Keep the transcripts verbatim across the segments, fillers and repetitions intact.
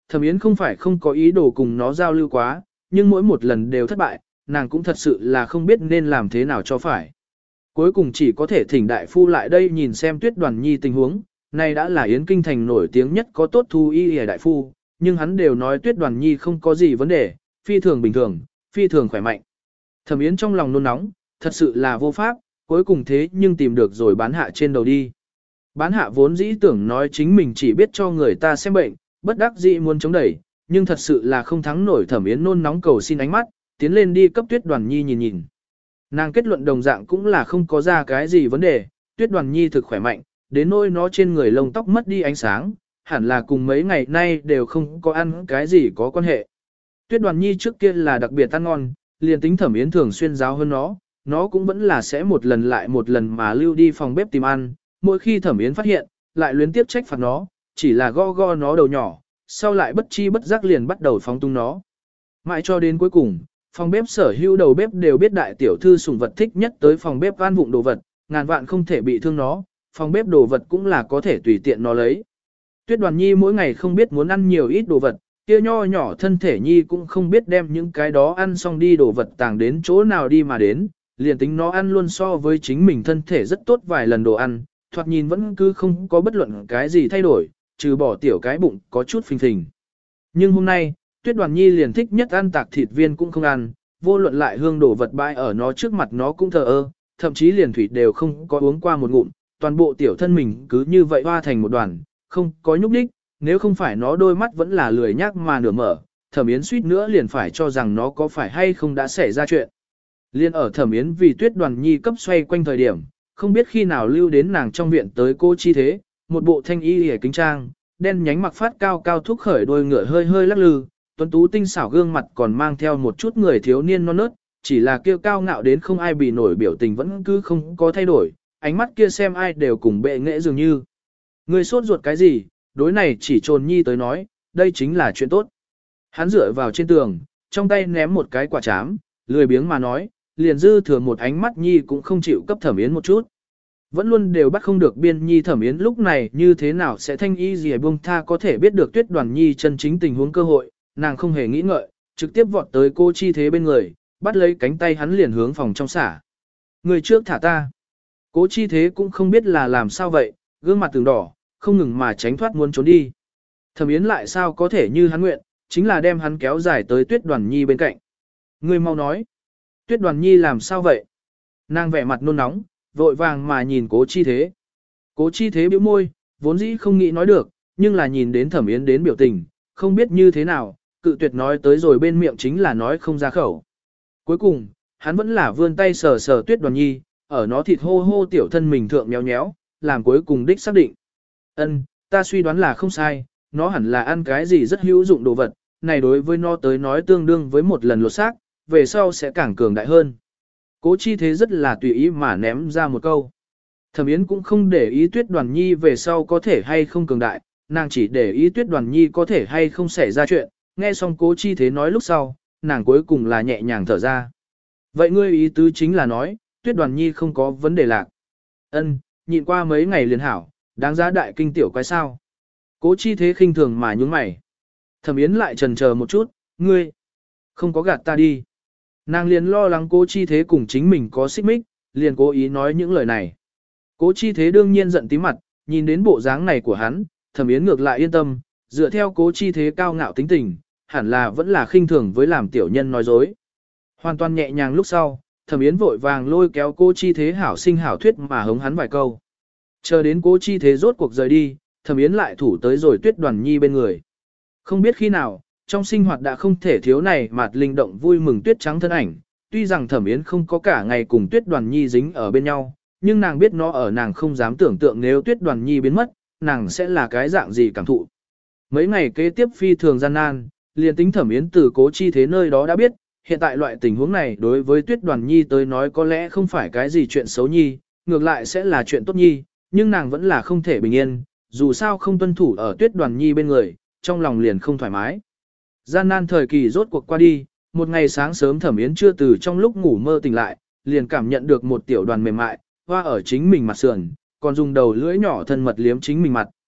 Thẩm Yến không phải không có ý đồ cùng nó giao lưu quá, nhưng mỗi một lần đều thất bại, nàng cũng thật sự là không biết nên làm thế nào cho phải. Cuối cùng chỉ có thể thỉnh đại phu lại đây nhìn xem Tuyết Đoàn Nhi tình huống, này đã là Yến Kinh thành nổi tiếng nhất có tốt thu y y đại phu, nhưng hắn đều nói Tuyết Đoàn Nhi không có gì vấn đề, phi thường bình thường, phi thường khỏe mạnh. Thẩm Yến trong lòng nôn nóng, thật sự là vô pháp, cuối cùng thế nhưng tìm được rồi bán hạ trên đầu đi. Bán hạ vốn dĩ tưởng nói chính mình chỉ biết cho người ta xem bệnh, bất đắc dĩ muốn chống đẩy, nhưng thật sự là không thắng nổi Thẩm Yến nôn nóng cầu xin ánh mắt, tiến lên đi cấp Tuyết Đoàn Nhi nhìn nhìn. Nàng kết luận đồng dạng cũng là không có ra cái gì vấn đề, Tuyết Đoàn Nhi thực khỏe mạnh, đến nỗi nó trên người lông tóc mất đi ánh sáng, hẳn là cùng mấy ngày nay đều không có ăn cái gì có quan hệ. Tuyết Đoàn Nhi trước kia là đặc biệt ăn ngon, liền tính Thẩm Yến thường xuyên giáo hơn nó, nó cũng vẫn là sẽ một lần lại một lần mà lưu đi phòng bếp tìm ăn, mỗi khi Thẩm Yến phát hiện, lại luyến tiếp trách phạt nó, chỉ là go go nó đầu nhỏ, sau lại bất chi bất giác liền bắt đầu phóng tung nó. Mãi cho đến cuối cùng, phòng bếp sở hữu đầu bếp đều biết đại tiểu thư sủng vật thích nhất tới phòng bếp van vụng đồ vật, ngàn vạn không thể bị thương nó, phòng bếp đồ vật cũng là có thể tùy tiện nó lấy. Tuyết Đoàn Nhi mỗi ngày không biết muốn ăn nhiều ít đồ vật, kia nho nhỏ thân thể Nhi cũng không biết đem những cái đó ăn xong đi đồ vật tàng đến chỗ nào đi mà đến, liền tính nó ăn luôn so với chính mình thân thể rất tốt vài lần đồ ăn, thoạt nhìn vẫn cứ không có bất luận cái gì thay đổi, trừ bỏ tiểu cái bụng có chút phình phình. Nhưng hôm nay, Tuyết Đoàn Nhi liền thích nhất ăn tạc thịt viên cũng không ăn, vô luận lại hương đồ vật bãi ở nó trước mặt nó cũng thờ ơ, thậm chí liền thủy đều không có uống qua một ngụm, toàn bộ tiểu thân mình cứ như vậy hoa thành một đoàn, không có nhúc nhích, nếu không phải nó đôi mắt vẫn là lười nhác mà nửa mở, Thẩm Yến suýt nữa liền phải cho rằng nó có phải hay không đã xảy ra chuyện. Liên ở Thẩm Yến vì Tuyết Đoàn Nhi cấp xoay quanh thời điểm, không biết khi nào lưu đến nàng trong viện tới cô chi thế, một bộ thanh y hề kính trang, đen nhánh mặc phát cao cao thúc khởi đôi ngựa hơi hơi lắc lư, tuấn tú tinh xảo gương mặt còn mang theo một chút người thiếu niên non nớt, chỉ là kêu cao ngạo đến không ai bị nổi biểu tình vẫn cứ không có thay đổi, ánh mắt kia xem ai đều cùng bệ nghệ dường như. Người sốt ruột cái gì, đối này chỉ trồn Nhi tới nói, đây chính là chuyện tốt. Hắn dựa vào trên tường, trong tay ném một cái quả chám, lười biếng mà nói, liền dư thừa một ánh mắt Nhi cũng không chịu cấp Thẩm Yến một chút. Vẫn luôn đều bắt không được biên Nhi Thẩm Yến lúc này như thế nào sẽ thanh y gì buông tha có thể biết được Tuyết Đoàn Nhi chân chính tình huống cơ hội, nàng không hề nghĩ ngợi, trực tiếp vọt tới cô chi thế bên người, bắt lấy cánh tay hắn liền hướng phòng trong xả. Người trước thả ta. Cố chi thế cũng không biết là làm sao vậy, gương mặt từng đỏ, không ngừng mà tránh thoát muốn trốn đi. Thẩm Yến lại sao có thể như hắn nguyện, chính là đem hắn kéo dài tới Tuyết Đoàn Nhi bên cạnh. Người mau nói. Tuyết Đoàn Nhi làm sao vậy? Nàng vẻ mặt nôn nóng, vội vàng mà nhìn cố chi thế. Cố chi thế bĩu môi, vốn dĩ không nghĩ nói được, nhưng là nhìn đến Thẩm Yến đến biểu tình, không biết như thế nào, cự tuyệt nói tới rồi bên miệng chính là nói không ra khẩu. Cuối cùng, hắn vẫn là vươn tay sờ sờ Tuyết Đoàn Nhi, ở nó thịt hô hô tiểu thân mình thượng nhéo nhéo, làm cuối cùng đích xác định. Ân, ta suy đoán là không sai, nó hẳn là ăn cái gì rất hữu dụng đồ vật, này đối với nó tới nói tương đương với một lần lột xác, về sau sẽ càng cường đại hơn. Cố chi thế rất là tùy ý mà ném ra một câu. Thẩm Yến cũng không để ý Tuyết Đoàn Nhi về sau có thể hay không cường đại, nàng chỉ để ý Tuyết Đoàn Nhi có thể hay không xảy ra chuyện, nghe xong cố chi thế nói lúc sau, nàng cuối cùng là nhẹ nhàng thở ra. Vậy ngươi ý tứ chính là nói, Tuyết Đoàn Nhi không có vấn đề lạc. Ân, nhịn qua mấy ngày liền hảo, đáng giá đại kinh tiểu quái sao. Cố chi thế khinh thường mà nhúng mày. Thẩm Yến lại chần chờ một chút, ngươi, không có gạt ta đi. Nàng liền lo lắng cố chi thế cùng chính mình có xích mích, liền cố ý nói những lời này. Cố chi thế đương nhiên giận tí mặt, nhìn đến bộ dáng này của hắn, Thẩm Yến ngược lại yên tâm, dựa theo cố chi thế cao ngạo tính tình, hẳn là vẫn là khinh thường với làm tiểu nhân nói dối. Hoàn toàn nhẹ nhàng lúc sau, Thẩm Yến vội vàng lôi kéo cố chi thế hảo sinh hảo thuyết mà hống hắn vài câu. Chờ đến cố chi thế rốt cuộc rời đi, Thẩm Yến lại thủ tới rồi Tuyết Đoàn Nhi bên người. Không biết khi nào, trong sinh hoạt đã không thể thiếu này mạt linh động vui mừng tuyết trắng thân ảnh, tuy rằng Thẩm Yến không có cả ngày cùng Tuyết Đoàn Nhi dính ở bên nhau, nhưng nàng biết nó ở nàng không dám tưởng tượng nếu Tuyết Đoàn Nhi biến mất, nàng sẽ là cái dạng gì cảm thụ. Mấy ngày kế tiếp phi thường gian nan, liền tính Thẩm Yến từ cố chi thế nơi đó đã biết, hiện tại loại tình huống này đối với Tuyết Đoàn Nhi tới nói có lẽ không phải cái gì chuyện xấu nhi, ngược lại sẽ là chuyện tốt nhi, nhưng nàng vẫn là không thể bình yên, dù sao không tuân thủ ở Tuyết Đoàn Nhi bên người, trong lòng liền không thoải mái. Gian nan thời kỳ rốt cuộc qua đi, một ngày sáng sớm Thẩm Yến chưa từ trong lúc ngủ mơ tỉnh lại, liền cảm nhận được một tiểu đoàn mềm mại, hoa ở chính mình mặt sườn, còn dùng đầu lưỡi nhỏ thân mật liếm chính mình mặt.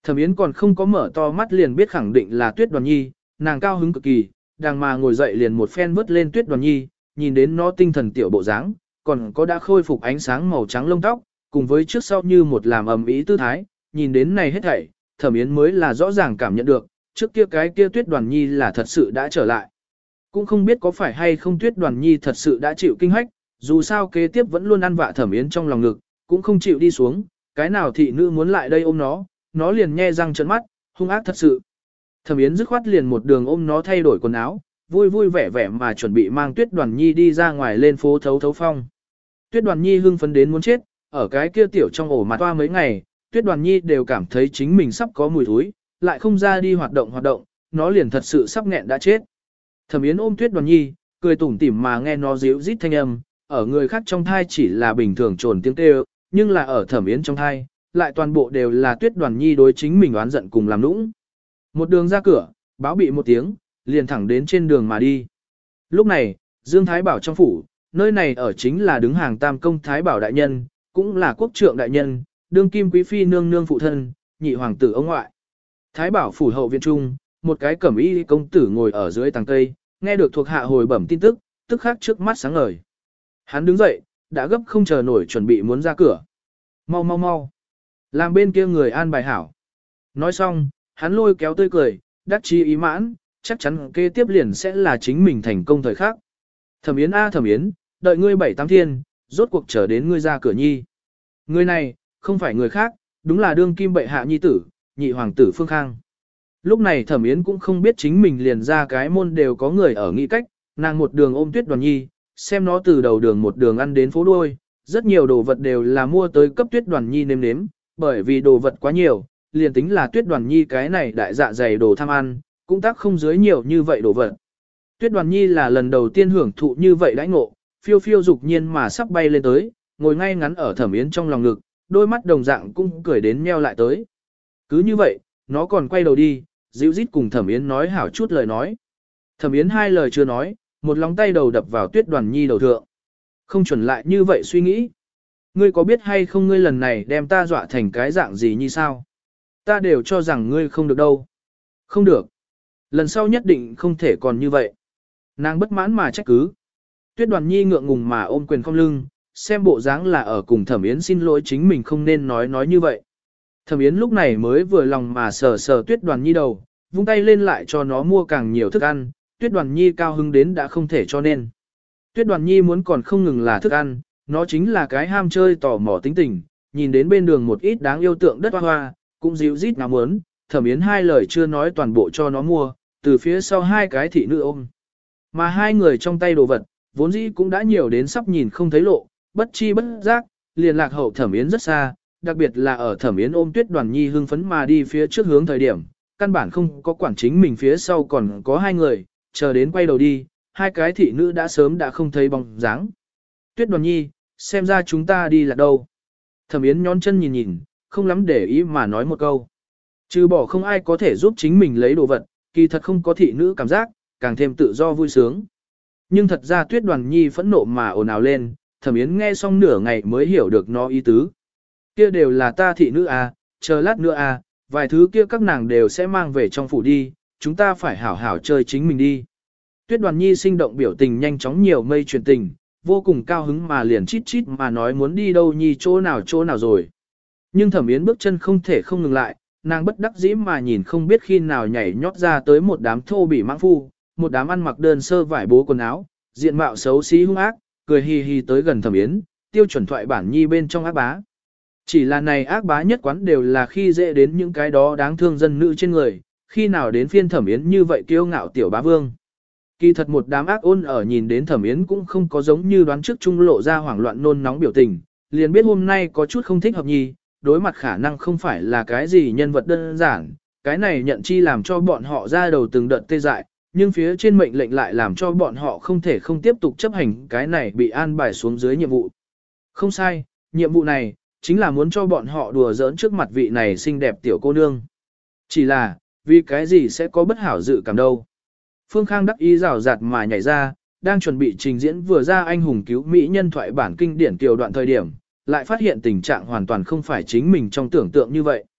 Thẩm Yến còn không có mở to mắt liền biết khẳng định là Tuyết Đoàn Nhi, nàng cao hứng cực kỳ, đang mà ngồi dậy liền một phen vớt lên Tuyết Đoàn Nhi, nhìn đến nó tinh thần tiểu bộ dáng, còn có đã khôi phục ánh sáng màu trắng lông tóc, cùng với trước sau như một làm ầm ĩ tư thái, nhìn đến này hết thảy, Thẩm Yến mới là rõ ràng cảm nhận được, trước kia cái kia Tuyết Đoàn Nhi là thật sự đã trở lại. Cũng không biết có phải hay không Tuyết Đoàn Nhi thật sự đã chịu kinh hách, dù sao kế tiếp vẫn luôn ăn vạ Thẩm Yến trong lòng ngực, cũng không chịu đi xuống, cái nào thị nữ muốn lại đây ôm nó, nó liền nhe răng trợn mắt, hung ác thật sự. Thẩm Yến dứt khoát liền một đường ôm nó thay đổi quần áo, vui vui vẻ vẻ mà chuẩn bị mang Tuyết Đoàn Nhi đi ra ngoài lên phố thấu thấu phong. Tuyết Đoàn Nhi hưng phấn đến muốn chết, ở cái kia tiểu trong ổ mặt toa mấy ngày, Tuyết Đoàn Nhi đều cảm thấy chính mình sắp có mùi thối, lại không ra đi hoạt động hoạt động, nó liền thật sự sắp nghẹn đã chết. Thẩm Yến ôm Tuyết Đoàn Nhi, cười tủm tỉm mà nghe nó ríu rít thanh âm, ở người khác trong thai chỉ là bình thường trồn tiếng kêu, nhưng là ở Thẩm Yến trong thai, lại toàn bộ đều là Tuyết Đoàn Nhi đối chính mình oán giận cùng làm nũng. Một đường ra cửa, báo bị một tiếng, liền thẳng đến trên đường mà đi. Lúc này, Dương Thái Bảo trong phủ, nơi này ở chính là đứng hàng tam công Thái Bảo đại nhân, cũng là quốc trượng đại nhân, đương kim quý phi nương nương phụ thân, nhị hoàng tử ông ngoại. Thái Bảo phủ hậu viện trung, một cái cẩm y công tử ngồi ở dưới tàng cây, nghe được thuộc hạ hồi bẩm tin tức, tức khắc trước mắt sáng ngời. Hắn đứng dậy, đã gấp không chờ nổi chuẩn bị muốn ra cửa. Mau mau mau, làm bên kia người an bài hảo. Nói xong, hắn lôi kéo tươi cười, đắc chí ý mãn, chắc chắn kế tiếp liền sẽ là chính mình thành công thời khắc. Thẩm Yến a Thẩm Yến, đợi ngươi bảy tám thiên, rốt cuộc chờ đến ngươi ra cửa nhi. Người này, không phải người khác, đúng là đương kim bệ hạ nhi tử, nhị hoàng tử Phương Khang. Lúc này Thẩm Yến cũng không biết chính mình liền ra cái môn đều có người ở nghĩ cách, nàng một đường ôm Tuyết Đoàn Nhi, xem nó từ đầu đường một đường ăn đến phố đuôi, rất nhiều đồ vật đều là mua tới cấp Tuyết Đoàn Nhi nếm nếm, bởi vì đồ vật quá nhiều, liền tính là Tuyết Đoàn Nhi cái này đại dạ dày đồ tham ăn, cũng tác không dưới nhiều như vậy đồ vật. Tuyết Đoàn Nhi là lần đầu tiên hưởng thụ như vậy đãi ngộ, phiêu phiêu dục nhiên mà sắp bay lên tới, ngồi ngay ngắn ở Thẩm Yến trong lòng ngực, đôi mắt đồng dạng cũng cười đến meo lại tới. Cứ như vậy, nó còn quay đầu đi, dịu rít cùng Thẩm Yến nói hảo chút lời nói. Thẩm Yến hai lời chưa nói, một lòng tay đầu đập vào Tuyết Đoàn Nhi đầu thượng. Không chuẩn lại như vậy suy nghĩ. Ngươi có biết hay không ngươi lần này đem ta dọa thành cái dạng gì như sao? Ta đều cho rằng ngươi không được đâu. Không được. Lần sau nhất định không thể còn như vậy. Nàng bất mãn mà trách cứ. Tuyết Đoàn Nhi ngượng ngùng mà ôm quyền cong lưng, xem bộ dáng là ở cùng Thẩm Yến xin lỗi chính mình không nên nói nói như vậy. Thẩm Yến lúc này mới vừa lòng mà sờ sờ Tuyết Đoàn Nhi đầu, vung tay lên lại cho nó mua càng nhiều thức ăn, Tuyết Đoàn Nhi cao hứng đến đã không thể cho nên. Tuyết Đoàn Nhi muốn còn không ngừng là thức ăn, nó chính là cái ham chơi tò mò tính tình, nhìn đến bên đường một ít đáng yêu tượng đất hoa hoa, cũng dịu rít nào muốn, Thẩm Yến hai lời chưa nói toàn bộ cho nó mua, từ phía sau hai cái thị nữ ôm. Mà hai người trong tay đồ vật, vốn dĩ cũng đã nhiều đến sắp nhìn không thấy lộ, bất chi bất giác, liền lạc hậu Thẩm Yến rất xa, đặc biệt là ở Thẩm Yến ôm Tuyết Đoàn Nhi hưng phấn mà đi phía trước hướng thời điểm, căn bản không có quản chính mình phía sau còn có hai người, chờ đến quay đầu đi, hai cái thị nữ đã sớm đã không thấy bóng dáng. Tuyết Đoàn Nhi, xem ra chúng ta đi là đâu. Thẩm Yến nhón chân nhìn nhìn, không lắm để ý mà nói một câu. Trừ bỏ không ai có thể giúp chính mình lấy đồ vật, kỳ thật không có thị nữ cảm giác, càng thêm tự do vui sướng. Nhưng thật ra Tuyết Đoàn Nhi phẫn nộ mà ồn ào lên, Thẩm Yến nghe xong nửa ngày mới hiểu được nó ý tứ. Kia đều là ta thị nữ à, chờ lát nữa à, vài thứ kia các nàng đều sẽ mang về trong phủ đi, chúng ta phải hảo hảo chơi chính mình đi. Tuyết Đoàn Nhi sinh động biểu tình nhanh chóng nhiều mây truyền tình, vô cùng cao hứng mà liền chít chít mà nói muốn đi đâu nhi chỗ nào chỗ nào rồi. Nhưng Thẩm Yến bước chân không thể không ngừng lại, nàng bất đắc dĩ mà nhìn không biết khi nào nhảy nhót ra tới một đám thô bỉ mãng phu, một đám ăn mặc đơn sơ vải bố quần áo, diện mạo xấu xí hung ác, cười hì hì tới gần Thẩm Yến, tiêu chuẩn thoại bản nhi bên trong ác bá. Chỉ là này ác bá nhất quán đều là khi dễ đến những cái đó đáng thương dân nữ trên người, khi nào đến phiên Thẩm Yến như vậy kiêu ngạo tiểu bá vương. Kỳ thật một đám ác ôn ở nhìn đến Thẩm Yến cũng không có giống như đoán trước trung lộ ra hoảng loạn nôn nóng biểu tình, liền biết hôm nay có chút không thích hợp nhi, đối mặt khả năng không phải là cái gì nhân vật đơn giản, cái này nhận chi làm cho bọn họ ra đầu từng đợt tê dại, nhưng phía trên mệnh lệnh lại làm cho bọn họ không thể không tiếp tục chấp hành cái này bị an bài xuống dưới nhiệm vụ. Không sai, nhiệm vụ này, chính là muốn cho bọn họ đùa giỡn trước mặt vị này xinh đẹp tiểu cô nương. Chỉ là, vì cái gì sẽ có bất hảo dự cảm đâu. Phương Khang đắc ý rào rạt mà nhảy ra, đang chuẩn bị trình diễn vừa ra anh hùng cứu mỹ nhân thoại bản kinh điển kiều đoạn thời điểm, lại phát hiện tình trạng hoàn toàn không phải chính mình trong tưởng tượng như vậy.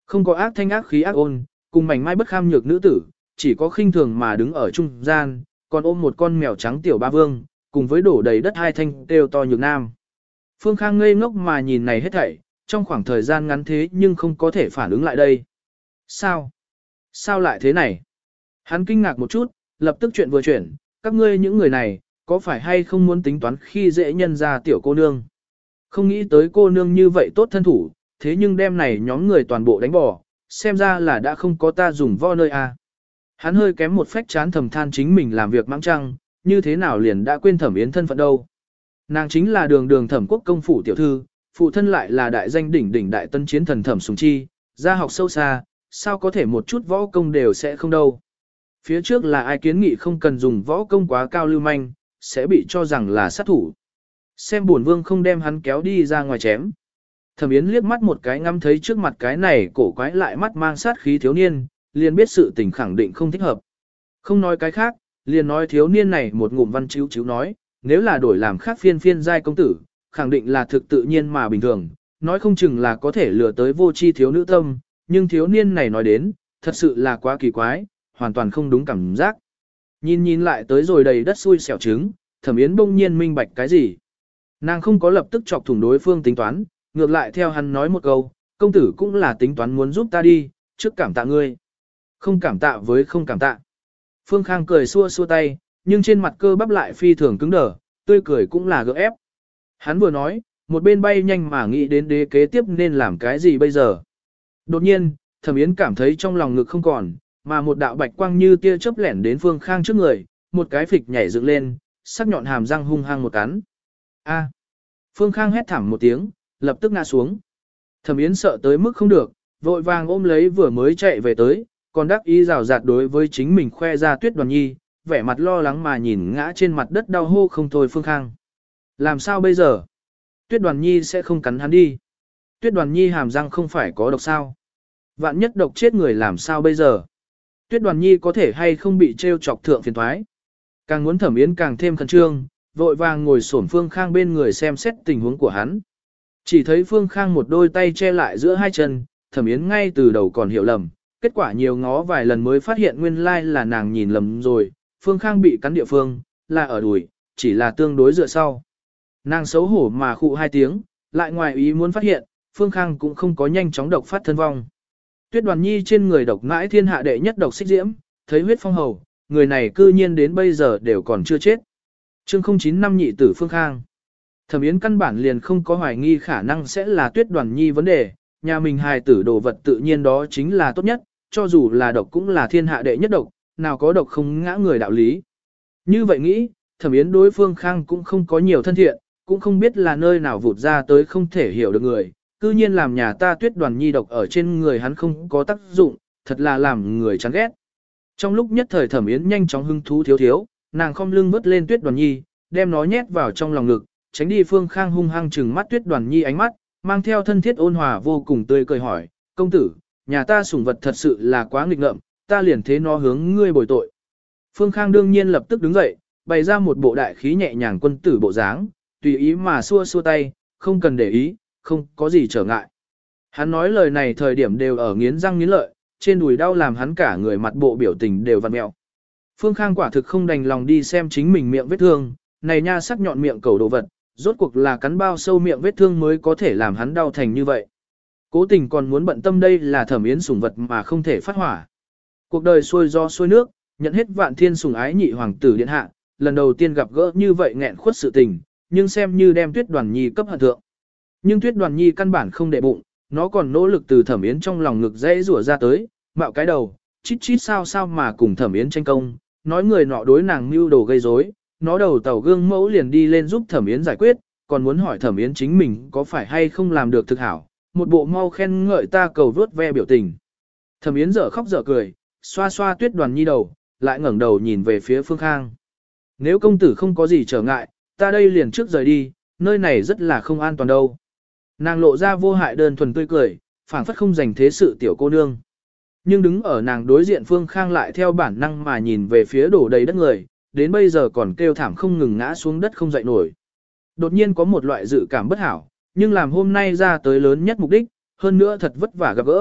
Không có ác thanh ác khí ác ôn, cùng mảnh mai bất kham nhược nữ tử, chỉ có khinh thường mà đứng ở trung gian, còn ôm một con mèo trắng tiểu ba vương, cùng với đổ đầy đất hai thanh đều to nhược nam. Phương Khang ngây ngốc mà nhìn này hết thảy, trong khoảng thời gian ngắn thế nhưng không có thể phản ứng lại đây. Sao? Sao lại thế này? Hắn kinh ngạc một chút, lập tức chuyện vừa chuyển, các ngươi những người này, có phải hay không muốn tính toán khi dễ nhân ra tiểu cô nương? Không nghĩ tới cô nương như vậy tốt thân thủ, thế nhưng đêm này nhóm người toàn bộ đánh bỏ, xem ra là đã không có ta dùng vo nơi a. Hắn hơi kém một phách chán thầm than chính mình làm việc mãng trăng, như thế nào liền đã quên Thẩm Yến thân phận đâu. Nàng chính là đường đường Thẩm Quốc công phủ tiểu thư, phụ thân lại là đại danh đỉnh đỉnh đại tân chiến thần Thẩm Sùng Chi, gia học sâu xa, sao có thể một chút võ công đều sẽ không đâu. Phía trước là ai kiến nghị không cần dùng võ công quá cao lưu manh, sẽ bị cho rằng là sát thủ. Xem buồn vương không đem hắn kéo đi ra ngoài chém. Thẩm Yến liếc mắt một cái ngắm thấy trước mặt cái này cổ quái lại mắt mang sát khí thiếu niên, liền biết sự tình khẳng định không thích hợp. Không nói cái khác, liền nói thiếu niên này một ngụm văn chiếu chiếu nói, nếu là đổi làm khác phiên phiên giai công tử, khẳng định là thực tự nhiên mà bình thường, nói không chừng là có thể lừa tới vô chi thiếu nữ tâm, nhưng thiếu niên này nói đến, thật sự là quá kỳ quái, hoàn toàn không đúng cảm giác. Nhìn nhìn lại tới rồi đầy đất xui xẻo trứng, Thẩm Yến bỗng nhiên minh bạch cái gì. Nàng không có lập tức chọc thủng đối phương tính toán, ngược lại theo hắn nói một câu, công tử cũng là tính toán muốn giúp ta đi, trước cảm tạ ngươi. Không cảm tạ với không cảm tạ. Phương Khang cười xua xua tay, nhưng trên mặt cơ bắp lại phi thường cứng đờ, tươi cười cũng là gượng ép. Hắn vừa nói, một bên bay nhanh mà nghĩ đến đế kế tiếp nên làm cái gì bây giờ. Đột nhiên, Thẩm Yến cảm thấy trong lòng ngực không còn, mà một đạo bạch quang như tia chớp lẻn đến Phương Khang trước người, một cái phịch nhảy dựng lên, sắc nhọn hàm răng hung hăng một cắn. A! Phương Khang hét thảm một tiếng, lập tức ngã xuống. Thẩm Yến sợ tới mức không được, vội vàng ôm lấy vừa mới chạy về tới, còn đắc ý rào rạt đối với chính mình khoe ra Tuyết Đoàn Nhi, vẻ mặt lo lắng mà nhìn ngã trên mặt đất đau hô không thôi Phương Khang. Làm sao bây giờ? Tuyết Đoàn Nhi sẽ không cắn hắn đi. Tuyết Đoàn Nhi hàm răng không phải có độc sao? Vạn nhất độc chết người làm sao bây giờ? Tuyết Đoàn Nhi có thể hay không bị trêu chọc thượng phiền thoái? Càng muốn Thẩm Yến càng thêm khẩn trương, vội vàng ngồi xổm Phương Khang bên người xem xét tình huống của hắn. Chỉ thấy Phương Khang một đôi tay che lại giữa hai chân, Thẩm Yến ngay từ đầu còn hiểu lầm, kết quả nhiều ngó vài lần mới phát hiện nguyên lai là nàng nhìn lầm rồi, Phương Khang bị cắn địa phương, là ở đùi, chỉ là tương đối dựa sau. Nàng xấu hổ mà khụ hai tiếng, lại ngoài ý muốn phát hiện, Phương Khang cũng không có nhanh chóng độc phát thân vong. Tuyết Đoàn Nhi trên người độc mãi thiên hạ đệ nhất độc xích diễm, thấy huyết phong hầu, người này cư nhiên đến bây giờ đều còn chưa chết. Chương không chín năm nhị tử Phương Khang. Thẩm Yến căn bản liền không có hoài nghi khả năng sẽ là Tuyết Đoàn Nhi vấn đề, nhà mình hài tử đồ vật tự nhiên đó chính là tốt nhất, cho dù là độc cũng là thiên hạ đệ nhất độc, nào có độc không ngã người đạo lý. Như vậy nghĩ, Thẩm Yến đối Phương Khang cũng không có nhiều thân thiện, cũng không biết là nơi nào vụt ra tới không thể hiểu được người, cư nhiên làm nhà ta Tuyết Đoàn Nhi độc ở trên người hắn không có tác dụng, thật là làm người chán ghét. Trong lúc nhất thời Thẩm Yến nhanh chóng hưng thú thiếu thiếu, nàng khom lưng vớt lên Tuyết Đoàn Nhi, đem nó nhét vào trong lòng ngực, tránh đi Phương Khang hung hăng trừng mắt Tuyết Đoàn Nhi ánh mắt, mang theo thân thiết ôn hòa vô cùng tươi cười hỏi, công tử, nhà ta sủng vật thật sự là quá nghịch ngợm, ta liền thế nó hướng ngươi bồi tội. Phương Khang đương nhiên lập tức đứng dậy, bày ra một bộ đại khí nhẹ nhàng quân tử bộ dáng, tùy ý mà xua xua tay, không cần để ý, không có gì trở ngại. Hắn nói lời này thời điểm đều ở nghiến răng nghiến lợi, trên đùi đau làm hắn cả người mặt bộ biểu tình đều vặn mẹo. Phương Khang quả thực không đành lòng đi xem chính mình miệng vết thương, này nha sắc nhọn miệng cầu đồ vật, rốt cuộc là cắn bao sâu miệng vết thương mới có thể làm hắn đau thành như vậy. Cố tình còn muốn bận tâm đây là Thẩm Yến sủng vật mà không thể phát hỏa. Cuộc đời xuôi do xuôi nước, nhận hết vạn thiên sủng ái nhị hoàng tử điện hạ, lần đầu tiên gặp gỡ như vậy nghẹn khuất sự tình, nhưng xem như đem Tuyết Đoàn Nhi cấp hận thượng. Nhưng Tuyết Đoàn Nhi căn bản không để bụng, nó còn nỗ lực từ Thẩm Yến trong lòng ngực dễ rủa ra tới, mạo cái đầu, chít chít sao sao mà cùng Thẩm Yến tranh công, nói người nọ đối nàng mưu đồ gây rối, nó đầu tàu gương mẫu liền đi lên giúp Thẩm Yến giải quyết, còn muốn hỏi Thẩm Yến chính mình có phải hay không làm được thực hảo, một bộ mau khen ngợi ta cầu vớt ve biểu tình. Thẩm Yến dở khóc dở cười, xoa xoa Tuyết Đoàn Nhi đầu, lại ngẩng đầu nhìn về phía Phương Khang. Nếu công tử không có gì trở ngại, ta đây liền trước rời đi, nơi này rất là không an toàn đâu. Nàng lộ ra vô hại đơn thuần tươi cười, phảng phất không dành thế sự tiểu cô nương. Nhưng đứng ở nàng đối diện Phương Khang lại theo bản năng mà nhìn về phía đổ đầy đất người, đến bây giờ còn kêu thảm không ngừng ngã xuống đất không dậy nổi. Đột nhiên có một loại dự cảm bất hảo, nhưng làm hôm nay ra tới lớn nhất mục đích, hơn nữa thật vất vả gặp gỡ,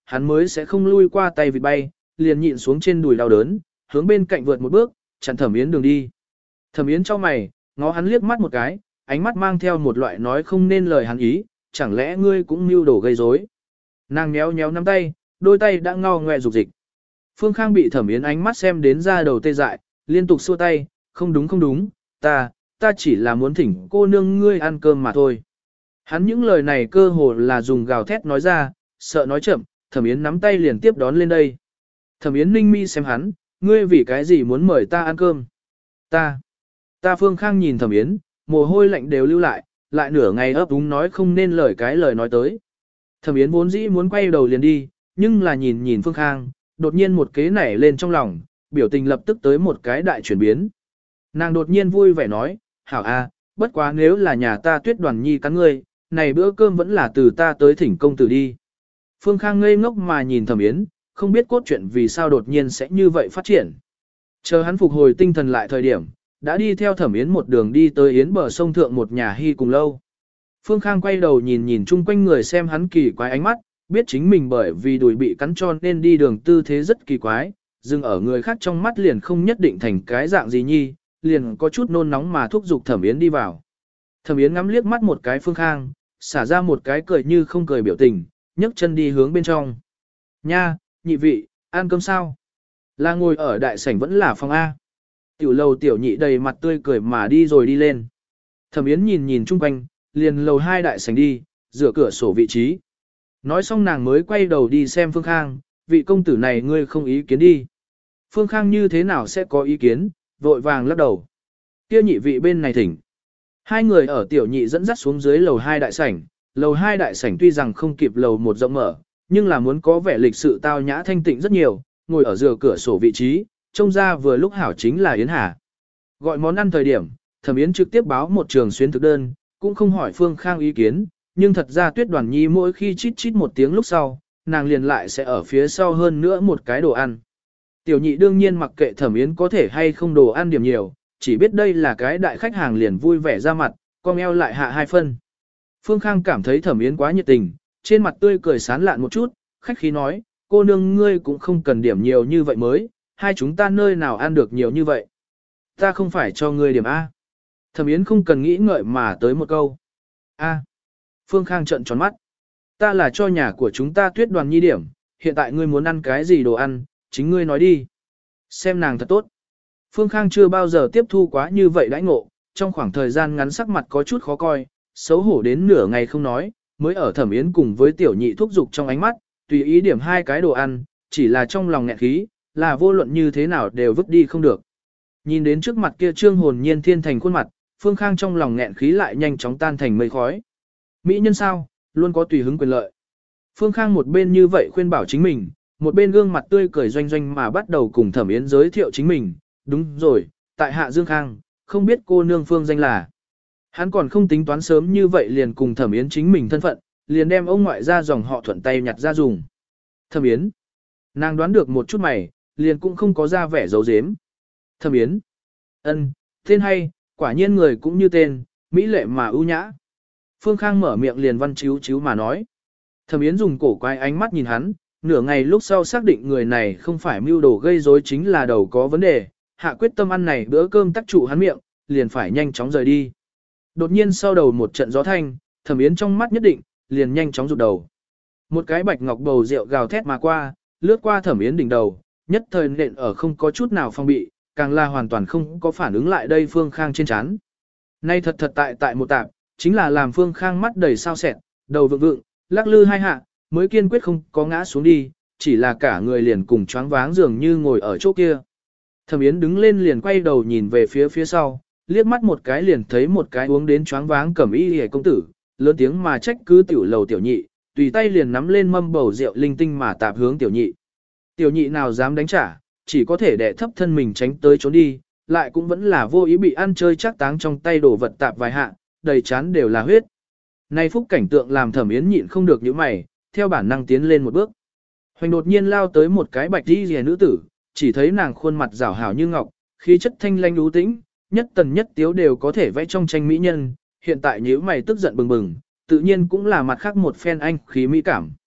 hắn mới sẽ không lui qua tay vịt bay, liền nhịn xuống trên đùi đau đớn, hướng bên cạnh vượt một bước, chặn Thẩm Yến đường đi. Thẩm Yến cho mày, ngó hắn liếc mắt một cái, ánh mắt mang theo một loại nói không nên lời hắn ý, chẳng lẽ ngươi cũng mưu đồ gây rối? Nàng nhéo nhéo nắm tay, đôi tay đã ngao ngoe dục dịch. Phương Khang bị Thẩm Yến ánh mắt xem đến ra đầu tê dại, liên tục xua tay, không đúng không đúng, ta, ta chỉ là muốn thỉnh cô nương ngươi ăn cơm mà thôi. Hắn những lời này cơ hồ là dùng gào thét nói ra, sợ nói chậm, Thẩm Yến nắm tay liền tiếp đón lên đây. Thẩm Yến ninh mi xem hắn, ngươi vì cái gì muốn mời ta ăn cơm? Ta, ta Phương Khang nhìn Thẩm Yến, mồ hôi lạnh đều lưu lại, lại nửa ngày ấp úng nói không nên lời cái lời nói tới. Thẩm Yến vốn dĩ muốn quay đầu liền đi, nhưng là nhìn nhìn Phương Khang, đột nhiên một kế nảy lên trong lòng, biểu tình lập tức tới một cái đại chuyển biến. Nàng đột nhiên vui vẻ nói, hảo a, bất quá nếu là nhà ta Tuyết Đoàn Nhi cắn ngươi, này bữa cơm vẫn là từ ta tới thỉnh công tử đi. Phương Khang ngây ngốc mà nhìn Thẩm Yến, không biết cốt truyện vì sao đột nhiên sẽ như vậy phát triển. Chờ hắn phục hồi tinh thần lại thời điểm, đã đi theo Thẩm Yến một đường đi tới Yến bờ sông thượng một nhà hy cùng lâu. Phương Khang quay đầu nhìn nhìn chung quanh người xem hắn kỳ quái ánh mắt, biết chính mình bởi vì đùi bị cắn cho nên đi đường tư thế rất kỳ quái, dừng ở người khác trong mắt liền không nhất định thành cái dạng gì nhi, liền có chút nôn nóng mà thúc giục Thẩm Yến đi vào. Thẩm Yến ngắm liếc mắt một cái Phương Khang, xả ra một cái cười như không cười biểu tình, nhấc chân đi hướng bên trong. Nha, nhị vị, ăn cơm sao? Là ngồi ở đại sảnh vẫn là phòng A. Tiểu lầu tiểu nhị đầy mặt tươi cười mà đi rồi đi lên. Thẩm Yến nhìn nhìn chung quanh, liền lầu hai đại sảnh đi, rửa cửa sổ vị trí. Nói xong nàng mới quay đầu đi xem Phương Khang, vị công tử này ngươi không ý kiến đi. Phương Khang như thế nào sẽ có ý kiến, vội vàng lắc đầu. Kia nhị vị bên này thỉnh. Hai người ở tiểu nhị dẫn dắt xuống dưới lầu hai đại sảnh, lầu hai đại sảnh tuy rằng không kịp lầu một rộng mở, nhưng là muốn có vẻ lịch sự tao nhã thanh tịnh rất nhiều, ngồi ở rửa cửa sổ vị trí, trông ra vừa lúc hảo chính là Yến Hà. Gọi món ăn thời điểm, Thẩm Yến trực tiếp báo một trường xuyến thực đơn, cũng không hỏi Phương Khang ý kiến, nhưng thật ra Tuyết Đoàn Nhi mỗi khi chít chít một tiếng lúc sau, nàng liền lại sẽ ở phía sau hơn nữa một cái đồ ăn. Tiểu nhị đương nhiên mặc kệ Thẩm Yến có thể hay không đồ ăn điểm nhiều, chỉ biết đây là cái đại khách hàng liền vui vẻ ra mặt, con eo lại hạ hai phân. Phương Khang cảm thấy Thẩm Yến quá nhiệt tình, trên mặt tươi cười sán lạn một chút, khách khí nói, cô nương ngươi cũng không cần điểm nhiều như vậy mới, hai chúng ta nơi nào ăn được nhiều như vậy. Ta không phải cho ngươi điểm A. Thẩm Yến không cần nghĩ ngợi mà tới một câu. A. Phương Khang trợn tròn mắt. Ta là cho nhà của chúng ta Tuyết Đoàn Nhi điểm, hiện tại ngươi muốn ăn cái gì đồ ăn, chính ngươi nói đi. Xem nàng thật tốt. Phương Khang chưa bao giờ tiếp thu quá như vậy đãi ngộ, trong khoảng thời gian ngắn sắc mặt có chút khó coi, xấu hổ đến nửa ngày không nói, mới ở Thẩm Yến cùng với tiểu nhị thúc giục trong ánh mắt, tùy ý điểm hai cái đồ ăn, chỉ là trong lòng nghẹn khí, là vô luận như thế nào đều vứt đi không được. Nhìn đến trước mặt kia trương hồn nhiên thiên thành khuôn mặt, Phương Khang trong lòng nghẹn khí lại nhanh chóng tan thành mây khói. Mỹ nhân sao, luôn có tùy hứng quyền lợi. Phương Khang một bên như vậy khuyên bảo chính mình, một bên gương mặt tươi cười doanh doanh mà bắt đầu cùng Thẩm Yến giới thiệu chính mình. Đúng rồi, tại Hạ Dương Khang, không biết cô nương phương danh là. Hắn còn không tính toán sớm như vậy liền cùng Thẩm Yến chính mình thân phận, liền đem ông ngoại ra dòng họ thuận tay nhặt ra dùng. Thẩm Yến. Nàng đoán được một chút mày, liền cũng không có ra vẻ giấu giếm. Thẩm Yến. Ân, tên hay, quả nhiên người cũng như tên, mỹ lệ mà ưu nhã. Phương Khang mở miệng liền văn chiếu chiếu mà nói. Thẩm Yến dùng cổ quái ánh mắt nhìn hắn, nửa ngày lúc sau xác định người này không phải mưu đồ gây rối chính là đầu có vấn đề, hạ quyết tâm ăn này bữa cơm tắc trụ hắn miệng, liền phải nhanh chóng rời đi. Đột nhiên sau đầu một trận gió thanh, Thẩm Yến trong mắt nhất định, liền nhanh chóng rụt đầu. Một cái bạch ngọc bầu rượu gào thét mà qua, lướt qua Thẩm Yến đỉnh đầu, nhất thời nện ở không có chút nào phong bị, càng là hoàn toàn không có phản ứng lại đây Phương Khang trên chán. Nay thật thật tại tại một tạp, chính là làm Phương Khang mắt đầy sao sẹn, đầu vượng vượng, lắc lư hai hạ, mới kiên quyết không có ngã xuống đi, chỉ là cả người liền cùng choáng váng dường như ngồi ở chỗ kia. Thẩm Yến đứng lên liền quay đầu nhìn về phía phía sau, liếc mắt một cái liền thấy một cái uống đến choáng váng cẩm y hề công tử, lớn tiếng mà trách cứ tiểu lầu tiểu nhị, tùy tay liền nắm lên mâm bầu rượu linh tinh mà tạp hướng tiểu nhị. Tiểu nhị nào dám đánh trả, chỉ có thể đè thấp thân mình tránh tới trốn đi, lại cũng vẫn là vô ý bị ăn chơi chắc táng trong tay đổ vật tạp vài hạ, đầy chán đều là huyết. Nay phúc cảnh tượng làm Thẩm Yến nhịn không được những mày, theo bản năng tiến lên một bước. Hoành đột nhiên lao tới một cái bạch y rìa nữ tử, chỉ thấy nàng khuôn mặt rảo hảo như ngọc, khí chất thanh lanh ưu tĩnh, nhất tần nhất tiếu đều có thể vẽ trong tranh mỹ nhân, hiện tại nhíu mày tức giận bừng bừng, tự nhiên cũng là mặt khác một phen anh khí mỹ cảm.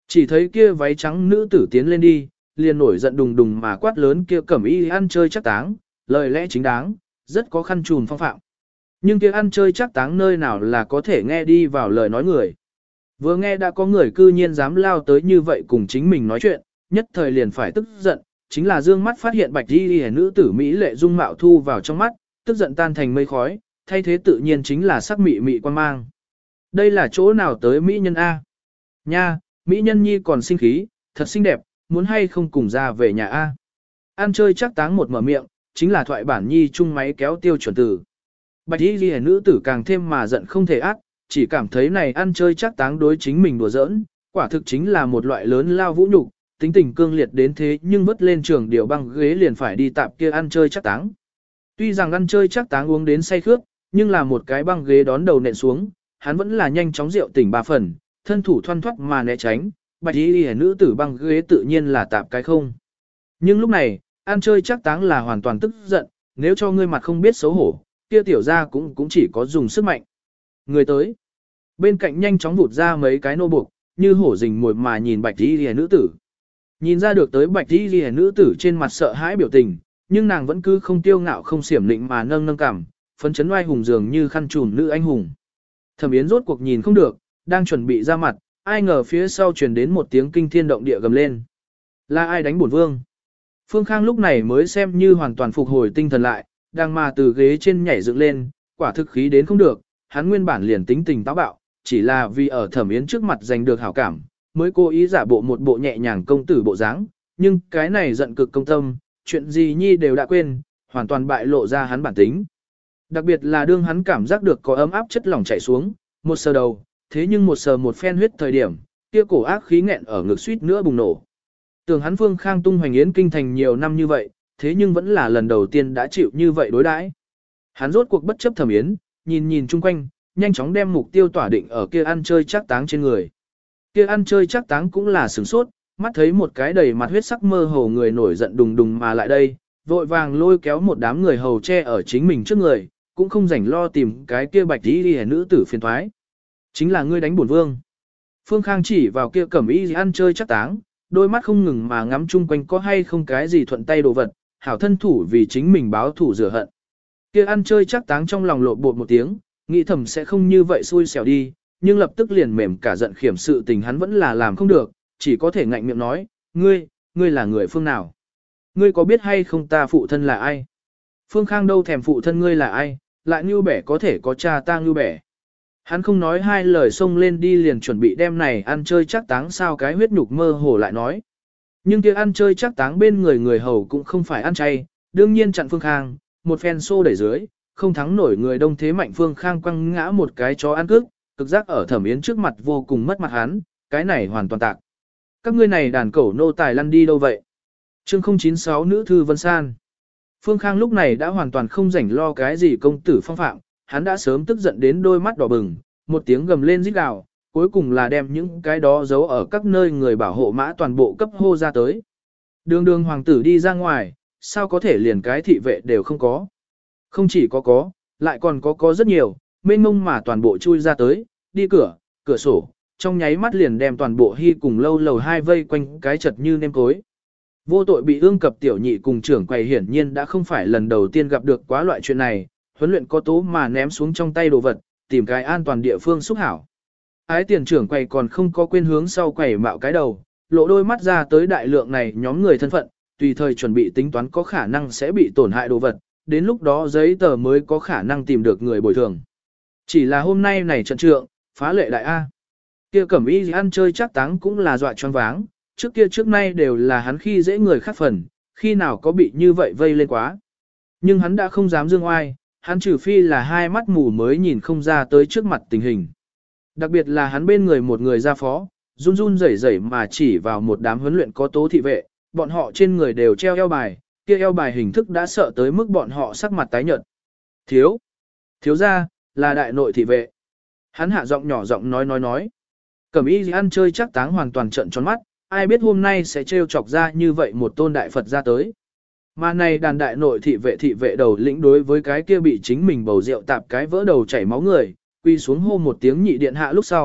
Chỉ thấy kia váy trắng nữ tử tiến lên đi, liền nổi giận đùng đùng mà quát lớn kia cẩm y ăn chơi chắc táng, lời lẽ chính đáng, rất có khăn trùn phong phạm. Nhưng kia ăn chơi chắc táng nơi nào là có thể nghe đi vào lời nói người. Vừa nghe đã có người cư nhiên dám lao tới như vậy cùng chính mình nói chuyện, nhất thời liền phải tức giận, chính là dương mắt phát hiện bạch y hề nữ tử Mỹ lệ dung mạo thu vào trong mắt, tức giận tan thành mây khói, thay thế tự nhiên chính là sắc mị mị quan mang. Đây là chỗ nào tới Mỹ nhân A? Nha, Mỹ nhân nhi còn sinh khí, thật xinh đẹp, muốn hay không cùng ra về nhà A. Ăn chơi chắc táng một mở miệng, chính là thoại bản nhi chung máy kéo tiêu chuẩn từ. Bạch y ghi nữ tử càng thêm mà giận không thể ác, chỉ cảm thấy này ăn chơi chắc táng đối chính mình đùa giỡn, quả thực chính là một loại lớn lao vũ nhục, tính tình cương liệt đến thế nhưng vứt lên trường điều băng ghế liền phải đi tạp kia ăn chơi chắc táng. Tuy rằng ăn chơi chắc táng uống đến say khướt, nhưng là một cái băng ghế đón đầu nện xuống, hắn vẫn là nhanh chóng rượu tỉnh ba phần, thân thủ thoăn thoắt mà né tránh, bạch y ghi nữ tử băng ghế tự nhiên là tạp cái không. Nhưng lúc này, ăn chơi chắc táng là hoàn toàn tức giận, nếu cho ngươi mặt không biết xấu hổ, kia tiểu ra cũng cũng chỉ có dùng sức mạnh. Người tới, bên cạnh nhanh chóng vụt ra mấy cái nô buộc, như hổ rình mồi mà nhìn bạch y ghi nữ tử. Nhìn ra được tới bạch y ghi nữ tử trên mặt sợ hãi biểu tình, nhưng nàng vẫn cứ không tiêu ngạo không xiểm lịnh mà nâng nâng cằm, phấn chấn oai hùng dường như khăn trùm nữ anh hùng. Thẩm Yến rốt cuộc nhìn không được, đang chuẩn bị ra mặt, ai ngờ phía sau truyền đến một tiếng kinh thiên động địa gầm lên. Là ai đánh bổn vương? Phương Khang lúc này mới xem như hoàn toàn phục hồi tinh thần lại, đang mà từ ghế trên nhảy dựng lên, quả thực khí đến không được, hắn nguyên bản liền tính tình táo bạo, chỉ là vì ở Thẩm Yến trước mặt giành được hảo cảm, mới cố ý giả bộ một bộ nhẹ nhàng công tử bộ dáng, nhưng cái này giận cực công tâm, chuyện gì nhi đều đã quên, hoàn toàn bại lộ ra hắn bản tính. Đặc biệt là đương hắn cảm giác được có ấm áp chất lỏng chảy xuống, một sờ đầu, thế nhưng một sờ một phen huyết thời điểm, kia cổ ác khí nghẹn ở ngực suýt nữa bùng nổ. Tưởng hắn Phương Khang tung hoành yến kinh thành nhiều năm như vậy, thế nhưng vẫn là lần đầu tiên đã chịu như vậy đối đãi. Hắn rốt cuộc bất chấp Thẩm Yến, nhìn nhìn chung quanh, nhanh chóng đem mục tiêu tỏa định ở kia ăn chơi chắc táng trên người. Kia ăn chơi chắc táng cũng là sửng sốt, mắt thấy một cái đầy mặt huyết sắc mơ hồ người nổi giận đùng đùng mà lại đây, vội vàng lôi kéo một đám người hầu che ở chính mình trước người, cũng không rảnh lo tìm cái kia bạch y đi nữ tử phiền thoái. Chính là ngươi đánh bổn vương. Phương Khang chỉ vào kia cẩm y ăn chơi chắc táng, đôi mắt không ngừng mà ngắm chung quanh có hay không cái gì thuận tay đồ vật, hảo thân thủ vì chính mình báo thủ rửa hận. Kia ăn chơi chắc táng trong lòng lộn bột một tiếng, nghĩ thầm sẽ không như vậy xui xẻo đi, nhưng lập tức liền mềm cả giận khiểm sự tình hắn vẫn là làm không được, chỉ có thể ngạnh miệng nói, ngươi, ngươi là người phương nào? Ngươi có biết hay không ta phụ thân là ai? Phương Khang đâu thèm phụ thân ngươi là ai, lại như bẻ có thể có cha ta như bẻ. Hắn không nói hai lời xông lên đi liền chuẩn bị đem này ăn chơi chắc táng sao cái huyết nhục mơ hồ lại nói. Nhưng kia ăn chơi chắc táng bên người người hầu cũng không phải ăn chay, đương nhiên chặn Phương Khang, một phen xô đẩy dưới, không thắng nổi người đông thế mạnh Phương Khang quăng ngã một cái chó ăn cước, cực giác ở Thẩm Yến trước mặt vô cùng mất mặt hắn, cái này hoàn toàn tạc. Các ngươi này đàn cẩu nô tài lăn đi đâu vậy? Chương không chín sáu Nữ thư Vân San. Phương Khang lúc này đã hoàn toàn không rảnh lo cái gì công tử phong phạm, hắn đã sớm tức giận đến đôi mắt đỏ bừng, một tiếng gầm lên rít gào, cuối cùng là đem những cái đó giấu ở các nơi người bảo hộ mã toàn bộ cấp hô ra tới. Đường đường hoàng tử đi ra ngoài, sao có thể liền cái thị vệ đều không có. Không chỉ có có, lại còn có có rất nhiều, mênh mông mà toàn bộ chui ra tới, đi cửa, cửa sổ, trong nháy mắt liền đem toàn bộ hy cùng lâu lầu hai vây quanh cái chật như nêm cối. Vô tội bị ương cập tiểu nhị cùng trưởng quầy hiển nhiên đã không phải lần đầu tiên gặp được quá loại chuyện này, huấn luyện có tố mà ném xuống trong tay đồ vật, tìm cái an toàn địa phương xúc hảo. Ái tiền trưởng quầy còn không có quên hướng sau quầy mạo cái đầu, lộ đôi mắt ra tới đại lượng này nhóm người thân phận, tùy thời chuẩn bị tính toán có khả năng sẽ bị tổn hại đồ vật, đến lúc đó giấy tờ mới có khả năng tìm được người bồi thường. Chỉ là hôm nay này trận trượng, phá lệ đại A. Kia cẩm y ăn chơi chắc táng cũng là dọa choáng váng, trước kia trước nay đều là hắn khi dễ người khác phần, khi nào có bị như vậy vây lên quá. Nhưng hắn đã không dám dương oai, hắn trừ phi là hai mắt mù mới nhìn không ra tới trước mặt tình hình. Đặc biệt là hắn bên người một người ra phó, run run rẩy rẩy mà chỉ vào một đám huấn luyện có tố thị vệ, bọn họ trên người đều treo eo bài, kia eo bài hình thức đã sợ tới mức bọn họ sắc mặt tái nhợt. Thiếu, thiếu gia, là đại nội thị vệ. Hắn hạ giọng nhỏ giọng nói nói nói. Cẩm y ăn chơi chắc táng hoàn toàn trận tròn mắt, ai biết hôm nay sẽ trêu chọc ra như vậy một tôn đại Phật ra tới. Mà này đàn đại nội thị vệ thị vệ đầu lĩnh đối với cái kia bị chính mình bầu rượu tạp cái vỡ đầu chảy máu người, quy xuống hô một tiếng nhị điện hạ lúc sau,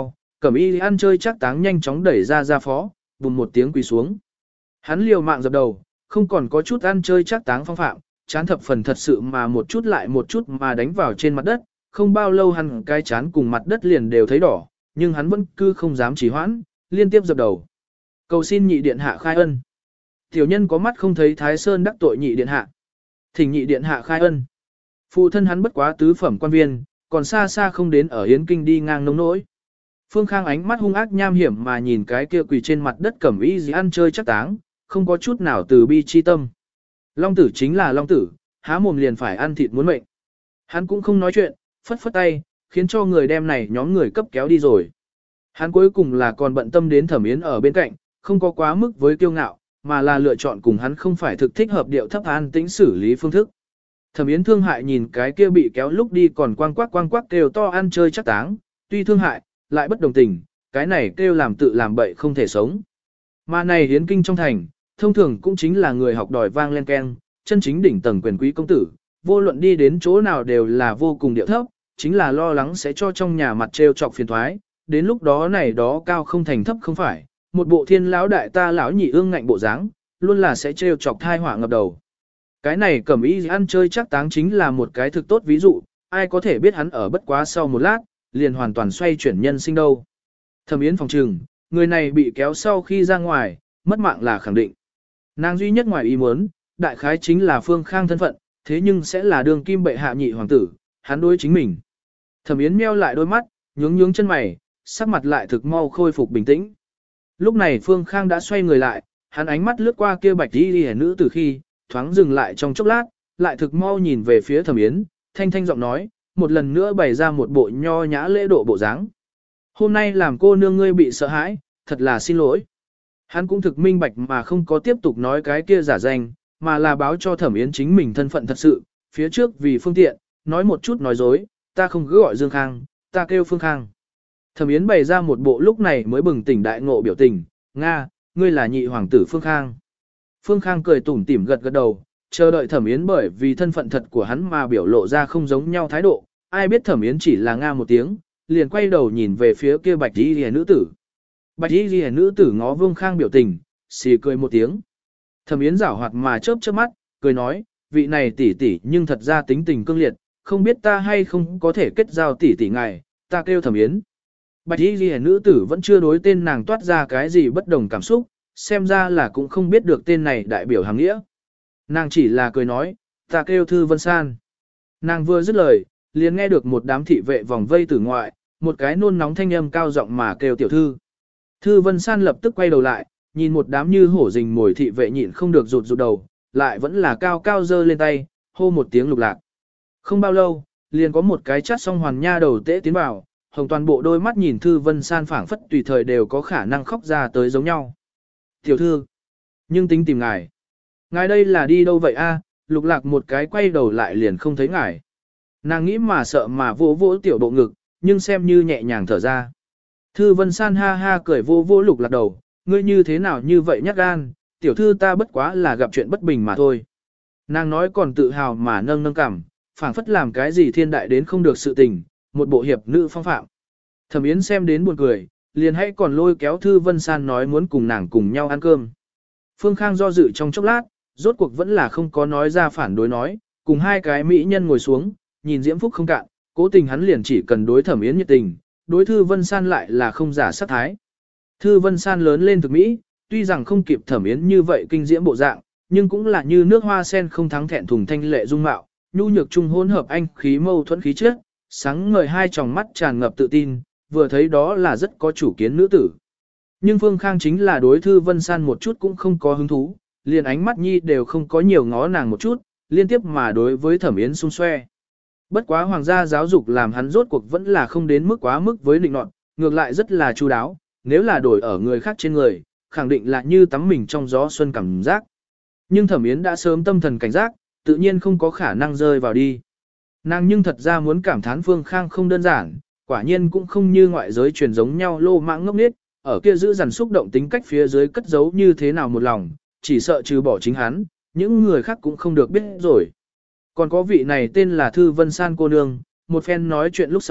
Cẩm y ăn chơi chắc táng nhanh chóng đẩy ra ra phó, bùm một tiếng quỳ xuống. Hắn liều mạng dập đầu, không còn có chút ăn chơi chắc táng phong phạm, chán thập phần thật sự mà một chút lại một chút mà đánh vào trên mặt đất, không bao lâu hắn cái chán cùng mặt đất liền đều thấy đỏ, nhưng hắn vẫn cứ không dám trì hoãn, liên tiếp dập đầu. Cầu xin nhị điện hạ khai ân. Tiểu nhân có mắt không thấy Thái Sơn đắc tội nhị điện hạ. Thỉnh nhị điện hạ khai ân. Phụ thân hắn bất quá tứ phẩm quan viên, còn xa xa không đến ở Yến Kinh đi ngang nông nỗi. Phương Khang ánh mắt hung ác nham hiểm mà nhìn cái kia quỳ trên mặt đất cẩm y gì ăn chơi chắc táng, không có chút nào từ bi chi tâm. Long tử chính là long tử, há mồm liền phải ăn thịt muốn mệnh. Hắn cũng không nói chuyện, phất phất tay, khiến cho người đem này nhóm người cấp kéo đi rồi. Hắn cuối cùng là còn bận tâm đến Thẩm Yến ở bên cạnh, không có quá mức với kiêu ngạo, mà là lựa chọn cùng hắn không phải thực thích hợp điệu thấp an tĩnh xử lý phương thức. Thẩm Yến thương hại nhìn cái kia bị kéo lúc đi còn quang quắc quang quắc kêu to ăn chơi chắc táng, tuy thương hại, lại bất đồng tình, cái này kêu làm tự làm bậy không thể sống. Mà này Yến Kinh trong thành, thông thường cũng chính là người học đòi vang lên keng, chân chính đỉnh tầng quyền quý công tử, vô luận đi đến chỗ nào đều là vô cùng điệu thấp, chính là lo lắng sẽ cho trong nhà mặt trêu chọc phiền thoái, đến lúc đó này đó cao không thành thấp không phải, một bộ thiên lão đại ta lão nhị ương ngạnh bộ dáng, luôn là sẽ trêu chọc thai họa ngập đầu. Cái này cẩm y ăn chơi chắc táng chính là một cái thực tốt ví dụ, ai có thể biết hắn ở bất quá sau một lát, liền hoàn toàn xoay chuyển nhân sinh đâu. Thẩm Yến phòng trừng, người này bị kéo sau khi ra ngoài, mất mạng là khẳng định. Nàng duy nhất ngoài ý muốn, đại khái chính là Phương Khang thân phận, thế nhưng sẽ là đường kim bệ hạ nhị hoàng tử, hắn đối chính mình. Thẩm Yến meo lại đôi mắt, nhướng nhướng chân mày, sắc mặt lại thực mau khôi phục bình tĩnh. Lúc này Phương Khang đã xoay người lại, hắn ánh mắt lướt qua kia bạch y hề nữ từ khi, thoáng dừng lại trong chốc lát, lại thực mau nhìn về phía Thẩm Yến, thanh thanh giọng nói, một lần nữa bày ra một bộ nho nhã lễ độ bộ dáng. Hôm nay làm cô nương ngươi bị sợ hãi, thật là xin lỗi. Hắn cũng thực minh bạch mà không có tiếp tục nói cái kia giả danh, mà là báo cho Thẩm Yến chính mình thân phận thật sự, phía trước vì phương tiện, nói một chút nói dối, ta không cứ gọi Dương Khang, ta kêu Phương Khang. Thẩm Yến bày ra một bộ lúc này mới bừng tỉnh đại ngộ biểu tình, Nga, ngươi là nhị hoàng tử Phương Khang. Phương Khang cười tủm tỉm gật gật đầu, chờ đợi Thẩm Yến bởi vì thân phận thật của hắn mà biểu lộ ra không giống nhau thái độ, ai biết Thẩm Yến chỉ là Nga một tiếng, liền quay đầu nhìn về phía kia bạch y liễu nữ tử. Bạch y liễu nữ tử ngó Vương Khang biểu tình, xì cười một tiếng. Thẩm Yến giảo hoạt mà chớp chớp mắt, cười nói, vị này tỷ tỷ nhưng thật ra tính tình cương liệt, không biết ta hay không có thể kết giao tỷ tỷ ngài, ta kêu Thẩm Yến. Bạch y liễu nữ tử vẫn chưa đối tên nàng toát ra cái gì bất đồng cảm xúc, xem ra là cũng không biết được tên này đại biểu hàng nghĩa. Nàng chỉ là cười nói, ta kêu Thư Vân San. Nàng vừa dứt lời, liền nghe được một đám thị vệ vòng vây từ ngoại, một cái nôn nóng thanh âm cao giọng mà kêu tiểu thư. Thư Vân San lập tức quay đầu lại, nhìn một đám như hổ rình mồi thị vệ nhịn không được rụt rụt đầu, lại vẫn là cao cao dơ lên tay, hô một tiếng lục lạc. Không bao lâu, liền có một cái chát song hoàn nha đầu tễ tiến vào, hồng toàn bộ đôi mắt nhìn Thư Vân San phảng phất tùy thời đều có khả năng khóc ra tới giống nhau. Tiểu thư, nhưng tính tìm ngài. Ngài đây là đi đâu vậy a? Lục lạc một cái quay đầu lại liền không thấy ngài. Nàng nghĩ mà sợ mà vô vỗ tiểu bộ ngực, nhưng xem như nhẹ nhàng thở ra. Thư Vân San ha ha cười vô vô lục lạc đầu, ngươi như thế nào như vậy nhát gan, tiểu thư ta bất quá là gặp chuyện bất bình mà thôi. Nàng nói còn tự hào mà nâng nâng cằm, phảng phất làm cái gì thiên đại đến không được sự tình, một bộ hiệp nữ phong phạm. Thẩm Yến xem đến buồn cười, liền hãy còn lôi kéo Thư Vân San nói muốn cùng nàng cùng nhau ăn cơm. Phương Khang do dự trong chốc lát, rốt cuộc vẫn là không có nói ra phản đối nói, cùng hai cái mỹ nhân ngồi xuống, nhìn diễm phúc không cạn, cố tình hắn liền chỉ cần đối Thẩm Yến nhiệt tình, đối Thư Vân San lại là không giả sát thái. Thư Vân San lớn lên thực mỹ, tuy rằng không kịp Thẩm Yến như vậy kinh diễm bộ dạng, nhưng cũng là như nước hoa sen không thắng thẹn thùng thanh lệ dung mạo, nhu nhược trung hỗn hợp anh khí mâu thuẫn khí chất, sáng ngời hai tròng mắt tràn ngập tự tin, vừa thấy đó là rất có chủ kiến nữ tử. Nhưng Phương Khang chính là đối Thư Vân San một chút cũng không có hứng thú, liền ánh mắt nhi đều không có nhiều ngó nàng một chút, liên tiếp mà đối với Thẩm Yến xung xoe. Bất quá hoàng gia giáo dục làm hắn rốt cuộc vẫn là không đến mức quá mức với định nọt, ngược lại rất là chu đáo, nếu là đổi ở người khác trên người, khẳng định là như tắm mình trong gió xuân cảm giác. Nhưng Thẩm Yến đã sớm tâm thần cảnh giác, tự nhiên không có khả năng rơi vào đi. Nàng nhưng thật ra muốn cảm thán Phương Khang không đơn giản, quả nhiên cũng không như ngoại giới truyền giống nhau lô mãng ngốc nghếch, ở kia giữ dằn xúc động tính cách phía dưới cất giấu như thế nào một lòng, chỉ sợ trừ bỏ chính hắn, những người khác cũng không được biết rồi. Còn có vị này tên là Thư Vân San cô nương, một phen nói chuyện lúc sau,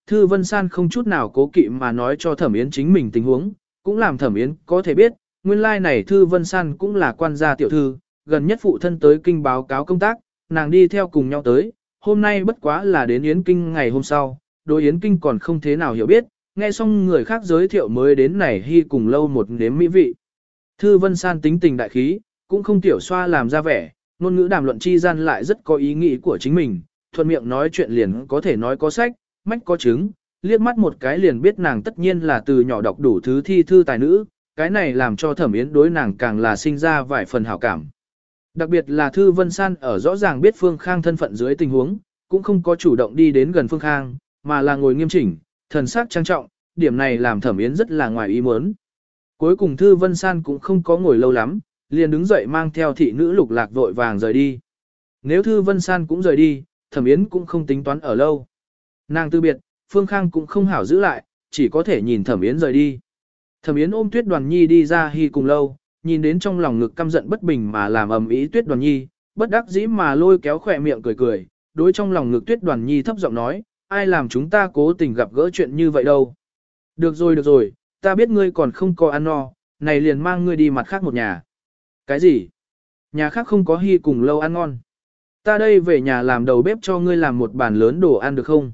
Thư Vân San không chút nào cố kỵ mà nói cho Thẩm Yến chính mình tình huống, cũng làm Thẩm Yến có thể biết, nguyên lai like này Thư Vân San cũng là quan gia tiểu thư, gần nhất phụ thân tới kinh báo cáo công tác, nàng đi theo cùng nhau tới, hôm nay bất quá là đến Yến Kinh ngày hôm sau, đối Yến Kinh còn không thế nào hiểu biết, nghe xong người khác giới thiệu mới đến này hy cùng lâu một nếm mỹ vị. Thư Vân San tính tình đại khí, cũng không tiểu xoa làm ra vẻ, ngôn ngữ đàm luận chi gian lại rất có ý nghĩ của chính mình, thuận miệng nói chuyện liền có thể nói có sách, mách có chứng, liếc mắt một cái liền biết nàng tất nhiên là từ nhỏ đọc đủ thứ thi thư tài nữ, cái này làm cho Thẩm Yến đối nàng càng là sinh ra vài phần hảo cảm. Đặc biệt là Thư Vân San ở rõ ràng biết Phương Khang thân phận dưới tình huống, cũng không có chủ động đi đến gần Phương Khang, mà là ngồi nghiêm chỉnh, thần sắc trang trọng, điểm này làm Thẩm Yến rất là ngoài ý muốn. Cuối cùng Thư Vân San cũng không có ngồi lâu lắm, liền đứng dậy mang theo thị nữ Lục Lạc vội vàng rời đi. Nếu Thư Vân San cũng rời đi, Thẩm Yến cũng không tính toán ở lâu. Nàng từ biệt, Phương Khang cũng không hảo giữ lại, chỉ có thể nhìn Thẩm Yến rời đi. Thẩm Yến ôm Tuyết Đoàn Nhi đi ra hy cùng lâu, nhìn đến trong lòng ngực căm giận bất bình mà làm ầm ĩ Tuyết Đoàn Nhi, bất đắc dĩ mà lôi kéo khỏe miệng cười cười, đối trong lòng ngực Tuyết Đoàn Nhi thấp giọng nói, ai làm chúng ta cố tình gặp gỡ chuyện như vậy đâu. Được rồi được rồi, ta biết ngươi còn không có ăn no, này liền mang ngươi đi mặt khác một nhà. Cái gì? Nhà khác không có hy cùng lâu ăn ngon. Ta đây về nhà làm đầu bếp cho ngươi làm một bàn lớn đồ ăn được không?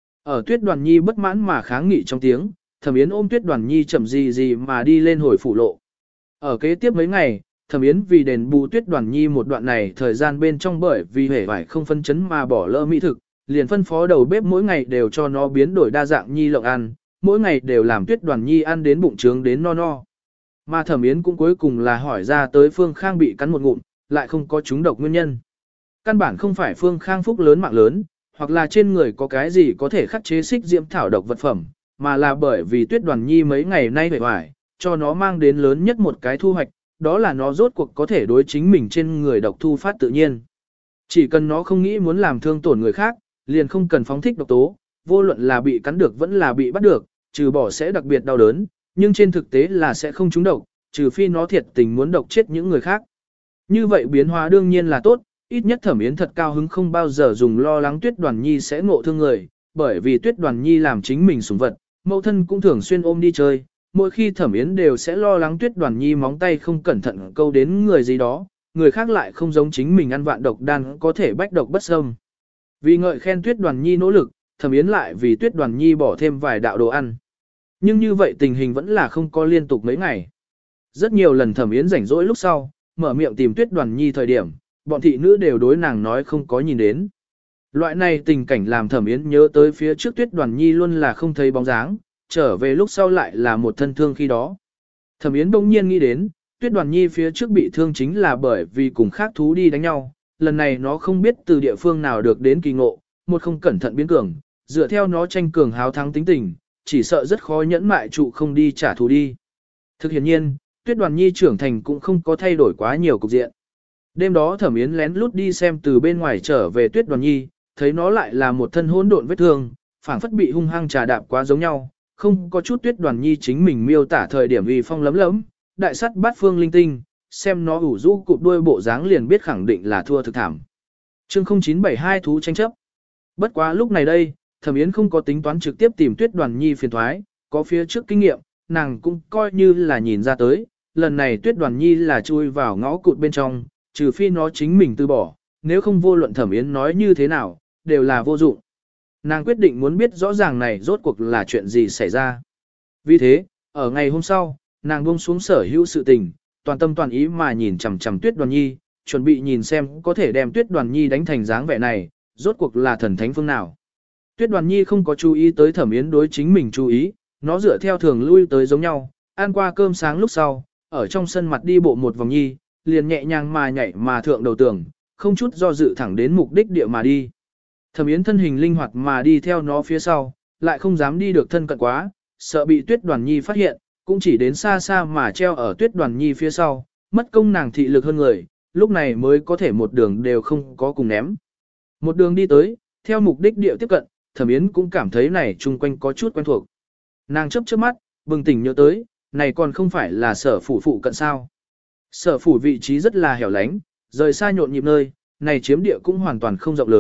Ở Tuyết Đoàn Nhi bất mãn mà kháng nghị trong tiếng, Thẩm Yến ôm Tuyết Đoàn Nhi chậm gì gì mà đi lên hồi phủ lộ. Ở kế tiếp mấy ngày, Thẩm Yến vì đền bù Tuyết Đoàn Nhi một đoạn này thời gian bên trong bởi vì hề vải không phân chấn mà bỏ lỡ mỹ thực, liền phân phó đầu bếp mỗi ngày đều cho nó biến đổi đa dạng nhi lộng ăn, mỗi ngày đều làm Tuyết Đoàn Nhi ăn đến bụng trướng đến no no. Mà Thẩm Yến cũng cuối cùng là hỏi ra tới Phương Khang bị cắn một ngụm, lại không có trúng độc nguyên nhân. Căn bản không phải Phương Khang phúc lớn mạng lớn, hoặc là trên người có cái gì có thể khắc chế xích diễm thảo độc vật phẩm, mà là bởi vì Tuyết Đoàn Nhi mấy ngày nay vẻ vải, cho nó mang đến lớn nhất một cái thu hoạch, đó là nó rốt cuộc có thể đối chính mình trên người độc thu phát tự nhiên. Chỉ cần nó không nghĩ muốn làm thương tổn người khác, liền không cần phóng thích độc tố, vô luận là bị cắn được vẫn là bị bắt được, trừ bỏ sẽ đặc biệt đau đớn, nhưng trên thực tế là sẽ không trúng độc, trừ phi nó thiệt tình muốn độc chết những người khác. Như vậy biến hóa đương nhiên là tốt, ít nhất Thẩm Yến thật cao hứng không bao giờ dùng lo lắng Tuyết Đoàn Nhi sẽ ngộ thương người, bởi vì Tuyết Đoàn Nhi làm chính mình sủng vật, mẫu thân cũng thường xuyên ôm đi chơi, mỗi khi Thẩm Yến đều sẽ lo lắng Tuyết Đoàn Nhi móng tay không cẩn thận câu đến người gì đó, người khác lại không giống chính mình ăn vạn độc đan có thể bách độc bất xâm. Vì ngợi khen Tuyết Đoàn Nhi nỗ lực, Thẩm Yến lại vì Tuyết Đoàn Nhi bỏ thêm vài đạo đồ ăn. Nhưng như vậy tình hình vẫn là không có liên tục mấy ngày. Rất nhiều lần Thẩm Yến rảnh rỗi lúc sau, mở miệng tìm Tuyết Đoàn Nhi thời điểm, bọn thị nữ đều đối nàng nói không có nhìn đến. Loại này tình cảnh làm Thẩm Yến nhớ tới phía trước Tuyết Đoàn Nhi luôn là không thấy bóng dáng, trở về lúc sau lại là một thân thương khi đó. Thẩm Yến bỗng nhiên nghĩ đến, Tuyết Đoàn Nhi phía trước bị thương chính là bởi vì cùng khác thú đi đánh nhau, lần này nó không biết từ địa phương nào được đến kỳ ngộ, một không cẩn thận biến cường, dựa theo nó tranh cường háo thắng tính tình, chỉ sợ rất khó nhẫn mại trụ không đi trả thù đi. Thực hiện nhiên, Tuyết Đoàn Nhi trưởng thành cũng không có thay đổi quá nhiều cục diện. Đêm đó Thẩm Yến lén lút đi xem từ bên ngoài trở về Tuyết Đoàn Nhi, thấy nó lại là một thân hỗn độn vết thương, phảng phất bị hung hăng trà đạp quá giống nhau, không có chút Tuyết Đoàn Nhi chính mình miêu tả thời điểm uy phong lấm lấm, đại sắt bát phương linh tinh, xem nó ủ rũ cụp đuôi bộ dáng liền biết khẳng định là thua thực thảm. Chương không chín bảy hai thú tranh chấp. Bất quá lúc này đây, Thẩm Yến không có tính toán trực tiếp tìm Tuyết Đoàn Nhi phiền thoái, có phía trước kinh nghiệm, nàng cũng coi như là nhìn ra tới, lần này Tuyết Đoàn Nhi là chui vào ngõ cụt bên trong, trừ phi nó chính mình từ bỏ, nếu không vô luận Thẩm Yến nói như thế nào, đều là vô dụng. Nàng quyết định muốn biết rõ ràng này rốt cuộc là chuyện gì xảy ra. Vì thế, ở ngày hôm sau, nàng buông xuống sở hữu sự tình, toàn tâm toàn ý mà nhìn chằm chằm Tuyết Đoàn Nhi, chuẩn bị nhìn xem có thể đem Tuyết Đoàn Nhi đánh thành dáng vẻ này, rốt cuộc là thần thánh phương nào. Tuyết Đoàn Nhi không có chú ý tới Thẩm Yến đối chính mình chú ý, nó dựa theo thường lui tới giống nhau, ăn qua cơm sáng lúc sau, ở trong sân mặt đi bộ một vòng nhi, liền nhẹ nhàng mà nhảy mà thượng đầu tường, không chút do dự thẳng đến mục đích địa mà đi. Thẩm Yến thân hình linh hoạt mà đi theo nó phía sau, lại không dám đi được thân cận quá, sợ bị Tuyết Đoàn Nhi phát hiện, cũng chỉ đến xa xa mà treo ở Tuyết Đoàn Nhi phía sau, mất công nàng thị lực hơn người, lúc này mới có thể một đường đều không có cùng ném. Một đường đi tới, theo mục đích địa tiếp cận, Thẩm Yến cũng cảm thấy này chung quanh có chút quen thuộc. Nàng chớp chớp mắt, bừng tỉnh nhớ tới, này còn không phải là sở phủ phụ cận sao. Sở phủ vị trí rất là hẻo lánh, rời xa nhộn nhịp nơi, này chiếm địa cũng hoàn toàn không rộng lớn,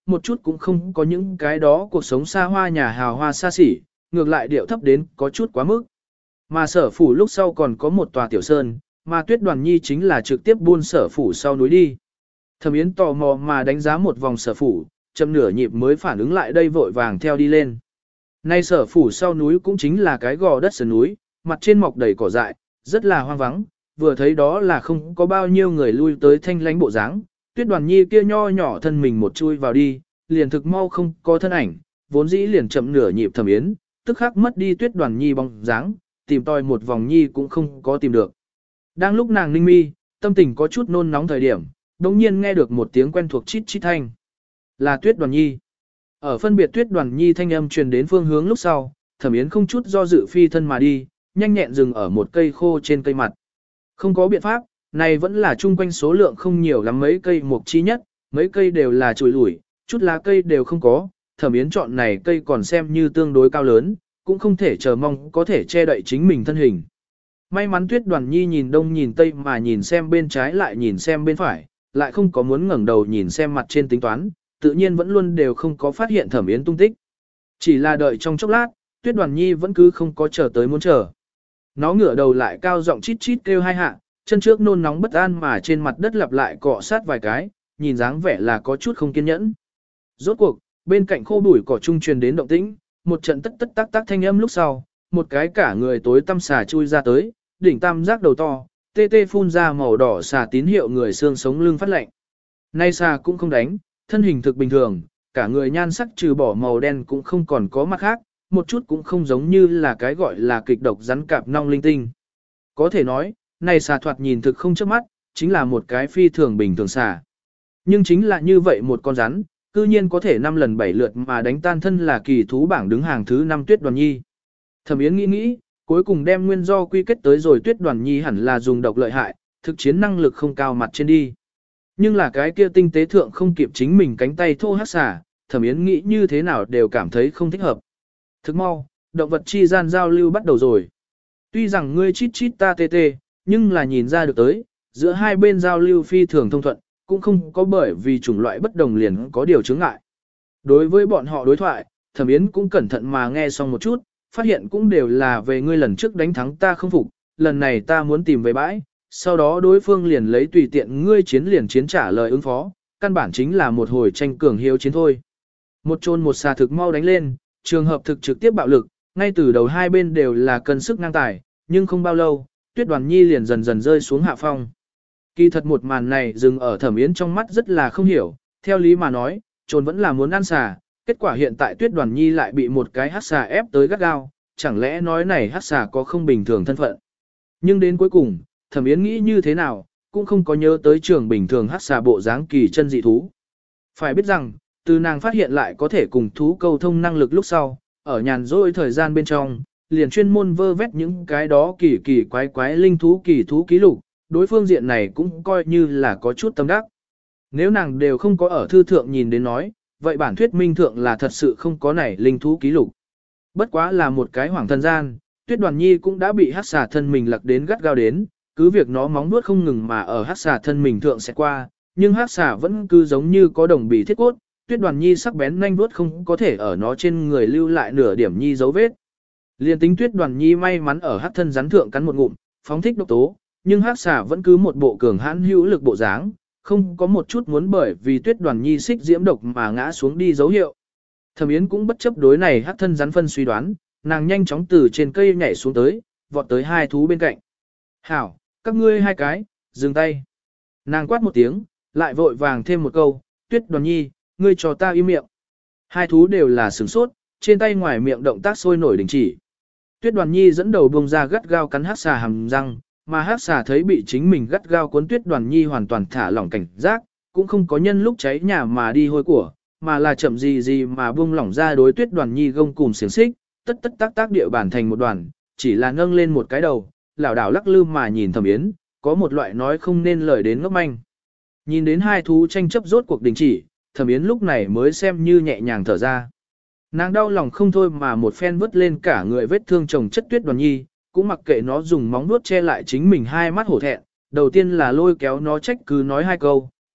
một chút cũng không có những cái đó cuộc sống xa hoa nhà hào hoa xa xỉ, ngược lại điệu thấp đến có chút quá mức. Mà sở phủ lúc sau còn có một tòa tiểu sơn, mà Tuyết Đoàn Nhi chính là trực tiếp buôn sở phủ sau núi đi. Thẩm Yến tò mò mà đánh giá một vòng sở phủ, chậm nửa nhịp mới phản ứng lại đây vội vàng theo đi lên. Nay sở phủ sau núi cũng chính là cái gò đất sườn núi, mặt trên mọc đầy cỏ dại, rất là hoang vắng, vừa thấy đó là không có bao nhiêu người lui tới thanh lánh bộ dáng. Tuyết Đoàn Nhi kia nho nhỏ thân mình một chui vào đi, liền thực mau không có thân ảnh, vốn dĩ liền chậm nửa nhịp Thẩm Yến, tức khắc mất đi Tuyết Đoàn Nhi bóng dáng, tìm tòi một vòng nhi cũng không có tìm được. Đang lúc nàng ninh mi, tâm tình có chút nôn nóng thời điểm, đột nhiên nghe được một tiếng quen thuộc chít chít thanh. Là Tuyết Đoàn Nhi. Ở phân biệt Tuyết Đoàn Nhi thanh âm truyền đến phương hướng lúc sau, Thẩm Yến không chút do dự phi thân mà đi, nhanh nhẹn dừng ở một cây khô trên cây mặt. Không có biện pháp, này vẫn là chung quanh số lượng không nhiều lắm mấy cây mục chi nhất, mấy cây đều là chùi lủi, chút lá cây đều không có. Thẩm Yến chọn này cây còn xem như tương đối cao lớn, cũng không thể chờ mong có thể che đậy chính mình thân hình. May mắn Tuyết Đoàn Nhi nhìn đông nhìn tây mà nhìn xem bên trái lại nhìn xem bên phải, lại không có muốn ngẩng đầu nhìn xem mặt trên tính toán, tự nhiên vẫn luôn đều không có phát hiện Thẩm Yến tung tích. Chỉ là đợi trong chốc lát, Tuyết Đoàn Nhi vẫn cứ không có chờ tới muốn chờ. Nó ngửa đầu lại cao giọng chít chít kêu hai hạ, chân trước nôn nóng bất an mà trên mặt đất lặp lại cọ sát vài cái, nhìn dáng vẻ là có chút không kiên nhẫn. Rốt cuộc, bên cạnh khô bụi cỏ trung truyền đến động tĩnh, một trận tất tất tác tác thanh âm lúc sau, một cái cả người tối tăm xà chui ra tới, đỉnh tam giác đầu to, tê tê phun ra màu đỏ xà tín hiệu người xương sống lưng phát lạnh. Nay xà cũng không đánh, thân hình thực bình thường, cả người nhan sắc trừ bỏ màu đen cũng không còn có mặt khác, một chút cũng không giống như là cái gọi là kịch độc rắn cạp nong linh tinh. Có thể nói, này xà thoạt nhìn thực không trước mắt, chính là một cái phi thường bình thường xà. Nhưng chính là như vậy một con rắn, cư nhiên có thể năm lần bảy lượt mà đánh tan thân là kỳ thú bảng đứng hàng thứ năm Tuyết Đoàn Nhi. Thẩm Yến nghĩ nghĩ, cuối cùng đem nguyên do quy kết tới rồi Tuyết Đoàn Nhi hẳn là dùng độc lợi hại, thực chiến năng lực không cao mặt trên đi. Nhưng là cái kia tinh tế thượng không kịp chính mình cánh tay thô hát xà, Thẩm Yến nghĩ như thế nào đều cảm thấy không thích hợp. Thức mau, động vật chi gian giao lưu bắt đầu rồi. Tuy rằng ngươi chít chít ta tê tê, nhưng là nhìn ra được tới, giữa hai bên giao lưu phi thường thông thuận, cũng không có bởi vì chủng loại bất đồng liền có điều chướng ngại. Đối với bọn họ đối thoại, Thẩm Yến cũng cẩn thận mà nghe xong một chút, phát hiện cũng đều là về ngươi lần trước đánh thắng ta không phục, lần này ta muốn tìm về bãi, sau đó đối phương liền lấy tùy tiện ngươi chiến liền chiến trả lời ứng phó, căn bản chính là một hồi tranh cường hiếu chiến thôi. Một chôn một xà thực mau đánh lên, trường hợp thực trực tiếp bạo lực, ngay từ đầu hai bên đều là cân sức ngang tài, nhưng không bao lâu, Tuyết Đoàn Nhi liền dần dần rơi xuống hạ phong. Kỳ thật một màn này dừng ở Thẩm Yến trong mắt rất là không hiểu, theo lý mà nói, trồn vẫn là muốn ăn xà, kết quả hiện tại Tuyết Đoàn Nhi lại bị một cái hắc xà ép tới gắt gao, chẳng lẽ nói này hắc xà có không bình thường thân phận. Nhưng đến cuối cùng, Thẩm Yến nghĩ như thế nào, cũng không có nhớ tới trường bình thường hắc xà bộ dáng kỳ chân dị thú. Phải biết rằng, từ nàng phát hiện lại có thể cùng thú câu thông năng lực lúc sau, ở nhàn rỗi thời gian bên trong, liền chuyên môn vơ vét những cái đó kỳ kỳ quái quái linh thú kỳ thú ký lục, đối phương diện này cũng coi như là có chút tâm đắc. Nếu nàng đều không có ở thư thượng nhìn đến nói, vậy bản thuyết minh thượng là thật sự không có này linh thú ký lục. Bất quá là một cái hoảng thân gian, Tuyết Đoàn Nhi cũng đã bị hắc xà thân mình lặc đến gắt gao đến, cứ việc nó móng vuốt không ngừng mà ở hắc xà thân mình thượng sẽ qua, nhưng hắc xà vẫn cứ giống như có đồng bì thiết cốt, Tuyết Đoàn Nhi sắc bén nhanh vuốt không có thể ở nó trên người lưu lại nửa điểm nhi dấu vết. Liên tính Tuyết Đoàn Nhi may mắn ở hắc thân rắn thượng cắn một ngụm, phóng thích độc tố, nhưng hắc xà vẫn cứ một bộ cường hãn hữu lực bộ dáng, không có một chút muốn bởi vì Tuyết Đoàn Nhi xích diễm độc mà ngã xuống đi dấu hiệu. Thẩm Yến cũng bất chấp đối này hắc thân rắn phân suy đoán, nàng nhanh chóng từ trên cây nhảy xuống tới, vọt tới hai thú bên cạnh. Hảo, các ngươi hai cái, dừng tay. Nàng quát một tiếng, lại vội vàng thêm một câu, Tuyết Đoàn Nhi, ngươi cho ta im miệng. Hai thú đều là sửng sốt, trên tay ngoài miệng động tác sôi nổi đình chỉ. Tuyết Đoàn Nhi dẫn đầu buông ra gắt gao cắn hắc xà hàm răng, mà hắc xà thấy bị chính mình gắt gao cuốn Tuyết Đoàn Nhi hoàn toàn thả lỏng cảnh giác, cũng không có nhân lúc cháy nhà mà đi hôi của, mà là chậm gì gì mà buông lỏng ra đối Tuyết Đoàn Nhi gông cùm xiềng xích, tất tất tác tác địa bản thành một đoàn, chỉ là nâng lên một cái đầu, lảo đảo lắc lư mà nhìn Thẩm Yến, có một loại nói không nên lời đến ngốc manh. Nhìn đến hai thú tranh chấp rốt cuộc đình chỉ, Thẩm Yến lúc này mới xem như nhẹ nhàng thở ra. Nàng đau lòng không thôi mà một phen vứt lên cả người vết thương chồng chất Tuyết Đoàn Nhi, cũng mặc kệ nó dùng móng vuốt che lại chính mình hai mắt hổ thẹn, đầu tiên là lôi kéo nó trách cứ nói hai câu,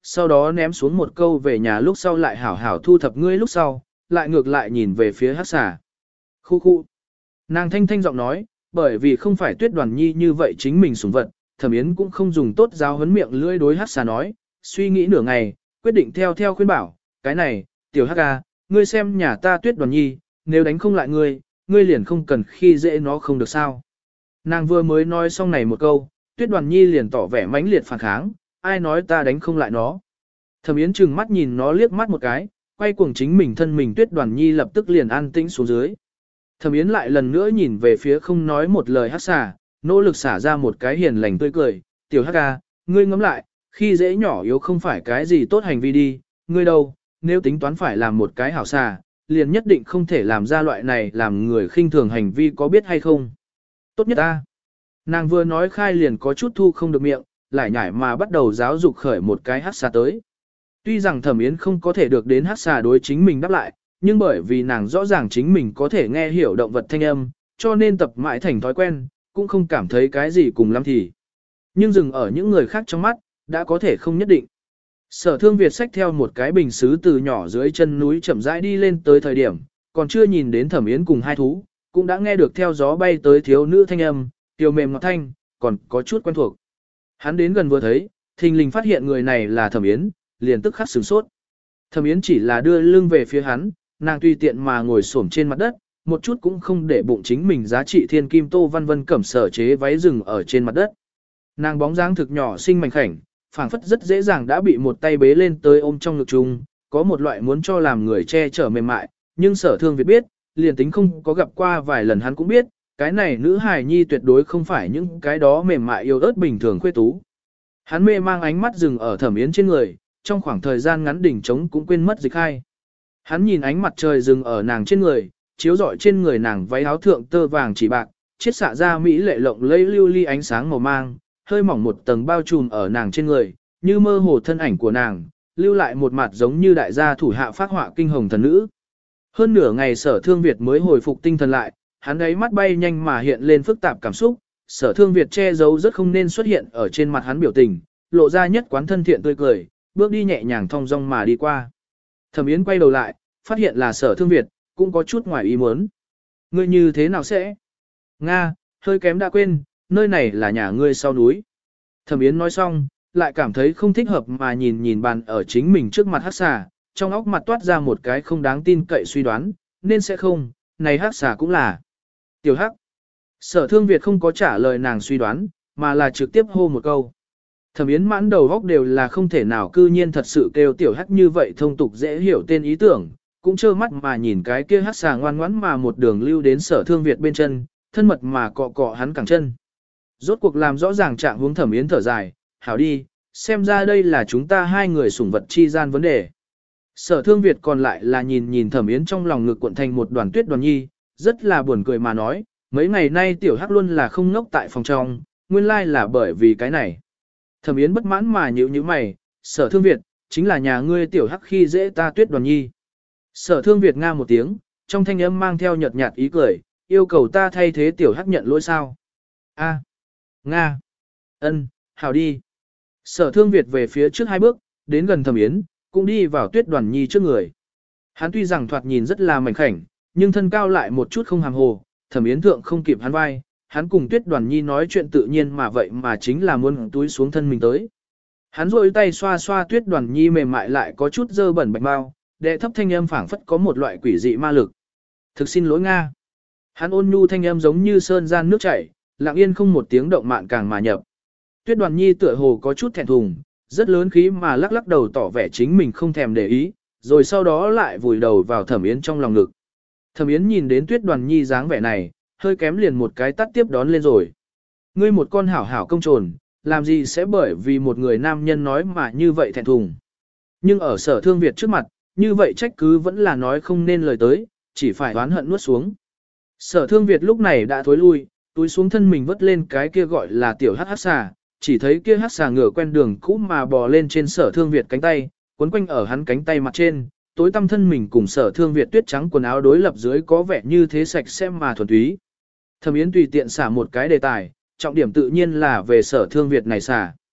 sau đó ném xuống một câu về nhà lúc sau lại hảo hảo thu thập ngươi lúc sau, lại ngược lại nhìn về phía hắc xà. Khu khu. Nàng thanh thanh giọng nói, bởi vì không phải Tuyết Đoàn Nhi như vậy chính mình sủng vật, Thẩm Yến cũng không dùng tốt giáo huấn miệng lưỡi đối hắc xà nói, suy nghĩ nửa ngày, quyết định theo theo khuyên bảo, cái này, tiểu hắc à, ngươi xem nhà ta Tuyết Đoàn Nhi, nếu đánh không lại ngươi, ngươi liền không cần khi dễ nó không được sao. Nàng vừa mới nói xong này một câu, Tuyết Đoàn Nhi liền tỏ vẻ mãnh liệt phản kháng, ai nói ta đánh không lại nó. Thẩm Yến trừng mắt nhìn nó liếc mắt một cái, quay cuồng chính mình thân mình Tuyết Đoàn Nhi lập tức liền an tĩnh xuống dưới. Thẩm Yến lại lần nữa nhìn về phía không nói một lời hắc xà, nỗ lực xả ra một cái hiền lành tươi cười, tiểu hắc à, ngươi ngẫm lại, khi dễ nhỏ yếu không phải cái gì tốt hành vi đi, ngươi đâu, nếu tính toán phải làm một cái hảo xà, liền nhất định không thể làm ra loại này làm người khinh thường hành vi có biết hay không. Tốt nhất ta. Nàng vừa nói khai liền có chút thu không được miệng, lại nhảy mà bắt đầu giáo dục khởi một cái hắc xà tới. Tuy rằng Thẩm Yến không có thể được đến hắc xà đối chính mình đáp lại, nhưng bởi vì nàng rõ ràng chính mình có thể nghe hiểu động vật thanh âm, cho nên tập mãi thành thói quen, cũng không cảm thấy cái gì cùng lắm thì. Nhưng dừng ở những người khác trong mắt, đã có thể không nhất định. Sở Thương Việt xách theo một cái bình sứ từ nhỏ dưới chân núi chậm rãi đi lên tới thời điểm, còn chưa nhìn đến Thẩm Yến cùng hai thú, cũng đã nghe được theo gió bay tới thiếu nữ thanh âm, tiêu mềm ngọt thanh, còn có chút quen thuộc. Hắn đến gần vừa thấy, thình lình phát hiện người này là Thẩm Yến, liền tức khắc sửng sốt. Thẩm Yến chỉ là đưa lưng về phía hắn, nàng tùy tiện mà ngồi xổm trên mặt đất, một chút cũng không để bụng chính mình giá trị thiên kim tô văn vân cẩm sở chế váy rừng ở trên mặt đất. Nàng bóng dáng thực nhỏ xinh mảnh khảnh, phảng phất rất dễ dàng đã bị một tay bế lên tới ôm trong ngực chung, có một loại muốn cho làm người che chở mềm mại, nhưng Sở Thương Việt biết, liền tính không có gặp qua vài lần hắn cũng biết, cái này nữ hài nhi tuyệt đối không phải những cái đó mềm mại yêu ớt bình thường khuê tú. Hắn mê mang ánh mắt dừng ở Thẩm Yến trên người, trong khoảng thời gian ngắn đỉnh trống cũng quên mất dịch hai. Hắn nhìn ánh mặt trời dừng ở nàng trên người, chiếu rọi trên người nàng váy áo thượng tơ vàng chỉ bạc, chiết xạ ra mỹ lệ lộng lẫy lưu ly ánh sáng màu mang, hơi mỏng một tầng bao trùm ở nàng trên người, như mơ hồ thân ảnh của nàng, lưu lại một mặt giống như đại gia thủ hạ phát họa kinh hồng thần nữ. Hơn nửa ngày Sở Thương Việt mới hồi phục tinh thần lại, hắn ấy mắt bay nhanh mà hiện lên phức tạp cảm xúc, Sở Thương Việt che giấu rất không nên xuất hiện ở trên mặt hắn biểu tình, lộ ra nhất quán thân thiện tươi cười, bước đi nhẹ nhàng thong dong mà đi qua. Thẩm Yến quay đầu lại, phát hiện là Sở Thương Việt, cũng có chút ngoài ý muốn. Ngươi như thế nào sẽ? Nga, hơi kém đã quên, nơi này là nhà ngươi sau núi. Thẩm Yến nói xong, lại cảm thấy không thích hợp mà nhìn nhìn bàn ở chính mình trước mặt hắc xà, trong óc mặt toát ra một cái không đáng tin cậy suy đoán, nên sẽ không, này hắc xà cũng là. Tiểu hắc. Sở Thương Việt không có trả lời nàng suy đoán, mà là trực tiếp hô một câu. Thẩm Yến mãn đầu góc đều là không thể nào cư nhiên thật sự kêu tiểu hắc như vậy thông tục dễ hiểu tên ý tưởng, cũng trơ mắt mà nhìn cái kia hắc xà ngoan ngoãn mà một đường lưu đến Sở Thương Việt bên chân, thân mật mà cọ cọ hắn cẳng chân. Rốt cuộc làm rõ ràng trạng huống Thẩm Yến thở dài, hảo đi, xem ra đây là chúng ta hai người sủng vật chi gian vấn đề. Sở Thương Việt còn lại là nhìn nhìn Thẩm Yến trong lòng ngực cuộn thành một đoàn tuyết đoàn nhi, rất là buồn cười mà nói, mấy ngày nay tiểu hắc luôn là không ngốc tại phòng trong, nguyên lai là bởi vì cái này. Thẩm Yến bất mãn mà nhíu nhíu mày, Sở Thương Việt, chính là nhà ngươi tiểu hắc khi dễ ta tuyết đoàn nhi. Sở Thương Việt nga một tiếng, trong thanh âm mang theo nhợt nhạt ý cười, yêu cầu ta thay thế tiểu hắc nhận lỗi sao? A, nga, ân, hảo đi. Sở Thương Việt về phía trước hai bước, đến gần Thẩm Yến, cũng đi vào tuyết đoàn nhi trước người. Hắn tuy rằng thoạt nhìn rất là mảnh khảnh, nhưng thân cao lại một chút không hàm hồ, Thẩm Yến thượng không kịp hắn vai, hắn cùng tuyết đoàn nhi nói chuyện tự nhiên mà vậy mà chính là muốn túi xuống thân mình tới. Hắn rôi tay xoa xoa tuyết đoàn nhi mềm mại lại có chút dơ bẩn bạch bao, đệ thấp thanh âm phảng phất có một loại quỷ dị ma lực. Thực xin lỗi Nga. Hắn ôn nhu thanh âm giống như sơn gian nước chảy, lặng yên không một tiếng động mạn càng mà nhập. Tuyết đoàn nhi tựa hồ có chút thẹn thùng, rất lớn khí mà lắc lắc đầu tỏ vẻ chính mình không thèm để ý, rồi sau đó lại vùi đầu vào Thẩm Yến trong lòng ngực. Thẩm Yến nhìn đến tuyết đoàn nhi dáng vẻ này, hơi kém liền một cái tắt tiếp đón lên rồi. Ngươi một con hảo hảo công trồn, làm gì sẽ bởi vì một người nam nhân nói mà như vậy thẹn thùng. Nhưng ở Sở Thương Việt trước mặt, như vậy trách cứ vẫn là nói không nên lời tới, chỉ phải oán hận nuốt xuống. Sở Thương Việt lúc này đã thối lui, túi xuống thân mình vất lên cái kia gọi là tiểu hắc hắc xà, chỉ thấy kia hắc xà ngửa quen đường cũ mà bò lên trên Sở Thương Việt cánh tay, quấn quanh ở hắn cánh tay mặt trên, tối tăm thân mình cùng Sở Thương Việt tuyết trắng quần áo đối lập dưới có vẻ như thế sạch sẽ mà thuần túy. Thẩm Yến tùy tiện xả một cái đề tài, trọng điểm tự nhiên là về Sở Thương Việt này xả.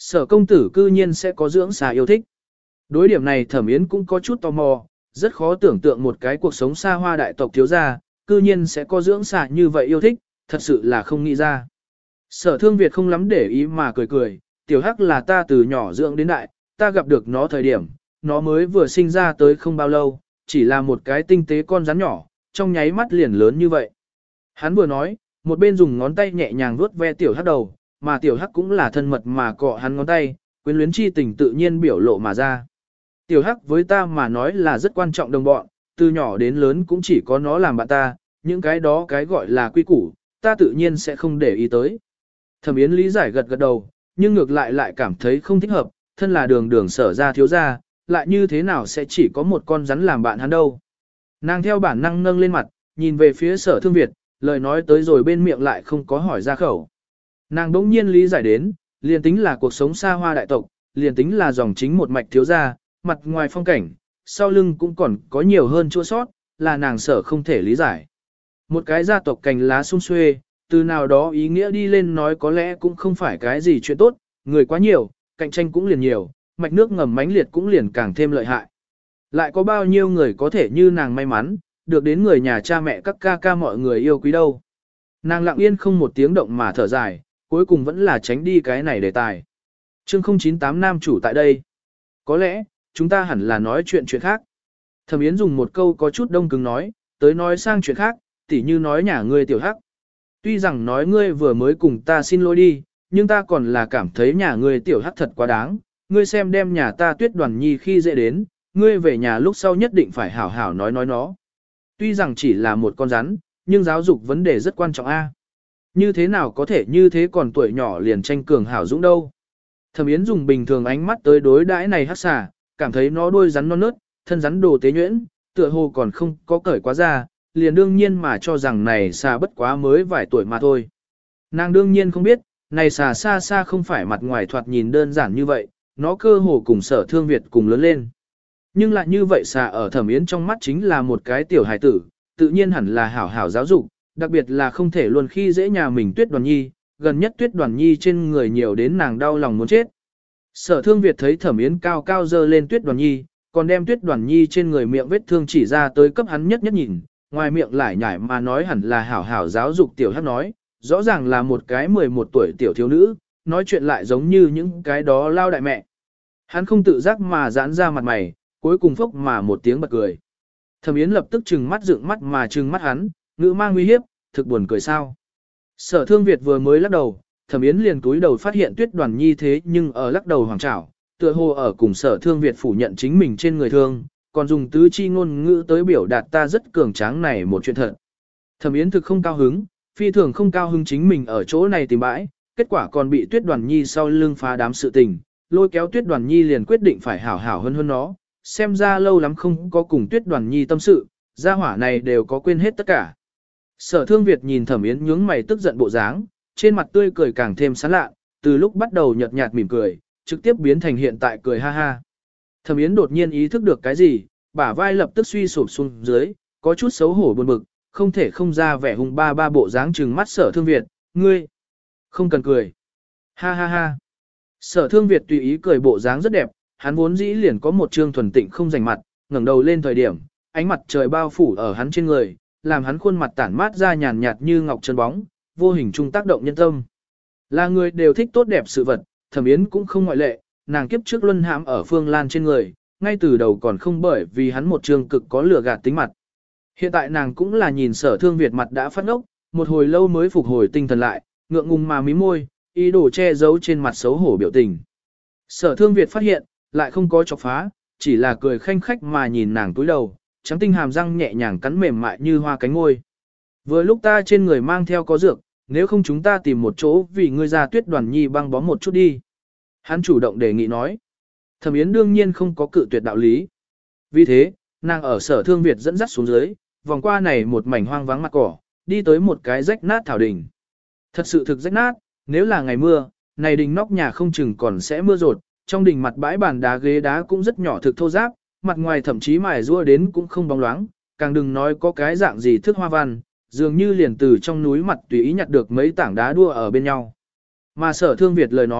Sở công tử cư nhiên sẽ có dưỡng xà yêu thích. Đối điểm này Thẩm Yến cũng có chút tò mò, rất khó tưởng tượng một cái cuộc sống xa hoa đại tộc thiếu gia, cư nhiên sẽ có dưỡng xà như vậy yêu thích, thật sự là không nghĩ ra. Sở Thương Việt không lắm để ý mà cười cười, tiểu hắc là ta từ nhỏ dưỡng đến đại, ta gặp được nó thời điểm, nó mới vừa sinh ra tới không bao lâu, chỉ là một cái tinh tế con rắn nhỏ, trong nháy mắt liền lớn như vậy. Hắn vừa nói, một bên dùng ngón tay nhẹ nhàng vuốt ve tiểu hắc đầu, mà tiểu hắc cũng là thân mật mà cọ hắn ngón tay, quyến luyến chi tình tự nhiên biểu lộ mà ra. Tiểu hắc với ta mà nói là rất quan trọng đồng bọn, từ nhỏ đến lớn cũng chỉ có nó làm bạn ta, những cái đó cái gọi là quy củ, ta tự nhiên sẽ không để ý tới. Thẩm Yến lý giải gật gật đầu, nhưng ngược lại lại cảm thấy không thích hợp, thân là đường đường sở ra thiếu ra, lại như thế nào sẽ chỉ có một con rắn làm bạn hắn đâu. Nàng theo bản năng nâng lên mặt, nhìn về phía Sở Thương Việt, lời nói tới rồi bên miệng lại không có hỏi ra khẩu. Nàng đỗng nhiên lý giải đến, liền tính là cuộc sống xa hoa đại tộc, liền tính là dòng chính một mạch thiếu gia, mặt ngoài phong cảnh, sau lưng cũng còn có nhiều hơn chua sót, là nàng sở không thể lý giải. Một cái gia tộc cành lá sum xuê, từ nào đó ý nghĩa đi lên nói có lẽ cũng không phải cái gì chuyện tốt, người quá nhiều, cạnh tranh cũng liền nhiều, mạch nước ngầm mãnh liệt cũng liền càng thêm lợi hại. Lại có bao nhiêu người có thể như nàng may mắn, được đến người nhà cha mẹ các ca ca mọi người yêu quý đâu. Nàng lặng yên không một tiếng động mà thở dài, cuối cùng vẫn là tránh đi cái này đề tài. Chương không chín tám nam chủ tại đây. Có lẽ, chúng ta hẳn là nói chuyện chuyện khác. Thẩm Yến dùng một câu có chút đông cứng nói, tới nói sang chuyện khác, tỉ như nói nhà ngươi tiểu hắc. Tuy rằng nói ngươi vừa mới cùng ta xin lỗi đi, nhưng ta còn là cảm thấy nhà ngươi tiểu hắc thật quá đáng. Ngươi xem đem nhà ta Tuyết Đoàn Nhi khi dễ đến, ngươi về nhà lúc sau nhất định phải hảo hảo nói nói nó. Tuy rằng chỉ là một con rắn, nhưng giáo dục vấn đề rất quan trọng a. Như thế nào có thể như thế còn tuổi nhỏ liền tranh cường hảo dũng đâu. Thẩm Yến dùng bình thường ánh mắt tới đối đãi này hắc xà, cảm thấy nó đuôi rắn non nớt, thân rắn đồ tế nhuyễn, tựa hồ còn không có cởi quá ra, liền đương nhiên mà cho rằng này xà bất quá mới vài tuổi mà thôi. Nàng đương nhiên không biết, này xà xa xa không phải mặt ngoài thoạt nhìn đơn giản như vậy, nó cơ hồ cùng Sở Thương Việt cùng lớn lên. Nhưng lại như vậy xà ở Thẩm Yến trong mắt chính là một cái tiểu hài tử, tự nhiên hẳn là hảo hảo giáo dục, đặc biệt là không thể luôn khi dễ nhà mình Tuyết Đoàn Nhi, gần nhất Tuyết Đoàn Nhi trên người nhiều đến nàng đau lòng muốn chết. Sở Thương Việt thấy Thẩm Yến cao cao dơ lên Tuyết Đoàn Nhi, còn đem Tuyết Đoàn Nhi trên người miệng vết thương chỉ ra tới cấp hắn nhất nhất nhìn, ngoài miệng lại nhải mà nói hẳn là hảo hảo giáo dục tiểu hắc nói, rõ ràng là một cái mười một tuổi tiểu thiếu nữ, nói chuyện lại giống như những cái đó lao đại mẹ. Hắn không tự giác mà giãn ra mặt mày, cuối cùng phốc mà một tiếng bật cười. Thẩm Yến lập tức trừng mắt dựng mắt mà trừng mắt hắn, ngữ mang nguy hiếp, thực buồn cười sao. Sở Thương Việt vừa mới lắc đầu, Thẩm Yến liền cúi đầu phát hiện Tuyết Đoàn Nhi thế nhưng ở lắc đầu hoàng trảo, tựa hồ ở cùng Sở Thương Việt phủ nhận chính mình trên người thương, còn dùng tứ chi ngôn ngữ tới biểu đạt ta rất cường tráng này một chuyện thật. Thẩm Yến thực không cao hứng, phi thường không cao hứng chính mình ở chỗ này tìm bãi, kết quả còn bị Tuyết Đoàn Nhi sau lưng phá đám sự tình, lôi kéo Tuyết Đoàn Nhi liền quyết định phải hảo hảo hơn hơn nó, xem ra lâu lắm không có cùng Tuyết Đoàn Nhi tâm sự, gia hỏa này đều có quên hết tất cả. Sở Thương Việt nhìn Thẩm Yến nhướng mày tức giận bộ dáng, trên mặt tươi cười càng thêm sán lạ, từ lúc bắt đầu nhợt nhạt mỉm cười, trực tiếp biến thành hiện tại cười ha ha. Thẩm Yến đột nhiên ý thức được cái gì, bả vai lập tức suy sụp xuống dưới, có chút xấu hổ buồn bực, không thể không ra vẻ hung ba ba bộ dáng trừng mắt Sở Thương Việt, ngươi, không cần cười. Ha ha ha. Sở Thương Việt tùy ý cười bộ dáng rất đẹp, hắn vốn dĩ liền có một trương thuần tịnh không rành mặt, ngẩng đầu lên thời điểm, ánh mặt trời bao phủ ở hắn trên người, làm hắn khuôn mặt tản mát ra nhàn nhạt như ngọc chân bóng, vô hình trung tác động nhân tâm. Là người đều thích tốt đẹp sự vật, Thẩm Yến cũng không ngoại lệ, nàng kiếp trước luân hãm ở Phương Lan trên người, ngay từ đầu còn không bởi vì hắn một trương cực có lửa gạt tính mặt. Hiện tại nàng cũng là nhìn Sở Thương Việt mặt đã phát ngốc, một hồi lâu mới phục hồi tinh thần lại, ngượng ngùng mà mím môi, ý đồ che giấu trên mặt xấu hổ biểu tình. Sở Thương Việt phát hiện, lại không có chọc phá, chỉ là cười khanh khách mà nhìn nàng túi đầu, trắng tinh hàm răng nhẹ nhàng cắn mềm mại như hoa cánh ngôi. Vừa lúc ta trên người mang theo có dược, nếu không chúng ta tìm một chỗ vì ngươi ra Tuyết Đoàn Nhi băng bó một chút đi. Hắn chủ động đề nghị nói. Thẩm Yến đương nhiên không có cự tuyệt đạo lý. Vì thế, nàng ở Sở Thương Việt dẫn dắt xuống dưới, vòng qua này một mảnh hoang vắng mặt cỏ, đi tới một cái rách nát thảo đình. Thật sự thực rách nát, nếu là ngày mưa, này đình nóc nhà không chừng còn sẽ mưa rột, trong đình mặt bãi bàn đá ghế đá cũng rất nhỏ thực thô ráp, mặt ngoài thậm chí mài rua đến cũng không bóng loáng, càng đừng nói có cái dạng gì thức hoa văn, dường như liền từ trong núi mặt tùy ý nhặt được mấy tảng đá đua ở bên nhau. Mà Sở Thương Việt lời nói,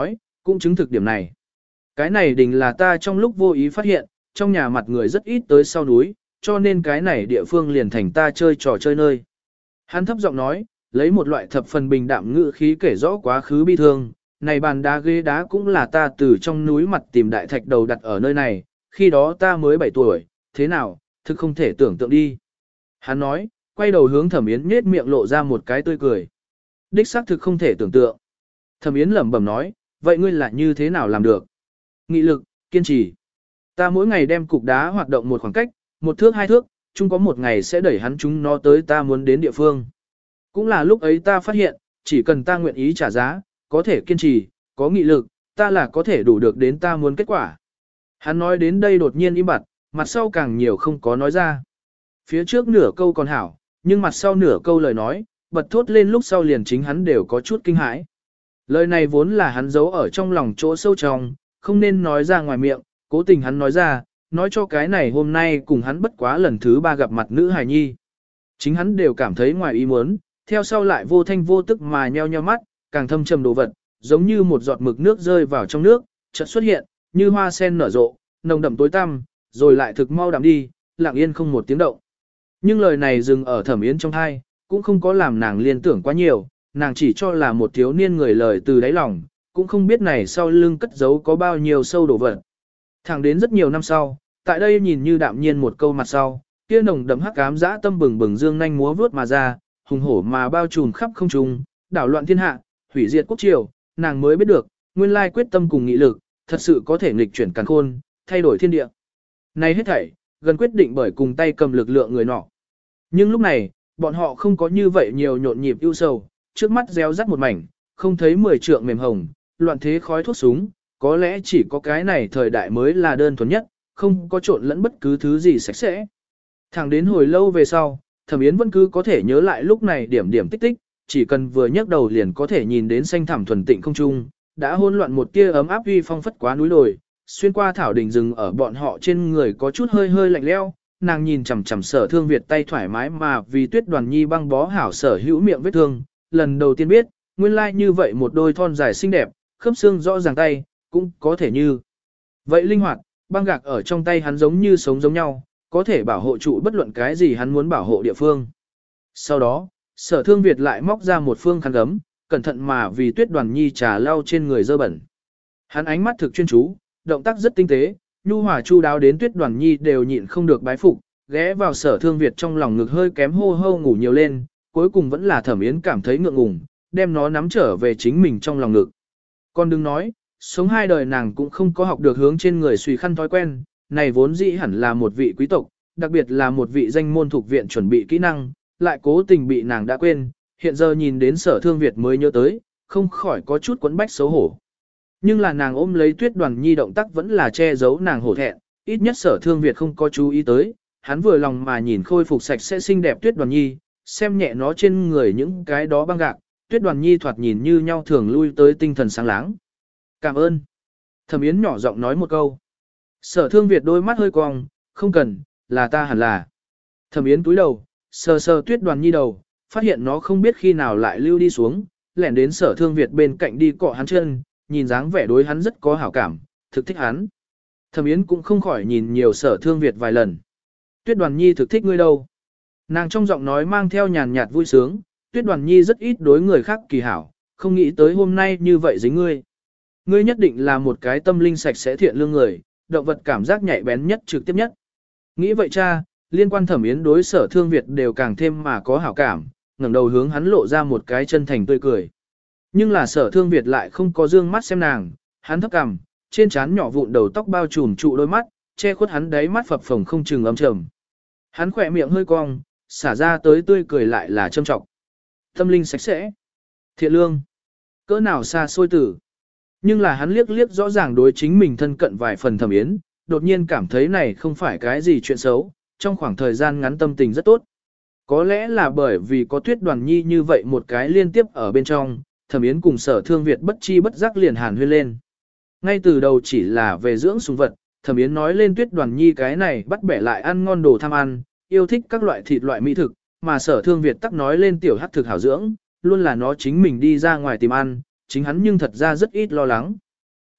cũng chứng thực điểm này. Cái này đình là ta trong lúc vô ý phát hiện, trong nhà mặt người rất ít tới sau núi, cho nên cái này địa phương liền thành ta chơi trò chơi nơi. Hắn thấp giọng nói, lấy một loại thập phần bình đạm ngữ khí kể rõ quá khứ bi thương, này bàn đá ghế đá cũng là ta từ trong núi mặt tìm đại thạch đầu đặt ở nơi này, khi đó ta mới bảy tuổi, thế nào, thực không thể tưởng tượng đi. Hắn nói, quay đầu hướng Thẩm Yến nhếch miệng lộ ra một cái tươi cười. Đích xác thực không thể tưởng tượng. Thẩm Yến lẩm bẩm nói, vậy ngươi là như thế nào làm được? Nghị lực, kiên trì. Ta mỗi ngày đem cục đá hoạt động một khoảng cách, một thước hai thước, chung có một ngày sẽ đẩy hắn chúng nó tới ta muốn đến địa phương. Cũng là lúc ấy ta phát hiện, chỉ cần ta nguyện ý trả giá, có thể kiên trì, có nghị lực, ta là có thể đủ được đến ta muốn kết quả. Hắn nói đến đây đột nhiên im bặt, mặt sau càng nhiều không có nói ra. Phía trước nửa câu còn hảo, nhưng mặt sau nửa câu lời nói, bật thốt lên lúc sau liền chính hắn đều có chút kinh hãi. Lời này vốn là hắn giấu ở trong lòng chỗ sâu trong, không nên nói ra ngoài miệng, cố tình hắn nói ra, nói cho cái này hôm nay cùng hắn bất quá lần thứ ba gặp mặt nữ hài nhi. Chính hắn đều cảm thấy ngoài ý muốn, theo sau lại vô thanh vô tức mà nheo nheo mắt, càng thâm trầm đồ vật, giống như một giọt mực nước rơi vào trong nước, chợt xuất hiện, như hoa sen nở rộ, nồng đậm tối tăm, rồi lại thực mau đạm đi, lặng yên không một tiếng động. Nhưng lời này dừng ở Thẩm Yến trong tai, cũng không có làm nàng liên tưởng quá nhiều, nàng chỉ cho là một thiếu niên người lời từ đáy lòng, cũng không biết này sau lưng cất giấu có bao nhiêu sâu đổ vật. Thẳng đến rất nhiều năm sau, tại đây nhìn như đạm nhiên một câu mặt sau, kia nồng đậm hắc ám dã tâm bừng bừng dương nhanh múa vướt mà ra, hùng hổ mà bao trùm khắp không trung, đảo loạn thiên hạ, hủy diệt quốc triều, nàng mới biết được, nguyên lai quyết tâm cùng nghị lực, thật sự có thể nghịch chuyển càn khôn, thay đổi thiên địa. Này hết thảy, gần quyết định bởi cùng tay cầm lực lượng người nọ. Nhưng lúc này, bọn họ không có như vậy nhiều nhộn nhịp ưu sầu, trước mắt réo rắt một mảnh, không thấy mười trượng mềm hồng, loạn thế khói thuốc súng, có lẽ chỉ có cái này thời đại mới là đơn thuần nhất, không có trộn lẫn bất cứ thứ gì sạch sẽ. Thẳng đến hồi lâu về sau, Thẩm Yến vẫn cứ có thể nhớ lại lúc này điểm điểm tích tích, chỉ cần vừa nhấc đầu liền có thể nhìn đến xanh thẳm thuần tịnh không trung, đã hỗn loạn một tia ấm áp uy phong phất quá núi đồi, xuyên qua thảo đỉnh rừng ở bọn họ trên người có chút hơi hơi lạnh lẽo. Nàng nhìn chằm chằm Sở Thương Việt tay thoải mái mà vì Tuyết Đoàn Nhi băng bó hảo sở hữu miệng vết thương, lần đầu tiên biết, nguyên lai như vậy một đôi thon dài xinh đẹp, khớp xương rõ ràng tay, cũng có thể như vậy linh hoạt, băng gạc ở trong tay hắn giống như sống giống nhau, có thể bảo hộ trụ bất luận cái gì hắn muốn bảo hộ địa phương. Sau đó, Sở Thương Việt lại móc ra một phương khăn gấm, cẩn thận mà vì Tuyết Đoàn Nhi trà lau trên người dơ bẩn. Hắn ánh mắt thực chuyên chú, động tác rất tinh tế, nhu hòa chu đáo đến Tuyết Đoàn Nhi đều nhịn không được bái phục, ghé vào Sở Thương Việt trong lòng ngực hơi kém hô hô ngủ nhiều lên, cuối cùng vẫn là Thẩm Yến cảm thấy ngượng ngùng, đem nó nắm trở về chính mình trong lòng ngực. Còn đừng nói, sống hai đời nàng cũng không có học được hướng trên người suy khăn thói quen, này vốn dĩ hẳn là một vị quý tộc, đặc biệt là một vị danh môn thuộc viện chuẩn bị kỹ năng, lại cố tình bị nàng đã quên, hiện giờ nhìn đến Sở Thương Việt mới nhớ tới, không khỏi có chút quấn bách xấu hổ. Nhưng là nàng ôm lấy Tuyết Đoàn Nhi động tác vẫn là che giấu nàng hổ thẹn, ít nhất Sở Thương Việt không có chú ý tới, hắn vừa lòng mà nhìn khôi phục sạch sẽ xinh đẹp Tuyết Đoàn Nhi, xem nhẹ nó trên người những cái đó băng gạc, Tuyết Đoàn Nhi thoạt nhìn như nhau thường lui tới tinh thần sáng láng. Cảm ơn. Thẩm Yến nhỏ giọng nói một câu. Sở Thương Việt đôi mắt hơi cong, không cần, là ta hẳn là. Thẩm Yến túi đầu, sờ sờ Tuyết Đoàn Nhi đầu, phát hiện nó không biết khi nào lại lưu đi xuống, lẻn đến Sở Thương Việt bên cạnh đi cọ hắn chân, nhìn dáng vẻ đối hắn rất có hảo cảm, thực thích hắn. Thẩm Yến cũng không khỏi nhìn nhiều Sở Thương Việt vài lần. Tuyết Đoàn Nhi thực thích ngươi đâu. Nàng trong giọng nói mang theo nhàn nhạt vui sướng, Tuyết Đoàn Nhi rất ít đối người khác kỳ hảo, không nghĩ tới hôm nay như vậy dính ngươi. Ngươi nhất định là một cái tâm linh sạch sẽ thiện lương người, động vật cảm giác nhạy bén nhất trực tiếp nhất. Nghĩ vậy cha, liên quan Thẩm Yến đối Sở Thương Việt đều càng thêm mà có hảo cảm, ngẩng đầu hướng hắn lộ ra một cái chân thành tươi cười. Nhưng là Sở Thương Việt lại không có dương mắt xem nàng, hắn thấp cằm, trên trán nhỏ vụn đầu tóc bao trùm trụ đôi mắt, che khuất hắn đáy mắt phập phồng không chừng ấm trầm. Hắn khỏe miệng hơi cong, xả ra tới tươi cười lại là châm trọng. Tâm linh sạch sẽ, thiện lương, cỡ nào xa xôi tử. Nhưng là hắn liếc liếc rõ ràng đối chính mình thân cận vài phần Thẩm Yến, đột nhiên cảm thấy này không phải cái gì chuyện xấu, trong khoảng thời gian ngắn tâm tình rất tốt. Có lẽ là bởi vì có Tuyết Đoàn Nhi như vậy một cái liên tiếp ở bên trong, Thẩm Yến cùng Sở Thương Việt bất chi bất giác liền hàn huyên lên. Ngay từ đầu chỉ là về dưỡng sủng vật, Thẩm Yến nói lên Tuyết Đoàn Nhi cái này bắt bẻ lại ăn ngon đồ tham ăn, yêu thích các loại thịt loại mỹ thực, mà Sở Thương Việt tắc nói lên tiểu hắc thực hảo dưỡng, luôn là nó chính mình đi ra ngoài tìm ăn, chính hắn nhưng thật ra rất ít lo lắng.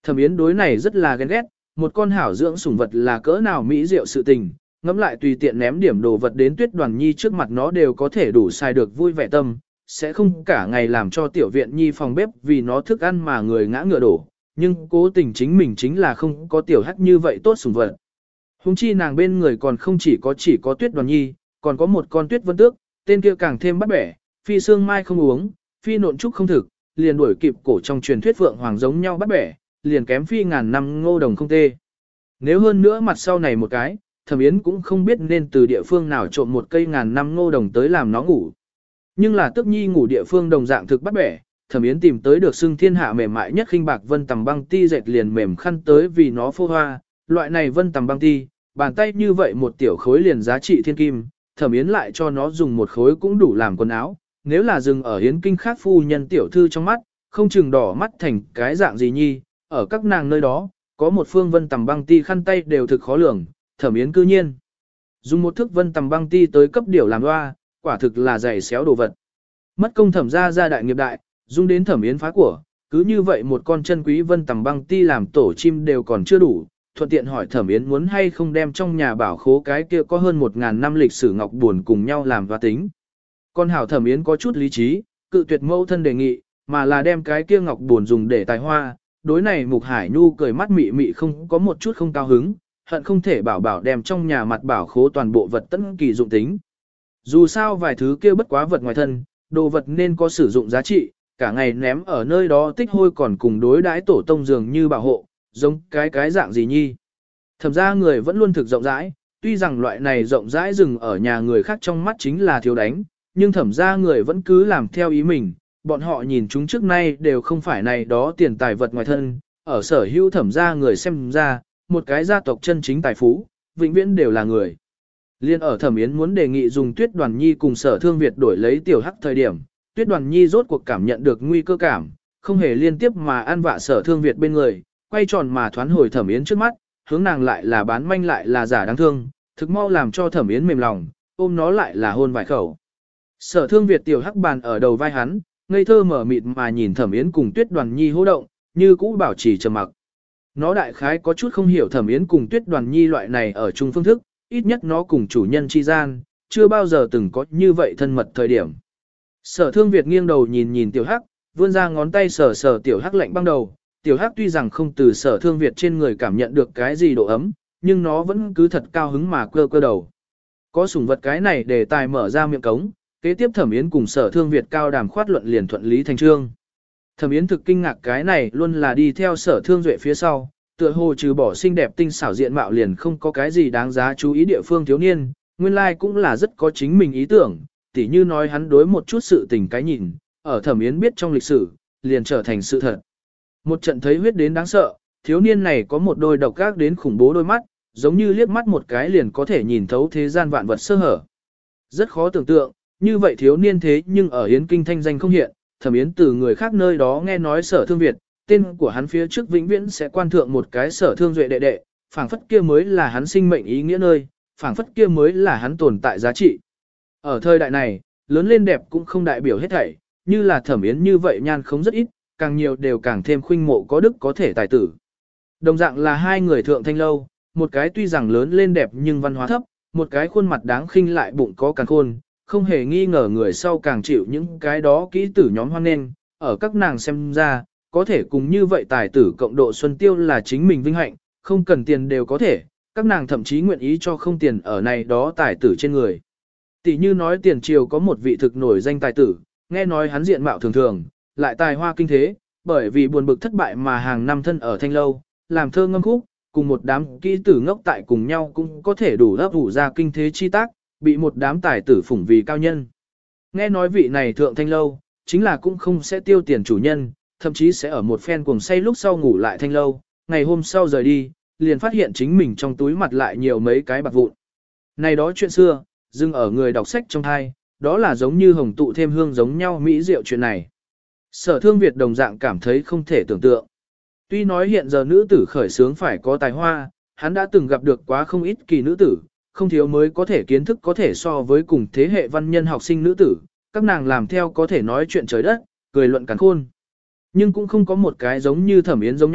Thẩm Yến đối này rất là ghen ghét, một con hảo dưỡng sủng vật là cỡ nào mỹ diệu sự tình, ngẫm lại tùy tiện ném điểm đồ vật đến Tuyết Đoàn Nhi trước mặt nó đều có thể đủ xài được vui vẻ tâm, sẽ không cả ngày làm cho tiểu viện Nhi phòng bếp vì nó thức ăn mà người ngã ngựa đổ, nhưng cố tình chính mình chính là không có tiểu hắc như vậy tốt sủng vật. Hùng chi nàng bên người còn không chỉ có chỉ có Tuyết Đoàn Nhi, còn có một con Tuyết Vân Tước, tên kia càng thêm bắt bẻ, phi sương mai không uống, phi nộn trúc không thực, liền đuổi kịp cổ trong truyền thuyết vượng hoàng giống nhau bắt bẻ, liền kém phi ngàn năm ngô đồng không tê. Nếu hơn nữa mặt sau này một cái, Thẩm Yến cũng không biết nên từ địa phương nào trộm một cây ngàn năm ngô đồng tới làm nó ngủ. Nhưng là Tước Nhi ngủ địa phương đồng dạng thực bắt bẻ, Thẩm Yến tìm tới được xưng thiên hạ mềm mại nhất khinh bạc vân tầm băng ti dệt liền mềm khăn tới vì nó phô hoa, loại này vân tầm băng ti, bàn tay như vậy một tiểu khối liền giá trị thiên kim, Thẩm Yến lại cho nó dùng một khối cũng đủ làm quần áo, nếu là dừng ở Yến kinh khác phu nhân tiểu thư trong mắt, không chừng đỏ mắt thành cái dạng gì nhi, ở các nàng nơi đó, có một phương vân tầm băng ti khăn tay đều thực khó lường, Thẩm Yến cư nhiên dùng một thức vân tầm băng ti tới cấp điểu làm loa, quả thực là giày xéo đồ vật. Mất công Thẩm gia gia đại nghiệp đại, dung đến Thẩm Yến phá của, cứ như vậy một con chân quý vân tầm băng ti làm tổ chim đều còn chưa đủ, thuận tiện hỏi Thẩm Yến muốn hay không đem trong nhà bảo khố cái kia có hơn một ngàn năm lịch sử ngọc buồn cùng nhau làm và tính. Con hảo Thẩm Yến có chút lý trí, cự tuyệt mẫu thân đề nghị, mà là đem cái kia ngọc buồn dùng để tài hoa. Đối này Mục Hải Nhu cười mắt mị mị không có một chút không cao hứng, hận không thể bảo bảo đem trong nhà mặt bảo khố toàn bộ vật tận kỳ dụng tính. Dù sao vài thứ kia bất quá vật ngoài thân, đồ vật nên có sử dụng giá trị, cả ngày ném ở nơi đó tích hôi còn cùng đối đãi tổ tông dường như bảo hộ, giống cái cái dạng gì nhi. Thẩm ra người vẫn luôn thực rộng rãi, tuy rằng loại này rộng rãi dừng ở nhà người khác trong mắt chính là thiếu đánh, nhưng thẩm ra người vẫn cứ làm theo ý mình, bọn họ nhìn chúng trước nay đều không phải này đó tiền tài vật ngoài thân, ở sở hữu thẩm ra người xem ra, một cái gia tộc chân chính tài phú, vĩnh viễn đều là người. Liên ở Thẩm Yến muốn đề nghị dùng Tuyết Đoàn Nhi cùng Sở Thương Việt đổi lấy tiểu hắc thời điểm, Tuyết Đoàn Nhi rốt cuộc cảm nhận được nguy cơ cảm, không hề liên tiếp mà ăn vạ Sở Thương Việt bên người, quay tròn mà thoán hồi Thẩm Yến trước mắt, hướng nàng lại là bán manh lại là giả đáng thương, thực mau làm cho Thẩm Yến mềm lòng, ôm nó lại là hôn vài khẩu. Sở Thương Việt tiểu hắc bàn ở đầu vai hắn, ngây thơ mở mịt mà nhìn Thẩm Yến cùng Tuyết Đoàn Nhi hô động, như cũ bảo trì trầm mặc. Nó đại khái có chút không hiểu Thẩm Yến cùng Tuyết Đoàn Nhi loại này ở chung phương thức, ít nhất nó cùng chủ nhân chi gian, chưa bao giờ từng có như vậy thân mật thời điểm. Sở Thương Việt nghiêng đầu nhìn nhìn tiểu hắc, vươn ra ngón tay sờ sờ tiểu hắc lạnh băng đầu, tiểu hắc tuy rằng không từ Sở Thương Việt trên người cảm nhận được cái gì độ ấm, nhưng nó vẫn cứ thật cao hứng mà quơ quơ đầu. Có sủng vật cái này để tài mở ra miệng cống, kế tiếp Thẩm Yến cùng Sở Thương Việt cao đàm khoát luận liền thuận lý thành trương. Thẩm Yến thực kinh ngạc cái này luôn là đi theo Sở Thương Duệ phía sau, tựa hồ trừ bỏ xinh đẹp tinh xảo diện mạo liền không có cái gì đáng giá chú ý địa phương thiếu niên, nguyên lai like cũng là rất có chính mình ý tưởng, tỉ như nói hắn đối một chút sự tình cái nhìn, ở Thẩm Yến biết trong lịch sử, liền trở thành sự thật. Một trận thấy huyết đến đáng sợ, thiếu niên này có một đôi độc ác đến khủng bố đôi mắt, giống như liếc mắt một cái liền có thể nhìn thấu thế gian vạn vật sơ hở. Rất khó tưởng tượng, như vậy thiếu niên thế nhưng ở Yến Kinh thanh danh không hiện, Thẩm Yến từ người khác nơi đó nghe nói Sở Thương Việt, tên của hắn phía trước vĩnh viễn sẽ quan thượng một cái Sở Thương Duệ đệ đệ, phảng phất kia mới là hắn sinh mệnh ý nghĩa nơi, phảng phất kia mới là hắn tồn tại giá trị. Ở thời đại này, lớn lên đẹp cũng không đại biểu hết thảy, như là Thẩm Yến như vậy nhan không rất ít, càng nhiều đều càng thêm khuynh mộ có đức có thể tài tử. Đồng dạng là hai người thượng thanh lâu, một cái tuy rằng lớn lên đẹp nhưng văn hóa thấp, một cái khuôn mặt đáng khinh lại bụng có càng khôn, không hề nghi ngờ người sau càng chịu những cái đó kỹ tử nhóm hoan nghênh, ở các nàng xem ra, có thể cùng như vậy tài tử cộng độ xuân tiêu là chính mình vinh hạnh, không cần tiền đều có thể, các nàng thậm chí nguyện ý cho không tiền ở này đó tài tử trên người. Tỷ như nói tiền triều có một vị thực nổi danh tài tử, nghe nói hắn diện mạo thường thường, lại tài hoa kinh thế, bởi vì buồn bực thất bại mà hàng năm thân ở thanh lâu, làm thơ ngâm khúc, cùng một đám kỹ tử ngốc tại cùng nhau cũng có thể đủ ấp ủ ra kinh thế chi tác, bị một đám tài tử phủng vì cao nhân. Nghe nói vị này thượng thanh lâu, chính là cũng không sẽ tiêu tiền chủ nhân, thậm chí sẽ ở một phen cuồng say lúc sau ngủ lại thanh lâu, ngày hôm sau rời đi, liền phát hiện chính mình trong túi mặt lại nhiều mấy cái bạc vụn. Này đó chuyện xưa, dừng ở người đọc sách trong thai, đó là giống như hồng tụ thêm hương giống nhau mỹ diệu chuyện này. Sở Thương Việt đồng dạng cảm thấy không thể tưởng tượng. Tuy nói hiện giờ nữ tử khởi sướng phải có tài hoa, hắn đã từng gặp được quá không ít kỳ nữ tử, không thiếu mới có thể kiến thức có thể so với cùng thế hệ văn nhân học sinh nữ tử, các nàng làm theo có thể nói chuyện trời đất, cười luận cắn khôn. Nhưng cũng không có một cái giống như Thẩm Yến giống nhau,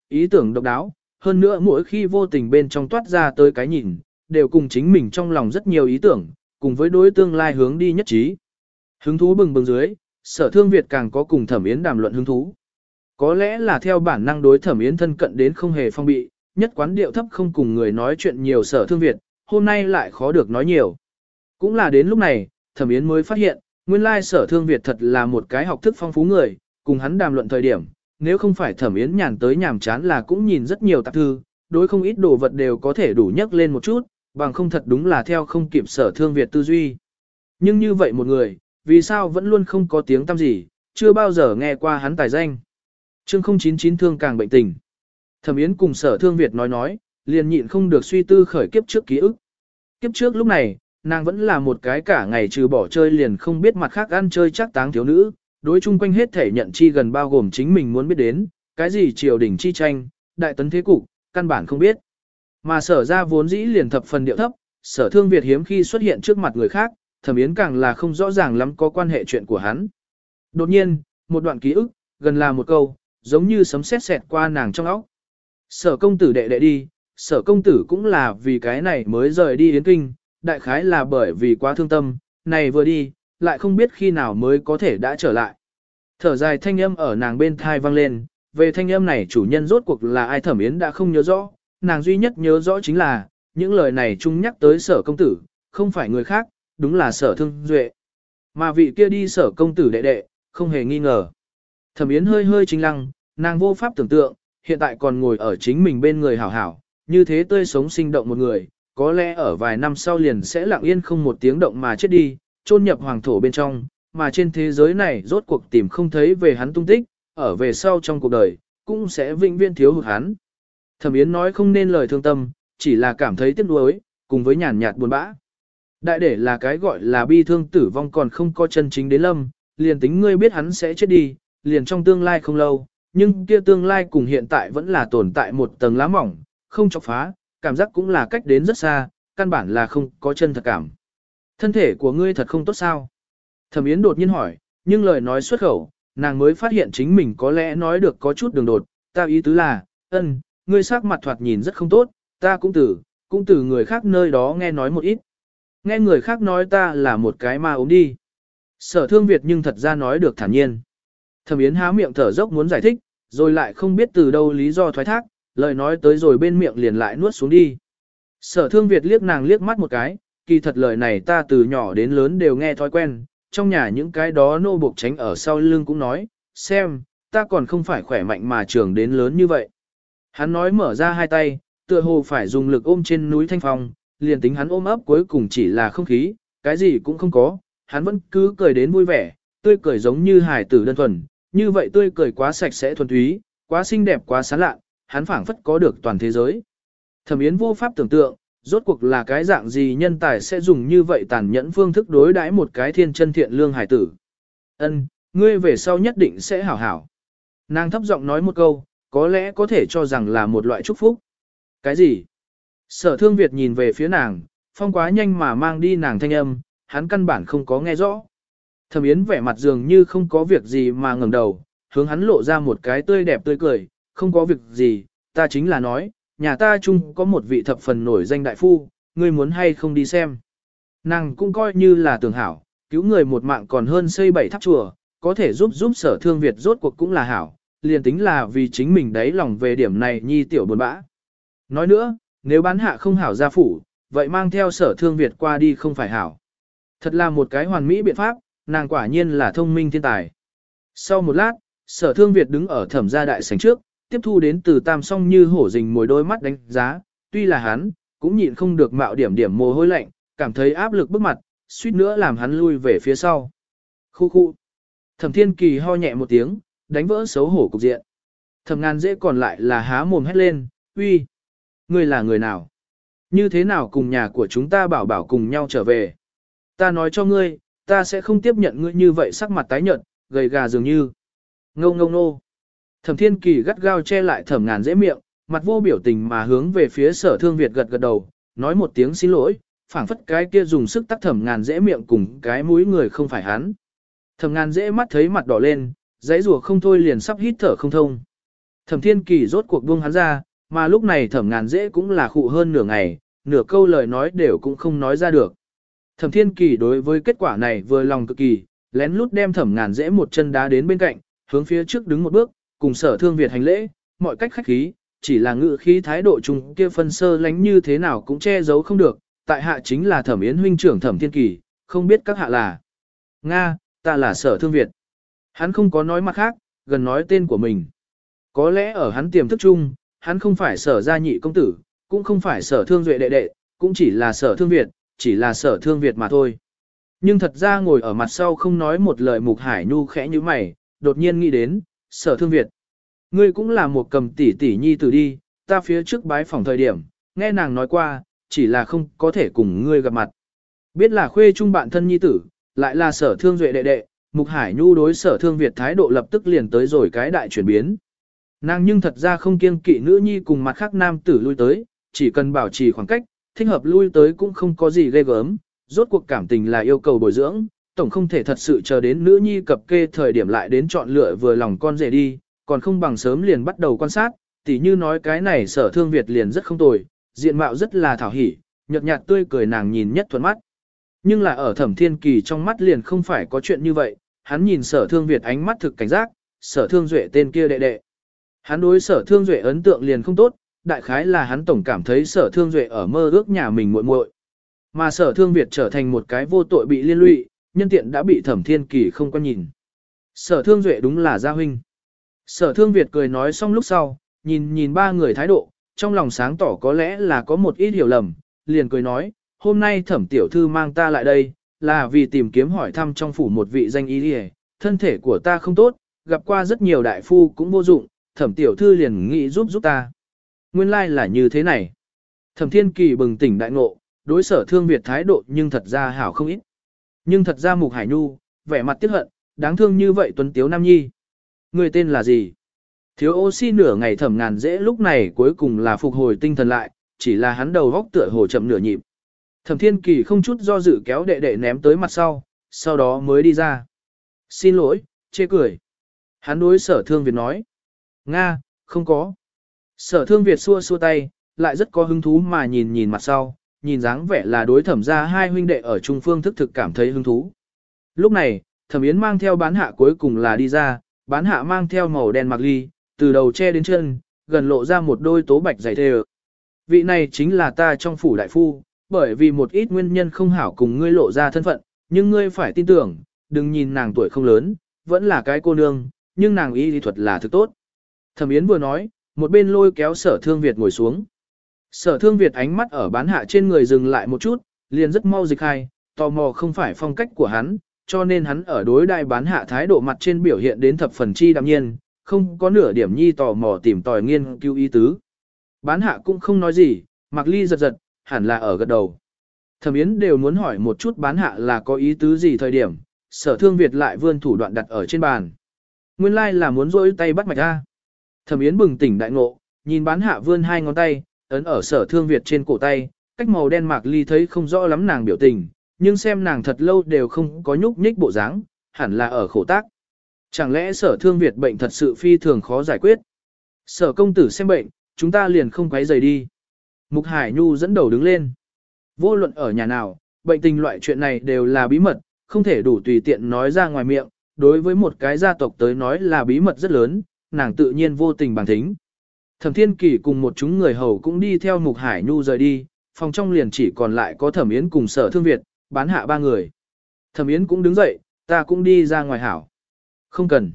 ý tưởng độc đáo, hơn nữa mỗi khi vô tình bên trong toát ra tới cái nhìn, đều cùng chính mình trong lòng rất nhiều ý tưởng, cùng với đối tương lai hướng đi nhất trí. Hứng thú bừng bừng dưới, Sở Thương Việt càng có cùng Thẩm Yến đàm luận hứng thú. Có lẽ là theo bản năng đối Thẩm Yến thân cận đến không hề phong bị, nhất quán điệu thấp không cùng người nói chuyện nhiều Sở Thương Việt, hôm nay lại khó được nói nhiều. Cũng là đến lúc này, Thẩm Yến mới phát hiện, nguyên lai Sở Thương Việt thật là một cái học thức phong phú người, cùng hắn đàm luận thời điểm, nếu không phải Thẩm Yến nhàn tới nhàm chán là cũng nhìn rất nhiều tạp thư, đối không ít đồ vật đều có thể đủ nhắc lên một chút, bằng không thật đúng là theo không kịp Sở Thương Việt tư duy. Nhưng như vậy một người, vì sao vẫn luôn không có tiếng tăm gì, chưa bao giờ nghe qua hắn tài danh. Chương không chín chín thương càng bệnh tình. Thẩm Yến cùng Sở Thương Việt nói nói, liền nhịn không được suy tư khởi kiếp trước ký ức. Kiếp trước lúc này, nàng vẫn là một cái cả ngày trừ bỏ chơi liền không biết mặt khác ăn chơi chắc táng thiếu nữ, đối chung quanh hết thể nhận chi gần bao gồm chính mình muốn biết đến, cái gì triều đình chi tranh, đại tấn thế cục, căn bản không biết. Mà Sở ra vốn dĩ liền thập phần điệu thấp, Sở Thương Việt hiếm khi xuất hiện trước mặt người khác, Thẩm Yến càng là không rõ ràng lắm có quan hệ chuyện của hắn. Đột nhiên, một đoạn ký ức, gần là một câu, giống như sấm sét xẹt qua nàng trong óc. Sở công tử đệ đệ đi, Sở công tử cũng là vì cái này mới rời đi Yến Kinh, đại khái là bởi vì quá thương tâm, này vừa đi, lại không biết khi nào mới có thể đã trở lại. Thở dài thanh âm ở nàng bên thai vang lên, về thanh âm này chủ nhân rốt cuộc là ai Thẩm Yến đã không nhớ rõ, nàng duy nhất nhớ rõ chính là, những lời này chung nhắc tới Sở công tử, không phải người khác, đúng là Sở Thương Duệ. Mà vị kia đi Sở công tử đệ đệ, không hề nghi ngờ. Thẩm Yến hơi hơi chính lăng, nàng vô pháp tưởng tượng, hiện tại còn ngồi ở chính mình bên người hảo hảo, như thế tươi sống sinh động một người, có lẽ ở vài năm sau liền sẽ lặng yên không một tiếng động mà chết đi, chôn nhập hoàng thổ bên trong, mà trên thế giới này rốt cuộc tìm không thấy về hắn tung tích, ở về sau trong cuộc đời, cũng sẽ vĩnh viễn thiếu hụt hắn. Thẩm Yến nói không nên lời thương tâm, chỉ là cảm thấy tiếc nuối, cùng với nhàn nhạt buồn bã. Đại để là cái gọi là bi thương tử vong còn không có chân chính đến lâm, liền tính ngươi biết hắn sẽ chết đi, liền trong tương lai không lâu, nhưng kia tương lai cùng hiện tại vẫn là tồn tại một tầng lá mỏng, không chọc phá, cảm giác cũng là cách đến rất xa, căn bản là không có chân thật cảm. Thân thể của ngươi thật không tốt sao? Thẩm Yến đột nhiên hỏi, nhưng lời nói xuất khẩu, nàng mới phát hiện chính mình có lẽ nói được có chút đường đột, ta ý tứ là, ân, ngươi sắc mặt thoạt nhìn rất không tốt, ta cũng từ, cũng từ người khác nơi đó nghe nói một ít. Nghe người khác nói ta là một cái ma ốm đi. Sở Thương Việt nhưng thật ra nói được thản nhiên. Thẩm Yến há miệng thở dốc muốn giải thích, rồi lại không biết từ đâu lý do thoái thác, lời nói tới rồi bên miệng liền lại nuốt xuống đi. Sở Thương Việt liếc nàng liếc mắt một cái, kỳ thật lời này ta từ nhỏ đến lớn đều nghe thói quen, trong nhà những cái đó nô buộc tránh ở sau lưng cũng nói, xem, ta còn không phải khỏe mạnh mà trưởng đến lớn như vậy. Hắn nói mở ra hai tay, tựa hồ phải dùng lực ôm trên núi Thanh Phong, liền tính hắn ôm ấp cuối cùng chỉ là không khí, cái gì cũng không có, hắn vẫn cứ cười đến vui vẻ, tươi cười giống như hài tử đơn thuần, như vậy tươi cười quá sạch sẽ thuần túy, quá xinh đẹp quá sán lạ, hắn phảng phất có được toàn thế giới. Thẩm Yến vô pháp tưởng tượng, rốt cuộc là cái dạng gì nhân tài sẽ dùng như vậy tàn nhẫn phương thức đối đãi một cái thiên chân thiện lương hài tử. Ân, ngươi về sau nhất định sẽ hảo hảo. Nàng thấp giọng nói một câu, có lẽ có thể cho rằng là một loại chúc phúc. Cái gì? Sở Thương Việt nhìn về phía nàng, phong quá nhanh mà mang đi nàng thanh âm, hắn căn bản không có nghe rõ. Thẩm Yến vẻ mặt dường như không có việc gì mà ngẩng đầu, hướng hắn lộ ra một cái tươi đẹp tươi cười, không có việc gì, ta chính là nói, nhà ta chung có một vị thập phần nổi danh đại phu, ngươi muốn hay không đi xem. Nàng cũng coi như là tưởng hảo, cứu người một mạng còn hơn xây bảy tháp chùa, có thể giúp giúp Sở Thương Việt rốt cuộc cũng là hảo, liền tính là vì chính mình đáy lòng về điểm này nhi tiểu buồn bã. Nói nữa, nếu bán hạ không hảo gia phủ, vậy mang theo Sở Thương Việt qua đi không phải hảo. Thật là một cái hoàn mỹ biện pháp, nàng quả nhiên là thông minh thiên tài. Sau một lát, Sở Thương Việt đứng ở thẩm gia đại sảnh trước, tiếp thu đến từ Tam Song như hổ rình mồi đôi mắt đánh giá, tuy là hắn, cũng nhịn không được mạo điểm điểm mồ hôi lạnh, cảm thấy áp lực bức mặt, suýt nữa làm hắn lui về phía sau. Khu khu. Thẩm Thiên Kỳ ho nhẹ một tiếng, đánh vỡ xấu hổ cục diện. Thẩm Ngàn Dễ còn lại là há mồm hét lên, uy, ngươi là người nào? Như thế nào cùng nhà của chúng ta bảo bảo cùng nhau trở về? Ta nói cho ngươi, ta sẽ không tiếp nhận ngươi như vậy sắc mặt tái nhợt, gầy gà dường như. Ngô ngô nô. Thẩm Thiên Kỳ gắt gao che lại Thẩm Ngàn Dễ miệng, mặt vô biểu tình mà hướng về phía Sở Thương Việt gật gật đầu, nói một tiếng xin lỗi, phảng phất cái kia dùng sức tắc Thẩm Ngàn Dễ miệng cùng cái mũi người không phải hắn. Thẩm Ngàn Dễ mắt thấy mặt đỏ lên, dãy rùa không thôi liền sắp hít thở không thông. Thẩm Thiên Kỳ rốt cuộc buông hắn ra, mà lúc này Thẩm Ngàn Dễ cũng là khụ hơn nửa ngày, nửa câu lời nói đều cũng không nói ra được. Thẩm Thiên Kỳ đối với kết quả này vừa lòng cực kỳ, lén lút đem Thẩm Ngàn Dễ một chân đá đến bên cạnh, hướng phía trước đứng một bước, cùng Sở Thương Việt hành lễ, mọi cách khách khí, chỉ là ngữ khí thái độ chung kia phân sơ lánh như thế nào cũng che giấu không được, tại hạ chính là Thẩm Yến huynh trưởng Thẩm Thiên Kỳ, không biết các hạ là. Nga, ta là Sở Thương Việt. Hắn không có nói mặt khác, gần nói tên của mình. Có lẽ ở hắn tiềm thức chung, hắn không phải Sở gia nhị công tử, cũng không phải Sở Thương Duệ đệ đệ, cũng chỉ là Sở Thương Việt, chỉ là Sở Thương Việt mà thôi. Nhưng thật ra ngồi ở mặt sau không nói một lời Mục Hải Nhu khẽ như mày, đột nhiên nghĩ đến, Sở Thương Việt. Ngươi cũng là một cầm tỷ tỷ nhi tử đi, ta phía trước bái phòng thời điểm, nghe nàng nói qua, chỉ là không có thể cùng ngươi gặp mặt. Biết là khuê trung bạn thân nhi tử, lại là Sở Thương Duệ đệ đệ, Mục Hải Nhu đối Sở Thương Việt thái độ lập tức liền tới rồi cái đại chuyển biến. Nàng nhưng thật ra không kiêng kỵ nữ nhi cùng mặt khác nam tử lui tới, chỉ cần bảo trì khoảng cách, thích hợp lui tới cũng không có gì ghê gớm, rốt cuộc cảm tình là yêu cầu bồi dưỡng, tổng không thể thật sự chờ đến nữ nhi cập kê thời điểm lại đến chọn lựa vừa lòng con rể đi, còn không bằng sớm liền bắt đầu quan sát, tỉ như nói cái này Sở Thương Việt liền rất không tồi, diện mạo rất là thảo hỉ, nhợt nhạt tươi cười nàng nhìn nhất thuận mắt. Nhưng là ở Thẩm Thiên Kỳ trong mắt liền không phải có chuyện như vậy, hắn nhìn Sở Thương Việt ánh mắt thực cảnh giác, Sở Thương Duệ tên kia đệ đệ. Hắn đối Sở Thương Duệ ấn tượng liền không tốt, đại khái là hắn tổng cảm thấy Sở Thương Duệ ở mơ ước nhà mình muội muội. Mà Sở Thương Việt trở thành một cái vô tội bị liên lụy, nhân tiện đã bị Thẩm Thiên Kỳ không quan nhìn. Sở Thương Duệ đúng là gia huynh. Sở Thương Việt cười nói xong lúc sau, nhìn nhìn ba người thái độ, trong lòng sáng tỏ có lẽ là có một ít hiểu lầm, liền cười nói, hôm nay Thẩm tiểu thư mang ta lại đây, là vì tìm kiếm hỏi thăm trong phủ một vị danh y đi, thân thể của ta không tốt, gặp qua rất nhiều đại phu cũng vô dụng, Thẩm tiểu thư liền nghĩ giúp giúp ta. Nguyên lai like là như thế này. Thẩm Thiên Kỳ bừng tỉnh đại ngộ, đối Sở Thương Việt thái độ nhưng thật ra hảo không ít. Nhưng thật ra Mục Hải Nhu, vẻ mặt tiếc hận, đáng thương như vậy tuấn tiếu nam nhi. Người tên là gì? Thiếu oxy nửa ngày Thẩm Ngàn Dễ lúc này cuối cùng là phục hồi tinh thần lại, chỉ là hắn đầu góc tựa hồ chậm nửa nhịp. Thẩm Thiên Kỳ không chút do dự kéo đệ đệ ném tới mặt sau, sau đó mới đi ra. Xin lỗi, chê cười. Hắn đối Sở Thương Việt nói. Nga, không có. Sở Thương Việt xua xua tay, lại rất có hứng thú mà nhìn nhìn mặt sau, nhìn dáng vẻ là đối Thẩm gia hai huynh đệ ở trung phương thức thực cảm thấy hứng thú. Lúc này, Thẩm Yến mang theo bán hạ cuối cùng là đi ra, bán hạ mang theo màu đen mặc ly, từ đầu che đến chân, gần lộ ra một đôi tố bạch dày thề. Vị này chính là ta trong phủ đại phu, bởi vì một ít nguyên nhân không hảo cùng ngươi lộ ra thân phận, nhưng ngươi phải tin tưởng, đừng nhìn nàng tuổi không lớn, vẫn là cái cô nương, nhưng nàng y lý thuật là thực tốt. Thẩm Yến vừa nói, một bên lôi kéo Sở Thương Việt ngồi xuống. Sở Thương Việt ánh mắt ở bán hạ trên người dừng lại một chút, liền rất mau dịch hai, tò mò không phải phong cách của hắn, cho nên hắn ở đối đại bán hạ thái độ mặt trên biểu hiện đến thập phần chi đạm nhiên, không có nửa điểm nhi tò mò tìm tòi nghiên cứu ý tứ. Bán hạ cũng không nói gì, Mạc Ly giật giật, hẳn là ở gật đầu. Thẩm Yến đều muốn hỏi một chút bán hạ là có ý tứ gì thời điểm, Sở Thương Việt lại vươn thủ đoạn đặt ở trên bàn. Nguyên lai like là muốn rỗi tay bắt mạch ra. Thẩm Yến bừng tỉnh đại ngộ, nhìn bán hạ vươn hai ngón tay, ấn ở Sở Thương Việt trên cổ tay, cách màu đen Mạc Ly thấy không rõ lắm nàng biểu tình, nhưng xem nàng thật lâu đều không có nhúc nhích bộ dáng, hẳn là ở khổ tác. Chẳng lẽ Sở Thương Việt bệnh thật sự phi thường khó giải quyết? Sở công tử xem bệnh, chúng ta liền không quấy rầy đi. Mục Hải Nhu dẫn đầu đứng lên. Vô luận ở nhà nào, bệnh tình loại chuyện này đều là bí mật, không thể đủ tùy tiện nói ra ngoài miệng, đối với một cái gia tộc tới nói là bí mật rất lớn, nàng tự nhiên vô tình bằng thính. Thẩm Thiên Kỳ cùng một chúng người hầu cũng đi theo Mục Hải Nhu rời đi, phòng trong liền chỉ còn lại có Thẩm Yến cùng Sở Thương Việt, bán hạ ba người. Thẩm Yến cũng đứng dậy, ta cũng đi ra ngoài hảo. Không cần.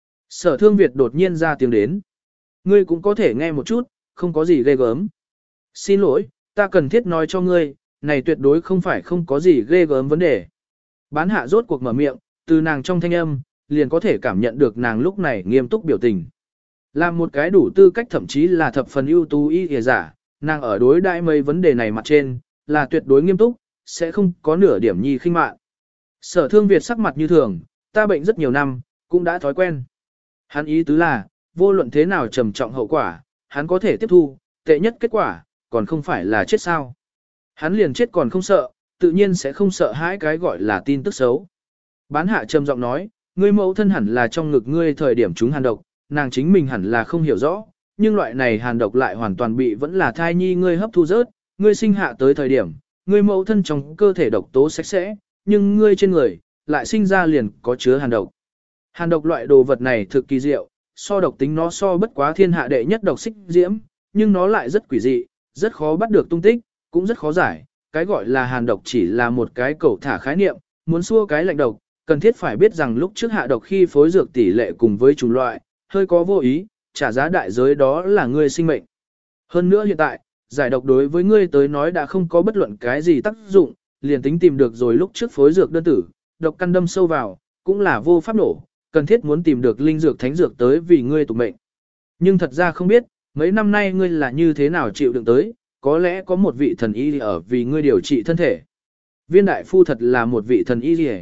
Sở Thương Việt đột nhiên ra tiếng đến. Ngươi cũng có thể nghe một chút, không có gì ghê gớm. Xin lỗi, ta cần thiết nói cho ngươi, này tuyệt đối không phải không có gì ghê gớm vấn đề. Bán hạ rốt cuộc mở miệng, từ nàng trong thanh âm, liền có thể cảm nhận được nàng lúc này nghiêm túc biểu tình. Làm một cái đủ tư cách thậm chí là thập phần ưu tú y kìa giả, nàng ở đối đại mấy vấn đề này mặt trên, là tuyệt đối nghiêm túc, sẽ không có nửa điểm nhi khinh mạn. Sở Thương Việt sắc mặt như thường, ta bệnh rất nhiều năm, cũng đã thói quen. Hắn ý tứ là, vô luận thế nào trầm trọng hậu quả, hắn có thể tiếp thu, tệ nhất kết quả, còn không phải là chết sao. Hắn liền chết còn không sợ, tự nhiên sẽ không sợ hãi cái gọi là tin tức xấu. Bán hạ trầm giọng nói, ngươi mẫu thân hẳn là trong ngực ngươi thời điểm chúng hàn độc, nàng chính mình hẳn là không hiểu rõ, nhưng loại này hàn độc lại hoàn toàn bị vẫn là thai nhi ngươi hấp thu rớt, ngươi sinh hạ tới thời điểm, ngươi mẫu thân trong cơ thể độc tố sạch sẽ, nhưng ngươi trên người, lại sinh ra liền có chứa hàn độc. Hàn độc loại đồ vật này thực kỳ diệu, so độc tính nó so bất quá thiên hạ đệ nhất độc xích diễm, nhưng nó lại rất quỷ dị, rất khó bắt được tung tích, cũng rất khó giải. Cái gọi là hàn độc chỉ là một cái cầu thả khái niệm, muốn xua cái lạnh độc, cần thiết phải biết rằng lúc trước hạ độc khi phối dược tỷ lệ cùng với chủng loại, hơi có vô ý, trả giá đại giới đó là ngươi sinh mệnh. Hơn nữa hiện tại, giải độc đối với ngươi tới nói đã không có bất luận cái gì tác dụng, liền tính tìm được rồi lúc trước phối dược đơn tử, độc căn đâm sâu vào, cũng là vô pháp nổ, cần thiết muốn tìm được linh dược thánh dược tới vì ngươi tục mệnh. Nhưng thật ra không biết, mấy năm nay ngươi là như thế nào chịu đựng tới, có lẽ có một vị thần y ở vì ngươi điều trị thân thể. Viên đại phu thật là một vị thần y gì.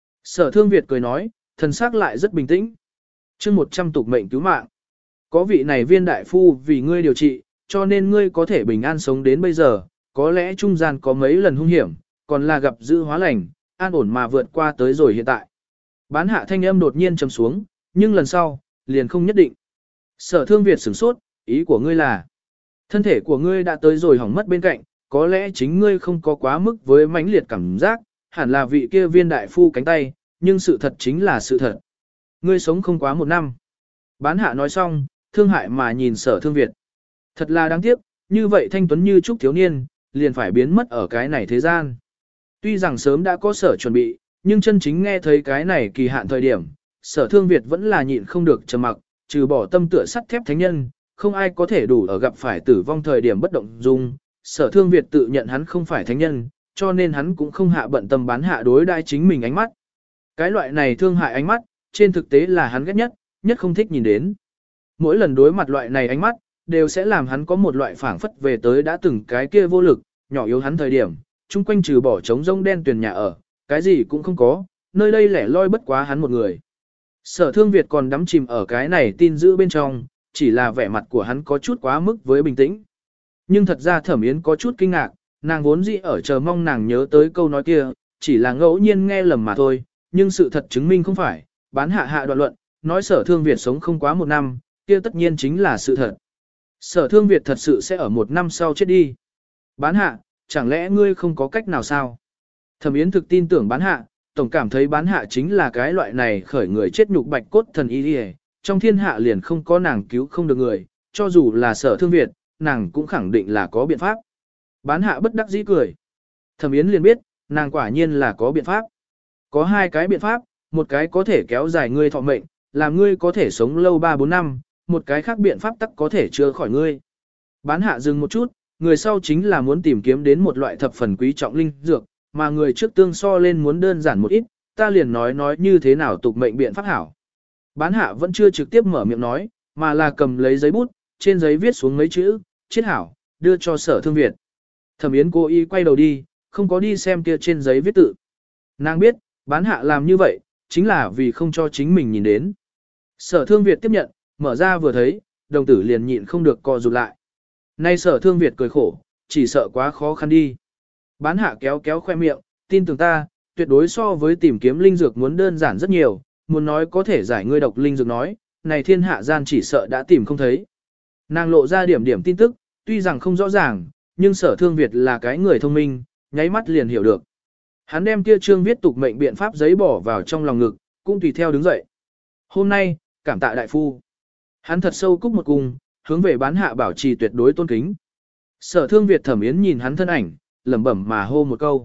Sở Thương Việt cười nói, thần sắc lại rất bình tĩnh. Chương một trăm tục mệnh cứu mạng. Có vị này viên đại phu vì ngươi điều trị, cho nên ngươi có thể bình an sống đến bây giờ, có lẽ trung gian có mấy lần hung hiểm, còn là gặp dữ hóa lành, an ổn mà vượt qua tới rồi hiện tại. Bán hạ thanh âm đột nhiên trầm xuống, nhưng lần sau, liền không nhất định. Sở Thương Việt sửng sốt, ý của ngươi là, thân thể của ngươi đã tới rồi hỏng mất bên cạnh, có lẽ chính ngươi không có quá mức với mãnh liệt cảm giác, hẳn là vị kia viên đại phu cánh tay, nhưng sự thật chính là sự thật. Ngươi sống không quá một năm. Bán hạ nói xong, thương hại mà nhìn Sở Thương Việt. Thật là đáng tiếc, như vậy thanh tuấn như trúc thiếu niên, liền phải biến mất ở cái này thế gian. Tuy rằng sớm đã có sở chuẩn bị, nhưng chân chính nghe thấy cái này kỳ hạn thời điểm, Sở Thương Việt vẫn là nhịn không được trầm mặc, trừ bỏ tâm tựa sắt thép thánh nhân, không ai có thể đủ ở gặp phải tử vong thời điểm bất động dung. Sở Thương Việt tự nhận hắn không phải thánh nhân, cho nên hắn cũng không hạ bận tâm bán hạ đối đai chính mình ánh mắt. Cái loại này thương hại ánh mắt, trên thực tế là hắn ghét nhất, nhất không thích nhìn đến. Mỗi lần đối mặt loại này ánh mắt, đều sẽ làm hắn có một loại phảng phất về tới đã từng cái kia vô lực, nhỏ yếu hắn thời điểm, chung quanh trừ bỏ trống rông đen tuyền nhà ở, cái gì cũng không có, nơi đây lẻ loi bất quá hắn một người. Sở Thương Việt còn đắm chìm ở cái này tin giữ bên trong, chỉ là vẻ mặt của hắn có chút quá mức với bình tĩnh. Nhưng thật ra Thẩm Yến có chút kinh ngạc, nàng vốn dĩ ở chờ mong nàng nhớ tới câu nói kia, chỉ là ngẫu nhiên nghe lầm mà thôi, nhưng sự thật chứng minh không phải, bán hạ hạ đoạn luận, nói Sở Thương Việt sống không quá một năm, kia tất nhiên chính là sự thật. Sở Thương Việt thật sự sẽ ở một năm sau chết đi. Bán hạ, chẳng lẽ ngươi không có cách nào sao? Thẩm Yến thực tin tưởng bán hạ, tổng cảm thấy bán hạ chính là cái loại này khởi người chết nhục bạch cốt thần y đi, trong thiên hạ liền không có nàng cứu không được người, cho dù là Sở Thương Việt, nàng cũng khẳng định là có biện pháp. Bán hạ bất đắc dĩ cười. Thẩm Yến liền biết, nàng quả nhiên là có biện pháp. Có hai cái biện pháp, một cái có thể kéo dài ngươi thọ mệnh, làm ngươi có thể sống lâu ba bốn năm, một cái khác biện pháp tắc có thể chữa khỏi ngươi. Bán hạ dừng một chút, người sau chính là muốn tìm kiếm đến một loại thập phần quý trọng linh dược, mà người trước tương so lên muốn đơn giản một ít, ta liền nói nói như thế nào tục mệnh biện pháp hảo. Bán hạ vẫn chưa trực tiếp mở miệng nói, mà là cầm lấy giấy bút, trên giấy viết xuống mấy chữ, chết hảo, đưa cho Sở Thương Việt. Thẩm Yến cố ý quay đầu đi, không có đi xem kia trên giấy viết tự. Nàng biết, bán hạ làm như vậy, chính là vì không cho chính mình nhìn đến. Sở Thương Việt tiếp nhận, mở ra vừa thấy, đồng tử liền nhịn không được co rụt lại. Nay Sở Thương Việt cười khổ, chỉ sợ quá khó khăn đi. Bán hạ kéo kéo khoe miệng, tin tưởng ta, tuyệt đối so với tìm kiếm linh dược muốn đơn giản rất nhiều, muốn nói có thể giải ngươi độc linh dược nói, này thiên hạ gian chỉ sợ đã tìm không thấy. Nàng lộ ra điểm điểm tin tức, tuy rằng không rõ ràng, nhưng Sở Thương Việt là cái người thông minh, nháy mắt liền hiểu được. Hắn đem kia trương viết tục mệnh biện pháp giấy bỏ vào trong lòng ngực, cũng tùy theo đứng dậy. Hôm nay, cảm tạ đại phu. Hắn thật sâu cúc một cung, hướng về bán hạ bảo trì tuyệt đối tôn kính. Sở Thương Việt Thẩm Yến nhìn hắn thân ảnh, lẩm bẩm mà hô một câu.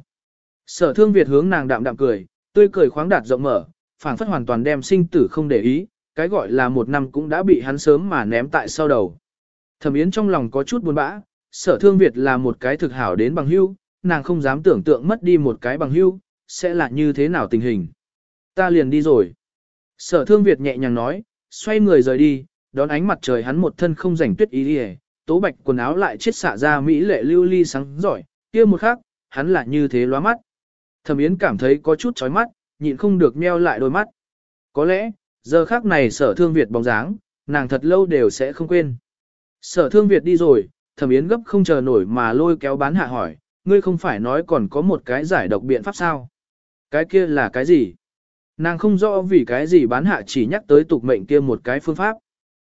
Sở Thương Việt hướng nàng đạm đạm cười, tươi cười khoáng đạt rộng mở, phảng phất hoàn toàn đem sinh tử không để ý, cái gọi là một năm cũng đã bị hắn sớm mà ném tại sau đầu. Thẩm Yến trong lòng có chút buồn bã, Sở Thương Việt là một cái thực hảo đến bằng hữu, nàng không dám tưởng tượng mất đi một cái bằng hữu, sẽ là như thế nào tình hình. Ta liền đi rồi. Sở Thương Việt nhẹ nhàng nói, xoay người rời đi, đón ánh mặt trời hắn một thân không rảnh tuyết ý đi, tố bạch quần áo lại chiết xạ ra mỹ lệ lưu ly sáng giỏi, kia một khắc, hắn là như thế lóa mắt. Thẩm Yến cảm thấy có chút chói mắt, nhịn không được nheo lại đôi mắt. Có lẽ, giờ khắc này Sở Thương Việt bóng dáng, nàng thật lâu đều sẽ không quên. Sở Thương Việt đi rồi, Thẩm Yến gấp không chờ nổi mà lôi kéo bán hạ hỏi, ngươi không phải nói còn có một cái giải độc biện pháp sao? Cái kia là cái gì? Nàng không rõ vì cái gì bán hạ chỉ nhắc tới tục mệnh kia một cái phương pháp.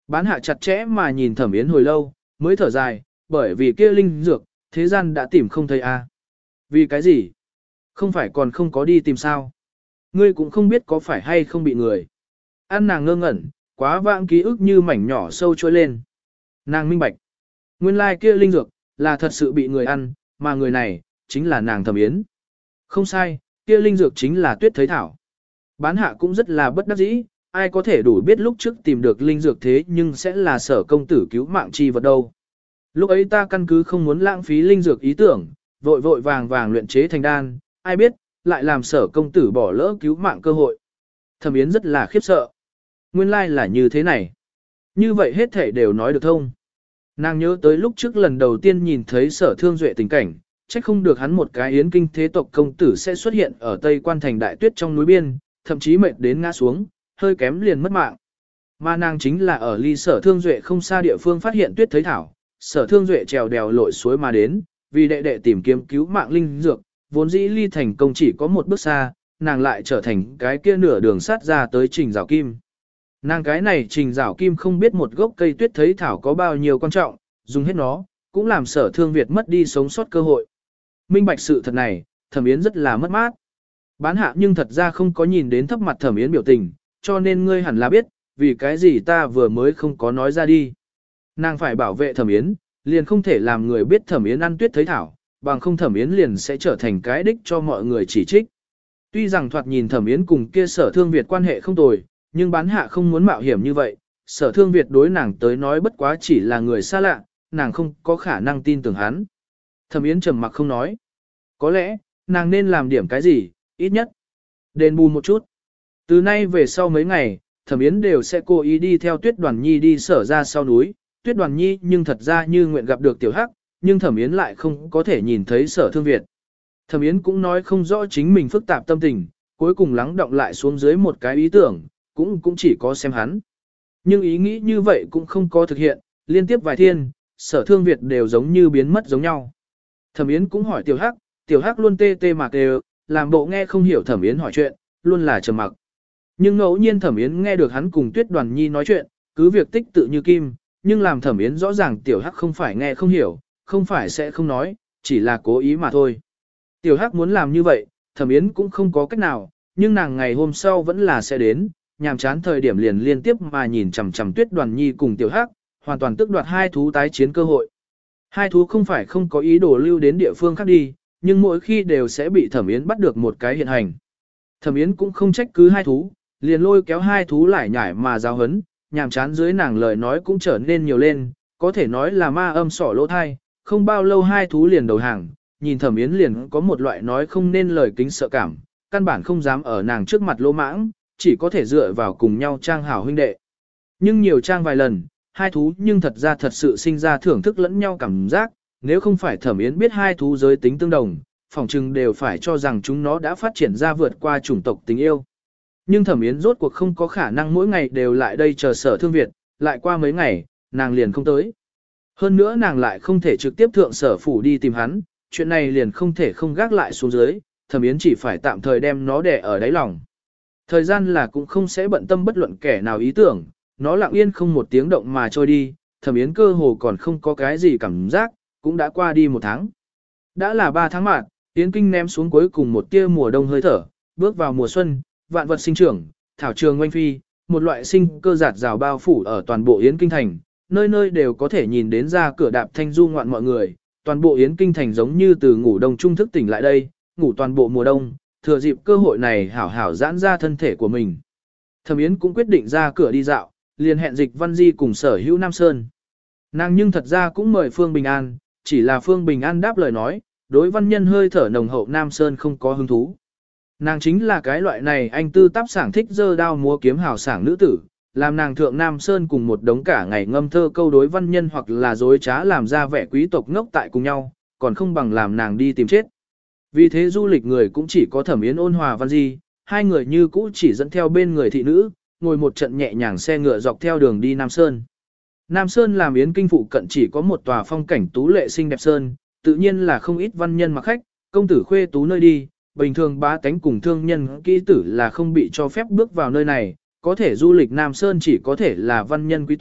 Bán hạ chặt chẽ mà nhìn Thẩm Yến hồi lâu, mới thở dài, bởi vì kia linh dược, thế gian đã tìm không thấy a. Vì cái gì? Không phải còn không có đi tìm sao? Ngươi cũng không biết có phải hay không bị người. Ăn nàng ngơ ngẩn, quá vãng ký ức như mảnh nhỏ sâu trôi lên. Nàng minh bạch. Nguyên lai kia linh dược, là thật sự bị người ăn, mà người này, chính là nàng Thẩm Yến. Không sai, kia linh dược chính là tuyết thấy thảo. Bán hạ cũng rất là bất đắc dĩ, ai có thể đủ biết lúc trước tìm được linh dược thế nhưng sẽ là sở công tử cứu mạng chi vật đâu. Lúc ấy ta căn cứ không muốn lãng phí linh dược ý tưởng, vội vội vàng vàng luyện chế thành đan, ai biết, lại làm sở công tử bỏ lỡ cứu mạng cơ hội. Thẩm Yến rất là khiếp sợ. Nguyên lai là như thế này. Như vậy hết thể đều nói được thông. Nàng nhớ tới lúc trước lần đầu tiên nhìn thấy sở thương duệ tình cảnh, trách không được hắn một cái yến kinh thế tộc công tử sẽ xuất hiện ở Tây Quan thành đại tuyết trong núi biên, thậm chí mệt đến ngã xuống, hơi kém liền mất mạng. Mà nàng chính là ở ly sở thương duệ không xa địa phương phát hiện tuyết thấy thảo, sở thương duệ trèo đèo lội suối mà đến, vì đệ đệ tìm kiếm cứu mạng linh dược, vốn dĩ ly thành công chỉ có một bước xa, nàng lại trở thành cái kia nửa đường sát ra tới trình rào kim. Nàng cái này trình rào kim không biết một gốc cây tuyết thấy thảo có bao nhiêu quan trọng, dùng hết nó, cũng làm sở thương Việt mất đi sống sót cơ hội. Minh bạch sự thật này, Thẩm Yến rất là mất mát. Bán hạ nhưng thật ra không có nhìn đến thấp mặt Thẩm Yến biểu tình, cho nên ngươi hẳn là biết, vì cái gì ta vừa mới không có nói ra đi. Nàng phải bảo vệ Thẩm Yến, liền không thể làm người biết Thẩm Yến ăn tuyết thấy thảo, bằng không Thẩm Yến liền sẽ trở thành cái đích cho mọi người chỉ trích. Tuy rằng thoạt nhìn Thẩm Yến cùng kia sở thương Việt quan hệ không tồi, nhưng bán hạ không muốn mạo hiểm như vậy, sở thương Việt đối nàng tới nói bất quá chỉ là người xa lạ, nàng không có khả năng tin tưởng hắn. Thẩm Yến trầm mặc không nói. Có lẽ, nàng nên làm điểm cái gì, ít nhất. Đền bù một chút. Từ nay về sau mấy ngày, Thẩm Yến đều sẽ cố ý đi theo Tuyết Đoàn Nhi đi sở ra sau núi. Tuyết Đoàn Nhi nhưng thật ra như nguyện gặp được Tiểu Hắc, nhưng Thẩm Yến lại không có thể nhìn thấy sở thương Việt. Thẩm Yến cũng nói không rõ chính mình phức tạp tâm tình, cuối cùng lắng động lại xuống dưới một cái ý tưởng, cũng cũng chỉ có xem hắn. Nhưng ý nghĩ như vậy cũng không có thực hiện, liên tiếp vài thiên, sở thương Việt đều giống như biến mất giống nhau. Thẩm Yến cũng hỏi Tiểu Hắc, Tiểu Hắc luôn tê tê mà kêu, làm bộ nghe không hiểu Thẩm Yến hỏi chuyện, luôn là trầm mặc. Nhưng ngẫu nhiên Thẩm Yến nghe được hắn cùng Tuyết Đoàn Nhi nói chuyện, cứ việc tích tự như kim, nhưng làm Thẩm Yến rõ ràng Tiểu Hắc không phải nghe không hiểu, không phải sẽ không nói, chỉ là cố ý mà thôi. Tiểu Hắc muốn làm như vậy, Thẩm Yến cũng không có cách nào, nhưng nàng ngày hôm sau vẫn là sẽ đến, nhàm chán thời điểm liền liên tiếp mà nhìn chằm chằm Tuyết Đoàn Nhi cùng Tiểu Hắc, hoàn toàn tước đoạt hai thú tái chiến cơ hội. Hai thú không phải không có ý đồ lưu đến địa phương khác đi, nhưng mỗi khi đều sẽ bị Thẩm Yến bắt được một cái hiện hành. Thẩm Yến cũng không trách cứ hai thú, liền lôi kéo hai thú lại nhảy mà giáo hấn, nhàm chán dưới nàng lời nói cũng trở nên nhiều lên, có thể nói là ma âm sỏ lỗ thai, không bao lâu hai thú liền đầu hàng, nhìn Thẩm Yến liền có một loại nói không nên lời kính sợ cảm, căn bản không dám ở nàng trước mặt lỗ mãng, chỉ có thể dựa vào cùng nhau trang hảo huynh đệ. Nhưng nhiều trang vài lần, hai thú nhưng thật ra thật sự sinh ra thưởng thức lẫn nhau cảm giác, nếu không phải Thẩm Yến biết hai thú giới tính tương đồng, phỏng chừng đều phải cho rằng chúng nó đã phát triển ra vượt qua chủng tộc tình yêu. Nhưng Thẩm Yến rốt cuộc không có khả năng mỗi ngày đều lại đây chờ sở thương Việt, lại qua mấy ngày, nàng liền không tới. Hơn nữa nàng lại không thể trực tiếp thượng sở phủ đi tìm hắn, chuyện này liền không thể không gác lại xuống dưới, Thẩm Yến chỉ phải tạm thời đem nó đè ở đáy lòng. Thời gian là cũng không sẽ bận tâm bất luận kẻ nào ý tưởng, nó lặng yên không một tiếng động mà trôi đi, Thẩm Yến cơ hồ còn không có cái gì cảm giác, cũng đã qua đi một tháng. Đã là ba tháng mạng, Yến Kinh ném xuống cuối cùng một tia mùa đông hơi thở, bước vào mùa xuân, vạn vật sinh trưởng, thảo trường oanh phi, một loại sinh cơ giạt rào bao phủ ở toàn bộ Yến Kinh thành, nơi nơi đều có thể nhìn đến ra cửa đạp thanh du ngoạn mọi người, toàn bộ Yến Kinh thành giống như từ ngủ đông trung thức tỉnh lại đây, ngủ toàn bộ mùa đông, thừa dịp cơ hội này hảo hảo giãn ra thân thể của mình. Thẩm Yến cũng quyết định ra cửa đi dạo, liền hẹn Dịch Văn Di cùng sở hữu Nam Sơn. Nàng nhưng thật ra cũng mời Phương Bình An, chỉ là Phương Bình An đáp lời nói, đối văn nhân hơi thở nồng hậu Nam Sơn không có hứng thú. Nàng chính là cái loại này anh tư táp sảng thích dơ đao múa kiếm hào sảng nữ tử, làm nàng thượng Nam Sơn cùng một đống cả ngày ngâm thơ câu đối văn nhân hoặc là dối trá làm ra vẻ quý tộc ngốc tại cùng nhau, còn không bằng làm nàng đi tìm chết. Vì thế du lịch người cũng chỉ có Thẩm Yến ôn hòa Văn Di, hai người như cũ chỉ dẫn theo bên người thị nữ, ngồi một trận nhẹ nhàng xe ngựa dọc theo đường đi Nam Sơn. Nam Sơn làm Yến Kinh phụ cận chỉ có một tòa phong cảnh tú lệ xinh đẹp sơn, tự nhiên là không ít văn nhân mặc khách, công tử khuê tú nơi đi, bình thường bá tánh cùng thương nhân kỹ tử là không bị cho phép bước vào nơi này, có thể du lịch Nam Sơn chỉ có thể là văn nhân quý tộc,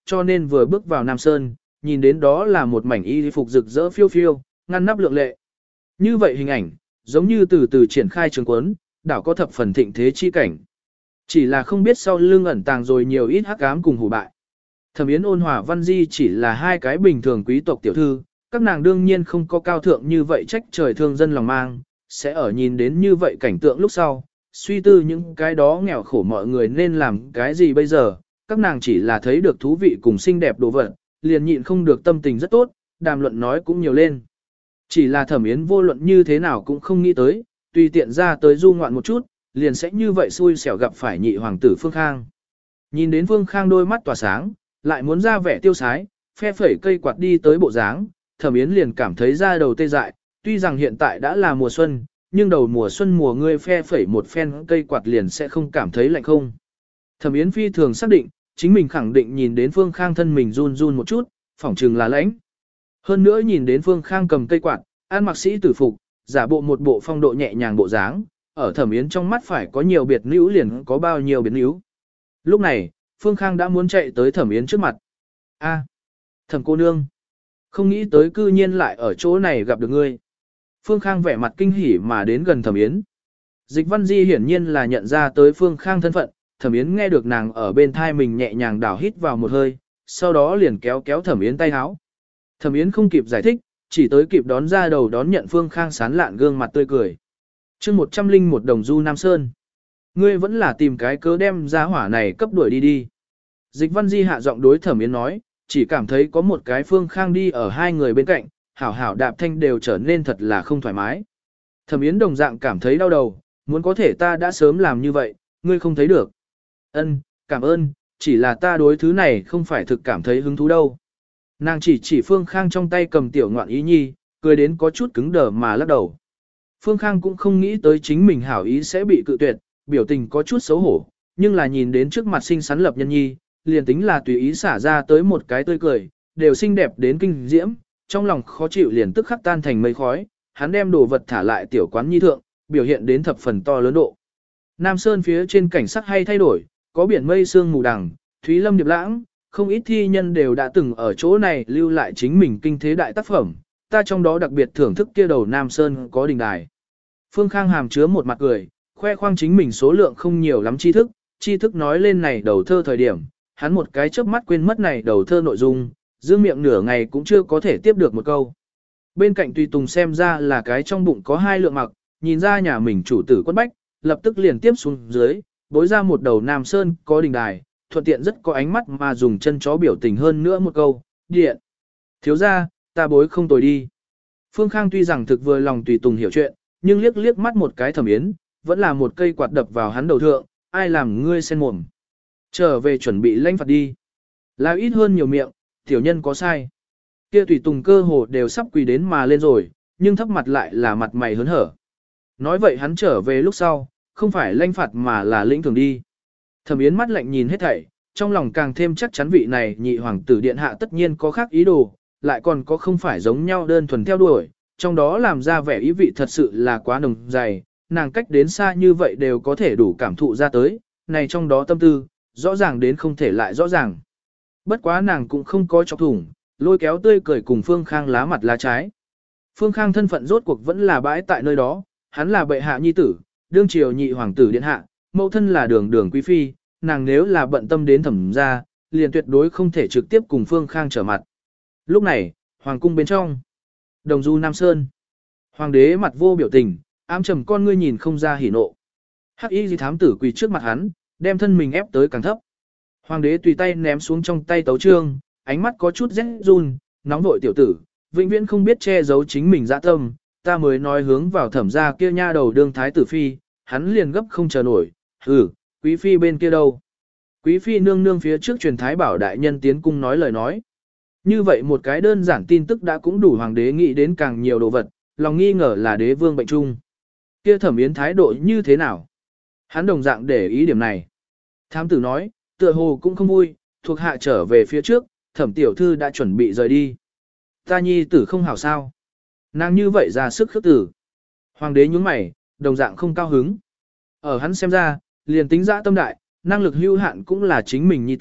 cho nên vừa bước vào Nam Sơn, nhìn đến đó là một mảnh y phục rực rỡ phiêu phiêu, ngăn nắp lượng lệ. Như vậy hình ảnh, giống như từ từ triển khai trường cuốn, đảo có thập phần thịnh thế chi cảnh. Chỉ là không biết sau lưng ẩn tàng rồi nhiều ít hắc ám cùng hủ bại. Thẩm Yến Ôn Hòa Văn Di chỉ là hai cái bình thường quý tộc tiểu thư, các nàng đương nhiên không có cao thượng như vậy trách trời thương dân lòng mang, sẽ ở nhìn đến như vậy cảnh tượng lúc sau, suy tư những cái đó nghèo khổ mọi người nên làm cái gì bây giờ, các nàng chỉ là thấy được thú vị cùng xinh đẹp đồ vật, liền nhịn không được tâm tình rất tốt, đàm luận nói cũng nhiều lên. Chỉ là Thẩm Yến vô luận như thế nào cũng không nghĩ tới, tùy tiện ra tới du ngoạn một chút, liền sẽ như vậy xui xẻo gặp phải nhị hoàng tử Phương Khang. Nhìn đến Phương Khang đôi mắt tỏa sáng, lại muốn ra vẻ tiêu sái, phe phẩy cây quạt đi tới bộ dáng, Thẩm Yến liền cảm thấy da đầu tê dại, tuy rằng hiện tại đã là mùa xuân, nhưng đầu mùa xuân mùa ngươi phe phẩy một phen cây quạt liền sẽ không cảm thấy lạnh không. Thẩm Yến phi thường xác định, chính mình khẳng định nhìn đến Phương Khang thân mình run run một chút, phỏng chừng là lãnh. Hơn nữa nhìn đến Phương Khang cầm cây quạt, ăn mặc sĩ tử phục, giả bộ một bộ phong độ nhẹ nhàng bộ dáng, ở Thẩm Yến trong mắt phải có nhiều biệt nữ liền có bao nhiêu biệt nữ. Lúc này, Phương Khang đã muốn chạy tới Thẩm Yến trước mặt. A, Thẩm cô nương, không nghĩ tới cư nhiên lại ở chỗ này gặp được ngươi. Phương Khang vẻ mặt kinh hỉ mà đến gần Thẩm Yến. Dịch Văn Di hiển nhiên là nhận ra tới Phương Khang thân phận, Thẩm Yến nghe được nàng ở bên thai mình nhẹ nhàng đảo hít vào một hơi, sau đó liền kéo kéo Thẩm Yến tay háo. Thẩm Yến không kịp giải thích, chỉ tới kịp đón ra đầu đón nhận Phương Khang sán lạn gương mặt tươi cười. chương một trăm linh một đồng du Nam Sơn. Ngươi vẫn là tìm cái cớ đem giá hỏa này cấp đuổi đi đi. Dịch Văn Di hạ giọng đối Thẩm Yến nói, chỉ cảm thấy có một cái Phương Khang đi ở hai người bên cạnh, hảo hảo đạp thanh đều trở nên thật là không thoải mái. Thẩm Yến đồng dạng cảm thấy đau đầu, muốn có thể ta đã sớm làm như vậy, ngươi không thấy được. Ân, cảm ơn, chỉ là ta đối thứ này không phải thực cảm thấy hứng thú đâu. Nàng chỉ chỉ Phương Khang trong tay cầm tiểu ngoạn ý nhi, cười đến có chút cứng đờ mà lắc đầu. Phương Khang cũng không nghĩ tới chính mình hảo ý sẽ bị cự tuyệt, biểu tình có chút xấu hổ, nhưng là nhìn đến trước mặt xinh xắn lập nhân nhi, liền tính là tùy ý xả ra tới một cái tươi cười, đều xinh đẹp đến kinh diễm, trong lòng khó chịu liền tức khắc tan thành mây khói, hắn đem đồ vật thả lại tiểu quán nhi thượng, biểu hiện đến thập phần to lớn độ. Nam Sơn phía trên cảnh sắc hay thay đổi, có biển mây sương mù đằng, thúy lâm điệp lãng, không ít thi nhân đều đã từng ở chỗ này lưu lại chính mình kinh thế đại tác phẩm, ta trong đó đặc biệt thưởng thức kia đầu Nam Sơn có đình đài. Phương Khang hàm chứa một mặt cười, khoe khoang chính mình số lượng không nhiều lắm tri thức, tri thức nói lên này đầu thơ thời điểm, hắn một cái chớp mắt quên mất này đầu thơ nội dung, giữ miệng nửa ngày cũng chưa có thể tiếp được một câu. Bên cạnh Tùy Tùng xem ra là cái trong bụng có hai lượng mặc, nhìn ra nhà mình chủ tử quất bách, lập tức liền tiếp xuống dưới, bối ra một đầu Nam Sơn có đình đài, thuận tiện rất có ánh mắt mà dùng chân chó biểu tình hơn nữa một câu, điện. Thiếu ra, ta bối không tồi đi. Phương Khang tuy rằng thực vừa lòng Tùy Tùng hiểu chuyện, nhưng liếc liếc mắt một cái Thẩm Yến, vẫn là một cây quạt đập vào hắn đầu thượng, ai làm ngươi sen mồm. Trở về chuẩn bị lãnh phạt đi. Là ít hơn nhiều miệng, tiểu nhân có sai. Kia Tùy Tùng cơ hồ đều sắp quỳ đến mà lên rồi, nhưng thấp mặt lại là mặt mày hớn hở. Nói vậy hắn trở về lúc sau, không phải lãnh phạt mà là lĩnh thưởng đi. Thẩm Yến mắt lạnh nhìn hết thảy, trong lòng càng thêm chắc chắn vị này nhị hoàng tử điện hạ tất nhiên có khác ý đồ, lại còn có không phải giống nhau đơn thuần theo đuổi, trong đó làm ra vẻ ý vị thật sự là quá nồng dày, nàng cách đến xa như vậy đều có thể đủ cảm thụ ra tới, này trong đó tâm tư, rõ ràng đến không thể lại rõ ràng. Bất quá nàng cũng không có chọc thủng, lôi kéo tươi cười cùng Phương Khang lá mặt lá trái. Phương Khang thân phận rốt cuộc vẫn là bãi tại nơi đó, hắn là bệ hạ nhi tử, đương triều nhị hoàng tử điện hạ, mẫu thân là đường đường quý phi, nàng nếu là bận tâm đến Thẩm gia, liền tuyệt đối không thể trực tiếp cùng Phương Khang trở mặt. Lúc này, hoàng cung bên trong, đồng du Nam Sơn, hoàng đế mặt vô biểu tình, ám trầm con ngươi nhìn không ra hỉ nộ. Hắc y di thám tử quỳ trước mặt hắn, đem thân mình ép tới càng thấp. Hoàng đế tùy tay ném xuống trong tay tấu trương, ánh mắt có chút rét run, nóng vội tiểu tử, vĩnh viễn không biết che giấu chính mình dạ tâm, ta mới nói hướng vào Thẩm gia kia nha đầu đương thái tử phi, hắn liền gấp không chờ nổi, hừ, quý phi bên kia đâu? Quý phi nương nương phía trước truyền thái bảo đại nhân tiến cung nói lời nói. Như vậy một cái đơn giản tin tức đã cũng đủ hoàng đế nghĩ đến càng nhiều đồ vật, lòng nghi ngờ là đế vương bệnh chung. Kia Thẩm Yến thái độ như thế nào? Hắn đồng dạng để ý điểm này. Thám tử nói, tựa hồ cũng không vui, thuộc hạ trở về phía trước, Thẩm tiểu thư đã chuẩn bị rời đi. Ta nhi tử không hảo sao? Nàng như vậy ra sức khước tử. Hoàng đế nhướng mày, đồng dạng không cao hứng. Ở hắn xem ra, liền tính dã tâm đại, năng lực hưu hạn cũng là chính mình nhi tử,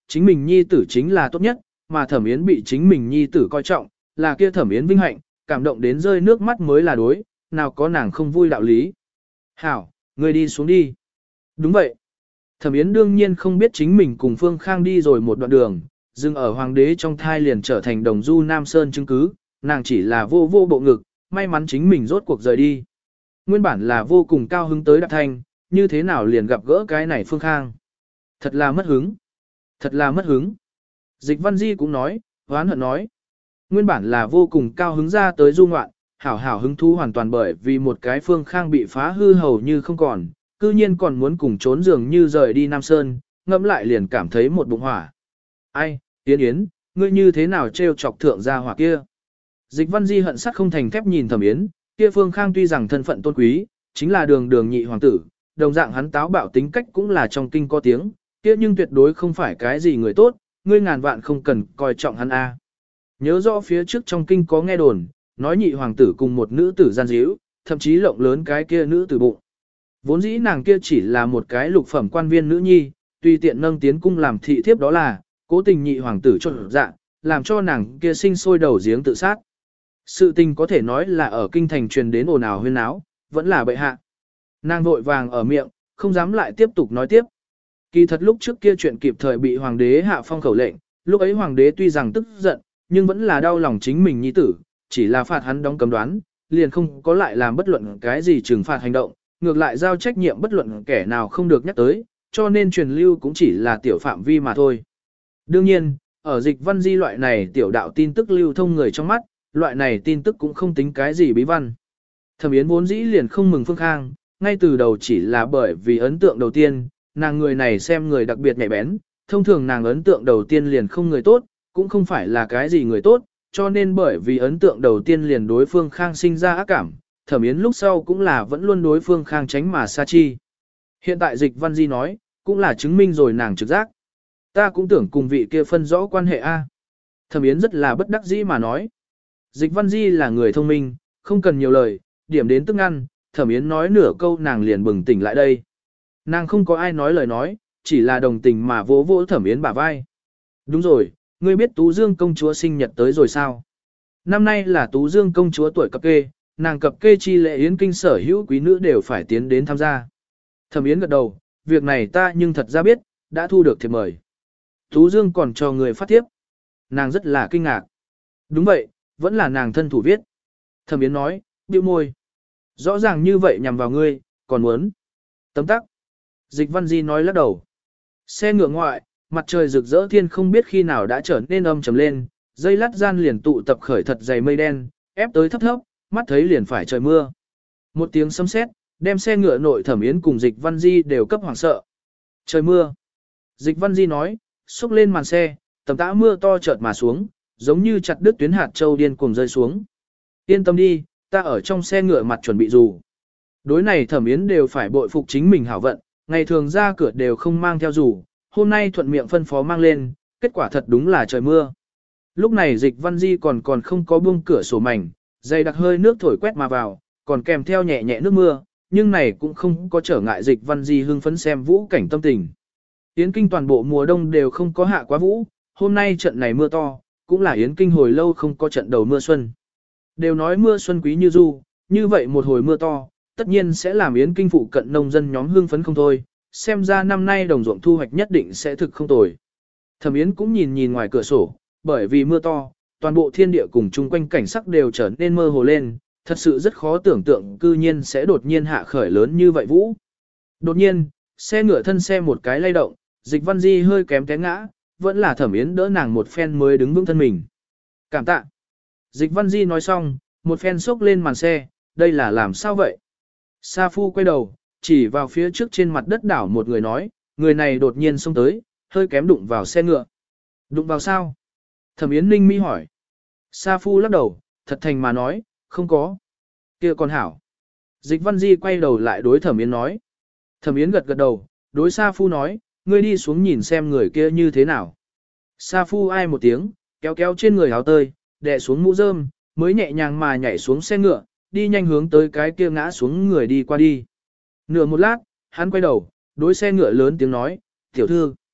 chính mình nhi tử chính là tốt nhất, mà Thẩm Yến bị chính mình nhi tử coi trọng, là kia Thẩm Yến vinh hạnh, cảm động đến rơi nước mắt mới là đối, nào có nàng không vui đạo lý. Hảo, ngươi đi xuống đi. Đúng vậy. Thẩm Yến đương nhiên không biết chính mình cùng Phương Khang đi rồi một đoạn đường, dừng ở hoàng đế trong thai liền trở thành đồng du Nam Sơn chứng cứ, nàng chỉ là vô vô bộ ngực, may mắn chính mình rốt cuộc rời đi. Nguyên bản là vô cùng cao hứng tới Đạp Thanh, như thế nào liền gặp gỡ cái này Phương Khang. Thật là mất hứng. Thật là mất hứng. Dịch Văn Di cũng nói, hoán hận nói. Nguyên bản là vô cùng cao hứng ra tới du ngoạn, hảo hảo hứng thú hoàn toàn bởi vì một cái Phương Khang bị phá hư hầu như không còn, cư nhiên còn muốn cùng trốn dường như rời đi Nam Sơn, ngẫm lại liền cảm thấy một bụng hỏa. Ai, Yến Yến, ngươi như thế nào trêu chọc thượng gia hỏa kia? Dịch Văn Di hận sắt không thành thép nhìn Thẩm Yến, kia Phương Khang tuy rằng thân phận tôn quý, chính là đường đường nhị hoàng tử, đồng dạng hắn táo bạo tính cách cũng là trong kinh có tiếng, kia nhưng tuyệt đối không phải cái gì người tốt, ngươi ngàn vạn không cần coi trọng hắn a. Nhớ rõ phía trước trong kinh có nghe đồn, nói nhị hoàng tử cùng một nữ tử gian díu, thậm chí lộng lớn cái kia nữ tử bụng. Vốn dĩ nàng kia chỉ là một cái lục phẩm quan viên nữ nhi, tùy tiện nâng tiến cung làm thị thiếp đó là, cố tình nhị hoàng tử trộn dạ, làm cho nàng kia sinh sôi đầu giếng tự sát. Sự tình có thể nói là ở kinh thành truyền đến ồn ào huyên náo, vẫn là bệ hạ. Nàng vội vàng ở miệng, không dám lại tiếp tục nói tiếp. Kỳ thật lúc trước kia chuyện kịp thời bị hoàng đế hạ phong khẩu lệnh, lúc ấy hoàng đế tuy rằng tức giận, nhưng vẫn là đau lòng chính mình nhi tử, chỉ là phạt hắn đóng cấm đoán, liền không có lại làm bất luận cái gì trừng phạt hành động, ngược lại giao trách nhiệm bất luận kẻ nào không được nhắc tới, cho nên truyền lưu cũng chỉ là tiểu phạm vi mà thôi. Đương nhiên, ở Dịch Văn Di loại này tiểu đạo tin tức lưu thông người trong mắt, loại này tin tức cũng không tính cái gì bí văn. Thẩm Yến vốn dĩ liền không mừng Phương Khang, ngay từ đầu chỉ là bởi vì ấn tượng đầu tiên, nàng người này xem người đặc biệt nhạy bén, thông thường nàng ấn tượng đầu tiên liền không người tốt, cũng không phải là cái gì người tốt, cho nên bởi vì ấn tượng đầu tiên liền đối Phương Khang sinh ra ác cảm, Thẩm Yến lúc sau cũng là vẫn luôn đối Phương Khang tránh mà xa chi. Hiện tại Dịch Văn Di nói, cũng là chứng minh rồi nàng trực giác. Ta cũng tưởng cùng vị kia phân rõ quan hệ A. Thẩm Yến rất là bất đắc dĩ mà nói. Dịch Văn Di là người thông minh, không cần nhiều lời, điểm đến tức ngăn, Thẩm Yến nói nửa câu nàng liền bừng tỉnh lại đây. Nàng không có ai nói lời nói, chỉ là đồng tình mà vỗ vỗ Thẩm Yến bả vai. Đúng rồi, ngươi biết Tú Dương công chúa sinh nhật tới rồi sao? Năm nay là Tú Dương công chúa tuổi cập kê, nàng cập kê chi lệ Yến kinh sở hữu quý nữ đều phải tiến đến tham gia. Thẩm Yến gật đầu, việc này ta nhưng thật ra biết, đã thu được thiệp mời. Tú Dương còn cho người phát thiếp. Nàng rất là kinh ngạc. Đúng vậy, vẫn là nàng thân thủ viết. Thẩm Yến nói, bĩu môi. Rõ ràng như vậy nhằm vào ngươi, còn muốn. Tấm tắc. Dịch Văn Di nói lắc đầu. Xe ngựa ngoại, mặt trời rực rỡ thiên không biết khi nào đã trở nên âm trầm lên, dây lát gian liền tụ tập khởi thật dày mây đen, ép tới thấp thấp, mắt thấy liền phải trời mưa. Một tiếng sấm sét, đem xe ngựa nội Thẩm Yến cùng Dịch Văn Di đều cấp hoảng sợ. Trời mưa. Dịch Văn Di nói, xúc lên màn xe, tầm tã mưa to chợt mà xuống, giống như chặt đứt tuyến hạt châu điên cuồng rơi xuống. Yên tâm đi, ta ở trong xe ngựa mặt chuẩn bị dù. Đối này Thẩm Yến đều phải bội phục chính mình hảo vận, ngày thường ra cửa đều không mang theo dù, hôm nay thuận miệng phân phó mang lên, kết quả thật đúng là trời mưa. Lúc này Dịch Văn Di còn còn không có buông cửa sổ mảnh, dày đặc hơi nước thổi quét mà vào, còn kèm theo nhẹ nhẹ nước mưa, nhưng này cũng không có trở ngại Dịch Văn Di hưng phấn xem vũ cảnh tâm tình. Yến Kinh toàn bộ mùa đông đều không có hạ quá vũ, hôm nay trận này mưa to, cũng là Yến Kinh hồi lâu không có trận đầu mưa xuân. Đều nói mưa xuân quý như du, như vậy một hồi mưa to, tất nhiên sẽ làm Yến Kinh phụ cận nông dân nhóm hưng phấn không thôi, xem ra năm nay đồng ruộng thu hoạch nhất định sẽ thực không tồi. Thẩm Yến cũng nhìn nhìn ngoài cửa sổ, bởi vì mưa to, toàn bộ thiên địa cùng chung quanh cảnh sắc đều trở nên mơ hồ lên, thật sự rất khó tưởng tượng cư nhiên sẽ đột nhiên hạ khởi lớn như vậy vũ. Đột nhiên, xe ngựa thân xe một cái lay động, Dịch Văn Di hơi kém té ngã, vẫn là Thẩm Yến đỡ nàng một phen mới đứng vững thân mình. Cảm tạ. Dịch Văn Di nói xong, một phen xốc lên màn xe, đây là làm sao vậy? Sa Phu quay đầu, chỉ vào phía trước trên mặt đất đảo một người nói, người này đột nhiên xông tới, hơi kém đụng vào xe ngựa. Đụng vào sao? Thẩm Yến ninh mi hỏi. Sa Phu lắc đầu, thật thành mà nói, không có. Kia còn hảo. Dịch Văn Di quay đầu lại đối Thẩm Yến nói. Thẩm Yến gật gật đầu, đối Sa Phu nói, ngươi đi xuống nhìn xem người kia như thế nào. Sa Phu ai một tiếng, kéo kéo trên người áo tơi, đè xuống mũ rơm, mới nhẹ nhàng mà nhảy xuống xe ngựa, đi nhanh hướng tới cái kia ngã xuống người đi qua đi. Nửa một lát, hắn quay đầu, đối xe ngựa lớn tiếng nói, tiểu thư,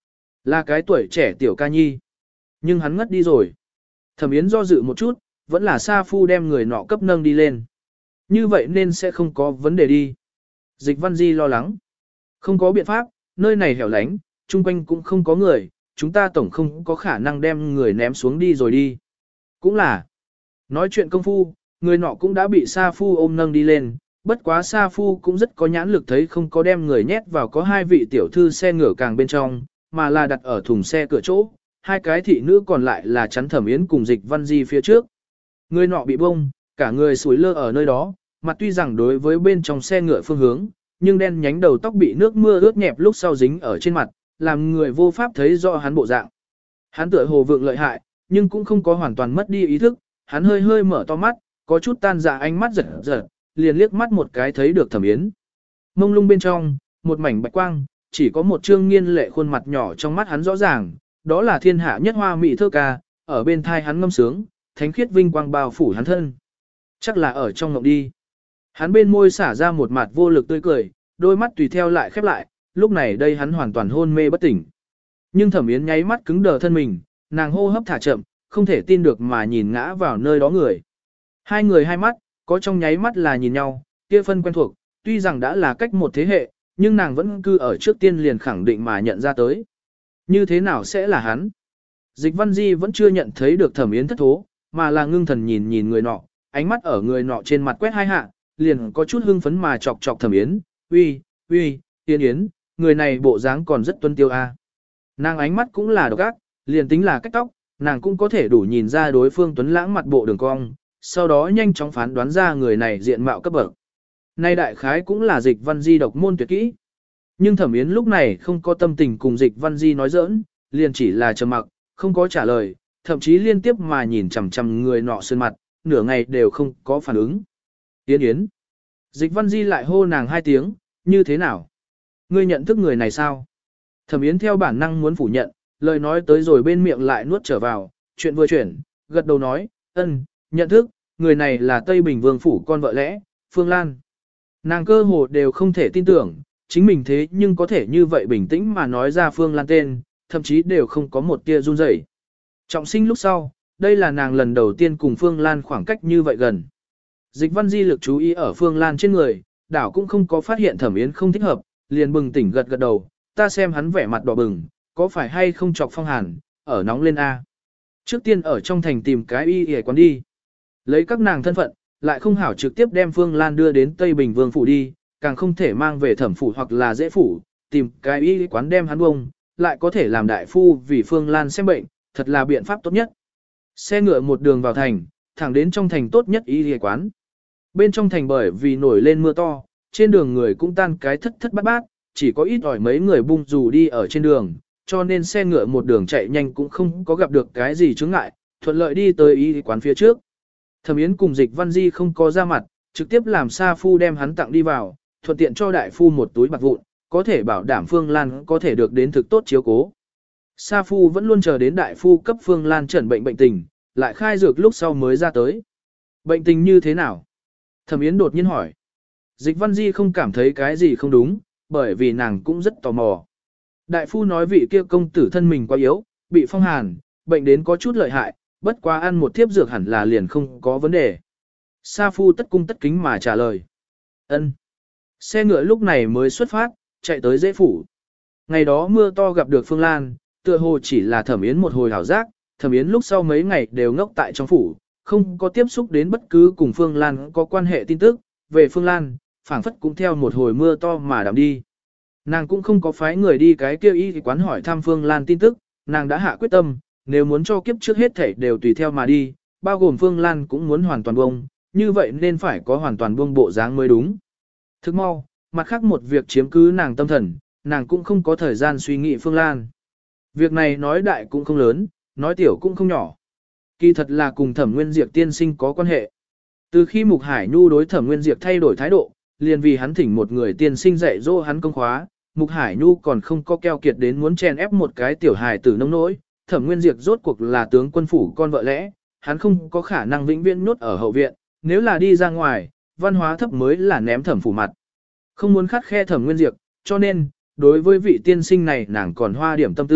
Là cái tuổi trẻ tiểu ca nhi. Nhưng hắn ngất đi rồi. Thẩm Yến do dự một chút, vẫn là Sa Phu đem người nọ cấp nâng đi lên. Như vậy nên sẽ không có vấn đề đi. Dịch Văn Di lo lắng. Không có biện pháp, nơi này hẻo lánh, chung quanh cũng không có người, chúng ta tổng không có khả năng đem người ném xuống đi rồi đi. Cũng là. Nói chuyện công phu, người nọ cũng đã bị Sa Phu ôm nâng đi lên, bất quá Sa Phu cũng rất có nhãn lực thấy không có đem người nhét vào có hai vị tiểu thư xe ngửa càng bên trong, mà là đặt ở thùng xe cửa chỗ, hai cái thị nữ còn lại là chắn Thẩm Yến cùng Dịch Văn Di phía trước. Người nọ bị bông, cả người sủi lơ ở nơi đó, mặt tuy rằng đối với bên trong xe ngựa phương hướng, nhưng đen nhánh đầu tóc bị nước mưa ướt nhẹp lúc sau dính ở trên mặt, làm người vô pháp thấy rõ hắn bộ dạng. Hắn tựa hồ vượng lợi hại, nhưng cũng không có hoàn toàn mất đi ý thức, hắn hơi hơi mở to mắt, có chút tan dạ ánh mắt giật giật, liền liếc mắt một cái thấy được Thẩm Yến. Mông lung bên trong, một mảnh bạch quang, chỉ có một trương nghiên lệ khuôn mặt nhỏ trong mắt hắn rõ ràng, đó là thiên hạ nhất hoa mỹ thơ ca, ở bên thai hắn ngâm sướng, thánh khiết vinh quang bao phủ hắn thân. Chắc là ở trong ngộng đi. Hắn bên môi xả ra một mặt vô lực tươi cười, đôi mắt tùy theo lại khép lại, lúc này đây hắn hoàn toàn hôn mê bất tỉnh. Nhưng Thẩm Yến nháy mắt cứng đờ thân mình, nàng hô hấp thả chậm, không thể tin được mà nhìn ngã vào nơi đó người. Hai người hai mắt, có trong nháy mắt là nhìn nhau, kia phân quen thuộc, tuy rằng đã là cách một thế hệ, nhưng nàng vẫn cứ ở trước tiên liền khẳng định mà nhận ra tới. Như thế nào sẽ là hắn? Dịch Văn Di vẫn chưa nhận thấy được Thẩm Yến thất thố, mà là ngưng thần nhìn nhìn người nọ, ánh mắt ở người nọ trên mặt quét hai hạ, liền có chút hưng phấn mà chọc chọc Thẩm Yến, uy, uy, Yến Yến, người này bộ dáng còn rất tuân tiêu a. Nàng ánh mắt cũng là độc ác, liền tính là cách tóc, nàng cũng có thể đủ nhìn ra đối phương tuấn lãng mặt bộ đường cong, sau đó nhanh chóng phán đoán ra người này diện mạo cấp bậc. Nay đại khái cũng là Dịch Văn Di độc môn tuyệt kỹ. Nhưng Thẩm Yến lúc này không có tâm tình cùng Dịch Văn Di nói giỡn, liền chỉ là trầm mặc, không có trả lời, thậm chí liên tiếp mà nhìn chằm chằm người nọ sơn mặt, nửa ngày đều không có phản ứng. Yến Yến. Dịch Văn Di lại hô nàng hai tiếng, như thế nào? Ngươi nhận thức người này sao? Thẩm Yến theo bản năng muốn phủ nhận, lời nói tới rồi bên miệng lại nuốt trở vào, chuyện vừa chuyển, gật đầu nói, ân, nhận thức, người này là Tây Bình Vương phủ con vợ lẽ, Phương Lan. Nàng cơ hồ đều không thể tin tưởng, chính mình thế nhưng có thể như vậy bình tĩnh mà nói ra Phương Lan tên, thậm chí đều không có một tia run rẩy. Trọng sinh lúc sau, đây là nàng lần đầu tiên cùng Phương Lan khoảng cách như vậy gần. Dịch Văn Di lực chú ý ở Phương Lan trên người, đảo cũng không có phát hiện Thẩm Yến không thích hợp, liền bừng tỉnh gật gật đầu, ta xem hắn vẻ mặt đỏ bừng, có phải hay không chọc phong hàn, ở nóng lên A. Trước tiên ở trong thành tìm cái y y quán đi. Lấy các nàng thân phận, lại không hảo trực tiếp đem Phương Lan đưa đến Tây Bình Vương phủ đi, càng không thể mang về thẩm phủ hoặc là dễ phủ, tìm cái y quán đem hắn bông, lại có thể làm đại phu vì Phương Lan xem bệnh, thật là biện pháp tốt nhất. Xe ngựa một đường vào thành, thẳng đến trong thành tốt nhất y y quán. Bên trong thành bởi vì nổi lên mưa to, trên đường người cũng tan cái thất thất bát bát, chỉ có ít ỏi mấy người bung dù đi ở trên đường, cho nên xe ngựa một đường chạy nhanh cũng không có gặp được cái gì chướng ngại, thuận lợi đi tới y quán phía trước. Thẩm Yến cùng Dịch Văn Di không có ra mặt, trực tiếp làm Sa Phu đem hắn tặng đi vào, thuận tiện cho đại phu một túi bạc vụn, có thể bảo đảm Phương Lan có thể được đến thực tốt chiếu cố. Sa Phu vẫn luôn chờ đến đại phu cấp Phương Lan chẩn bệnh bệnh tình, lại khai dược lúc sau mới ra tới. Bệnh tình như thế nào? Thẩm Yến đột nhiên hỏi. Dịch Văn Di không cảm thấy cái gì không đúng, bởi vì nàng cũng rất tò mò. Đại phu nói vị kia công tử thân mình quá yếu, bị phong hàn, bệnh đến có chút lợi hại, bất quá ăn một thiếp dược hẳn là liền không có vấn đề. Sa Phu tất cung tất kính mà trả lời. Ân. Xe ngựa lúc này mới xuất phát, chạy tới dễ phủ. Ngày đó mưa to gặp được Phương Lan, tựa hồ chỉ là Thẩm Yến một hồi hảo giác, Thẩm Yến lúc sau mấy ngày đều ngốc tại trong phủ, không có tiếp xúc đến bất cứ cùng Phương Lan có quan hệ tin tức, về Phương Lan, phảng phất cũng theo một hồi mưa to mà đạm đi. Nàng cũng không có phái người đi cái kêu y quán hỏi thăm Phương Lan tin tức, nàng đã hạ quyết tâm, nếu muốn cho kiếp trước hết thảy đều tùy theo mà đi, bao gồm Phương Lan cũng muốn hoàn toàn buông, như vậy nên phải có hoàn toàn buông bộ dáng mới đúng. Thức mau, mặt khác một việc chiếm cứ nàng tâm thần, nàng cũng không có thời gian suy nghĩ Phương Lan. Việc này nói đại cũng không lớn, nói tiểu cũng không nhỏ. Kỳ thật là cùng Thẩm Nguyên Diệp tiên sinh có quan hệ. Từ khi Mục Hải Nhu đối Thẩm Nguyên Diệp thay đổi thái độ, liền vì hắn thỉnh một người tiên sinh dạy dỗ hắn công khóa, Mục Hải Nhu còn không có keo kiệt đến muốn chèn ép một cái tiểu hài tử nông nỗi. Thẩm Nguyên Diệp rốt cuộc là tướng quân phủ con vợ lẽ, hắn không có khả năng vĩnh viễn nhốt ở hậu viện, nếu là đi ra ngoài, văn hóa thấp mới là ném thẩm phủ mặt. Không muốn khắt khe Thẩm Nguyên Diệp, cho nên, đối với vị tiên sinh này nàng còn hoa điểm tâm tư,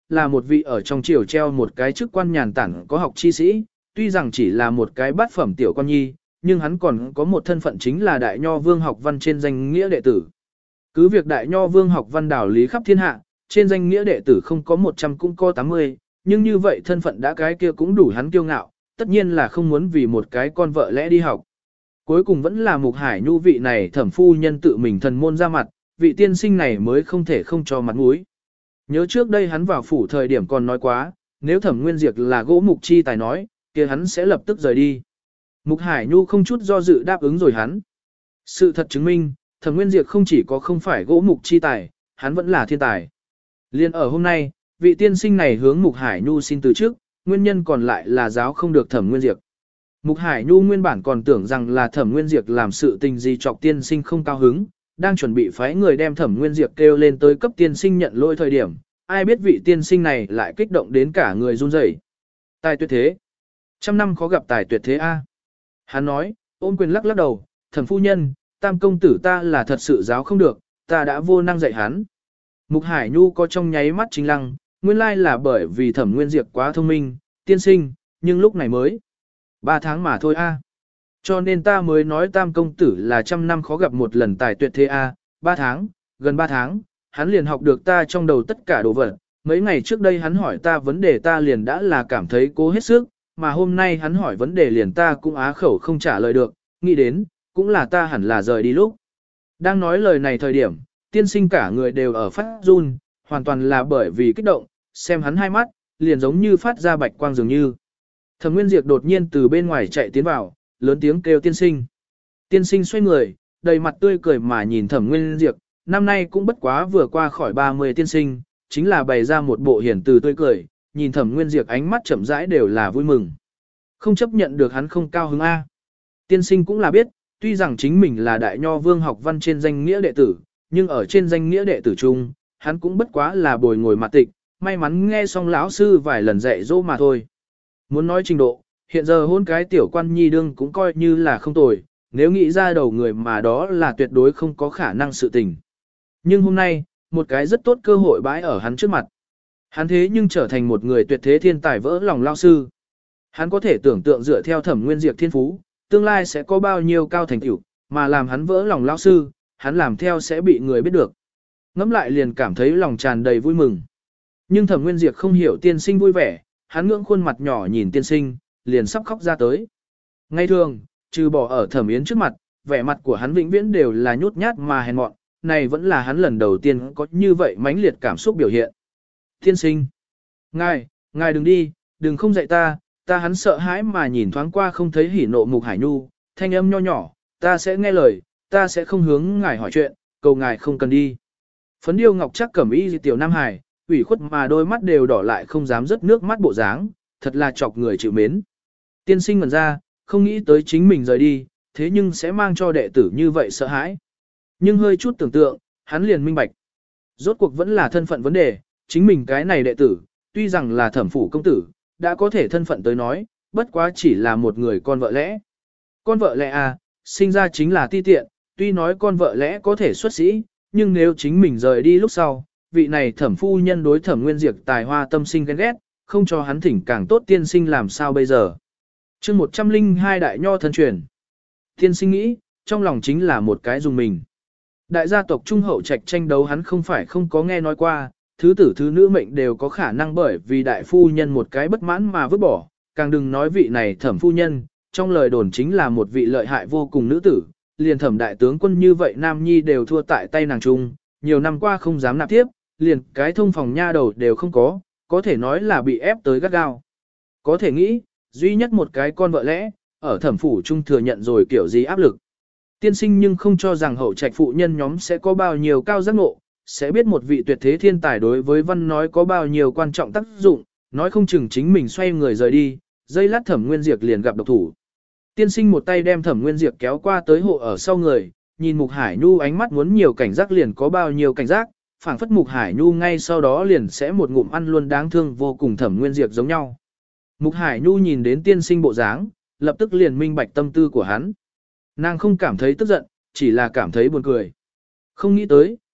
là một vị ở trong triều treo một cái chức quan nhàn tản có học chi sĩ, tuy rằng chỉ là một cái bát phẩm tiểu quan nhi, nhưng hắn còn có một thân phận chính là đại nho vương học văn trên danh nghĩa đệ tử. Cứ việc đại nho vương học văn đảo lý khắp thiên hạ, trên danh nghĩa đệ tử không có một trăm cũng có tám mươi, nhưng như vậy thân phận đã cái kia cũng đủ hắn kiêu ngạo, tất nhiên là không muốn vì một cái con vợ lẽ đi học. Cuối cùng vẫn là Mục Hải Nhu vị này thẩm phu nhân tự mình thần môn ra mặt, vị tiên sinh này mới không thể không cho mặt mũi. Nhớ trước đây hắn vào phủ thời điểm còn nói quá, nếu thẩm nguyên diệt là gỗ mục chi tài nói, kia hắn sẽ lập tức rời đi. Mục Hải Nhu không chút do dự đáp ứng rồi hắn. Sự thật chứng minh, thẩm nguyên diệt không chỉ có không phải gỗ mục chi tài, hắn vẫn là thiên tài. Liên ở hôm nay, vị tiên sinh này hướng Mục Hải Nhu xin từ trước, nguyên nhân còn lại là giáo không được thẩm nguyên diệt. Mục Hải Nhu nguyên bản còn tưởng rằng là thẩm nguyên diệt làm sự tình gì chọc tiên sinh không cao hứng, đang chuẩn bị phái người đem thẩm nguyên diệt kêu lên tới cấp tiên sinh nhận lỗi thời điểm, ai biết vị tiên sinh này lại kích động đến cả người run rẩy. Tài tuyệt thế. Trăm năm khó gặp tài tuyệt thế a. Hắn nói, ôm quyền lắc lắc đầu, thẩm phu nhân, tam công tử ta là thật sự giáo không được, ta đã vô năng dạy hắn. Mục Hải Nhu có trong nháy mắt chính lăng, nguyên lai là bởi vì thẩm nguyên diệt quá thông minh, tiên sinh, nhưng lúc này mới ba tháng mà thôi a. Cho nên ta mới nói tam công tử là trăm năm khó gặp một lần tài tuyệt thế a, ba tháng, gần ba tháng, hắn liền học được ta trong đầu tất cả đồ vật. Mấy ngày trước đây hắn hỏi ta vấn đề ta liền đã là cảm thấy cố hết sức, mà hôm nay hắn hỏi vấn đề liền ta cũng á khẩu không trả lời được, nghĩ đến, cũng là ta hẳn là rời đi lúc. Đang nói lời này thời điểm, tiên sinh cả người đều ở phát run, hoàn toàn là bởi vì kích động, xem hắn hai mắt, liền giống như phát ra bạch quang dường như. Thẩm Nguyên Diệp đột nhiên từ bên ngoài chạy tiến vào, lớn tiếng kêu tiên sinh. Tiên sinh xoay người, đầy mặt tươi cười mà nhìn Thẩm Nguyên Diệp, năm nay cũng bất quá vừa qua khỏi ba mươi tiên sinh, chính là bày ra một bộ hiển từ tươi cười, nhìn Thẩm Nguyên Diệp ánh mắt chậm rãi đều là vui mừng. Không chấp nhận được hắn không cao hứng A. Tiên sinh cũng là biết, tuy rằng chính mình là đại nho vương học văn trên danh nghĩa đệ tử, nhưng ở trên danh nghĩa đệ tử chung, hắn cũng bất quá là bồi ngồi mặt tịch, may mắn nghe xong lão sư vài lần dạy dỗ mà thôi. Muốn nói trình độ, hiện giờ hôn cái tiểu quan nhi đương cũng coi như là không tồi, nếu nghĩ ra đầu người mà đó là tuyệt đối không có khả năng sự tình. Nhưng hôm nay, một cái rất tốt cơ hội bãi ở hắn trước mặt. Hắn thế nhưng trở thành một người tuyệt thế thiên tài vỡ lòng lao sư. Hắn có thể tưởng tượng dựa theo Thẩm Nguyên Diệp thiên phú, tương lai sẽ có bao nhiêu cao thành tựu, mà làm hắn vỡ lòng lao sư, hắn làm theo sẽ bị người biết được. Ngẫm lại liền cảm thấy lòng tràn đầy vui mừng. Nhưng Thẩm Nguyên Diệp không hiểu tiên sinh vui vẻ, hắn ngưỡng khuôn mặt nhỏ nhìn tiên sinh, liền sắp khóc ra tới. Ngay thường, trừ bỏ ở Thẩm Yến trước mặt, vẻ mặt của hắn vĩnh viễn đều là nhút nhát mà hèn mọn, này vẫn là hắn lần đầu tiên có như vậy mãnh liệt cảm xúc biểu hiện. Tiên sinh, ngài, ngài đừng đi, đừng không dạy ta, ta hắn sợ hãi mà nhìn thoáng qua không thấy hỉ nộ Mục Hải Nhu, thanh âm nho nhỏ, ta sẽ nghe lời, ta sẽ không hướng ngài hỏi chuyện, cầu ngài không cần đi. Phấn điêu ngọc chắc cẩm y tiểu Nam Hải, ủy khuất mà đôi mắt đều đỏ lại không dám rớt nước mắt bộ dáng, thật là chọc người chịu mến. Tiên sinh ngẩn ra, không nghĩ tới chính mình rời đi, thế nhưng sẽ mang cho đệ tử như vậy sợ hãi. Nhưng hơi chút tưởng tượng, hắn liền minh bạch. Rốt cuộc vẫn là thân phận vấn đề, chính mình cái này đệ tử, tuy rằng là thẩm phủ công tử, đã có thể thân phận tới nói, bất quá chỉ là một người con vợ lẽ. Con vợ lẽ à, sinh ra chính là ti tiện, tuy nói con vợ lẽ có thể xuất sĩ, nhưng nếu chính mình rời đi lúc sau, vị này thẩm phu nhân đối Thẩm Nguyên Diệp tài hoa tâm sinh ghen ghét, không cho hắn thỉnh càng tốt tiên sinh làm sao bây giờ. chương một trăm linh hai đại nho thân truyền. Tiên sinh nghĩ, trong lòng chính là một cái dùng mình. Đại gia tộc trung hậu trạch tranh đấu hắn không phải không có nghe nói qua, thứ tử thứ nữ mệnh đều có khả năng bởi vì đại phu nhân một cái bất mãn mà vứt bỏ, càng đừng nói vị này thẩm phu nhân, trong lời đồn chính là một vị lợi hại vô cùng nữ tử, liền thẩm đại tướng quân như vậy nam nhi đều thua tại tay nàng trung, nhiều năm qua không dám nạp tiếp, liền cái thông phòng nha đầu đều không có, có thể nói là bị ép tới gắt gao. Có thể nghĩ, duy nhất một cái con vợ lẽ, ở thẩm phủ trung thừa nhận rồi kiểu gì áp lực. Tiên sinh nhưng không cho rằng hậu trạch phụ nhân nhóm sẽ có bao nhiêu cao giác ngộ, sẽ biết một vị tuyệt thế thiên tài đối với văn nói có bao nhiêu quan trọng tác dụng, nói không chừng chính mình xoay người rời đi, dây lát Thẩm Nguyên Diệp liền gặp độc thủ. Tiên sinh một tay đem Thẩm Nguyên Diệp kéo qua tới hộ ở sau người, nhìn Mục Hải Nhu ánh mắt muốn nhiều cảnh giác liền có bao nhiêu cảnh giác, phảng phất Mục Hải Nhu ngay sau đó liền sẽ một ngụm ăn luôn đáng thương vô cùng Thẩm Nguyên Diệp giống nhau. Mục Hải Nhu nhìn đến tiên sinh bộ dáng, lập tức liền minh bạch tâm tư của hắn. Nàng không cảm thấy tức giận, chỉ là cảm thấy buồn cười. Không nghĩ tới,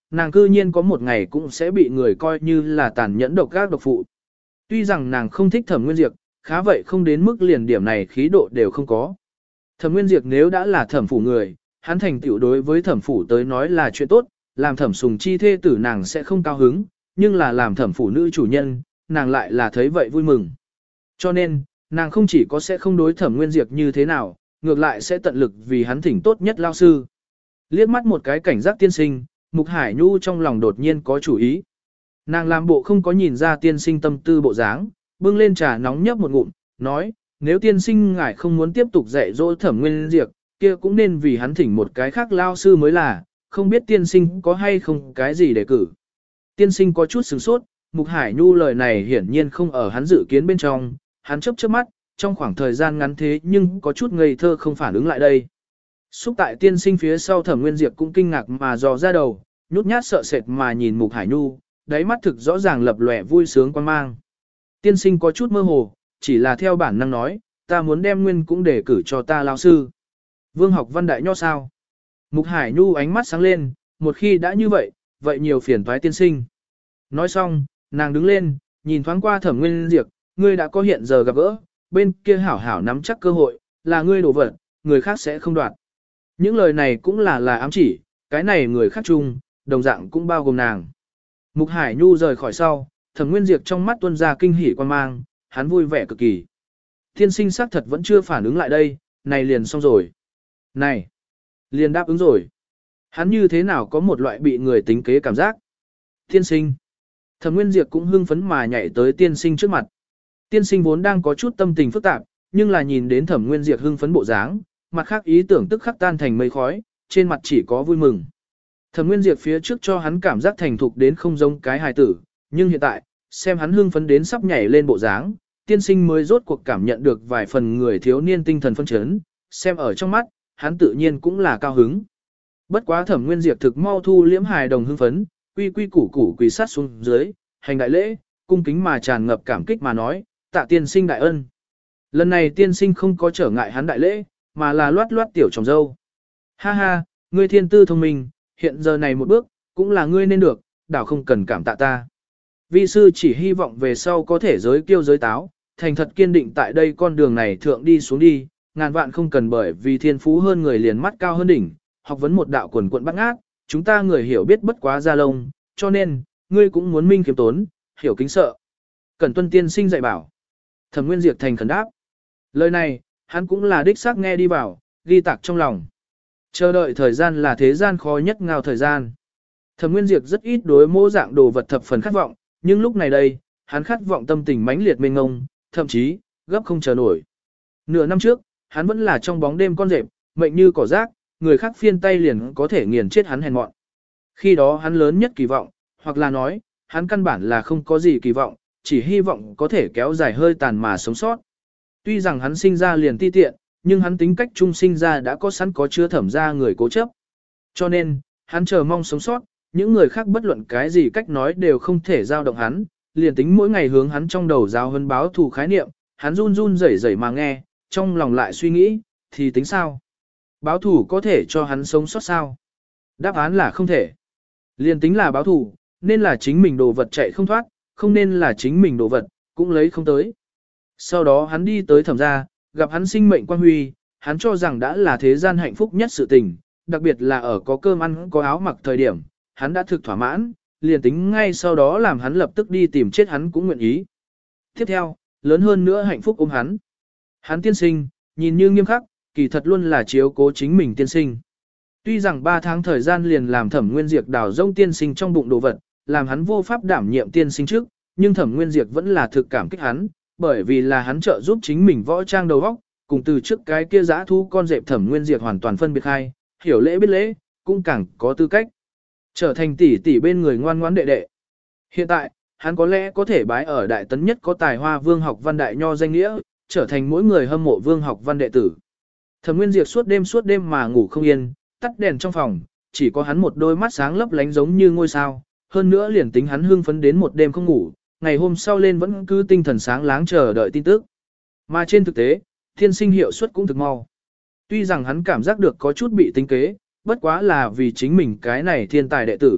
nàng cư nhiên có một ngày cũng sẽ bị người coi như là tàn nhẫn độc ác độc phụ. Tuy rằng nàng không thích Thẩm Nguyên Diệp, khá vậy không đến mức liền điểm này khí độ đều không có. Thẩm Nguyên Diệp nếu đã là thẩm phủ người, hắn thành tựu đối với thẩm phủ tới nói là chuyện tốt, làm thẩm sùng chi thê tử nàng sẽ không cao hứng, nhưng là làm thẩm phủ nữ chủ nhân, nàng lại là thấy vậy vui mừng. Cho nên, nàng không chỉ có sẽ không đối Thẩm Nguyên Diệp như thế nào, ngược lại sẽ tận lực vì hắn thỉnh tốt nhất lao sư. Liếc mắt một cái cảnh giác tiên sinh, Mục Hải Nhu trong lòng đột nhiên có chủ ý. Nàng làm bộ không có nhìn ra tiên sinh tâm tư bộ dáng, bưng lên trà nóng nhấp một ngụm, nói, nếu tiên sinh ngài không muốn tiếp tục dạy dỗ Thẩm Nguyên Diệp, kia cũng nên vì hắn thỉnh một cái khác lao sư mới là, không biết tiên sinh có hay không cái gì để cử. Tiên sinh có chút sửng sốt, Mục Hải Nhu lời này hiển nhiên không ở hắn dự kiến bên trong, hắn chớp chớp mắt, trong khoảng thời gian ngắn thế nhưng có chút ngây thơ không phản ứng lại đây. Xúc tại tiên sinh phía sau Thẩm Nguyên Diệp cũng kinh ngạc mà dò ra đầu, nhút nhát sợ sệt mà nhìn Mục Hải Nhu, đáy mắt thực rõ ràng lập lòe vui sướng quan mang. Tiên sinh có chút mơ hồ, chỉ là theo bản năng nói, ta muốn đem Nguyên cũng để cử cho ta lao sư. Vương học văn đại nho sao? Mục Hải Nhu ánh mắt sáng lên, một khi đã như vậy, vậy nhiều phiền toái tiên sinh. Nói xong, nàng đứng lên, nhìn thoáng qua Thẩm Nguyên Diệp, ngươi đã có hiện giờ gặp gỡ, bên kia hảo hảo nắm chắc cơ hội, là ngươi đổ vật, người khác sẽ không đoạt. Những lời này cũng là là ám chỉ, cái này người khác chung, đồng dạng cũng bao gồm nàng. Mục Hải Nhu rời khỏi sau, Thẩm Nguyên Diệp trong mắt tuôn ra kinh hỉ quan mang, hắn vui vẻ cực kỳ. Tiên sinh xác thật vẫn chưa phản ứng lại đây, này liền xong rồi. Này, liền đáp ứng rồi. Hắn như thế nào có một loại bị người tính kế cảm giác. Tiên sinh. Thẩm Nguyên Diệp cũng hưng phấn mà nhảy tới tiên sinh trước mặt. Tiên sinh vốn đang có chút tâm tình phức tạp, nhưng là nhìn đến Thẩm Nguyên Diệp hưng phấn bộ dáng, mặt khác ý tưởng tức khắc tan thành mây khói, trên mặt chỉ có vui mừng. Thẩm Nguyên Diệp phía trước cho hắn cảm giác thành thục đến không giống cái hài tử, nhưng hiện tại, xem hắn hưng phấn đến sắp nhảy lên bộ dáng, tiên sinh mới rốt cuộc cảm nhận được vài phần người thiếu niên tinh thần phân chấn, xem ở trong mắt, hắn tự nhiên cũng là cao hứng. Bất quá Thẩm Nguyên Diệp thực mau thu liễm hài đồng hưng phấn, quy quy củ củ quỳ sát xuống dưới, hành đại lễ, cung kính mà tràn ngập cảm kích mà nói, tạ tiên sinh đại ân. Lần này tiên sinh không có trở ngại hắn đại lễ, mà là loát loát tiểu tròng dâu. Ha ha, ngươi thiên tư thông minh, hiện giờ này một bước, cũng là ngươi nên được, đảo không cần cảm tạ ta. Vi sư chỉ hy vọng về sau có thể giới kiêu giới táo, thành thật kiên định tại đây con đường này thượng đi xuống đi, ngàn vạn không cần bởi vì thiên phú hơn người liền mắt cao hơn đỉnh, học vấn một đạo quần quận bắt ngát, chúng ta người hiểu biết bất quá ra lông, cho nên, ngươi cũng muốn minh kiếm tốn, hiểu kính sợ. Cẩn tuân tiên sinh dạy bảo. Thẩm Nguyên Diệp thành khẩn đáp. Lời này, hắn cũng là đích xác nghe đi vào, ghi tạc trong lòng. Chờ đợi thời gian là thế gian khó nhất ngao thời gian. Thẩm Nguyên Diệp rất ít đối mô dạng đồ vật thập phần khát vọng, nhưng lúc này đây, hắn khát vọng tâm tình mãnh liệt mênh ngông, thậm chí, gấp không chờ nổi. Nửa năm trước, hắn vẫn là trong bóng đêm con rệp, mệnh như cỏ rác, người khác phiên tay liền có thể nghiền chết hắn hèn mọn. Khi đó hắn lớn nhất kỳ vọng, hoặc là nói, hắn căn bản là không có gì kỳ vọng, chỉ hy vọng có thể kéo dài hơi tàn mà sống sót. Tuy rằng hắn sinh ra liền ti tiện, nhưng hắn tính cách trung sinh ra đã có sẵn có chứa thẩm ra người cố chấp. Cho nên, hắn chờ mong sống sót, những người khác bất luận cái gì cách nói đều không thể giao động hắn, liền tính mỗi ngày hướng hắn trong đầu giao hơn báo thù khái niệm, hắn run run rẩy rẩy mà nghe, trong lòng lại suy nghĩ, thì tính sao? Báo thù có thể cho hắn sống sót sao? Đáp án là không thể. Liền tính là báo thù, nên là chính mình đồ vật chạy không thoát, không nên là chính mình đồ vật, cũng lấy không tới. Sau đó hắn đi tới thẩm gia, gặp hắn sinh mệnh quan huy, hắn cho rằng đã là thế gian hạnh phúc nhất sự tình, đặc biệt là ở có cơm ăn có áo mặc thời điểm, hắn đã thực thỏa mãn, liền tính ngay sau đó làm hắn lập tức đi tìm chết hắn cũng nguyện ý. Tiếp theo, lớn hơn nữa hạnh phúc ôm hắn. Hắn tiên sinh, nhìn như nghiêm khắc, kỳ thật luôn là chiếu cố chính mình tiên sinh. Tuy rằng ba tháng thời gian liền làm Thẩm Nguyên Diệp đào rông tiên sinh trong bụng đồ vật, làm hắn vô pháp đảm nhiệm tiên sinh trước, nhưng Thẩm Nguyên Diệp vẫn là thực cảm kích hắn, bởi vì là hắn trợ giúp chính mình võ trang đầu óc, cùng từ trước cái kia giã thu con dẹp Thẩm Nguyên Diệp hoàn toàn phân biệt hai, hiểu lễ biết lễ, cũng càng có tư cách trở thành tỷ tỷ bên người ngoan ngoãn đệ đệ. Hiện tại, hắn có lẽ có thể bái ở đại tấn nhất có tài hoa Vương Học Văn đại nho danh nghĩa, trở thành mỗi người hâm mộ Vương Học Văn đệ tử. Thẩm Nguyên Diệp suốt đêm suốt đêm mà ngủ không yên, tắt đèn trong phòng, chỉ có hắn một đôi mắt sáng lấp lánh giống như ngôi sao, hơn nữa liền tính hắn hưng phấn đến một đêm không ngủ, ngày hôm sau lên vẫn cứ tinh thần sáng láng chờ đợi tin tức. Mà trên thực tế, thiên sinh hiệu suất cũng thực mau. Tuy rằng hắn cảm giác được có chút bị tính kế, bất quá là vì chính mình cái này thiên tài đệ tử,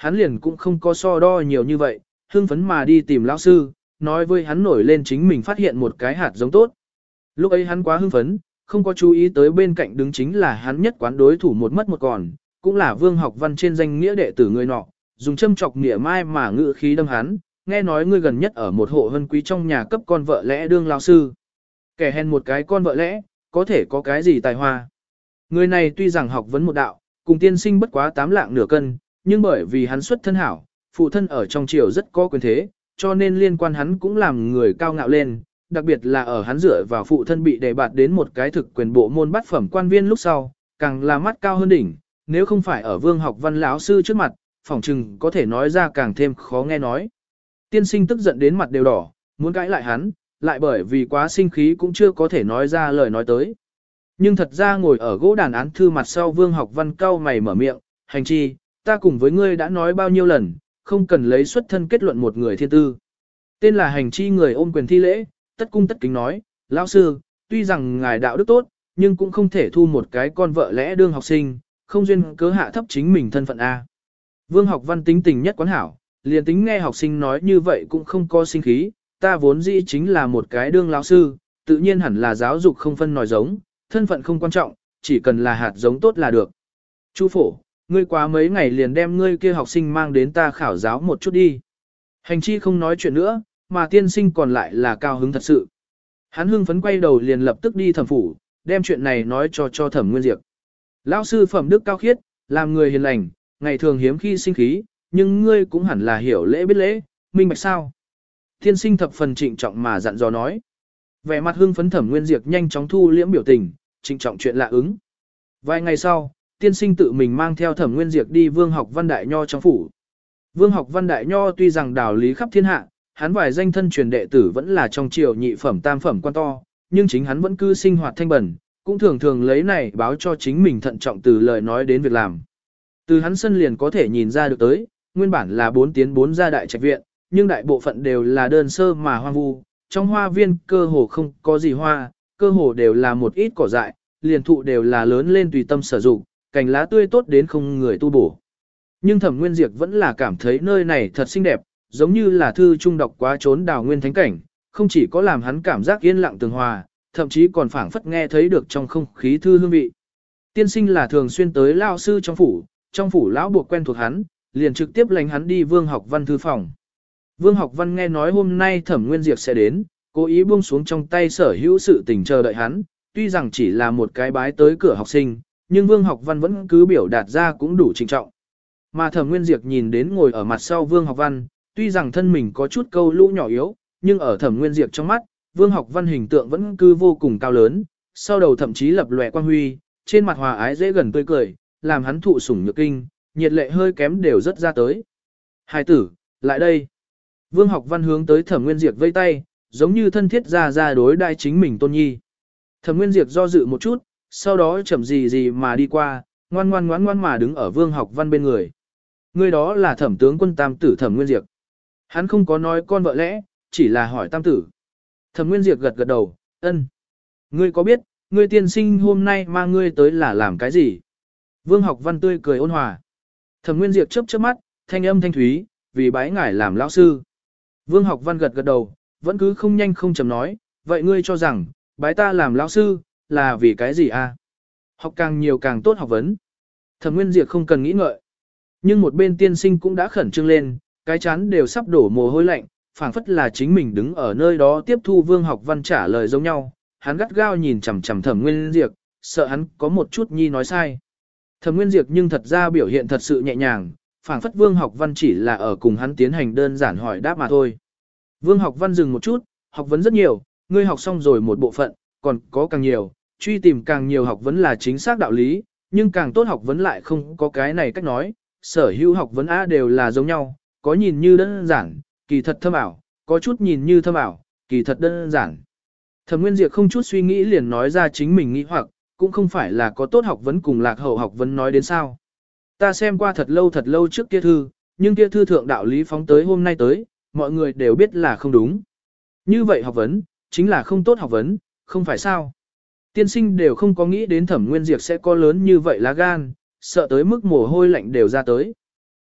hắn liền cũng không có so đo nhiều như vậy, hưng phấn mà đi tìm lão sư, nói với hắn nổi lên chính mình phát hiện một cái hạt giống tốt. Lúc ấy hắn quá hưng phấn, không có chú ý tới bên cạnh đứng chính là hắn nhất quán đối thủ một mất một còn, cũng là Vương Học Văn trên danh nghĩa đệ tử người nọ, dùng châm chọc nghĩa mai mà ngự khí đâm hắn, nghe nói ngươi gần nhất ở một hộ hân quý trong nhà cấp con vợ lẽ đương lão sư. Kẻ hèn một cái con vợ lẽ, có thể có cái gì tài hoa. Người này tuy rằng học vấn một đạo, cùng tiên sinh bất quá tám lạng nửa cân, nhưng bởi vì hắn xuất thân hảo, phụ thân ở trong triều rất có quyền thế, cho nên liên quan hắn cũng làm người cao ngạo lên, đặc biệt là ở hắn dựa vào phụ thân bị đề bạt đến một cái thực quyền bộ môn bát phẩm quan viên lúc sau, càng là mắt cao hơn đỉnh, nếu không phải ở Vương Học Văn lão sư trước mặt, phỏng chừng có thể nói ra càng thêm khó nghe nói. Tiên sinh tức giận đến mặt đều đỏ, muốn cãi lại hắn, lại bởi vì quá sinh khí cũng chưa có thể nói ra lời nói tới. Nhưng thật ra ngồi ở gỗ đàn án thư mặt sau Vương Học Văn cau mày mở miệng, hành chi, ta cùng với ngươi đã nói bao nhiêu lần, không cần lấy xuất thân kết luận một người thiên tư. Tên là hành chi người ôm quyền thi lễ, tất cung tất kính nói, lão sư, tuy rằng ngài đạo đức tốt, nhưng cũng không thể thu một cái con vợ lẽ đương học sinh, không duyên cớ hạ thấp chính mình thân phận A. Vương Học Văn tính tình nhất quán hảo, liền tính nghe học sinh nói như vậy cũng không có sinh khí, ta vốn dĩ chính là một cái đương lão sư, tự nhiên hẳn là giáo dục không phân nòi giống, thân phận không quan trọng, chỉ cần là hạt giống tốt là được. Chu phổ, ngươi quá mấy ngày liền đem ngươi kia học sinh mang đến ta khảo giáo một chút đi. Hành chi không nói chuyện nữa, mà tiên sinh còn lại là cao hứng thật sự. Hắn hưng phấn quay đầu liền lập tức đi thẩm phủ, đem chuyện này nói cho cho thẩm nguyên diệp. Lão sư phẩm đức cao khiết, làm người hiền lành, ngày thường hiếm khi sinh khí, nhưng ngươi cũng hẳn là hiểu lễ biết lễ, minh bạch sao. Tiên sinh thập phần trịnh trọng mà dặn dò nói. Vẻ mặt hưng phấn thẩm nguyên diệp nhanh chóng thu liễm biểu tình, trịnh trọng chuyện lạ ứng. Vài ngày sau, tiên sinh tự mình mang theo thẩm nguyên diệp đi Vương Học Văn Đại Nho trong phủ. Vương Học Văn Đại Nho tuy rằng đạo lý khắp thiên hạ, hắn vài danh thân truyền đệ tử vẫn là trong triều nhị phẩm tam phẩm quan to, nhưng chính hắn vẫn cứ sinh hoạt thanh bẩn, cũng thường thường lấy này báo cho chính mình thận trọng từ lời nói đến việc làm. Từ hắn sân liền có thể nhìn ra được tới, nguyên bản là bốn tiến bốn gia đại trạch viện, nhưng đại bộ phận đều là đơn sơ mà hoang vu, trong hoa viên cơ hồ không có gì hoa, cơ hồ đều là một ít cỏ dại, liền thụ đều là lớn lên tùy tâm sử dụng, cành lá tươi tốt đến không người tu bổ. Nhưng Thẩm Nguyên Diệp vẫn là cảm thấy nơi này thật xinh đẹp, giống như là thư trung đọc quá trốn đào nguyên thánh cảnh, không chỉ có làm hắn cảm giác yên lặng tường hòa, thậm chí còn phảng phất nghe thấy được trong không khí thư hương vị. Tiên sinh là thường xuyên tới lao sư trong phủ, trong phủ lão buộc quen thuộc hắn, liền trực tiếp lánh hắn đi Vương Học Văn thư phòng. Vương Học Văn nghe nói hôm nay Thẩm Nguyên Diệp sẽ đến, cố ý buông xuống trong tay sở hữu sự tình chờ đợi hắn, tuy rằng chỉ là một cái bái tới cửa học sinh, nhưng Vương Học Văn vẫn cứ biểu đạt ra cũng đủ trịnh trọng. Mà Thẩm Nguyên Diệp nhìn đến ngồi ở mặt sau Vương Học Văn, tuy rằng thân mình có chút câu lũ nhỏ yếu, nhưng ở Thẩm Nguyên Diệp trong mắt, Vương Học Văn hình tượng vẫn cứ vô cùng cao lớn, sau đầu thậm chí lập lòe quang huy, trên mặt hòa ái dễ gần tươi cười, làm hắn thụ sủng nhược kinh, nhiệt lệ hơi kém đều rất ra tới. Hai tử, lại đây. Vương Học Văn hướng tới Thẩm Nguyên Diệp vây tay, giống như thân thiết ra ra đối đai chính mình tôn nhi. Thẩm Nguyên Diệp do dự một chút, sau đó chậm gì gì mà đi qua, ngoan ngoan ngoan ngoan mà đứng ở Vương Học Văn bên người. Người đó là Thẩm tướng quân tam tử Thẩm Nguyên Diệp. Hắn không có nói con vợ lẽ, chỉ là hỏi tam tử. Thẩm Nguyên Diệp gật gật đầu, ân. Ngươi có biết, ngươi tiên sinh hôm nay mang ngươi tới là làm cái gì? Vương Học Văn tươi cười ôn hòa. Thẩm Nguyên Diệp chớp chớp mắt, thanh âm thanh thúy, vì bái ngải làm lão sư. Vương Học Văn gật gật đầu, vẫn cứ không nhanh không chậm nói, vậy ngươi cho rằng, bái ta làm lão sư, là vì cái gì a? Học càng nhiều càng tốt học vấn. Thẩm Nguyên Diệp không cần nghĩ ngợi. Nhưng một bên tiên sinh cũng đã khẩn trương lên, cái chán đều sắp đổ mồ hôi lạnh, phảng phất là chính mình đứng ở nơi đó tiếp thu Vương Học Văn trả lời giống nhau. Hắn gắt gao nhìn chằm chằm Thẩm Nguyên Diệp, sợ hắn có một chút nhi nói sai. Thẩm Nguyên Diệp nhưng thật ra biểu hiện thật sự nhẹ nhàng, phảng phất Vương Học Văn chỉ là ở cùng hắn tiến hành đơn giản hỏi đáp mà thôi. Vương Học Văn dừng một chút, học vấn rất nhiều, ngươi học xong rồi một bộ phận, còn có càng nhiều, truy tìm càng nhiều học vấn là chính xác đạo lý, nhưng càng tốt học vấn lại không có cái này cách nói, sở hữu học vấn A đều là giống nhau, có nhìn như đơn giản, kỳ thật thâm ảo, có chút nhìn như thâm ảo, kỳ thật đơn giản. Thẩm Nguyên Diệp không chút suy nghĩ liền nói ra chính mình nghĩ hoặc, cũng không phải là có tốt học vấn cùng lạc hậu học vấn nói đến sao. Ta xem qua thật lâu thật lâu trước kia thư, nhưng kia thư thượng đạo lý phóng tới hôm nay tới, mọi người đều biết là không đúng. Như vậy học vấn, chính là không tốt học vấn, không phải sao. Tiên sinh đều không có nghĩ đến Thẩm Nguyên Diệp sẽ có lớn như vậy lá gan, sợ tới mức mồ hôi lạnh đều ra tới.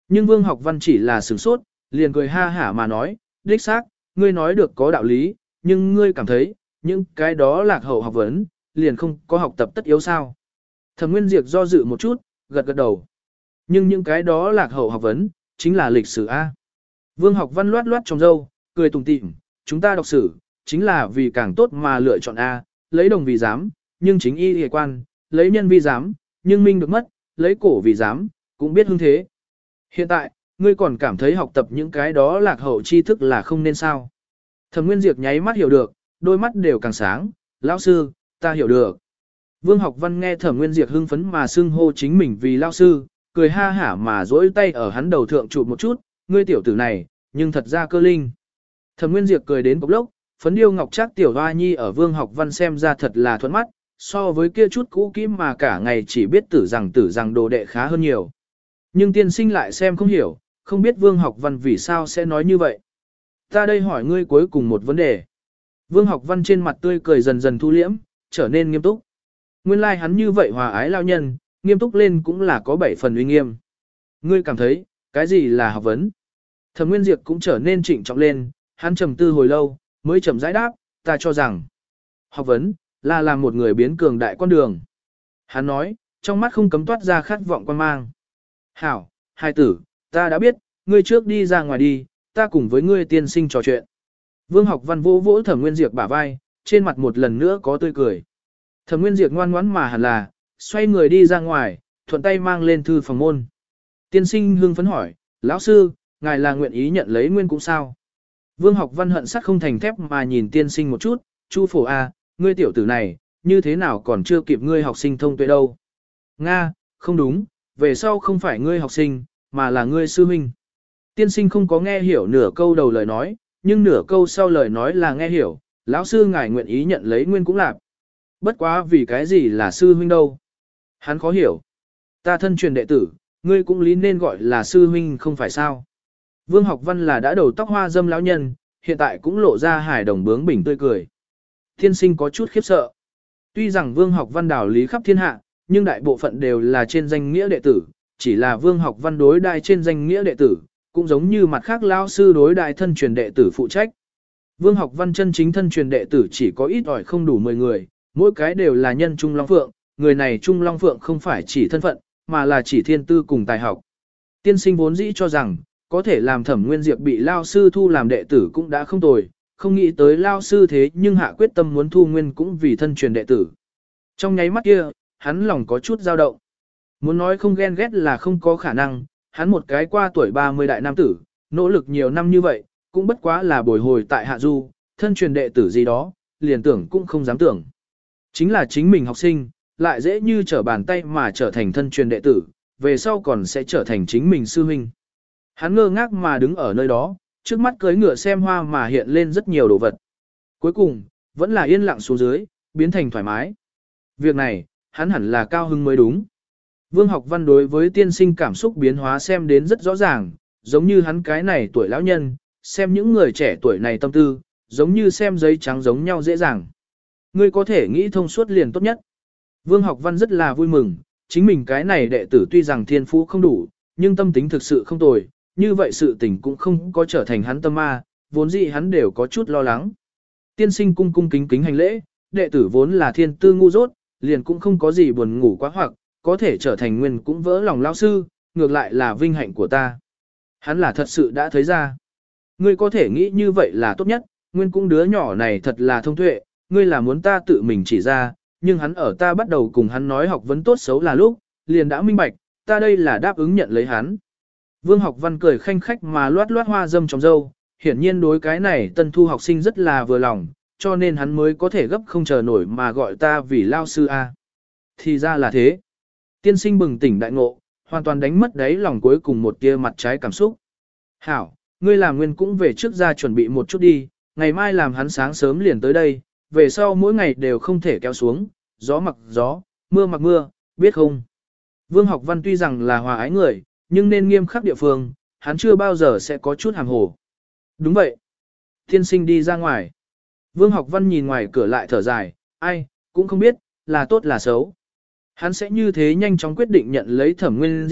Nhưng Vương Học Văn chỉ là sửng sốt, liền cười ha hả mà nói, đích xác, ngươi nói được có đạo lý, nhưng ngươi cảm thấy, những cái đó lạc hậu học vấn, liền không có học tập tất yếu sao. Thẩm Nguyên Diệp do dự một chút, gật gật đầu. Nhưng những cái đó lạc hậu học vấn, chính là lịch sử A. Vương Học Văn loát loát trong râu, cười tủm tỉm, chúng ta đọc sử, chính là vì càng tốt mà lựa chọn A, lấy đồng vì giám, nhưng chính y hề quan, lấy nhân vì giám, nhưng minh được mất, lấy cổ vì giám, cũng biết hương thế. Hiện tại, ngươi còn cảm thấy học tập những cái đó lạc hậu tri thức là không nên sao. Thẩm Nguyên Diệp nháy mắt hiểu được, đôi mắt đều càng sáng, lão sư, ta hiểu được. Vương Học Văn nghe Thẩm Nguyên Diệp hưng phấn mà xưng hô chính mình vì lão sư, cười ha hả mà duỗi tay ở hắn đầu thượng chụp một chút, ngươi tiểu tử này, nhưng thật ra cơ linh. Thẩm Nguyên Diệp cười đến cốc lốc, phấn điêu ngọc trác tiểu hoa nhi ở Vương Học Văn xem ra thật là thuận mắt, so với kia chút cũ kỹ mà cả ngày chỉ biết tử rằng tử rằng đồ đệ khá hơn nhiều. Nhưng tiên sinh lại xem không hiểu, không biết Vương Học Văn vì sao sẽ nói như vậy. Ta đây hỏi ngươi cuối cùng một vấn đề. Vương Học Văn trên mặt tươi cười dần dần thu liễm, trở nên nghiêm túc. Nguyên lai like hắn như vậy hòa ái lao nhân, nghiêm túc lên cũng là có bảy phần uy nghiêm. Ngươi cảm thấy, cái gì là học vấn? Thẩm Nguyên Diệp cũng trở nên trịnh trọng lên, hắn trầm tư hồi lâu, mới chậm rãi đáp, ta cho rằng, học vấn, là làm một người biến cường đại con đường. Hắn nói, trong mắt không cấm toát ra khát vọng quan mang. Hảo, hai tử, ta đã biết, ngươi trước đi ra ngoài đi, ta cùng với ngươi tiên sinh trò chuyện. Vương Học Văn vỗ vỗ Thẩm Nguyên Diệp bả vai, trên mặt một lần nữa có tươi cười. Thẩm Nguyên Diệp ngoan ngoãn mà hẳn là, xoay người đi ra ngoài, thuận tay mang lên thư phòng môn. Tiên sinh hưng phấn hỏi, lão sư, ngài là nguyện ý nhận lấy nguyên cũng sao? Vương Học Văn hận sắt không thành thép mà nhìn tiên sinh một chút, Chu phổ a, ngươi tiểu tử này, như thế nào còn chưa kịp ngươi học sinh thông tuệ đâu? Nga, không đúng, về sau không phải ngươi học sinh, mà là ngươi sư huynh. Tiên sinh không có nghe hiểu nửa câu đầu lời nói, nhưng nửa câu sau lời nói là nghe hiểu, lão sư ngài nguyện ý nhận lấy nguyên cũng lạp. Bất quá vì cái gì là sư huynh đâu? Hắn khó hiểu. Ta thân truyền đệ tử, ngươi cũng lý nên gọi là sư huynh không phải sao? Vương Học Văn là đã đầu tóc hoa dâm lão nhân, hiện tại cũng lộ ra hài đồng bướng bỉnh tươi cười. Tiên sinh có chút khiếp sợ. Tuy rằng Vương Học Văn đảo lý khắp thiên hạ, nhưng đại bộ phận đều là trên danh nghĩa đệ tử, chỉ là Vương Học Văn đối đại trên danh nghĩa đệ tử, cũng giống như mặt khác lão sư đối đại thân truyền đệ tử phụ trách. Vương Học Văn chân chính thân truyền đệ tử chỉ có ít ỏi không đủ mười người, mỗi cái đều là nhân Trung Long Phượng, người này Trung Long Phượng không phải chỉ thân phận, mà là chỉ thiên tư cùng tài học. Tiên sinh vốn dĩ cho rằng, có thể làm Thẩm Nguyên Diệp bị lao sư thu làm đệ tử cũng đã không tồi, không nghĩ tới lao sư thế nhưng hạ quyết tâm muốn thu nguyên cũng vì thân truyền đệ tử. Trong nháy mắt kia, hắn lòng có chút dao động. Muốn nói không ghen ghét là không có khả năng, hắn một cái qua tuổi ba mươi đại nam tử, nỗ lực nhiều năm như vậy, cũng bất quá là bồi hồi tại hạ du, thân truyền đệ tử gì đó, liền tưởng cũng không dám tưởng. Chính là chính mình học sinh, lại dễ như trở bàn tay mà trở thành thân truyền đệ tử, về sau còn sẽ trở thành chính mình sư huynh. Hắn ngơ ngác mà đứng ở nơi đó, trước mắt cưới ngựa xem hoa mà hiện lên rất nhiều đồ vật. Cuối cùng, vẫn là yên lặng xuống dưới, biến thành thoải mái. Việc này, hắn hẳn là cao hưng mới đúng. Vương Học Văn đối với tiên sinh cảm xúc biến hóa xem đến rất rõ ràng, giống như hắn cái này tuổi lão nhân, xem những người trẻ tuổi này tâm tư, giống như xem giấy trắng giống nhau dễ dàng. Ngươi có thể nghĩ thông suốt liền tốt nhất. Vương Học Văn rất là vui mừng, chính mình cái này đệ tử tuy rằng thiên phú không đủ, nhưng tâm tính thực sự không tồi, như vậy sự tình cũng không có trở thành hắn tâm ma, vốn dĩ hắn đều có chút lo lắng. Tiên sinh cung cung kính kính hành lễ, đệ tử vốn là thiên tư ngu dốt, liền cũng không có gì buồn ngủ quá hoặc, có thể trở thành nguyên cũng vỡ lòng lao sư, ngược lại là vinh hạnh của ta. Hắn là thật sự đã thấy ra. Ngươi có thể nghĩ như vậy là tốt nhất, nguyên cũng đứa nhỏ này thật là thông tuệ, ngươi là muốn ta tự mình chỉ ra, nhưng hắn ở ta bắt đầu cùng hắn nói học vấn tốt xấu là lúc, liền đã minh bạch, ta đây là đáp ứng nhận lấy hắn. Vương Học Văn cười khanh khách mà loát loát hoa dâm trong râu, hiển nhiên đối cái này tân thu học sinh rất là vừa lòng, cho nên hắn mới có thể gấp không chờ nổi mà gọi ta vì lao sư A. Thì ra là thế. Tiên sinh bừng tỉnh đại ngộ, hoàn toàn đánh mất đáy lòng cuối cùng một tia mặt trái cảm xúc. Hảo, ngươi làm nguyên cũng về trước ra chuẩn bị một chút đi, ngày mai làm hắn sáng sớm liền tới đây, về sau mỗi ngày đều không thể kéo xuống, gió mặc gió, mưa mặc mưa, biết không? Vương Học Văn tuy rằng là hòa ái người, nhưng nên nghiêm khắc địa phương, hắn chưa bao giờ sẽ có chút hàm hồ. Đúng vậy. Tiên sinh đi ra ngoài. Vương Học Văn nhìn ngoài cửa lại thở dài, ai, cũng không biết, là tốt là xấu. Hắn sẽ như thế nhanh chóng quyết định nhận lấy Thẩm Nguyên Diệp,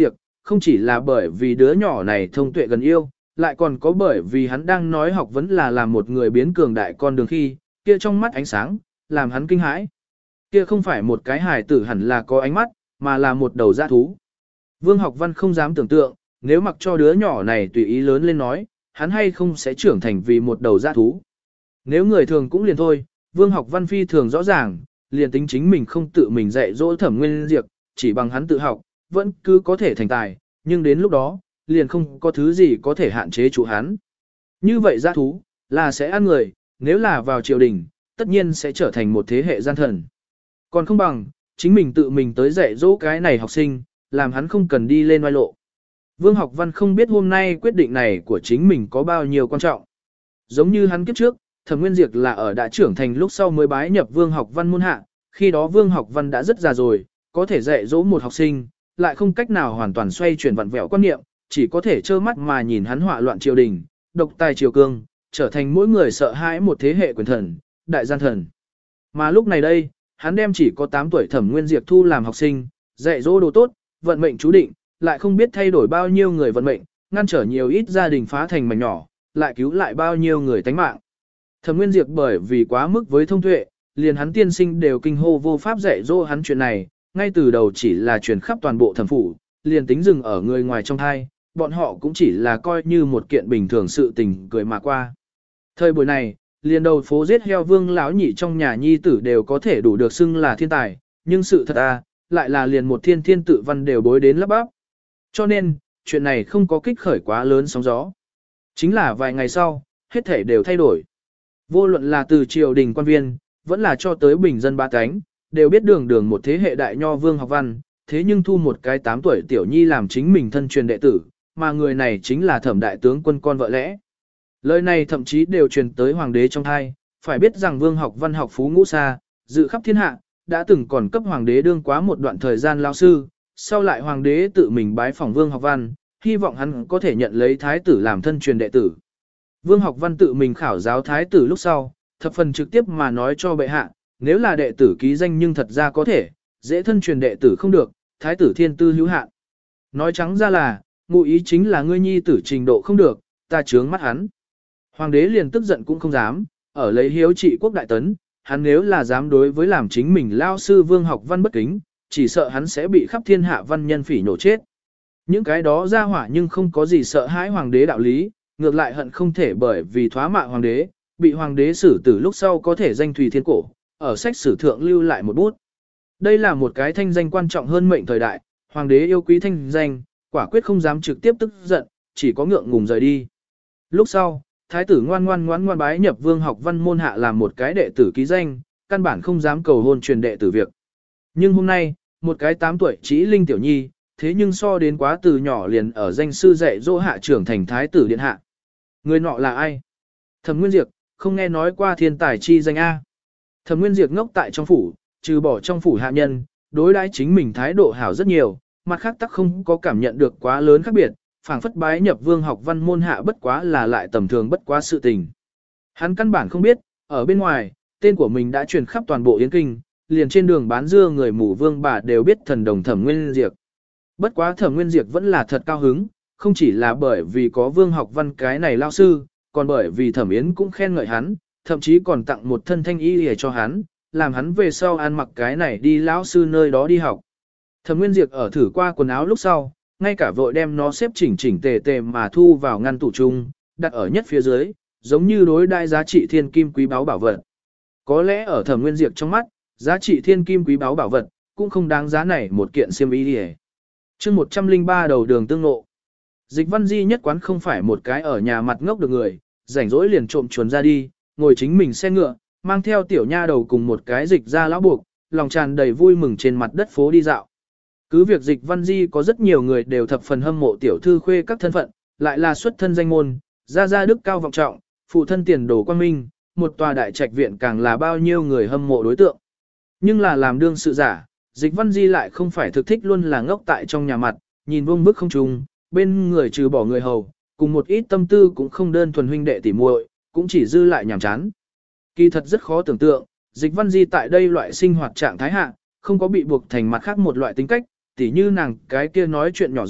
không chỉ là bởi vì đứa nhỏ này thông tuệ gần yêu, lại còn có bởi vì hắn đang nói học vẫn là làm một người biến cường đại con đường khi, kia trong mắt ánh sáng, làm hắn kinh hãi. Kia không phải một cái hài tử hẳn là có ánh mắt, mà là một đầu dã thú. Vương Học Văn không dám tưởng tượng, nếu mặc cho đứa nhỏ này tùy ý lớn lên nói, hắn hay không sẽ trưởng thành vì một đầu dã thú. Nếu người thường cũng liền thôi, Vương Học Văn phi thường rõ ràng, liền tính chính mình không tự mình dạy dỗ Thẩm Nguyên Diệp, chỉ bằng hắn tự học, vẫn cứ có thể thành tài, nhưng đến lúc đó, liền không có thứ gì có thể hạn chế chủ hắn. Như vậy dã thú, là sẽ ăn người, nếu là vào triều đình, tất nhiên sẽ trở thành một thế hệ gian thần. Còn không bằng, chính mình tự mình tới dạy dỗ cái này học sinh, làm hắn không cần đi lên oai lộ. Vương Học Văn không biết hôm nay quyết định này của chính mình có bao nhiêu quan trọng. Giống như hắn kiếp trước, Thẩm Nguyên Diệp là ở đã trưởng thành lúc sau mới bái nhập Vương Học Văn môn hạ, khi đó Vương Học Văn đã rất già rồi, có thể dạy dỗ một học sinh, lại không cách nào hoàn toàn xoay chuyển vặn vẹo quan niệm, chỉ có thể trơ mắt mà nhìn hắn họa loạn triều đình, độc tài triều cương, trở thành mỗi người sợ hãi một thế hệ quyền thần, đại gian thần. Mà lúc này đây, hắn đem chỉ có tám tuổi Thẩm Nguyên Diệp thu làm học sinh, dạy dỗ đồ tốt, vận mệnh chú định, lại không biết thay đổi bao nhiêu người vận mệnh, ngăn trở nhiều ít gia đình phá thành mảnh nhỏ, lại cứu lại bao nhiêu người tánh mạng. Thẩm Nguyên Diệp bởi vì quá mức với thông tuệ, liền hắn tiên sinh đều kinh hô vô pháp dạy dỗ hắn chuyện này, ngay từ đầu chỉ là truyền khắp toàn bộ thẩm phủ, liền tính dừng ở người ngoài trong thai, bọn họ cũng chỉ là coi như một kiện bình thường sự tình cười mà qua. Thời buổi này, liền đầu phố giết heo Vương lão nhị trong nhà nhi tử đều có thể đủ được xưng là thiên tài, nhưng sự thật à, lại là liền một thiên thiên tự văn đều bối đến lắp bắp. Cho nên, chuyện này không có kích khởi quá lớn sóng gió. Chính là vài ngày sau, hết thể đều thay đổi. Vô luận là từ triều đình quan viên, vẫn là cho tới bình dân ba cánh, đều biết đường đường một thế hệ đại nho Vương Học Văn, thế nhưng thu một cái tám tuổi tiểu nhi làm chính mình thân truyền đệ tử, mà người này chính là Thẩm đại tướng quân con vợ lẽ. Lời này thậm chí đều truyền tới hoàng đế trong thai, phải biết rằng Vương Học Văn học phú ngũ xa, dự khắp thiên hạ, đã từng còn cấp hoàng đế đương quá một đoạn thời gian lao sư, sau lại hoàng đế tự mình bái phỏng Vương Học Văn, hy vọng hắn có thể nhận lấy thái tử làm thân truyền đệ tử. Vương Học Văn tự mình khảo giáo thái tử lúc sau, thập phần trực tiếp mà nói cho bệ hạ, nếu là đệ tử ký danh nhưng thật ra có thể, dễ thân truyền đệ tử không được, thái tử thiên tư hữu hạn. Nói trắng ra là, ngụ ý chính là ngươi nhi tử trình độ không được, ta chướng mắt hắn. Hoàng đế liền tức giận cũng không dám, ở lấy hiếu trị quốc đại tấn, hắn nếu là dám đối với làm chính mình lao sư Vương Học Văn bất kính, chỉ sợ hắn sẽ bị khắp thiên hạ văn nhân phỉ nổ chết. Những cái đó ra hỏa nhưng không có gì sợ hãi hoàng đế đạo lý, ngược lại hận không thể bởi vì thoá mạ hoàng đế, bị hoàng đế xử tử lúc sau có thể danh thùy thiên cổ, ở sách sử thượng lưu lại một bút. Đây là một cái thanh danh quan trọng hơn mệnh thời đại, hoàng đế yêu quý thanh danh, quả quyết không dám trực tiếp tức giận, chỉ có ngượng ngùng rời đi. Lúc sau, thái tử ngoan ngoan ngoan ngoan bái nhập Vương Học Văn môn hạ làm một cái đệ tử ký danh, căn bản không dám cầu hôn truyền đệ tử việc. Nhưng hôm nay, một cái tám tuổi chỉ linh tiểu nhi, thế nhưng so đến quá từ nhỏ liền ở danh sư dạy dỗ hạ trưởng thành thái tử điện hạ. Người nọ là ai? Thẩm Nguyên Diệp, không nghe nói qua thiên tài chi danh A. Thẩm Nguyên Diệp ngốc tại trong phủ, trừ bỏ trong phủ hạ nhân, đối đãi chính mình thái độ hảo rất nhiều, mặt khác tắc không có cảm nhận được quá lớn khác biệt, phảng phất bái nhập Vương Học Văn môn hạ bất quá là lại tầm thường bất quá sự tình. Hắn căn bản không biết, ở bên ngoài, tên của mình đã truyền khắp toàn bộ Yến Kinh, liền trên đường bán dưa người mù Vương bà đều biết thần đồng Thẩm Nguyên Diệp. Bất quá Thẩm Nguyên Diệp vẫn là thật cao hứng, không chỉ là bởi vì có Vương Học Văn cái này lao sư, còn bởi vì Thẩm Yến cũng khen ngợi hắn, thậm chí còn tặng một thân thanh y để cho hắn, làm hắn về sau ăn mặc cái này đi lão sư nơi đó đi học. Thẩm Nguyên Diệp ở thử qua quần áo lúc sau, ngay cả vội đem nó xếp chỉnh chỉnh tề tề mà thu vào ngăn tủ chung, đặt ở nhất phía dưới, giống như đối đai giá trị thiên kim quý báu bảo vật. Có lẽ ở Thẩm Nguyên Diệp trong mắt, giá trị thiên kim quý báu bảo vật, cũng không đáng giá này một kiện xiêm y đi. Chương một trăm lẻ ba đầu đường tương ngộ. Dịch Văn Di nhất quán không phải một cái ở nhà mặt ngốc được người, rảnh rỗi liền trộm chuồn ra đi, ngồi chính mình xe ngựa, mang theo tiểu nha đầu cùng một cái dịch ra lão buộc, lòng tràn đầy vui mừng trên mặt đất phố đi dạo. Cứ việc Dịch Văn Di có rất nhiều người đều thập phần hâm mộ tiểu thư khuê các thân phận, lại là xuất thân danh môn, gia gia đức cao vọng trọng, phụ thân tiền đồ quang minh, một tòa đại trạch viện càng là bao nhiêu người hâm mộ đối tượng. Nhưng là làm đương sự giả, Dịch Văn Di lại không phải thực thích luôn là ngốc tại trong nhà mặt, nhìn vông bức không trùng, bên người trừ bỏ người hầu, cùng một ít tâm tư cũng không đơn thuần huynh đệ tỉ muội, cũng chỉ dư lại nhàm chán. Kỳ thật rất khó tưởng tượng, Dịch Văn Di tại đây loại sinh hoạt trạng thái hạ, không có bị buộc thành mặt khác một loại tính cách, tỉ như nàng cái kia nói chuyện nhỏ giọng,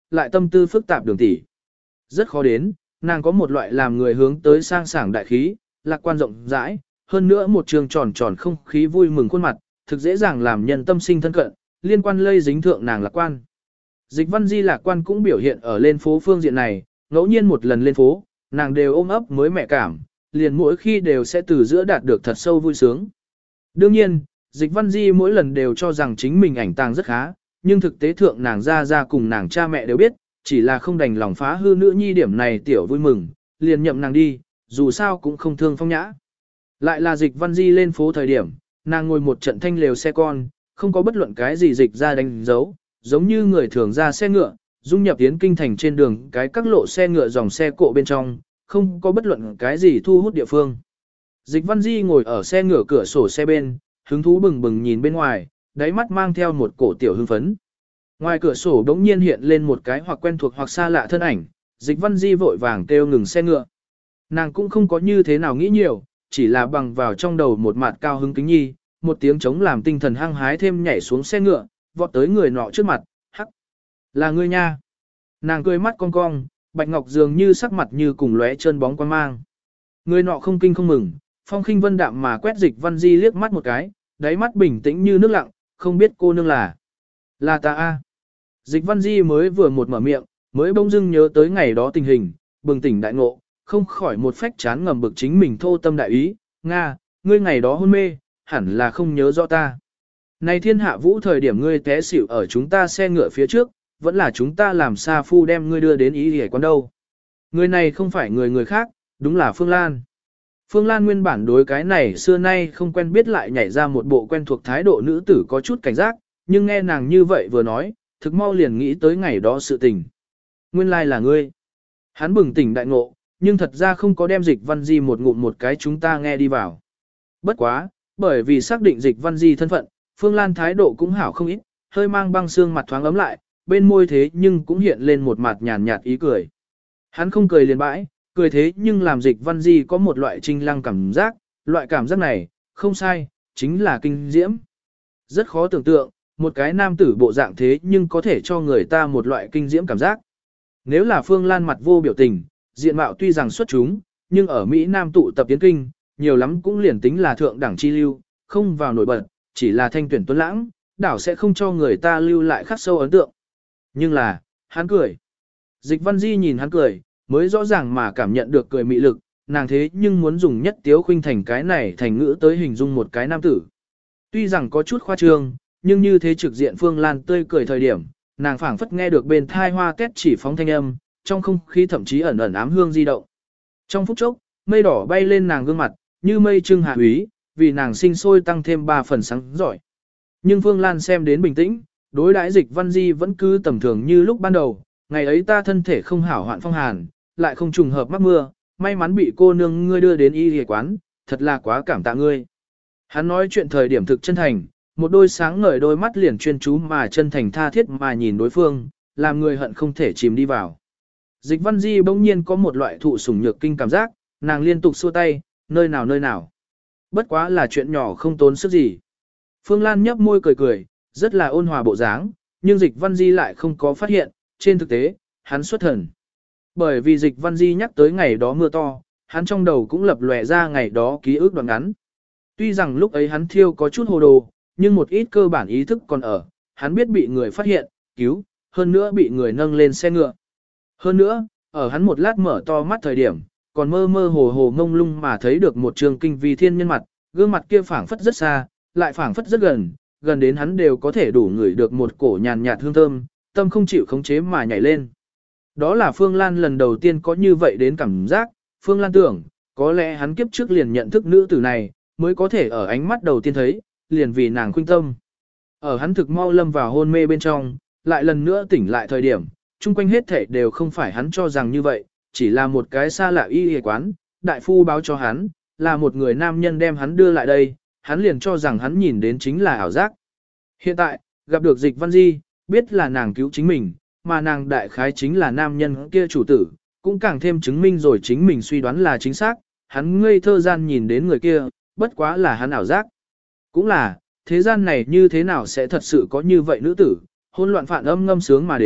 lại tâm tư phức tạp đường tỷ. Rất khó đến, nàng có một loại làm người hướng tới sang sảng đại khí, lạc quan rộng rãi, hơn nữa một trường tròn tròn không khí vui mừng khuôn mặt, thực dễ dàng làm nhân tâm sinh thân cận, liên quan lây dính thượng nàng lạc quan. Dịch Văn Di lạc quan cũng biểu hiện ở lên phố phương diện này, ngẫu nhiên một lần lên phố, nàng đều ôm ấp mới mẹ cảm, liền mỗi khi đều sẽ từ giữa đạt được thật sâu vui sướng. Đương nhiên, Dịch Văn Di mỗi lần đều cho rằng chính mình ảnh tàng rất khá, nhưng thực tế thượng nàng ra ra cùng nàng cha mẹ đều biết, chỉ là không đành lòng phá hư nữ nhi điểm này tiểu vui mừng, liền nhậm nàng đi, dù sao cũng không thương phong nhã. Lại là Dịch Văn Di lên phố thời điểm, nàng ngồi một trận thanh lều xe con, không có bất luận cái gì dịch ra đánh dấu, giống như người thường ra xe ngựa, dung nhập tiến kinh thành trên đường cái các lộ xe ngựa dòng xe cộ bên trong, không có bất luận cái gì thu hút địa phương. Dịch Văn Di ngồi ở xe ngựa cửa sổ xe bên, hứng thú bừng bừng nhìn bên ngoài, đáy mắt mang theo một cổ tiểu hưng phấn. Ngoài cửa sổ đống nhiên hiện lên một cái hoặc quen thuộc hoặc xa lạ thân ảnh, Dịch Văn Di vội vàng kêu ngừng xe ngựa. Nàng cũng không có như thế nào nghĩ nhiều, chỉ là bằng vào trong đầu một mặt cao hứng kính nhi, một tiếng chống làm tinh thần hăng hái thêm nhảy xuống xe ngựa, vọt tới người nọ trước mặt, hắc. Là ngươi nha. Nàng cười mắt cong cong, bạch ngọc dường như sắc mặt như cùng lóe trơn bóng quan mang. Người nọ không kinh không mừng, phong khinh vân đạm mà quét Dịch Văn Di liếc mắt một cái, đáy mắt bình tĩnh như nước lặng, không biết cô nương là. Là ta a. Dịch Văn Di mới vừa một mở miệng, mới bỗng dưng nhớ tới ngày đó tình hình, bừng tỉnh đại ngộ, không khỏi một phách chán ngầm bực chính mình thô tâm đại ý, Nga, ngươi ngày đó hôn mê, hẳn là không nhớ rõ ta. Này thiên hạ vũ thời điểm ngươi té xỉu ở chúng ta xe ngựa phía trước, vẫn là chúng ta làm sa phu đem ngươi đưa đến ý hề quán đâu. Người này không phải người người khác, đúng là Phương Lan. Phương Lan nguyên bản đối cái này xưa nay không quen biết lại nhảy ra một bộ quen thuộc thái độ nữ tử có chút cảnh giác, nhưng nghe nàng như vậy vừa nói, thực mau liền nghĩ tới ngày đó sự tình. Nguyên lai là ngươi. Hắn bừng tỉnh đại ngộ, nhưng thật ra không có đem Dịch Văn Di một ngụm một cái chúng ta nghe đi vào. Bất quá, bởi vì xác định Dịch Văn Di thân phận, Phương Lan thái độ cũng hảo không ít, hơi mang băng xương mặt thoáng ấm lại, bên môi thế nhưng cũng hiện lên một mặt nhàn nhạt ý cười. Hắn không cười liền bãi, cười thế nhưng làm Dịch Văn Di có một loại trinh lăng cảm giác, loại cảm giác này, không sai, chính là kinh diễm. Rất khó tưởng tượng, một cái nam tử bộ dạng thế nhưng có thể cho người ta một loại kinh diễm cảm giác. Nếu là Phương Lan mặt vô biểu tình, diện mạo tuy rằng xuất chúng, nhưng ở Mỹ Nam tụ tập tiến kinh, nhiều lắm cũng liền tính là thượng đẳng chi lưu, không vào nổi bật, chỉ là thanh tuyển tuấn lãng, đảo sẽ không cho người ta lưu lại khắc sâu ấn tượng. Nhưng là, hắn cười. Dịch Văn Di nhìn hắn cười, mới rõ ràng mà cảm nhận được cười mị lực, nàng thế nhưng muốn dùng nhất tiếu khuynh thành cái này thành ngữ tới hình dung một cái nam tử. Tuy rằng có chút khoa trương, nhưng như thế trực diện Phương Lan tươi cười thời điểm, nàng phảng phất nghe được bên thai hoa tét chỉ phóng thanh âm, trong không khí thậm chí ẩn ẩn ám hương di động. Trong phút chốc, mây đỏ bay lên nàng gương mặt, như mây trưng hạ úy, vì nàng sinh sôi tăng thêm ba phần sáng giỏi. Nhưng Phương Lan xem đến bình tĩnh, đối đãi Dịch Văn Di vẫn cứ tầm thường như lúc ban đầu, ngày ấy ta thân thể không hảo hoạn phong hàn, lại không trùng hợp mắc mưa, may mắn bị cô nương ngươi đưa đến y y quán, thật là quá cảm tạ ngươi. Hắn nói chuyện thời điểm thực chân thành, một đôi sáng ngời đôi mắt liền chuyên chú mà chân thành tha thiết mà nhìn đối phương, làm người hận không thể chìm đi vào. Dịch Văn Di bỗng nhiên có một loại thụ sủng nhược kinh cảm giác, nàng liên tục xua tay, nơi nào nơi nào. Bất quá là chuyện nhỏ không tốn sức gì. Phương Lan nhấp môi cười cười, rất là ôn hòa bộ dáng, nhưng Dịch Văn Di lại không có phát hiện, trên thực tế, hắn xuất thần. Bởi vì Dịch Văn Di nhắc tới ngày đó mưa to, hắn trong đầu cũng lập lòe ra ngày đó ký ức đoạn ngắn. Tuy rằng lúc ấy hắn thiêu có chút hồ đồ, nhưng một ít cơ bản ý thức còn ở, hắn biết bị người phát hiện, cứu, hơn nữa bị người nâng lên xe ngựa. Hơn nữa, ở hắn một lát mở to mắt thời điểm, còn mơ mơ hồ hồ mông lung mà thấy được một trường kinh vi thiên nhân mặt, gương mặt kia phảng phất rất xa, lại phảng phất rất gần, gần đến hắn đều có thể đủ ngửi được một cổ nhàn nhạt hương thơm, tâm không chịu khống chế mà nhảy lên. Đó là Phương Lan lần đầu tiên có như vậy đến cảm giác, Phương Lan tưởng, có lẽ hắn kiếp trước liền nhận thức nữ tử này, mới có thể ở ánh mắt đầu tiên thấy, liền vì nàng khuynh tâm. Ở hắn thực mau lâm vào hôn mê bên trong, lại lần nữa tỉnh lại thời điểm, chung quanh hết thảy đều không phải hắn cho rằng như vậy, chỉ là một cái xa lạ y y quán, đại phu báo cho hắn, là một người nam nhân đem hắn đưa lại đây, hắn liền cho rằng hắn nhìn đến chính là ảo giác. Hiện tại, gặp được Dịch Văn Di, biết là nàng cứu chính mình, mà nàng đại khái chính là nam nhân kia chủ tử, cũng càng thêm chứng minh rồi chính mình suy đoán là chính xác, hắn ngây thơ gian nhìn đến người kia, bất quá là hắn ảo giác. Cũng là, thế gian này như thế nào sẽ thật sự có như vậy nữ tử, hôn loạn phản âm ngâm sướng mà đến,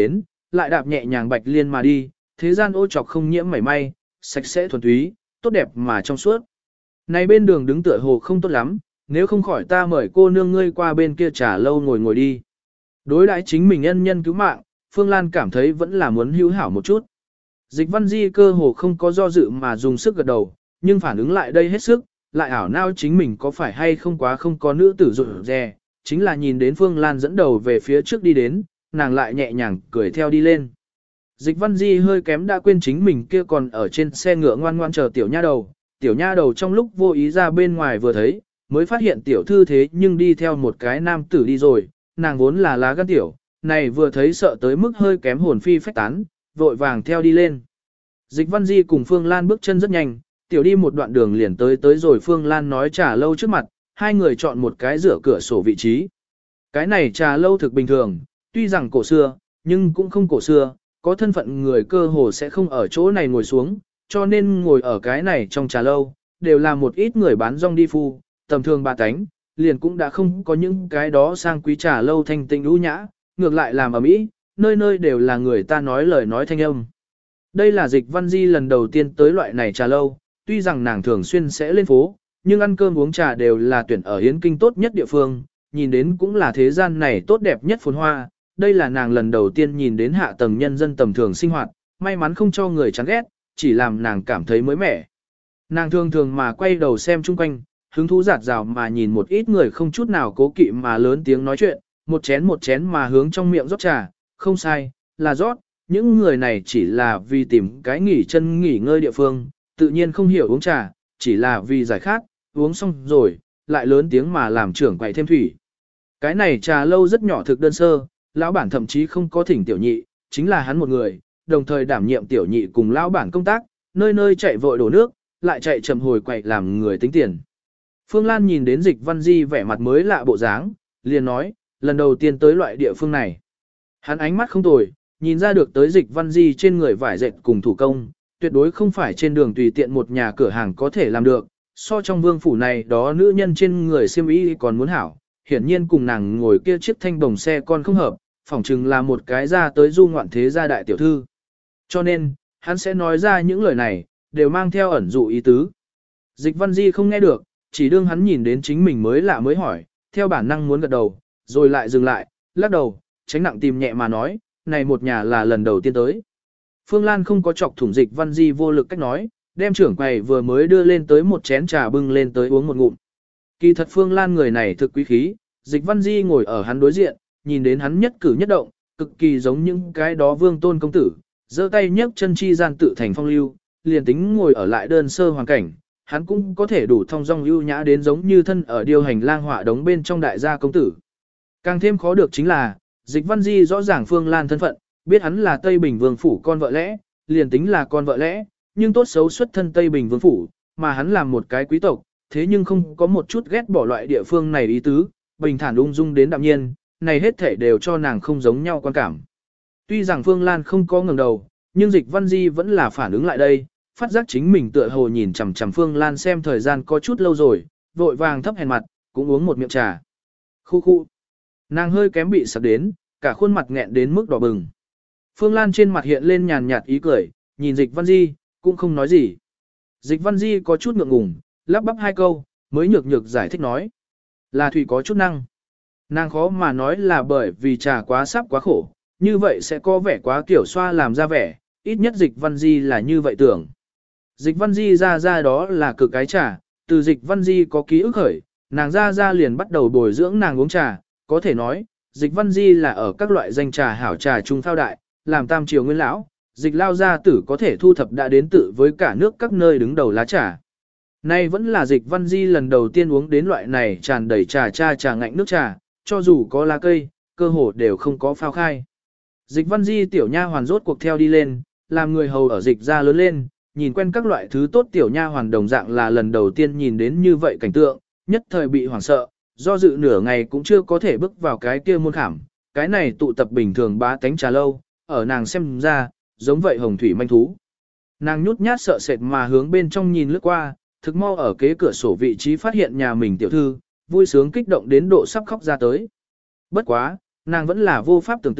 lại đạp nhẹ nhàng bạch liên mà đi, thế gian ô trọc không nhiễm mảy may, sạch sẽ thuần túy, tốt đẹp mà trong suốt. Này bên đường đứng tựa hồ không tốt lắm, nếu không khỏi ta mời cô nương ngươi qua bên kia trà lâu ngồi ngồi đi. Đối đãi chính mình nhân nhân cứu mạng, Phương Lan cảm thấy vẫn là muốn hữu hảo một chút. Dịch Văn Di cơ hồ không có do dự mà dùng sức gật đầu, nhưng phản ứng lại đây hết sức, lại ảo não chính mình có phải hay không quá không có nữ tử rụt rè, chính là nhìn đến Phương Lan dẫn đầu về phía trước đi đến, nàng lại nhẹ nhàng cười theo đi lên. Dịch Văn Di hơi kém đã quên chính mình kia còn ở trên xe ngựa ngoan ngoan chờ tiểu nha đầu, tiểu nha đầu trong lúc vô ý ra bên ngoài vừa thấy, mới phát hiện tiểu thư thế nhưng đi theo một cái nam tử đi rồi, nàng vốn là lá gan tiểu, này vừa thấy sợ tới mức hơi kém hồn phi phách tán, vội vàng theo đi lên. Dịch Văn Di cùng Phương Lan bước chân rất nhanh, tiểu đi một đoạn đường liền tới tới rồi Phương Lan nói trà lâu trước mặt, hai người chọn một cái rửa cửa sổ vị trí. Cái này trà lâu thực bình thường, tuy rằng cổ xưa, nhưng cũng không cổ xưa, có thân phận người cơ hồ sẽ không ở chỗ này ngồi xuống, cho nên ngồi ở cái này trong trà lâu, đều là một ít người bán rong đi phu, tầm thường bà tánh, liền cũng đã không có những cái đó sang quý trà lâu thanh tịnh ưu nhã, ngược lại làm ở mỹ, nơi nơi đều là người ta nói lời nói thanh âm. Đây là Dịch Văn Di lần đầu tiên tới loại này trà lâu, tuy rằng nàng thường xuyên sẽ lên phố, nhưng ăn cơm uống trà đều là tuyển ở Hiến Kinh tốt nhất địa phương, nhìn đến cũng là thế gian này tốt đẹp nhất phồn hoa. Đây là nàng lần đầu tiên nhìn đến hạ tầng nhân dân tầm thường sinh hoạt, may mắn không cho người chán ghét, chỉ làm nàng cảm thấy mới mẻ. Nàng thường thường mà quay đầu xem chung quanh, hứng thú giạt rào mà nhìn một ít người không chút nào cố kỵ mà lớn tiếng nói chuyện, một chén một chén mà hướng trong miệng rót trà, không sai, là rót, những người này chỉ là vì tìm cái nghỉ chân nghỉ ngơi địa phương, tự nhiên không hiểu uống trà, chỉ là vì giải khát, uống xong rồi, lại lớn tiếng mà làm trưởng quầy thêm thủy. Cái này trà lâu rất nhỏ thực đơn sơ, lão bản thậm chí không có thỉnh tiểu nhị, chính là hắn một người, đồng thời đảm nhiệm tiểu nhị cùng lão bản công tác, nơi nơi chạy vội đổ nước, lại chạy chậm hồi quậy làm người tính tiền. Phương Lan nhìn đến Dịch Văn Di vẻ mặt mới lạ bộ dáng, liền nói, lần đầu tiên tới loại địa phương này. Hắn ánh mắt không tồi, nhìn ra được tới Dịch Văn Di trên người vải dệt cùng thủ công, tuyệt đối không phải trên đường tùy tiện một nhà cửa hàng có thể làm được, so trong vương phủ này đó nữ nhân trên người xiêm y còn muốn hảo, hiển nhiên cùng nàng ngồi kia chiếc thanh bồng xe con không hợp, phỏng chừng là một cái ra tới du ngoạn thế gia đại tiểu thư. Cho nên, hắn sẽ nói ra những lời này, đều mang theo ẩn dụ ý tứ. Dịch Văn Di không nghe được, chỉ đương hắn nhìn đến chính mình mới lạ mới hỏi, theo bản năng muốn gật đầu, rồi lại dừng lại, lắc đầu, tránh nặng tìm nhẹ mà nói, này một nhà là lần đầu tiên tới. Phương Lan không có chọc thủng Dịch Văn Di vô lực cách nói, đem trưởng quầy vừa mới đưa lên tới một chén trà bưng lên tới uống một ngụm. Kỳ thật Phương Lan người này thực quý khí, Dịch Văn Di ngồi ở hắn đối diện, nhìn đến hắn nhất cử nhất động, cực kỳ giống những cái đó vương tôn công tử, giơ tay nhấc chân chi gian tự thành phong lưu, liền tính ngồi ở lại đơn sơ hoàn cảnh, hắn cũng có thể đủ thông dong ưu nhã đến giống như thân ở điều hành lang họa đống bên trong đại gia công tử. Càng thêm khó được chính là, Dịch Văn Di rõ ràng Phương Lan thân phận, biết hắn là Tây Bình Vương phủ con vợ lẽ, liền tính là con vợ lẽ, nhưng tốt xấu xuất thân Tây Bình Vương phủ, mà hắn làm một cái quý tộc, thế nhưng không có một chút ghét bỏ loại địa phương này ý tứ, bình thản ung dung đến đạm nhiên, này hết thể đều cho nàng không giống nhau quan cảm. Tuy rằng Phương Lan không có ngẩng đầu, nhưng Dịch Văn Di vẫn là phản ứng lại đây, phát giác chính mình tựa hồ nhìn chằm chằm Phương Lan xem thời gian có chút lâu rồi, vội vàng thấp hèn mặt, cũng uống một miệng trà. Khu khu. Nàng hơi kém bị sặc đến, cả khuôn mặt nghẹn đến mức đỏ bừng. Phương Lan trên mặt hiện lên nhàn nhạt ý cười, nhìn Dịch Văn Di, cũng không nói gì. Dịch Văn Di có chút ngượng ngùng, lắp bắp hai câu, mới nhược nhược giải thích nói. Là thủy có chút năng. Nàng khó mà nói là bởi vì trà quá sắp quá khổ, như vậy sẽ có vẻ quá kiểu xoa làm ra vẻ, ít nhất Dịch Văn Di là như vậy tưởng. Dịch Văn Di ra ra đó là cực cái trà, từ Dịch Văn Di có ký ức khởi, nàng ra ra liền bắt đầu bồi dưỡng nàng uống trà, có thể nói, Dịch Văn Di là ở các loại danh trà hảo trà trung thao đại, làm tam triều nguyên lão, Dịch lao gia tử có thể thu thập đã đến tự với cả nước các nơi đứng đầu lá trà. Nay vẫn là Dịch Văn Di lần đầu tiên uống đến loại này tràn đầy trà cha trà ngạnh nước trà, cho dù có lá cây, cơ hồ đều không có phao khai. Dịch Văn Di tiểu nha hoàn rốt cuộc theo đi lên, làm người hầu ở dịch ra lớn lên, nhìn quen các loại thứ tốt tiểu nha hoàn đồng dạng là lần đầu tiên nhìn đến như vậy cảnh tượng, nhất thời bị hoảng sợ, do dự nửa ngày cũng chưa có thể bước vào cái kia môn khảm, cái này tụ tập bình thường bá tánh trà lâu, ở nàng xem ra, giống vậy hồng thủy manh thú. Nàng nhút nhát sợ sệt mà hướng bên trong nhìn lướt qua, thực mau ở kế cửa sổ vị trí phát hiện nhà mình tiểu thư, vui sướng kích động đến độ sắp khóc ra tới. Bất quá, nàng vẫn là vô pháp tưởng tượng,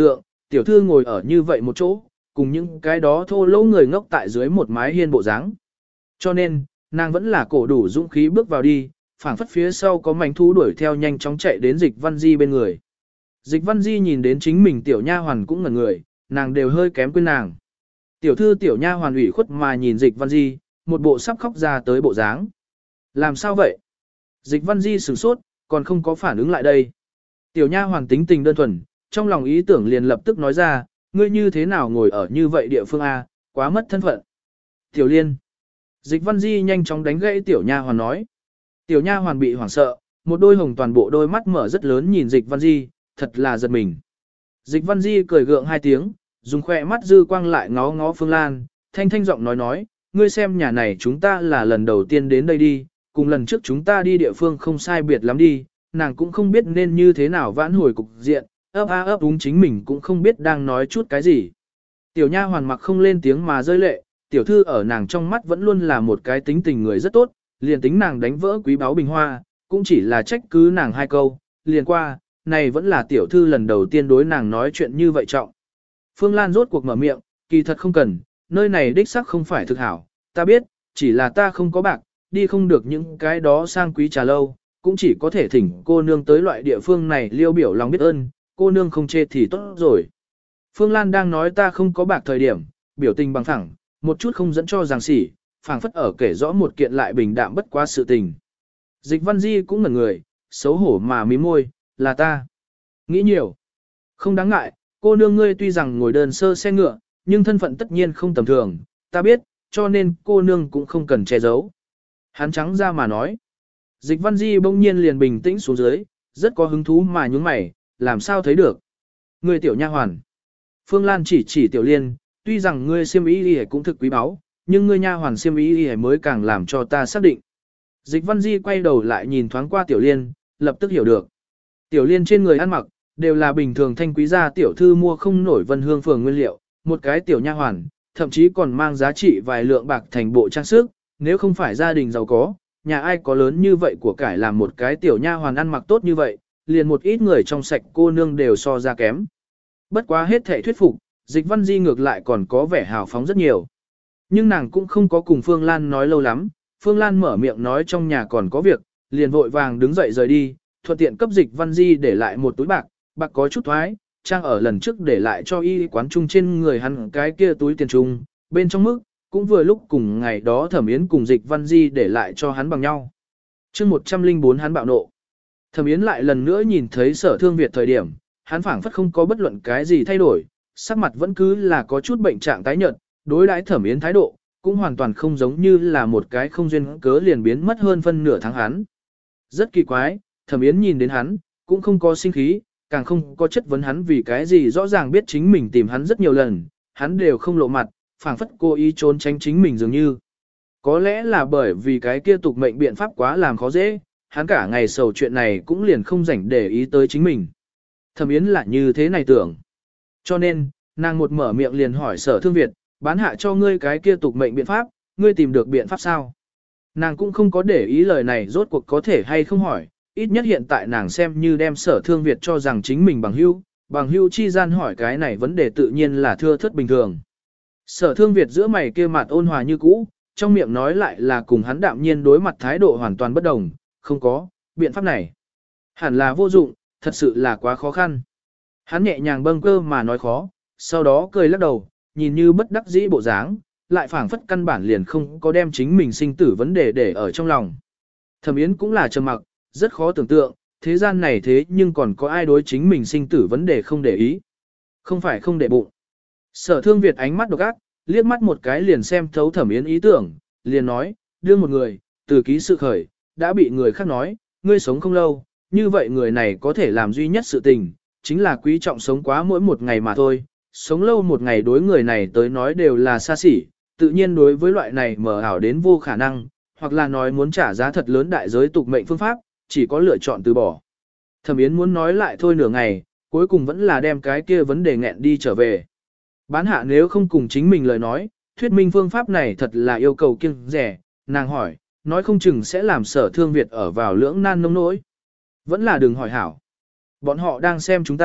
tiểu thư ngồi ở như vậy một chỗ, cùng những cái đó thô lỗ người ngốc tại dưới một mái hiên bộ dáng. Cho nên, nàng vẫn là cổ đủ dũng khí bước vào đi, phảng phất phía sau có mảnh thú đuổi theo nhanh chóng chạy đến Dịch Văn Di bên người. Dịch Văn Di nhìn đến chính mình tiểu nha hoàn cũng ngẩn người, nàng đều hơi kém quên nàng. Tiểu thư tiểu nha hoàn ủy khuất mà nhìn Dịch Văn Di, một bộ sắp khóc ra tới bộ dáng. Làm sao vậy? Dịch Văn Di sửng sốt, còn không có phản ứng lại đây. Tiểu nha hoàn tính tình đơn thuần, trong lòng ý tưởng liền lập tức nói ra, ngươi như thế nào ngồi ở như vậy địa phương A, quá mất thân phận. Tiểu Liên. Dịch Văn Di nhanh chóng đánh gãy tiểu nha hoàn nói. Tiểu nha hoàn bị hoảng sợ, một đôi hồng toàn bộ đôi mắt mở rất lớn nhìn Dịch Văn Di, thật là giật mình. Dịch Văn Di cười gượng hai tiếng, dùng khoe mắt dư quang lại ngó ngó Phương Lan, thanh thanh giọng nói nói, ngươi xem nhà này chúng ta là lần đầu tiên đến đây đi, cùng lần trước chúng ta đi địa phương không sai biệt lắm đi, nàng cũng không biết nên như thế nào vãn hồi cục diện, ấp a ấp úng chính mình cũng không biết đang nói chút cái gì. Tiểu nha hoàn mặc không lên tiếng mà rơi lệ, tiểu thư ở nàng trong mắt vẫn luôn là một cái tính tình người rất tốt, liền tính nàng đánh vỡ quý báu bình hoa, cũng chỉ là trách cứ nàng hai câu, liền qua, này vẫn là tiểu thư lần đầu tiên đối nàng nói chuyện như vậy trọng. Phương Lan rốt cuộc mở miệng, kỳ thật không cần, nơi này đích xác không phải thực hảo, ta biết, chỉ là ta không có bạc, đi không được những cái đó sang quý trà lâu, cũng chỉ có thể thỉnh cô nương tới loại địa phương này liêu biểu lòng biết ơn, cô nương không chê thì tốt rồi. Phương Lan đang nói ta không có bạc thời điểm, biểu tình bằng phẳng, một chút không dẫn cho giảng sỉ, phảng phất ở kể rõ một kiện lại bình đạm bất quá sự tình. Dịch Văn Di cũng ngẩn người, xấu hổ mà mím môi, là ta. Nghĩ nhiều. Không đáng ngại, cô nương ngươi tuy rằng ngồi đơn sơ xe ngựa, nhưng thân phận tất nhiên không tầm thường, ta biết, cho nên cô nương cũng không cần che giấu. Hắn trắng ra mà nói. Dịch Văn Di bỗng nhiên liền bình tĩnh xuống dưới, rất có hứng thú mà nhúng mày, làm sao thấy được. Ngươi tiểu nha hoàn. Phương Lan chỉ chỉ tiểu liên, tuy rằng ngươi xiêm y đi cũng thực quý báu, nhưng ngươi nha hoàn xiêm y đi mới càng làm cho ta xác định. Dịch Văn Di quay đầu lại nhìn thoáng qua tiểu liên, lập tức hiểu được. Tiểu liên trên người ăn mặc, đều là bình thường thanh quý gia tiểu thư mua không nổi Vân Hương phường nguyên liệu, một cái tiểu nha hoàn, thậm chí còn mang giá trị vài lượng bạc thành bộ trang sức, nếu không phải gia đình giàu có, nhà ai có lớn như vậy của cải làm một cái tiểu nha hoàn ăn mặc tốt như vậy, liền một ít người trong sạch cô nương đều so ra kém. Bất quá hết thể thuyết phục, Dịch Văn Di ngược lại còn có vẻ hào phóng rất nhiều. Nhưng nàng cũng không có cùng Phương Lan nói lâu lắm, Phương Lan mở miệng nói trong nhà còn có việc, liền vội vàng đứng dậy rời đi, thuận tiện cấp Dịch Văn Di để lại một túi bạc, bạc có chút thoái, trang ở lần trước để lại cho y quán trung trên người hắn cái kia túi tiền trung, bên trong mức, cũng vừa lúc cùng ngày đó Thẩm Yến cùng Dịch Văn Di để lại cho hắn bằng nhau. chương một trăm lẻ bốn hắn bạo nộ. Thẩm Yến lại lần nữa nhìn thấy Sở Thương Việt thời điểm, hắn phảng phất không có bất luận cái gì thay đổi, sắc mặt vẫn cứ là có chút bệnh trạng tái nhợt, đối đãi Thẩm Yến thái độ, cũng hoàn toàn không giống như là một cái không duyên cớ liền biến mất hơn phân nửa tháng hắn. Rất kỳ quái, Thẩm Yến nhìn đến hắn, cũng không có sinh khí, càng không có chất vấn hắn vì cái gì rõ ràng biết chính mình tìm hắn rất nhiều lần, hắn đều không lộ mặt, phảng phất cố ý trốn tránh chính mình dường như. Có lẽ là bởi vì cái kia tục mệnh biện pháp quá làm khó dễ, hắn cả ngày sầu chuyện này cũng liền không rảnh để ý tới chính mình. Thẩm Yến là như thế này tưởng. Cho nên, nàng một mở miệng liền hỏi Sở Thương Việt, bán hạ cho ngươi cái kia tục mệnh biện pháp, ngươi tìm được biện pháp sao? Nàng cũng không có để ý lời này rốt cuộc có thể hay không hỏi, ít nhất hiện tại nàng xem như đem Sở Thương Việt cho rằng chính mình bằng hữu, bằng hữu chi gian hỏi cái này vấn đề tự nhiên là thưa thất bình thường. Sở Thương Việt giữa mày kia mặt ôn hòa như cũ, trong miệng nói lại là cùng hắn đạm nhiên đối mặt thái độ hoàn toàn bất đồng, không có, biện pháp này. Hẳn là vô dụng, thật sự là quá khó khăn. Hắn nhẹ nhàng bâng cơ mà nói khó, sau đó cười lắc đầu, nhìn như bất đắc dĩ bộ dáng, lại phảng phất căn bản liền không có đem chính mình sinh tử vấn đề để ở trong lòng. Thẩm Yến cũng là trầm mặc, rất khó tưởng tượng, thế gian này thế nhưng còn có ai đối chính mình sinh tử vấn đề không để ý. Không phải không để bụng. Sở Thương Việt ánh mắt độc ác, liếc mắt một cái liền xem thấu Thẩm Yến ý tưởng, liền nói, đưa một người, từ ký sự khởi, đã bị người khác nói, ngươi sống không lâu, như vậy người này có thể làm duy nhất sự tình, chính là quý trọng sống quá mỗi một ngày mà thôi, sống lâu một ngày đối người này tới nói đều là xa xỉ, tự nhiên đối với loại này mờ ảo đến vô khả năng, hoặc là nói muốn trả giá thật lớn đại giới tục mệnh phương pháp, chỉ có lựa chọn từ bỏ. Thẩm Yến muốn nói lại thôi nửa ngày, cuối cùng vẫn là đem cái kia vấn đề nghẹn đi trở về. Bán hạ nếu không cùng chính mình lời nói, thuyết minh phương pháp này thật là yêu cầu kiêng rẻ, nàng hỏi, nói không chừng sẽ làm Sở Thương Việt ở vào lưỡng nan nông nỗi. Vẫn là đừng hỏi hảo. Bọn họ đang xem chúng ta,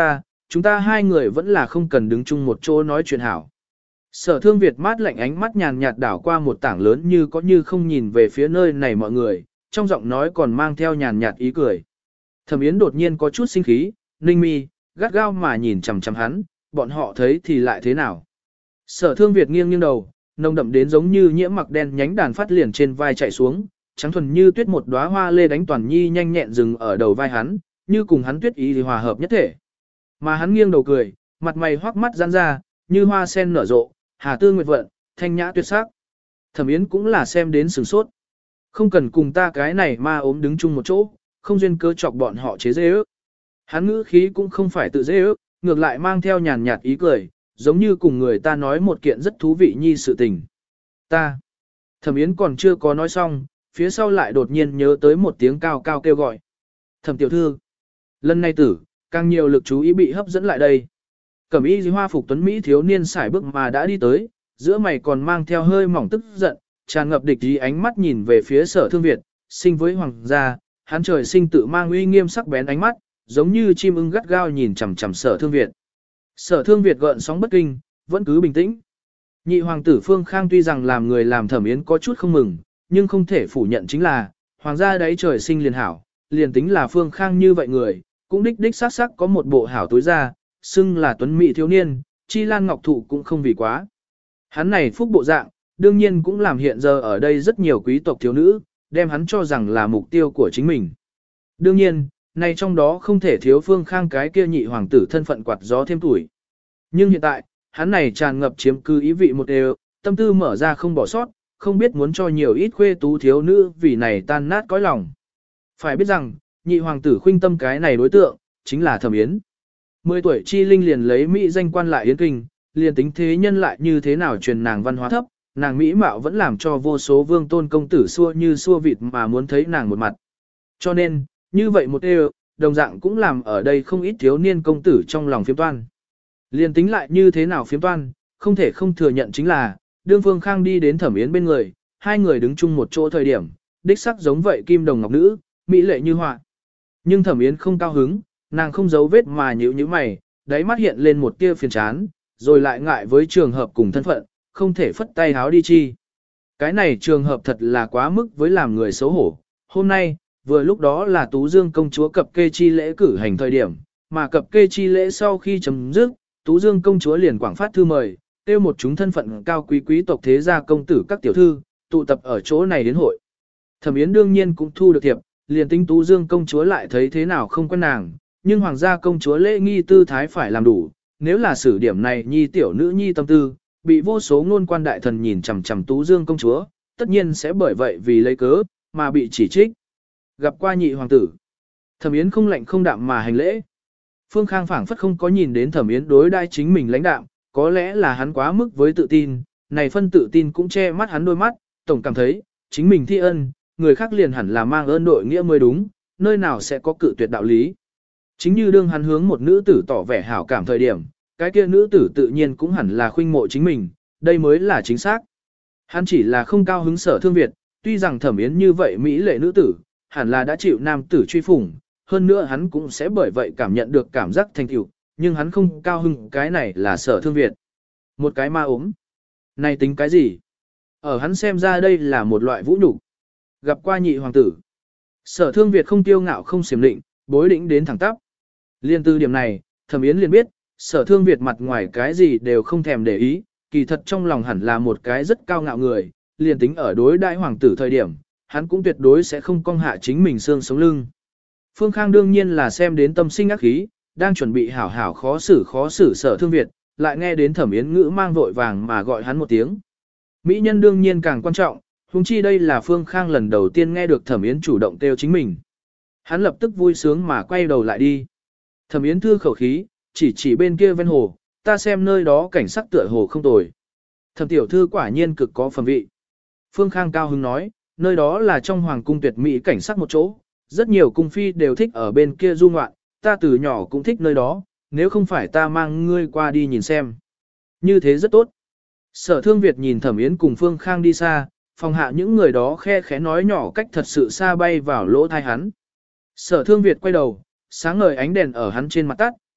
chúng ta hai người vẫn là không cần đứng chung một chỗ nói chuyện hảo. Sở Thương Việt mát lạnh ánh mắt nhàn nhạt đảo qua một tảng lớn như có như không nhìn về phía nơi này mọi người, trong giọng nói còn mang theo nhàn nhạt ý cười. Thẩm Yến đột nhiên có chút sinh khí, ninh mi, gắt gao mà nhìn chằm chằm hắn, bọn họ thấy thì lại thế nào. Sở Thương Việt nghiêng nghiêng đầu, nồng đậm đến giống như nhiễm mặc đen nhánh đàn phát liền trên vai chạy xuống, trắng thuần như tuyết một đóa hoa lê đánh toàn nhi nhanh nhẹn dừng ở đầu vai hắn, như cùng hắn tuyết ý thì hòa hợp nhất thể. Mà hắn nghiêng đầu cười, mặt mày hoắc mắt giãn ra, như hoa sen nở rộ, hà tư nguyệt vận, thanh nhã tuyệt sắc. Thẩm Yến cũng là xem đến sửng sốt. Không cần cùng ta cái này ma ốm đứng chung một chỗ, không duyên cớ chọc bọn họ chế dễ ước. Hắn ngữ khí cũng không phải tự dễ ước, ngược lại mang theo nhàn nhạt ý cười, giống như cùng người ta nói một kiện rất thú vị nhi sự tình. Ta. Thẩm Yến còn chưa có nói xong, phía sau lại đột nhiên nhớ tới một tiếng cao cao kêu gọi. Thẩm tiểu thư. Lần này tử, càng nhiều lực chú ý bị hấp dẫn lại đây. Cẩm y hoa phục tuấn Mỹ thiếu niên sải bước mà đã đi tới, giữa mày còn mang theo hơi mỏng tức giận, tràn ngập địch ý ánh mắt nhìn về phía Sở Thương Việt, sinh với hoàng gia, hắn trời sinh tự mang uy nghiêm sắc bén ánh mắt, giống như chim ưng gắt gao nhìn chằm chằm Sở Thương Việt. Sở Thương Việt gợn sóng bất kinh, vẫn cứ bình tĩnh. Nhị hoàng tử Phương Khang tuy rằng làm người làm Thẩm Yến có chút không mừng, nhưng không thể phủ nhận chính là, hoàng gia đấy trời sinh liền hảo, liền tính là Phương Khang như vậy người, cũng đích đích xác xác có một bộ hảo tối ra, xưng là tuấn mỹ thiếu niên, chi lan ngọc thụ cũng không vì quá. Hắn này phúc bộ dạng, đương nhiên cũng làm hiện giờ ở đây rất nhiều quý tộc thiếu nữ, đem hắn cho rằng là mục tiêu của chính mình. Đương nhiên, này trong đó không thể thiếu Phương Khang cái kia nhị hoàng tử thân phận quạt gió thêm tuổi. Nhưng hiện tại, hắn này tràn ngập chiếm cư ý vị một đều, tâm tư mở ra không bỏ sót, không biết muốn cho nhiều ít khuê tú thiếu nữ vì này tan nát cõi lòng. Phải biết rằng, nhị hoàng tử khuynh tâm cái này đối tượng, chính là Thẩm Yến. Mười tuổi chi linh liền lấy Mỹ danh quan lại Yến Kinh, liền tính thế nhân lại như thế nào truyền nàng văn hóa thấp, nàng Mỹ mạo vẫn làm cho vô số vương tôn công tử xua như xua vịt mà muốn thấy nàng một mặt. Cho nên, như vậy một đều, đồng dạng cũng làm ở đây không ít thiếu niên công tử trong lòng phiếm toan. Liền tính lại như thế nào phiếm toan, không thể không thừa nhận chính là, đương Phương Khang đi đến Thẩm Yến bên người, hai người đứng chung một chỗ thời điểm, đích sắc giống vậy kim đồng ngọc nữ, mỹ lệ như họa. Nhưng Thẩm Yến không cao hứng, nàng không giấu vết mà nhíu nhíu mày, đáy mắt hiện lên một tia phiền chán, rồi lại ngại với trường hợp cùng thân phận, không thể phất tay háo đi chi. Cái này trường hợp thật là quá mức với làm người xấu hổ. Hôm nay, vừa lúc đó là Tú Dương công chúa cập kê chi lễ cử hành thời điểm, mà cập kê chi lễ sau khi chấm dứt, Tú Dương công chúa liền quảng phát thư mời, tiêu một chúng thân phận cao quý quý tộc thế gia công tử các tiểu thư, tụ tập ở chỗ này đến hội. Thẩm Yến đương nhiên cũng thu được thiệp, liền tính Tú Dương công chúa lại thấy thế nào không quen nàng, nhưng hoàng gia công chúa lễ nghi tư thái phải làm đủ, nếu là xử điểm này nhi tiểu nữ nhi tâm tư, bị vô số ngôn quan đại thần nhìn chằm chằm Tú Dương công chúa, tất nhiên sẽ bởi vậy vì lấy cớ, mà bị chỉ trích. Gặp qua nhị hoàng tử, Thẩm Yến không lạnh không đạm mà hành lễ. Phương Khang phảng phất không có nhìn đến Thẩm Yến đối đai chính mình lãnh đạm, có lẽ là hắn quá mức với tự tin, này phân tự tin cũng che mắt hắn đôi mắt, tổng cảm thấy, chính mình thi ân, người khác liền hẳn là mang ơn đội nghĩa mới đúng, nơi nào sẽ có cự tuyệt đạo lý. Chính như đương hắn hướng một nữ tử tỏ vẻ hảo cảm thời điểm, cái kia nữ tử tự nhiên cũng hẳn là khuynh mộ chính mình, đây mới là chính xác. Hắn chỉ là không cao hứng Sở Thương Việt, tuy rằng Thẩm Yến như vậy mỹ lệ nữ tử, hẳn là đã chịu nam tử truy phủng, hơn nữa hắn cũng sẽ bởi vậy cảm nhận được cảm giác thành tựu, nhưng hắn không cao hứng cái này là Sở Thương Việt. Một cái ma ốm. Này tính cái gì? Ở hắn xem ra đây là một loại vũ nhục. Gặp qua nhị hoàng tử. Sở Thương Việt không tiêu ngạo không xiểm định, bối đỉnh đến thẳng tắp. Liên từ điểm này, Thẩm Yến liền biết, Sở Thương Việt mặt ngoài cái gì đều không thèm để ý, kỳ thật trong lòng hẳn là một cái rất cao ngạo người, liền tính ở đối đại hoàng tử thời điểm, hắn cũng tuyệt đối sẽ không cong hạ chính mình xương sống lưng. Phương Khang đương nhiên là xem đến tâm sinh ác khí, đang chuẩn bị hảo hảo khó xử khó xử Sở Thương Việt, lại nghe đến Thẩm Yến ngữ mang vội vàng mà gọi hắn một tiếng. Mỹ nhân đương nhiên càng quan trọng, huống chi đây là Phương Khang lần đầu tiên nghe được Thẩm Yến chủ động kêu chính mình. Hắn lập tức vui sướng mà quay đầu lại đi. Thẩm Yến thư khẩu khí, chỉ chỉ bên kia ven hồ, ta xem nơi đó cảnh sắc tựa hồ không tồi. Thẩm tiểu thư quả nhiên cực có phẩm vị. Phương Khang cao hứng nói, nơi đó là trong hoàng cung tuyệt mỹ cảnh sắc một chỗ, rất nhiều cung phi đều thích ở bên kia du ngoạn, ta từ nhỏ cũng thích nơi đó, nếu không phải ta mang ngươi qua đi nhìn xem. Như thế rất tốt. Sở Thương Việt nhìn Thẩm Yến cùng Phương Khang đi xa, phòng hạ những người đó khe khẽ nói nhỏ cách thật sự xa bay vào lỗ tai hắn. Sở Thương Việt quay đầu, sáng ngời ánh đèn ở hắn trên mặt tắt,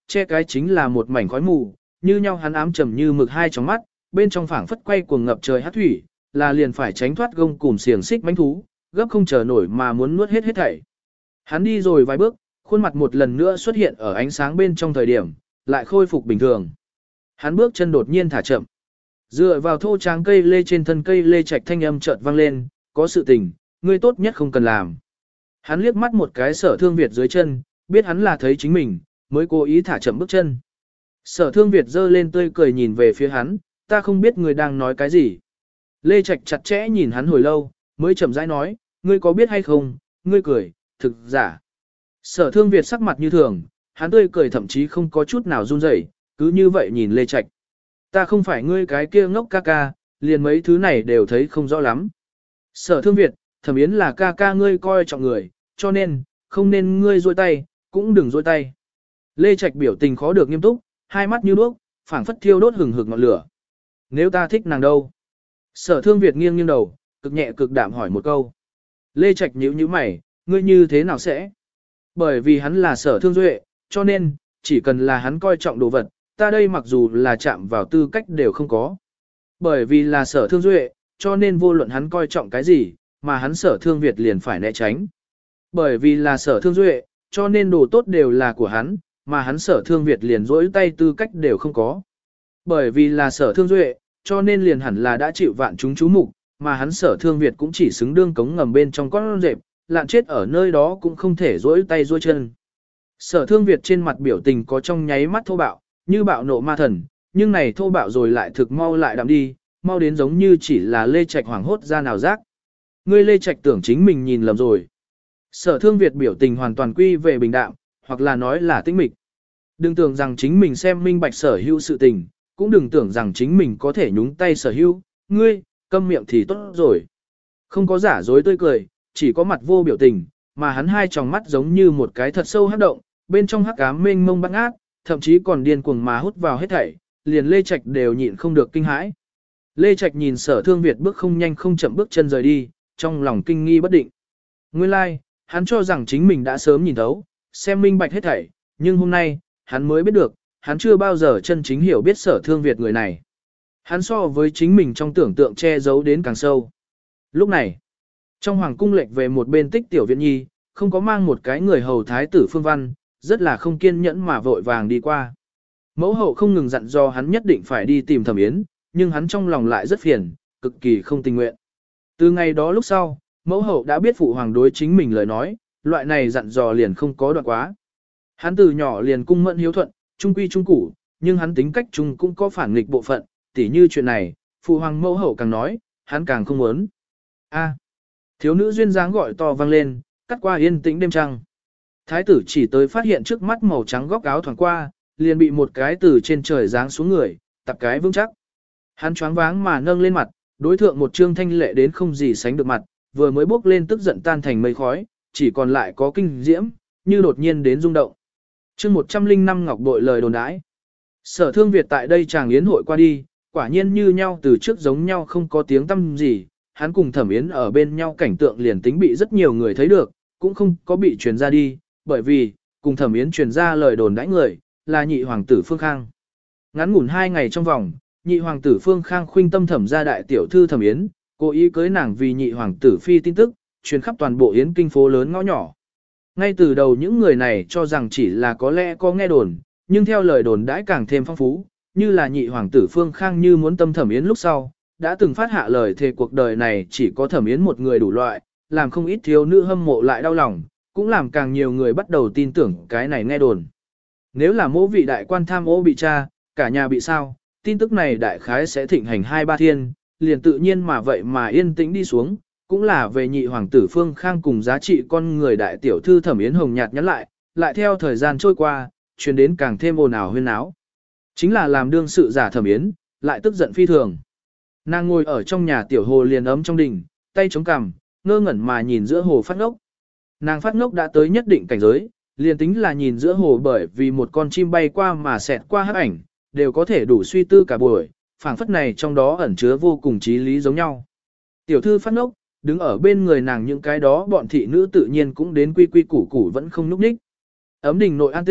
che cái chính là một mảnh khói mù, như nhau hắn ám trầm như mực hai tròng mắt, bên trong phảng phất quay cuồng ngập trời hát thủy, là liền phải tránh thoát gông cùm xiềng xích mãnh thú, gấp không chờ nổi mà muốn nuốt hết hết thảy. Hắn đi rồi vài bước, khuôn mặt một lần nữa xuất hiện ở ánh sáng bên trong thời điểm, lại khôi phục bình thường. Hắn bước chân đột nhiên thả chậm. Dựa vào thô tráng cây lê trên thân cây lê trạch thanh âm chợt vang lên, có sự tình, ngươi tốt nhất không cần làm. Hắn liếc mắt một cái Sở Thương Việt dưới chân, biết hắn là thấy chính mình, mới cố ý thả chậm bước chân. Sở Thương Việt giơ lên tươi cười nhìn về phía hắn, ta không biết ngươi đang nói cái gì. Lê Trạch chặt chẽ nhìn hắn hồi lâu, mới chậm rãi nói, ngươi có biết hay không, ngươi cười, thực giả. Sở Thương Việt sắc mặt như thường, hắn tươi cười thậm chí không có chút nào run rẩy, cứ như vậy nhìn Lê Trạch. Ta không phải ngươi cái kia ngốc ca ca, liền mấy thứ này đều thấy không rõ lắm. Sở Thương Việt, Thẩm Yến là ca ca ngươi coi trọng người, cho nên, không nên ngươi dôi tay, cũng đừng dôi tay. Lê Trạch biểu tình khó được nghiêm túc, hai mắt như đuốc, phảng phất thiêu đốt hừng hực ngọn lửa. Nếu ta thích nàng đâu? Sở Thương Việt nghiêng nghiêng đầu, cực nhẹ cực đạm hỏi một câu. Lê Trạch nhíu nhíu mày, ngươi như thế nào sẽ? Bởi vì hắn là Sở Thương Duệ, cho nên, chỉ cần là hắn coi trọng đồ vật, ta đây mặc dù là chạm vào tư cách đều không có. Bởi vì là Sở Thương Duệ, cho nên vô luận hắn coi trọng cái gì, mà hắn Sở Thương Việt liền phải né tránh. Bởi vì là Sở Thương Duệ, cho nên đồ tốt đều là của hắn, mà hắn Sở Thương Việt liền rỗi tay tư cách đều không có. Bởi vì là Sở Thương Duệ, cho nên liền hẳn là đã chịu vạn chúng chú mục, mà hắn Sở Thương Việt cũng chỉ xứng đương cống ngầm bên trong con rệp, lạn chết ở nơi đó cũng không thể rỗi tay rỗi chân. Sở Thương Việt trên mặt biểu tình có trong nháy mắt thô bạo, như bạo nộ ma thần, nhưng này thô bạo rồi lại thực mau lại đạm đi, mau đến giống như chỉ là Lê Trạch hoảng hốt ra nào giác. Ngươi Lê Trạch tưởng chính mình nhìn lầm rồi. Sở Thương Việt biểu tình hoàn toàn quy về bình đạm, hoặc là nói là tĩnh mịch. Đừng tưởng rằng chính mình xem minh bạch sở hữu sự tình, cũng đừng tưởng rằng chính mình có thể nhúng tay sở hữu, ngươi, câm miệng thì tốt rồi. Không có giả dối tươi cười, chỉ có mặt vô biểu tình, mà hắn hai tròng mắt giống như một cái thật sâu hắc động, bên trong hắc ám mênh mông băng ác, thậm chí còn điên cuồng mà hút vào hết thảy, liền Lê Trạch đều nhịn không được kinh hãi. Lê Trạch nhìn Sở Thương Việt bước không nhanh không chậm bước chân rời đi, trong lòng kinh nghi bất định. Nguyên lai, like, hắn cho rằng chính mình đã sớm nhìn thấu, xem minh bạch hết thảy, nhưng hôm nay, hắn mới biết được, hắn chưa bao giờ chân chính hiểu biết Sở Thương Việt người này. Hắn so với chính mình trong tưởng tượng che giấu đến càng sâu. Lúc này, trong hoàng cung lệch về một bên Tích Tiểu Viện Nhi, không có mang một cái người hầu thái tử Phương Văn, rất là không kiên nhẫn mà vội vàng đi qua. Mẫu hậu không ngừng dặn do hắn nhất định phải đi tìm Thẩm Yến, nhưng hắn trong lòng lại rất phiền, cực kỳ không tình nguyện. Từ ngày đó lúc sau, mẫu hậu đã biết phụ hoàng đối chính mình lời nói, loại này dặn dò liền không có đoạn quá. Hắn từ nhỏ liền cung mẫn hiếu thuận, trung quy trung củ, nhưng hắn tính cách trung cũng có phản nghịch bộ phận, tỉ như chuyện này, phụ hoàng mẫu hậu càng nói, hắn càng không muốn. A. Thiếu nữ duyên dáng gọi to vang lên, cắt qua yên tĩnh đêm trăng. Thái tử chỉ tới phát hiện trước mắt màu trắng góc áo thoảng qua, liền bị một cái từ trên trời giáng xuống người, tập cái vững chắc. Hắn choáng váng mà nâng lên mặt, đối thượng một trương thanh lệ đến không gì sánh được mặt, vừa mới bốc lên tức giận tan thành mây khói, chỉ còn lại có kinh diễm, như đột nhiên đến rung động. Chương một trăm linh năm ngọc bội lời đồn đãi. Sở Thương Việt tại đây chàng yến hội qua đi, quả nhiên như nhau từ trước giống nhau không có tiếng tăm gì, hắn cùng Thẩm Yến ở bên nhau cảnh tượng liền tính bị rất nhiều người thấy được, cũng không có bị truyền ra đi, bởi vì, cùng Thẩm Yến truyền ra lời đồn đãi người, là nhị hoàng tử Phương Khang. Ngắn ngủn hai ngày trong vòng, nhị hoàng tử Phương Khang khuynh tâm thẩm ra đại tiểu thư Thẩm Yến, cố ý cưới nàng vì nhị hoàng tử phi tin tức, truyền khắp toàn bộ Yến kinh phố lớn ngõ nhỏ. Ngay từ đầu những người này cho rằng chỉ là có lẽ có nghe đồn, nhưng theo lời đồn đãi càng thêm phong phú, như là nhị hoàng tử Phương Khang như muốn tâm Thẩm Yến lúc sau, đã từng phát hạ lời thề cuộc đời này chỉ có Thẩm Yến một người đủ loại, làm không ít thiếu nữ hâm mộ lại đau lòng, cũng làm càng nhiều người bắt đầu tin tưởng cái này nghe đồn. Nếu là mỗ vị đại quan tham ô bị tra, cả nhà bị sao, tin tức này đại khái sẽ thịnh hành hai ba thiên, liền tự nhiên mà vậy mà yên tĩnh đi xuống, cũng là về nhị hoàng tử Phương Khang cùng giá trị con người đại tiểu thư Thẩm Yến hồng nhạt nhắn lại, lại theo thời gian trôi qua, truyền đến càng thêm ồn ào huyên náo. Chính là làm đương sự giả Thẩm Yến, lại tức giận phi thường. Nàng ngồi ở trong nhà tiểu hồ liền ấm trong đình, tay chống cằm, ngơ ngẩn mà nhìn giữa hồ phát ngốc. Nàng phát ngốc đã tới nhất định cảnh giới, liền tính là nhìn giữa hồ bởi vì một con chim bay qua mà xẹt qua hắc ảnh, đều có thể đủ suy tư cả buổi, phảng phất này trong đó ẩn chứa vô cùng trí lý giống nhau. Tiểu thư phát ngốc, đứng ở bên người nàng những cái đó bọn thị nữ tự nhiên cũng đến quy quy củ củ vẫn không núp ních. Ấm đình nội an tĩnh,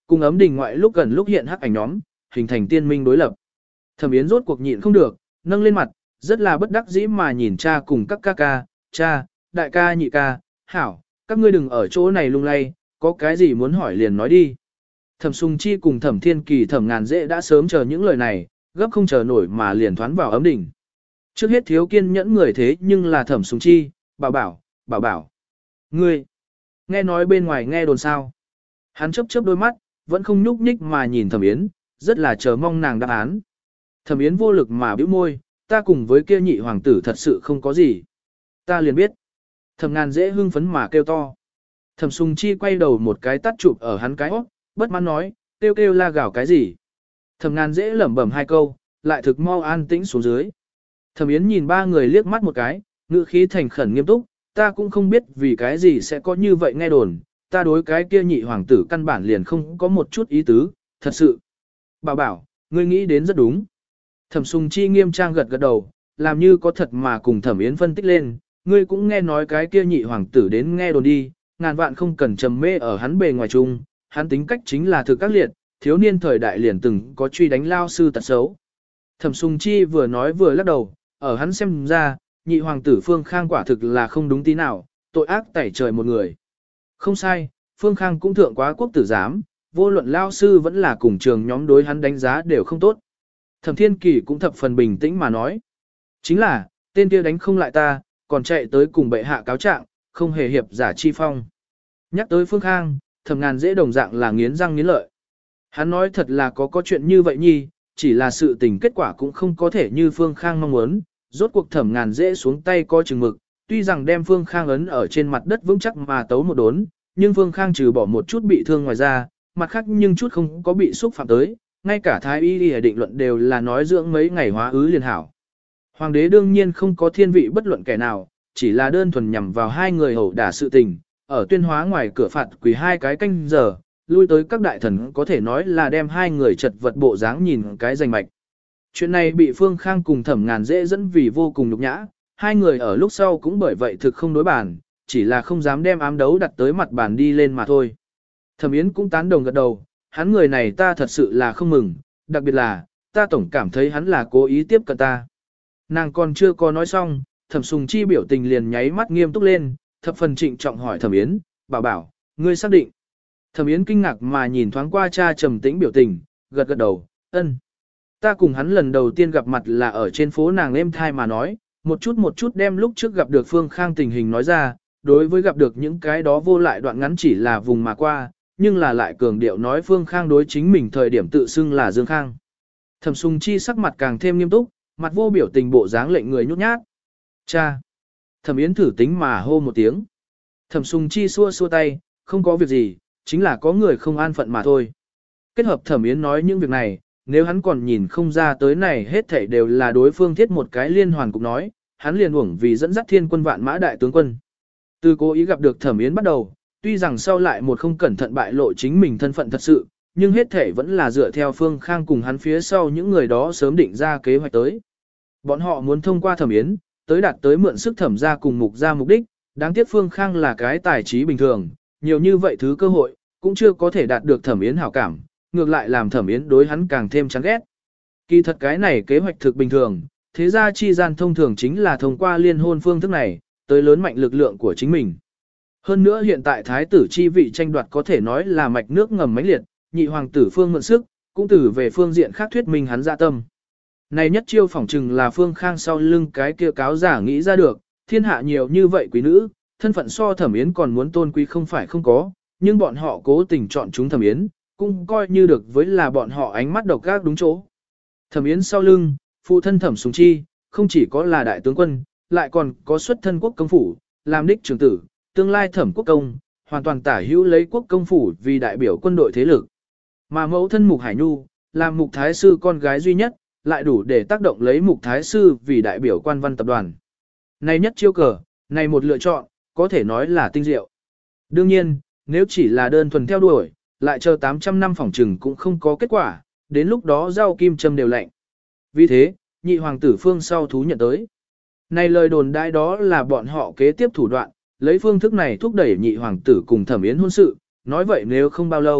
Cùng ấm đình ngoại lúc gần lúc hiện hắc ảnh nhóm, hình thành tiên minh đối lập. Thẩm Yến rốt cuộc nhịn không được, nâng lên mặt, rất là bất đắc dĩ mà nhìn cha cùng các ca ca, cha, đại ca nhị ca, hảo, các ngươi đừng ở chỗ này lung lay, có cái gì muốn hỏi liền nói đi. Thẩm Sùng Chi cùng Thẩm Thiên Kỳ Thẩm Ngàn Dễ đã sớm chờ những lời này, gấp không chờ nổi mà liền thoán vào ấm đỉnh. Trước hết thiếu kiên nhẫn người thế nhưng là Thẩm Sùng Chi, bảo bảo, bảo bảo. Ngươi, nghe nói bên ngoài nghe đồn sao. Hắn chớp chớp đôi mắt, vẫn không nhúc nhích mà nhìn Thẩm Yến, rất là chờ mong nàng đáp án. Thẩm Yến vô lực mà bĩu môi, ta cùng với kia nhị hoàng tử thật sự không có gì. Ta liền biết. Thẩm Ngàn Dễ hưng phấn mà kêu to. Thẩm Sùng Chi quay đầu một cái tắt chụp ở hắn cái óc, bất mãn nói, kêu kêu la gào cái gì. Thẩm Ngàn Dễ lẩm bẩm hai câu, lại thực mau an tĩnh xuống dưới. Thẩm Yến nhìn ba người liếc mắt một cái, ngữ khí thành khẩn nghiêm túc, ta cũng không biết vì cái gì sẽ có như vậy nghe đồn, ta đối cái kia nhị hoàng tử căn bản liền không có một chút ý tứ, thật sự. Bảo bảo, ngươi nghĩ đến rất đúng. Thẩm Sùng Chi nghiêm trang gật gật đầu, làm như có thật mà cùng Thẩm Yến phân tích lên, ngươi cũng nghe nói cái kia nhị hoàng tử đến nghe đồn đi, ngàn vạn không cần trầm mê ở hắn bề ngoài chung, hắn tính cách chính là thực các liệt, thiếu niên thời đại liền từng có truy đánh lao sư tật xấu. Thẩm Sùng Chi vừa nói vừa lắc đầu, ở hắn xem ra, nhị hoàng tử Phương Khang quả thực là không đúng tí nào, tội ác tẩy trời một người. Không sai, Phương Khang cũng thượng quá quốc tử giám, vô luận lao sư vẫn là cùng trường nhóm đối hắn đánh giá đều không tốt. Thẩm Thiên Kỳ cũng thập phần bình tĩnh mà nói. Chính là, tên kia đánh không lại ta, còn chạy tới cùng bệ hạ cáo trạng, không hề hiệp giả chi phong. Nhắc tới Phương Khang, Thẩm Ngàn Dễ đồng dạng là nghiến răng nghiến lợi. Hắn nói thật là có có chuyện như vậy nhi, chỉ là sự tình kết quả cũng không có thể như Phương Khang mong muốn. Rốt cuộc Thẩm Ngàn Dễ xuống tay coi chừng mực, tuy rằng đem Phương Khang ấn ở trên mặt đất vững chắc mà tấu một đốn, nhưng Phương Khang trừ bỏ một chút bị thương ngoài ra, mặt khác nhưng chút không có bị xúc phạm tới, ngay cả thái y y định luận đều là nói dưỡng mấy ngày hóa ứ liền hảo. Hoàng đế đương nhiên không có thiên vị bất luận kẻ nào, chỉ là đơn thuần nhằm vào hai người hầu đả sự tình, ở tuyên hóa ngoài cửa phạt quỳ hai cái canh giờ, lui tới các đại thần có thể nói là đem hai người chật vật bộ dáng nhìn cái rành mạch. Chuyện này bị Phương Khang cùng Thẩm Ngàn Dễ dẫn vì vô cùng nhục nhã, hai người ở lúc sau cũng bởi vậy thực không đối bàn, chỉ là không dám đem ám đấu đặt tới mặt bàn đi lên mà thôi. Thẩm Yến cũng tán đồng gật đầu, hắn người này ta thật sự là không mừng, đặc biệt là, ta tổng cảm thấy hắn là cố ý tiếp cận ta. Nàng còn chưa có nói xong, Thẩm Sùng Chi biểu tình liền nháy mắt nghiêm túc lên, thập phần trịnh trọng hỏi Thẩm Yến, bảo bảo, ngươi xác định. Thẩm Yến kinh ngạc mà nhìn thoáng qua cha trầm tĩnh biểu tình, gật gật đầu, ân. Ta cùng hắn lần đầu tiên gặp mặt là ở trên phố nàng êm thai mà nói, một chút một chút đem lúc trước gặp được Phương Khang tình hình nói ra, đối với gặp được những cái đó vô lại đoạn ngắn chỉ là vùng mà qua, nhưng là lại cường điệu nói Phương Khang đối chính mình thời điểm tự xưng là Dương Khang. Thẩm Sùng Chi sắc mặt càng thêm nghiêm túc, mặt vô biểu tình bộ dáng lệnh người nhút nhát. Cha! Thẩm Yến thử tính mà hô một tiếng. Thẩm Sùng Chi xua xua tay, không có việc gì, chính là có người không an phận mà thôi. Kết hợp Thẩm Yến nói những việc này, nếu hắn còn nhìn không ra tới này hết thảy đều là đối phương thiết một cái liên hoàn cục nói, hắn liền uổng vì dẫn dắt thiên quân vạn mã đại tướng quân. Từ cố ý gặp được Thẩm Yến bắt đầu, tuy rằng sau lại một không cẩn thận bại lộ chính mình thân phận thật sự, nhưng hết thể vẫn là dựa theo Phương Khang cùng hắn phía sau những người đó sớm định ra kế hoạch tới. Bọn họ muốn thông qua Thẩm Yến, tới đạt tới mượn sức Thẩm gia cùng mục gia mục đích, đáng tiếc Phương Khang là cái tài trí bình thường, nhiều như vậy thứ cơ hội, cũng chưa có thể đạt được Thẩm Yến hảo cảm, ngược lại làm Thẩm Yến đối hắn càng thêm chán ghét. Kỳ thật cái này kế hoạch thực bình thường, thế gia chi gian thông thường chính là thông qua liên hôn phương thức này, tới lớn mạnh lực lượng của chính mình. Hơn nữa hiện tại thái tử chi vị tranh đoạt có thể nói là mạch nước ngầm mãnh liệt, nhị hoàng tử Phương mượn sức, cũng từ về phương diện khác thuyết minh hắn dạ tâm. Này nhất chiêu phỏng trừng là Phương Khang sau lưng cái kia cáo giả nghĩ ra được, thiên hạ nhiều như vậy quý nữ, thân phận so Thẩm Yến còn muốn tôn quý không phải không có, nhưng bọn họ cố tình chọn chúng Thẩm Yến, cũng coi như được với là bọn họ ánh mắt độc ác đúng chỗ. Thẩm Yến sau lưng, phụ thân Thẩm Sùng Chi, không chỉ có là đại tướng quân, lại còn có xuất thân quốc công phủ, làm đích trưởng tử, tương lai Thẩm quốc công, hoàn toàn tả hữu lấy quốc công phủ vì đại biểu quân đội thế lực. Mà mẫu thân Mục Hải Nhu, làm Mục Thái Sư con gái duy nhất, lại đủ để tác động lấy Mục Thái Sư vì đại biểu quan văn tập đoàn. Này nhất chiêu cờ, này một lựa chọn, có thể nói là tinh diệu. Đương nhiên, nếu chỉ là đơn thuần theo đuổi, lại chờ tám trăm năm phỏng trừng cũng không có kết quả, đến lúc đó rau kim châm đều lạnh. Vì thế, nhị hoàng tử Phương sau thú nhận tới. Này lời đồn đại đó là bọn họ kế tiếp thủ đoạn, lấy phương thức này thúc đẩy nhị hoàng tử cùng Thẩm Yến hôn sự, nói vậy nếu không bao lâu,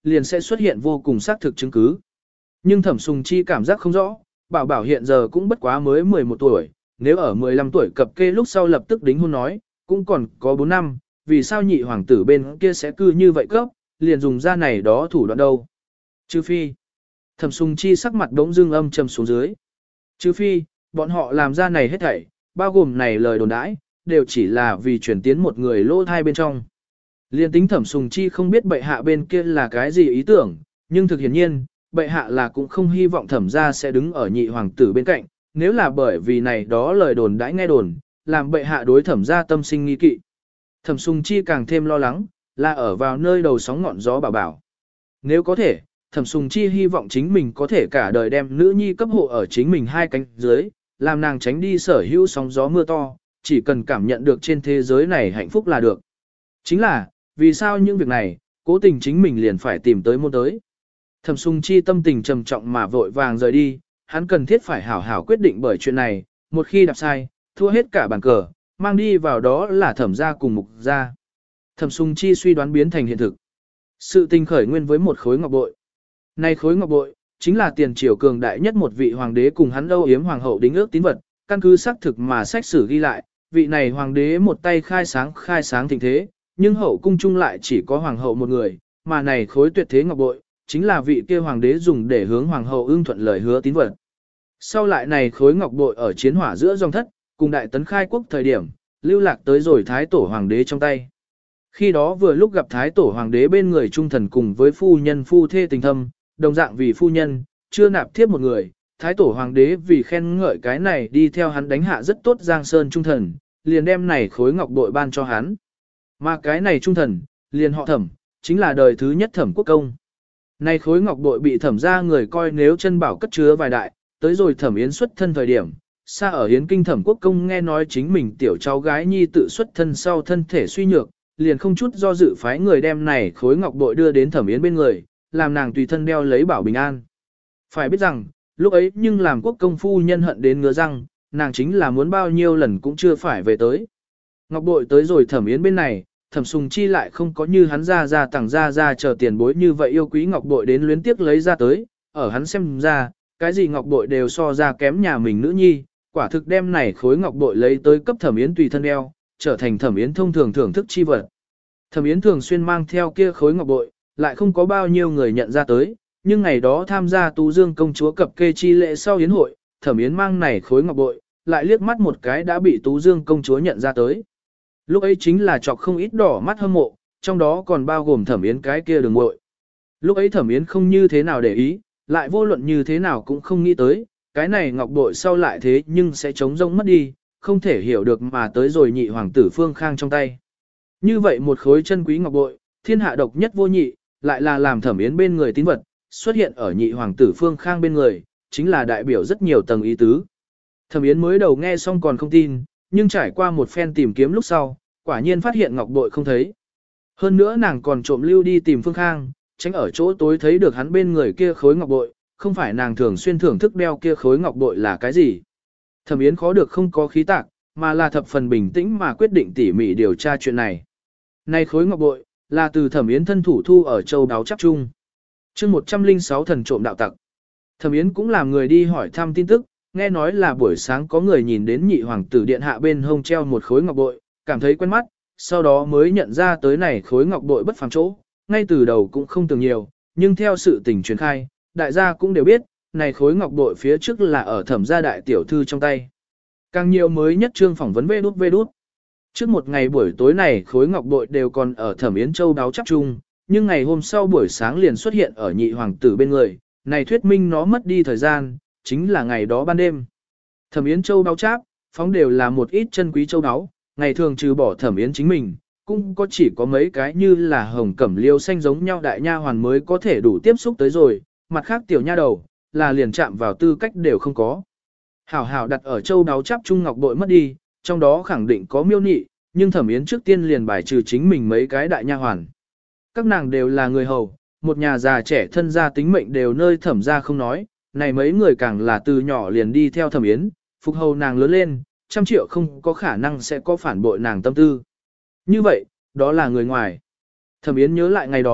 liền sẽ xuất hiện vô cùng xác thực chứng cứ. Nhưng Thẩm Sùng Chi cảm giác không rõ, bảo bảo hiện giờ cũng bất quá mới mười một tuổi, nếu ở mười lăm tuổi cập kê lúc sau lập tức đính hôn nói, cũng còn có bốn năm, vì sao nhị hoàng tử bên kia sẽ cư như vậy cấp, liền dùng ra này đó thủ đoạn đâu. Trừ phi, Thẩm Sùng Chi sắc mặt đống dương âm trầm xuống dưới. Trừ phi, bọn họ làm ra này hết thảy, bao gồm này lời đồn đãi, đều chỉ là vì chuyển tiến một người lỗ thai bên trong. Liên tính Thẩm Sùng Chi không biết bệ hạ bên kia là cái gì ý tưởng, nhưng thực hiển nhiên, bệ hạ là cũng không hy vọng thẩm gia sẽ đứng ở nhị hoàng tử bên cạnh, nếu là bởi vì này đó lời đồn đãi nghe đồn, làm bệ hạ đối thẩm gia tâm sinh nghi kỵ. Thẩm Sùng Chi càng thêm lo lắng, là ở vào nơi đầu sóng ngọn gió bảo bảo. Nếu có thể, Thẩm Sùng Chi hy vọng chính mình có thể cả đời đem nữ nhi cấp hộ ở chính mình hai cánh dưới, làm nàng tránh đi sở hữu sóng gió mưa to, chỉ cần cảm nhận được trên thế giới này hạnh phúc là được. Chính là, vì sao những việc này, cố tình chính mình liền phải tìm tới môn tới. Thẩm Sùng Chi tâm tình trầm trọng mà vội vàng rời đi, hắn cần thiết phải hảo hảo quyết định bởi chuyện này, một khi đạp sai, thua hết cả bàn cờ, mang đi vào đó là thẩm gia cùng mục gia. Thẩm Sùng Chi suy đoán biến thành hiện thực. Sự tình khởi nguyên với một khối ngọc bội. Này khối ngọc bội, chính là tiền triều cường đại nhất một vị hoàng đế cùng hắn âu yếm hoàng hậu đính ước tín vật, căn cứ xác thực mà sách sử ghi lại, vị này hoàng đế một tay khai sáng khai sáng thịnh thế, nhưng hậu cung chung lại chỉ có hoàng hậu một người, mà này khối tuyệt thế ngọc bội, chính là vị kia hoàng đế dùng để hướng hoàng hậu ưng thuận lời hứa tín vật. Sau lại này khối ngọc bội ở chiến hỏa giữa dòng thất, cùng đại tấn khai quốc thời điểm, lưu lạc tới rồi thái tổ hoàng đế trong tay. Khi đó vừa lúc gặp thái tổ hoàng đế bên người trung thần cùng với phu nhân phu thê tình thâm, đồng dạng vì phu nhân, chưa nạp thiếp một người, thái tổ hoàng đế vì khen ngợi cái này đi theo hắn đánh hạ rất tốt giang sơn trung thần, liền đem này khối ngọc bội ban cho hắn. Mà cái này trung thần, liền họ thẩm, chính là đời thứ nhất thẩm quốc công. Này khối ngọc bội bị thẩm ra người coi nếu chân bảo cất chứa vài đại, tới rồi thẩm yến xuất thân thời điểm, xa ở yến kinh thẩm quốc công nghe nói chính mình tiểu cháu gái nhi tự xuất thân sau thân thể suy nhược, liền không chút do dự phái người đem này khối ngọc bội đưa đến thẩm yến bên người, làm nàng tùy thân đeo lấy bảo bình an. Phải biết rằng, lúc ấy nhưng làm quốc công phu nhân hận đến ngứa răng, nàng chính là muốn bao nhiêu lần cũng chưa phải về tới. Ngọc bội tới rồi thẩm yến bên này, thẩm Sùng Chi lại không có như hắn ra ra tặng ra ra chờ tiền bối như vậy yêu quý ngọc bội đến luyến tiếc lấy ra tới, ở hắn xem ra, cái gì ngọc bội đều so ra kém nhà mình nữ nhi, quả thực đem này khối ngọc bội lấy tới cấp thẩm yến tùy thân đeo, trở thành thẩm yến thông thường thưởng thức chi vật. Thẩm yến thường xuyên mang theo kia khối ngọc bội, lại không có bao nhiêu người nhận ra tới, nhưng ngày đó tham gia Tú Dương công chúa cập kê chi lễ sau yến hội, thẩm yến mang này khối ngọc bội, lại liếc mắt một cái đã bị Tú Dương công chúa nhận ra tới. Lúc ấy chính là chọc không ít đỏ mắt hâm mộ, trong đó còn bao gồm thẩm yến cái kia đường muội. Lúc ấy thẩm yến không như thế nào để ý, lại vô luận như thế nào cũng không nghĩ tới, cái này ngọc bội sau lại thế nhưng sẽ trống rỗng mất đi, không thể hiểu được mà tới rồi nhị hoàng tử Phương Khang trong tay. Như vậy một khối chân quý ngọc bội, thiên hạ độc nhất vô nhị, lại là làm thẩm yến bên người tín vật, xuất hiện ở nhị hoàng tử Phương Khang bên người, chính là đại biểu rất nhiều tầng ý tứ. Thẩm yến mới đầu nghe xong còn không tin, nhưng trải qua một phen tìm kiếm lúc sau, quả nhiên phát hiện ngọc bội không thấy. Hơn nữa nàng còn trộm lưu đi tìm Phương Khang, tránh ở chỗ tối thấy được hắn bên người kia khối ngọc bội, không phải nàng thường xuyên thưởng thức đeo kia khối ngọc bội là cái gì. Thẩm yến khó được không có khí tạc, mà là thập phần bình tĩnh mà quyết định tỉ mỉ điều tra chuyện này. Này khối ngọc bội, là từ thẩm yến thân thủ thu ở châu đáo chắp chung. chương một trăm lẻ sáu thần trộm đạo tặc. Thẩm yến cũng làm người đi hỏi thăm tin tức, nghe nói là buổi sáng có người nhìn đến nhị hoàng tử điện hạ bên hông treo một khối ngọc bội, cảm thấy quen mắt, sau đó mới nhận ra tới này khối ngọc bội bất phàm chỗ, ngay từ đầu cũng không tưởng nhiều, nhưng theo sự tình truyền khai, đại gia cũng đều biết, này khối ngọc bội phía trước là ở thẩm gia đại tiểu thư trong tay. Càng nhiều mới nhất trương phỏng vấn vê đút vê đút. Trước một ngày buổi tối này khối ngọc bội đều còn ở thẩm yến châu đáo chắp chung, nhưng ngày hôm sau buổi sáng liền xuất hiện ở nhị hoàng tử bên người, này thuyết minh nó mất đi thời gian, chính là ngày đó ban đêm. Thẩm yến châu đáo cháp, phóng đều là một ít chân quý châu đáo, ngày thường trừ bỏ thẩm yến chính mình, cũng có chỉ có mấy cái như là hồng cẩm liêu xanh giống nhau đại nha hoàn mới có thể đủ tiếp xúc tới rồi, mặt khác tiểu nha đầu, là liền chạm vào tư cách đều không có. Hảo hảo đặt ở châu đáo chắp chung ngọc bội mất đi, trong đó khẳng định có miêu nị, nhưng thẩm yến trước tiên liền bài trừ chính mình mấy cái đại nha hoàn. Các nàng đều là người hầu, một nhà già trẻ thân gia tính mệnh đều nơi thẩm gia không nói, này mấy người càng là từ nhỏ liền đi theo thẩm yến, phục hầu nàng lớn lên, trăm triệu không có khả năng sẽ có phản bội nàng tâm tư. Như vậy, đó là người ngoài. Thẩm yến nhớ lại ngày đó,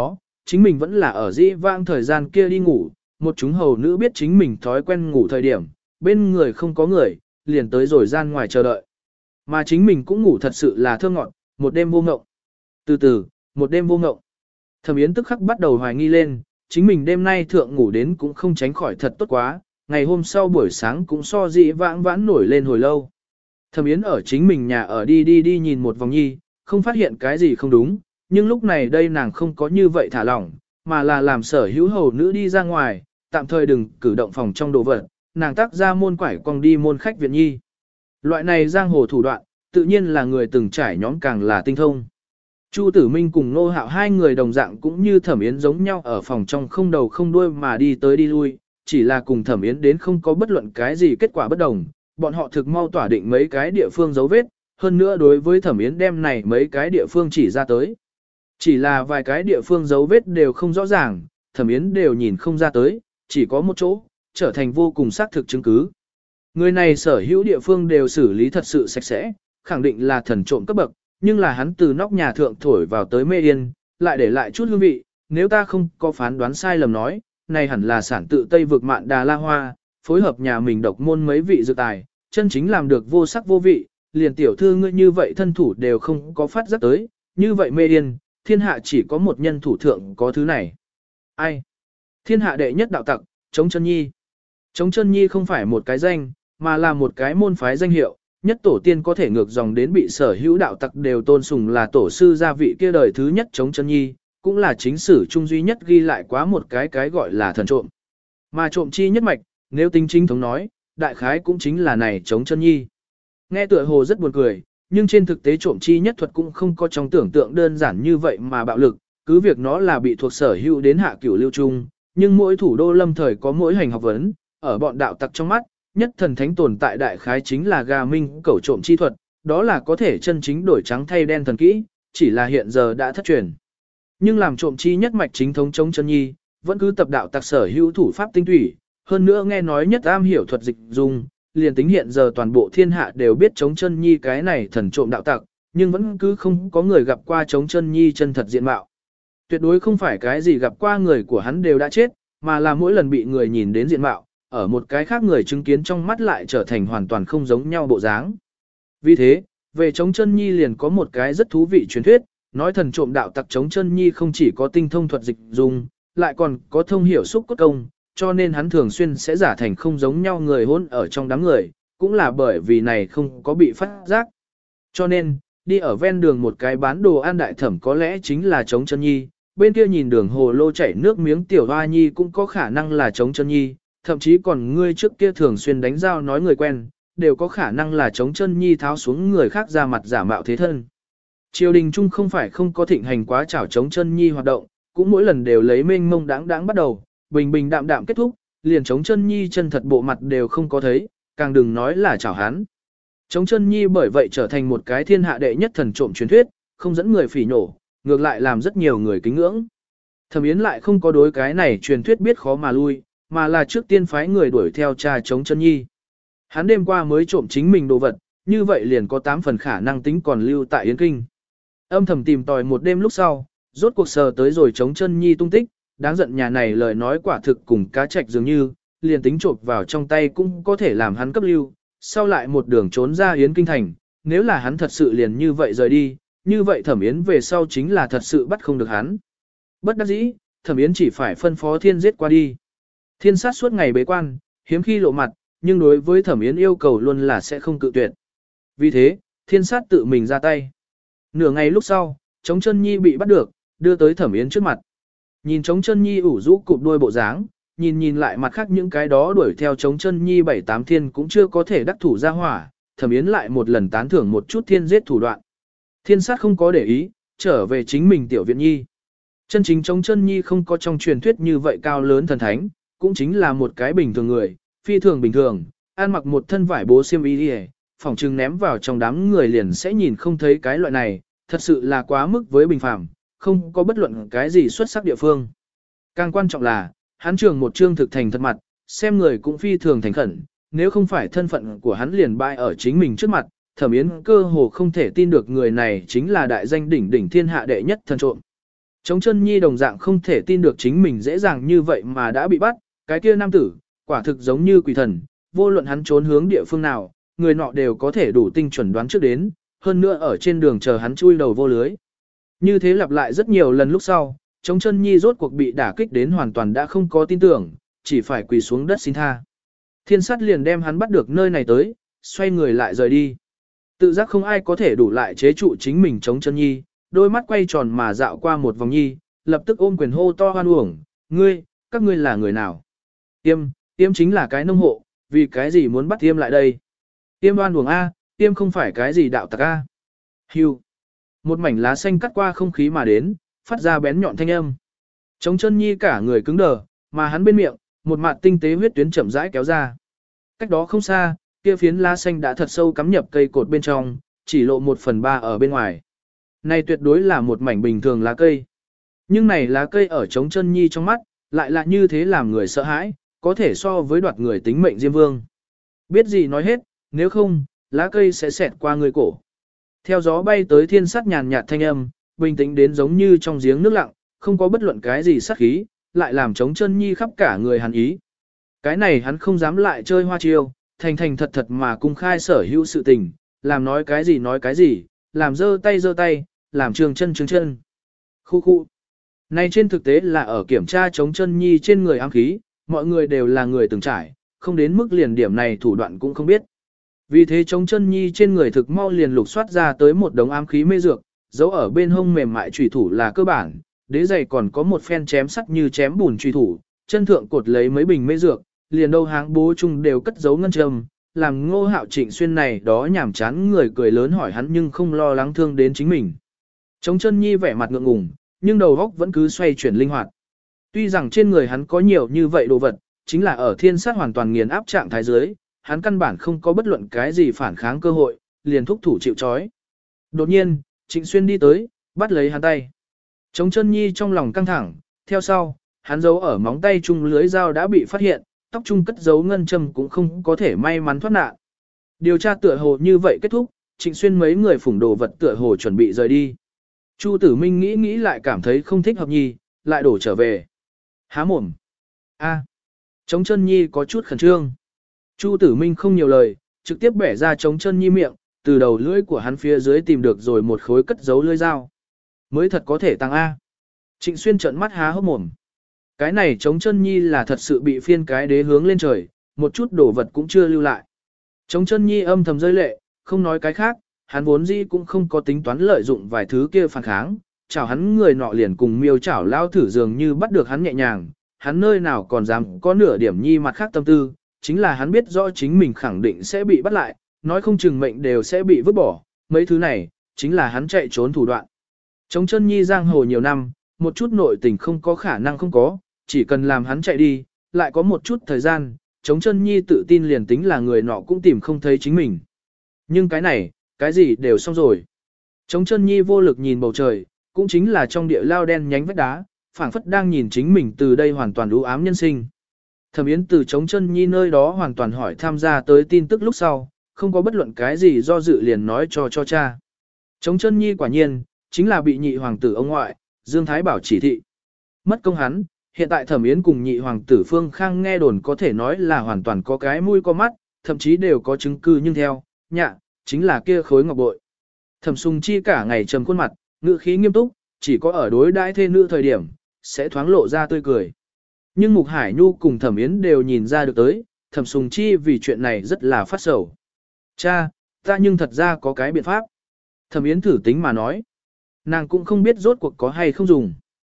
chính mình vẫn là ở dĩ vãng thời gian kia đi ngủ, một chúng hầu nữ biết chính mình thói quen ngủ thời điểm, bên người không có người, liền tới rồi gian ngoài chờ đợi. Mà chính mình cũng ngủ thật sự là thơ ngọn, một đêm vô ngộng. Từ từ, một đêm vô ngộng. Thẩm Yến tức khắc bắt đầu hoài nghi lên, chính mình đêm nay thượng ngủ đến cũng không tránh khỏi thật tốt quá, ngày hôm sau buổi sáng cũng so dị vãng vãn nổi lên hồi lâu. Thẩm Yến ở chính mình nhà ở đi đi đi nhìn một vòng nhi, không phát hiện cái gì không đúng, nhưng lúc này đây nàng không có như vậy thả lỏng, mà là làm sở hữu hầu nữ đi ra ngoài, tạm thời đừng cử động phòng trong đồ vật, nàng tác ra môn quải quòng đi môn khách viện nhi. Loại này giang hồ thủ đoạn, tự nhiên là người từng trải nhóm càng là tinh thông. Chu Tử Minh cùng Nô Hạo hai người đồng dạng cũng như Thẩm Yến giống nhau ở phòng trong không đầu không đuôi mà đi tới đi lui, chỉ là cùng Thẩm Yến đến không có bất luận cái gì kết quả bất đồng, bọn họ thực mau tỏa định mấy cái địa phương dấu vết, hơn nữa đối với Thẩm Yến đem này mấy cái địa phương chỉ ra tới. Chỉ là vài cái địa phương dấu vết đều không rõ ràng, Thẩm Yến đều nhìn không ra tới, chỉ có một chỗ, trở thành vô cùng xác thực chứng cứ. Người này sở hữu địa phương đều xử lý thật sự sạch sẽ, khẳng định là thần trộm cấp bậc, nhưng là hắn từ nóc nhà thượng thổi vào tới mê yên, lại để lại chút hương vị, nếu ta không có phán đoán sai lầm nói, này hẳn là sản tự Tây vực Mạn Đà La Hoa, phối hợp nhà mình độc môn mấy vị dược tài, chân chính làm được vô sắc vô vị, liền tiểu thư ngươi như vậy thân thủ đều không có phát giác tới, như vậy mê yên, thiên hạ chỉ có một nhân thủ thượng có thứ này. Ai? Thiên hạ đệ nhất đạo tặc, Trống Chân Nhi. Trống Chân Nhi không phải một cái danh, mà là một cái môn phái danh hiệu, nhất tổ tiên có thể ngược dòng đến bị sở hữu đạo tặc đều tôn sùng là tổ sư gia vị kia đời thứ nhất Trống Chân Nhi, cũng là chính sử trung duy nhất ghi lại quá một cái cái gọi là thần trộm. Mà trộm chi nhất mạch, nếu tính chính thống nói, đại khái cũng chính là này Trống Chân Nhi. Nghe tựa hồ rất buồn cười, nhưng trên thực tế trộm chi nhất thuật cũng không có trong tưởng tượng đơn giản như vậy mà bạo lực, cứ việc nó là bị thuộc sở hữu đến hạ cửu lưu trung, nhưng mỗi thủ đô lâm thời có mỗi hành học vấn, ở bọn đạo tặc trong mắt, nhất thần thánh tồn tại đại khái chính là gà minh cẩu trộm chi thuật, đó là có thể chân chính đổi trắng thay đen thần kỹ, chỉ là hiện giờ đã thất truyền. Nhưng làm trộm chi nhất mạch chính thống Trống Chân Nhi, vẫn cứ tập đạo tặc sở hữu thủ pháp tinh tủy, hơn nữa nghe nói nhất am hiểu thuật dịch dung, liền tính hiện giờ toàn bộ thiên hạ đều biết Trống Chân Nhi cái này thần trộm đạo tặc, nhưng vẫn cứ không có người gặp qua Trống Chân Nhi chân thật diện mạo. Tuyệt đối không phải cái gì gặp qua người của hắn đều đã chết, mà là mỗi lần bị người nhìn đến diện mạo, ở một cái khác người chứng kiến trong mắt lại trở thành hoàn toàn không giống nhau bộ dáng. Vì thế, về Trống Chân Nhi liền có một cái rất thú vị truyền thuyết, nói thần trộm đạo tặc Trống Chân Nhi không chỉ có tinh thông thuật dịch dung, lại còn có thông hiểu xúc cốt công, cho nên hắn thường xuyên sẽ giả thành không giống nhau người hôn ở trong đám người, cũng là bởi vì này không có bị phát giác. Cho nên, đi ở ven đường một cái bán đồ ăn đại thẩm có lẽ chính là Trống Chân Nhi, bên kia nhìn đường hồ lô chảy nước miếng tiểu hoa nhi cũng có khả năng là Trống Chân Nhi, thậm chí còn ngươi trước kia thường xuyên đánh giao nói người quen, đều có khả năng là Trống Chân Nhi tháo xuống người khác ra mặt giả mạo thế thân. Triều đình chung không phải không có thịnh hành quá chảo Trống Chân Nhi hoạt động, cũng mỗi lần đều lấy mênh mông đáng đáng bắt đầu, bình bình đạm đạm kết thúc, liền Trống Chân Nhi chân thật bộ mặt đều không có thấy, càng đừng nói là chảo hắn. Trống Chân Nhi bởi vậy trở thành một cái thiên hạ đệ nhất thần trộm truyền thuyết, không dẫn người phỉ nổ, ngược lại làm rất nhiều người kính ngưỡng. Thẩm Yến lại không có đối cái này truyền thuyết biết khó mà lui, mà là trước tiên phái người đuổi theo cha Trống Chân Nhi. Hắn đêm qua mới trộm chính mình đồ vật, như vậy liền có tám phần khả năng tính còn lưu tại Yến Kinh. Âm thầm tìm tòi một đêm lúc sau, rốt cuộc sờ tới rồi Trống Chân Nhi tung tích, đáng giận nhà này lời nói quả thực cùng cá trạch dường như, liền tính trộm vào trong tay cũng có thể làm hắn cấp lưu, sau lại một đường trốn ra Yến Kinh thành, nếu là hắn thật sự liền như vậy rời đi, như vậy Thẩm Yến về sau chính là thật sự bắt không được hắn. Bất đắc dĩ, Thẩm Yến chỉ phải phân phó Thiên giết qua đi. Thiên sát suốt ngày bế quan, hiếm khi lộ mặt, nhưng đối với Thẩm Yến yêu cầu luôn là sẽ không cự tuyệt. Vì thế, Thiên sát tự mình ra tay. Nửa ngày lúc sau, Trống Chân Nhi bị bắt được, đưa tới Thẩm Yến trước mặt. Nhìn Trống Chân Nhi ủ rũ cụp đuôi bộ dáng, nhìn nhìn lại mặt khác những cái đó đuổi theo Trống Chân Nhi bảy tám thiên cũng chưa có thể đắc thủ ra hỏa, Thẩm Yến lại một lần tán thưởng một chút Thiên giết thủ đoạn. Thiên sát không có để ý, trở về chính mình tiểu viện nhi. Chân chính Trống Chân Nhi không có trong truyền thuyết như vậy cao lớn thần thánh, cũng chính là một cái bình thường người, phi thường bình thường, ăn mặc một thân vải bố xiêm y đi, phỏng chừng ném vào trong đám người liền sẽ nhìn không thấy cái loại này, thật sự là quá mức với bình phàm, không có bất luận cái gì xuất sắc địa phương. Càng quan trọng là, hắn trường một trương thực thành thật mặt, xem người cũng phi thường thành khẩn, nếu không phải thân phận của hắn liền bại ở chính mình trước mặt, Thẩm Yến cơ hồ không thể tin được người này chính là đại danh đỉnh đỉnh thiên hạ đệ nhất thần trộm. Trống chân nhi đồng dạng không thể tin được chính mình dễ dàng như vậy mà đã bị bắt, cái kia nam tử, quả thực giống như quỷ thần, vô luận hắn trốn hướng địa phương nào, người nọ đều có thể đủ tinh chuẩn đoán trước đến, hơn nữa ở trên đường chờ hắn chui đầu vô lưới. Như thế lặp lại rất nhiều lần lúc sau, Trống chân nhi rốt cuộc bị đả kích đến hoàn toàn đã không có tin tưởng, chỉ phải quỳ xuống đất xin tha. Thiên sát liền đem hắn bắt được nơi này tới, xoay người lại rời đi. Tự giác không ai có thể đủ lại chế trụ chính mình Trống chân nhi, đôi mắt quay tròn mà dạo qua một vòng nhi, lập tức ôm quyền hô to hoan uổng, ngươi, các ngươi là người nào? Tiêm, tiêm chính là cái nông hộ, vì cái gì muốn bắt tiêm lại đây? Tiêm oan uổng A, tiêm không phải cái gì đạo tặc A. Hưu. Một mảnh lá xanh cắt qua không khí mà đến, phát ra bén nhọn thanh âm. Trống chân nhi cả người cứng đờ, mà hắn bên miệng, một mặt tinh tế huyết tuyến chậm rãi kéo ra. Cách đó không xa, kia phiến lá xanh đã thật sâu cắm nhập cây cột bên trong, chỉ lộ một phần ba ở bên ngoài. Này tuyệt đối là một mảnh bình thường lá cây. Nhưng này lá cây ở Trống chân nhi trong mắt, lại là như thế làm người sợ hãi, có thể so với đoạt người tính mệnh Diêm Vương. Biết gì nói hết, nếu không, lá cây sẽ xẹt qua người cổ. Theo gió bay tới thiên sát nhàn nhạt thanh âm, bình tĩnh đến giống như trong giếng nước lặng, không có bất luận cái gì sát khí, lại làm Trống chân nhi khắp cả người hắn ý. Cái này hắn không dám lại chơi hoa chiêu, thành thành thật thật mà cung khai sở hữu sự tình, làm nói cái gì nói cái gì, làm giơ tay giơ tay, làm trường chân trường chân. Khu khu. Này trên thực tế là ở kiểm tra Trống chân nhi trên người ám khí, mọi người đều là người từng trải, không đến mức liền điểm này thủ đoạn cũng không biết. Vì thế Trống chân nhi trên người thực mau liền lục soát ra tới một đống ám khí mê dược, giấu ở bên hông mềm mại chủy thủ là cơ bản, đế giày còn có một phen chém sắt như chém bùn chủy thủ, chân thượng cột lấy mấy bình mê dược, liền đâu háng bố chung đều cất giấu ngân châm, làm Ngô Hạo Trịnh Xuyên này đó nhảm chán người cười lớn hỏi hắn nhưng không lo lắng thương đến chính mình. Trống chân nhi vẻ mặt ngượng ngùng, nhưng đầu óc vẫn cứ xoay chuyển linh hoạt. Tuy rằng trên người hắn có nhiều như vậy đồ vật, chính là ở thiên sát hoàn toàn nghiền áp trạng thái dưới, hắn căn bản không có bất luận cái gì phản kháng cơ hội, liền thúc thủ chịu trói. Đột nhiên, Trịnh Xuyên đi tới, bắt lấy hắn tay. Trống chân nhi trong lòng căng thẳng, theo sau, hắn giấu ở móng tay chung lưới dao đã bị phát hiện, tóc chung cất giấu ngân châm cũng không có thể may mắn thoát nạn. Điều tra tựa hồ như vậy kết thúc, Trịnh Xuyên mấy người phủng đồ vật tựa hồ chuẩn bị rời đi. Chu Tử Minh nghĩ nghĩ lại cảm thấy không thích hợp nhi, lại đổ trở về. Há mồm. A. Trống chân nhi có chút khẩn trương. Chu Tử Minh không nhiều lời, trực tiếp bẻ ra Trống chân nhi miệng, từ đầu lưỡi của hắn phía dưới tìm được rồi một khối cất giấu lưỡi dao. Mới thật có thể tăng A. Trịnh Xuyên trợn mắt há hốc mồm. Cái này Trống chân nhi là thật sự bị phiên cái đế hướng lên trời, một chút đồ vật cũng chưa lưu lại. Trống chân nhi âm thầm rơi lệ, không nói cái khác, hắn vốn dĩ cũng không có tính toán lợi dụng vài thứ kia phản kháng, chảo hắn người nọ liền cùng miêu chảo lao thử dường như bắt được hắn nhẹ nhàng, hắn nơi nào còn dám có nửa điểm nhi mặt khác tâm tư, chính là hắn biết rõ chính mình khẳng định sẽ bị bắt lại, nói không chừng mệnh đều sẽ bị vứt bỏ, mấy thứ này, chính là hắn chạy trốn thủ đoạn. Trống chân nhi giang hồ nhiều năm, một chút nội tình không có khả năng không có, chỉ cần làm hắn chạy đi, lại có một chút thời gian, Trống chân nhi tự tin liền tính là người nọ cũng tìm không thấy chính mình. Nhưng cái này, cái gì đều xong rồi. Trống chân nhi vô lực nhìn bầu trời, cũng chính là trong địa lao đen nhánh vách đá, phảng phất đang nhìn chính mình từ đây hoàn toàn u ám nhân sinh. Thẩm Yến từ Trống chân nhi nơi đó hoàn toàn hỏi tham gia tới tin tức lúc sau, không có bất luận cái gì do dự liền nói cho cho cha. Trống chân nhi quả nhiên, chính là bị nhị hoàng tử ông ngoại, Dương Thái Bảo chỉ thị. Mất công hắn, hiện tại Thẩm Yến cùng nhị hoàng tử Phương Khang nghe đồn có thể nói là hoàn toàn có cái mũi có mắt, thậm chí đều có chứng cứ nhưng theo, nhạ, chính là kia khối ngọc bội. Thẩm Sùng Chi cả ngày trầm khuôn mặt, ngữ khí nghiêm túc, chỉ có ở đối đãi thê nữ thời điểm, sẽ thoáng lộ ra tươi cười. Nhưng Mục Hải Nhu cùng Thẩm Yến đều nhìn ra được tới, Thẩm Sùng Chi vì chuyện này rất là phát sầu. Cha, ta nhưng thật ra có cái biện pháp. Thẩm Yến thử tính mà nói. Nàng cũng không biết rốt cuộc có hay không dùng.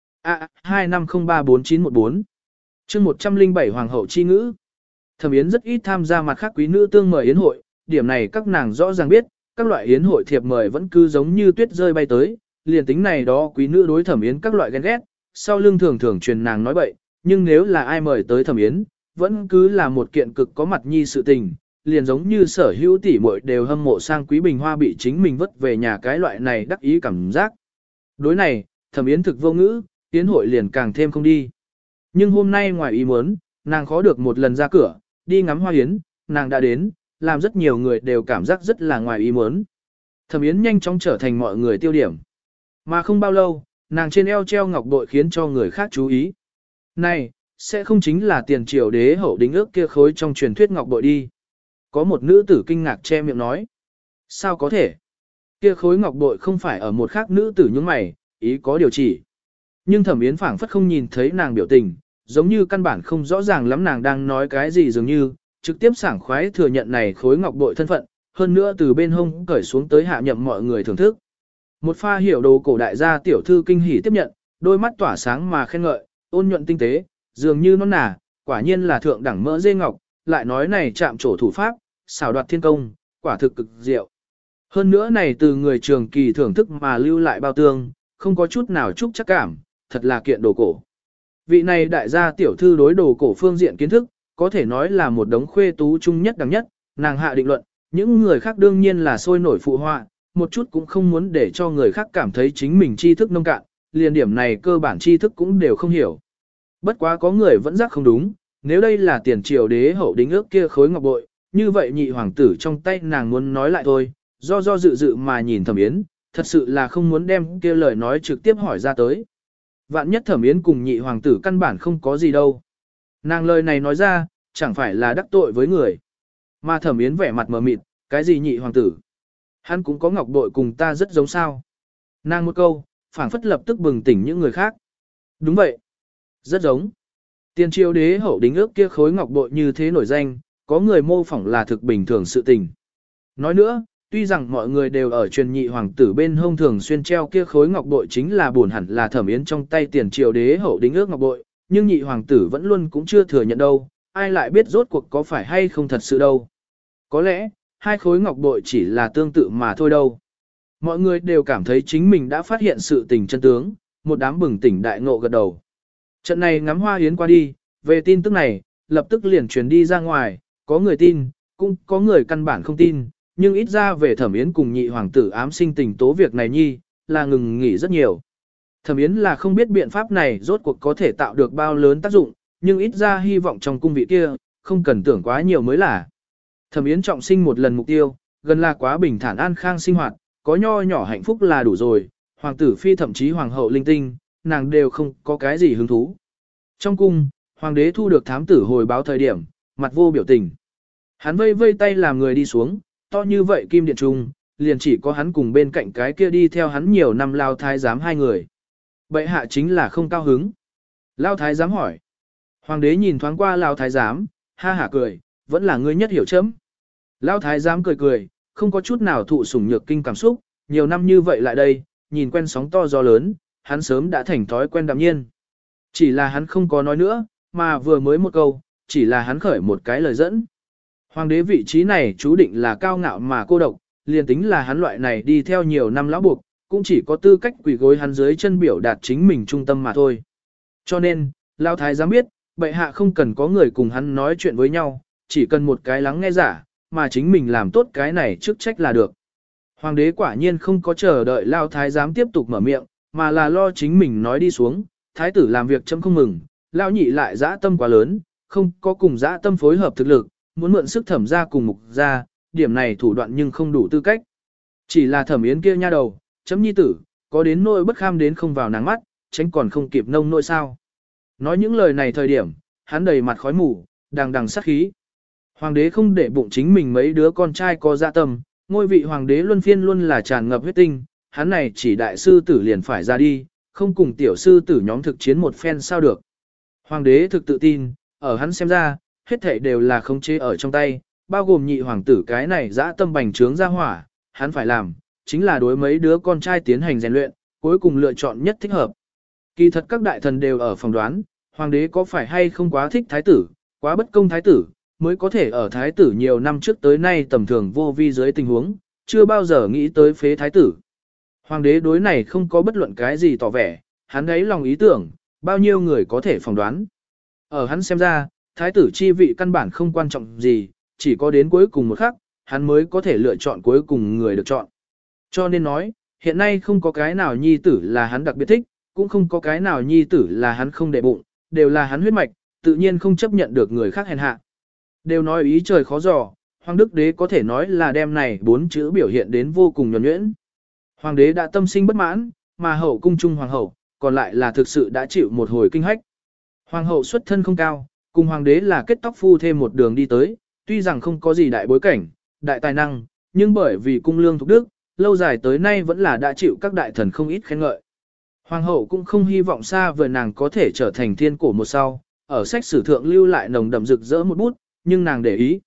A hai năm không ba bốn chín một bốn chương một trăm lẻ bảy Hoàng hậu chi ngữ. Thẩm Yến rất ít tham gia mặt khác quý nữ tương mời yến hội, điểm này các nàng rõ ràng biết, các loại yến hội thiệp mời vẫn cứ giống như tuyết rơi bay tới, liền tính này đó quý nữ đối Thẩm Yến các loại ghen ghét, sau lưng thường thường truyền nàng nói bậy, nhưng nếu là ai mời tới Thẩm Yến, vẫn cứ là một kiện cực có mặt nhi sự tình, liền giống như sở hữu tỷ muội đều hâm mộ sang quý bình hoa bị chính mình vất về nhà cái loại này đắc ý cảm giác. Đối này, Thẩm Yến thực vô ngữ, yến hội liền càng thêm không đi. Nhưng hôm nay ngoài ý muốn, nàng khó được một lần ra cửa, đi ngắm hoa yến, nàng đã đến, làm rất nhiều người đều cảm giác rất là ngoài ý muốn. Thẩm Yến nhanh chóng trở thành mọi người tiêu điểm. Mà không bao lâu, Nàng trên eo treo ngọc bội khiến cho người khác chú ý. Này, sẽ không chính là tiền triều đế hậu đính ước kia khối trong truyền thuyết ngọc bội đi. Có một nữ tử kinh ngạc che miệng nói. Sao có thể? Kia khối ngọc bội không phải ở một khác nữ tử những mày, ý có điều chỉ. Nhưng Thẩm Yến phảng phất không nhìn thấy nàng biểu tình, giống như căn bản không rõ ràng lắm nàng đang nói cái gì dường như, trực tiếp sảng khoái thừa nhận này khối ngọc bội thân phận, hơn nữa từ bên hông cởi xuống tới hạ nhậm mọi người thưởng thức. Một pha hiểu đồ cổ đại gia tiểu thư kinh hỉ tiếp nhận, đôi mắt tỏa sáng mà khen ngợi, ôn nhuận tinh tế, dường như non nà, quả nhiên là thượng đẳng mỡ dê ngọc, lại nói này chạm trổ thủ pháp, xảo đoạt thiên công, quả thực cực diệu. Hơn nữa này từ người trường kỳ thưởng thức mà lưu lại bao tương, không có chút nào chúc chắc cảm, thật là kiện đồ cổ. Vị này đại gia tiểu thư đối đồ cổ phương diện kiến thức, có thể nói là một đống khuê tú chung nhất đẳng nhất, nàng hạ định luận, những người khác đương nhiên là sôi nổi phụ họa, một chút cũng không muốn để cho người khác cảm thấy chính mình tri thức nông cạn, liền điểm này cơ bản tri thức cũng đều không hiểu. Bất quá có người vẫn giác không đúng, nếu đây là tiền triều đế hậu đính ước kia khối ngọc bội, như vậy nhị hoàng tử trong tay nàng muốn nói lại thôi, do do dự dự mà nhìn Thẩm Yến, thật sự là không muốn đem kia lời nói trực tiếp hỏi ra tới. Vạn nhất Thẩm Yến cùng nhị hoàng tử căn bản không có gì đâu. Nàng lời này nói ra, chẳng phải là đắc tội với người. Mà Thẩm Yến vẻ mặt mờ mịt, cái gì nhị hoàng tử? Hắn cũng có ngọc bội cùng ta rất giống sao. Nàng một câu, phảng phất lập tức bừng tỉnh những người khác. Đúng vậy. Rất giống. Tiền triều đế hậu đính ước kia khối ngọc bội như thế nổi danh, có người mô phỏng là thực bình thường sự tình. Nói nữa, tuy rằng mọi người đều ở truyền nhị hoàng tử bên hông thường xuyên treo kia khối ngọc bội chính là buồn hẳn là Thẩm Yến trong tay tiền triều đế hậu đính ước ngọc bội, nhưng nhị hoàng tử vẫn luôn cũng chưa thừa nhận đâu, ai lại biết rốt cuộc có phải hay không thật sự đâu. Có lẽ, hai khối ngọc bội chỉ là tương tự mà thôi đâu. Mọi người đều cảm thấy chính mình đã phát hiện sự tình chân tướng, một đám bừng tỉnh đại ngộ gật đầu. Trận này ngắm hoa yến qua đi, về tin tức này, lập tức liền truyền đi ra ngoài, có người tin, cũng có người căn bản không tin, nhưng ít ra về Thẩm Yến cùng nhị hoàng tử ám sinh tình tố việc này nhi, là ngừng nghỉ rất nhiều. Thẩm Yến là không biết biện pháp này rốt cuộc có thể tạo được bao lớn tác dụng, nhưng ít ra hy vọng trong cung vị kia, không cần tưởng quá nhiều mới là. Thẩm Yến trọng sinh một lần mục tiêu, gần là quá bình thản an khang sinh hoạt, có nho nhỏ hạnh phúc là đủ rồi, hoàng tử phi thậm chí hoàng hậu linh tinh, nàng đều không có cái gì hứng thú. Trong cung, hoàng đế thu được thám tử hồi báo thời điểm, mặt vô biểu tình. Hắn vây vây tay làm người đi xuống, to như vậy kim điện trung, liền chỉ có hắn cùng bên cạnh cái kia đi theo hắn nhiều năm lao thái giám hai người. Bệ hạ chính là không cao hứng. Lao thái giám hỏi. Hoàng đế nhìn thoáng qua lao thái giám, ha hả cười, vẫn là ngươi nhất hiểu chấm. Lao thái giám cười cười, không có chút nào thụ sủng nhược kinh cảm xúc, nhiều năm như vậy lại đây, nhìn quen sóng to gió lớn, hắn sớm đã thành thói quen đạm nhiên. Chỉ là hắn không có nói nữa, mà vừa mới một câu, chỉ là hắn khởi một cái lời dẫn. Hoàng đế vị trí này chú định là cao ngạo mà cô độc, liền tính là hắn loại này đi theo nhiều năm lão buộc, cũng chỉ có tư cách quỳ gối hắn dưới chân biểu đạt chính mình trung tâm mà thôi. Cho nên, Lão thái giám biết, bệ hạ không cần có người cùng hắn nói chuyện với nhau, chỉ cần một cái lắng nghe giả, mà chính mình làm tốt cái này trước trách là được. Hoàng đế quả nhiên không có chờ đợi Lão thái giám tiếp tục mở miệng, mà là lo chính mình nói đi xuống, thái tử làm việc chấm không mừng, Lão nhị lại dã tâm quá lớn, không có cùng dã tâm phối hợp thực lực, muốn mượn sức Thẩm gia cùng Mục gia, điểm này thủ đoạn nhưng không đủ tư cách. Chỉ là Thẩm Yến kia nha đầu, chấm nhi tử, có đến nỗi bất kham đến không vào nắng mắt, tránh còn không kịp nông nỗi sao. Nói những lời này thời điểm, hắn đầy mặt khói mù, đằng đằng sát khí. Hoàng đế không để bụng chính mình mấy đứa con trai có dạ tâm, ngôi vị hoàng đế luân phiên luôn là tràn ngập huyết tinh, hắn này chỉ đại sư tử liền phải ra đi, không cùng tiểu sư tử nhóm thực chiến một phen sao được. Hoàng đế thực tự tin, ở hắn xem ra, hết thảy đều là khống chế ở trong tay, bao gồm nhị hoàng tử cái này dã tâm bành trướng ra hỏa, hắn phải làm, chính là đối mấy đứa con trai tiến hành rèn luyện, cuối cùng lựa chọn nhất thích hợp. Kỳ thật các đại thần đều ở phòng đoán, hoàng đế có phải hay không quá thích thái tử, quá bất công thái tử, mới có thể ở thái tử nhiều năm trước tới nay tầm thường vô vi dưới tình huống, chưa bao giờ nghĩ tới phế thái tử. Hoàng đế đối này không có bất luận cái gì tỏ vẻ, hắn ấy lòng ý tưởng, bao nhiêu người có thể phỏng đoán. Ở hắn xem ra, thái tử chi vị căn bản không quan trọng gì, chỉ có đến cuối cùng một khắc, hắn mới có thể lựa chọn cuối cùng người được chọn. Cho nên nói, hiện nay không có cái nào nhi tử là hắn đặc biệt thích, cũng không có cái nào nhi tử là hắn không để bụng, đều là hắn huyết mạch, tự nhiên không chấp nhận được người khác hèn hạ. Đều nói ý trời khó dò, Hoàng Đức Đế có thể nói là đem này bốn chữ biểu hiện đến vô cùng nhuần nhuyễn. Hoàng đế đã tâm sinh bất mãn, mà hậu cung trung hoàng hậu, còn lại là thực sự đã chịu một hồi kinh hách. Hoàng hậu xuất thân không cao, cùng hoàng đế là kết tóc phu thêm một đường đi tới, tuy rằng không có gì đại bối cảnh, đại tài năng, nhưng bởi vì cung lương thục đức, lâu dài tới nay vẫn là đã chịu các đại thần không ít khen ngợi. Hoàng hậu cũng không hy vọng xa vời nàng có thể trở thành thiên cổ một sau, ở sách sử thượng lưu lại nồng đậm rực rỡ một bút, nhưng nàng để ý.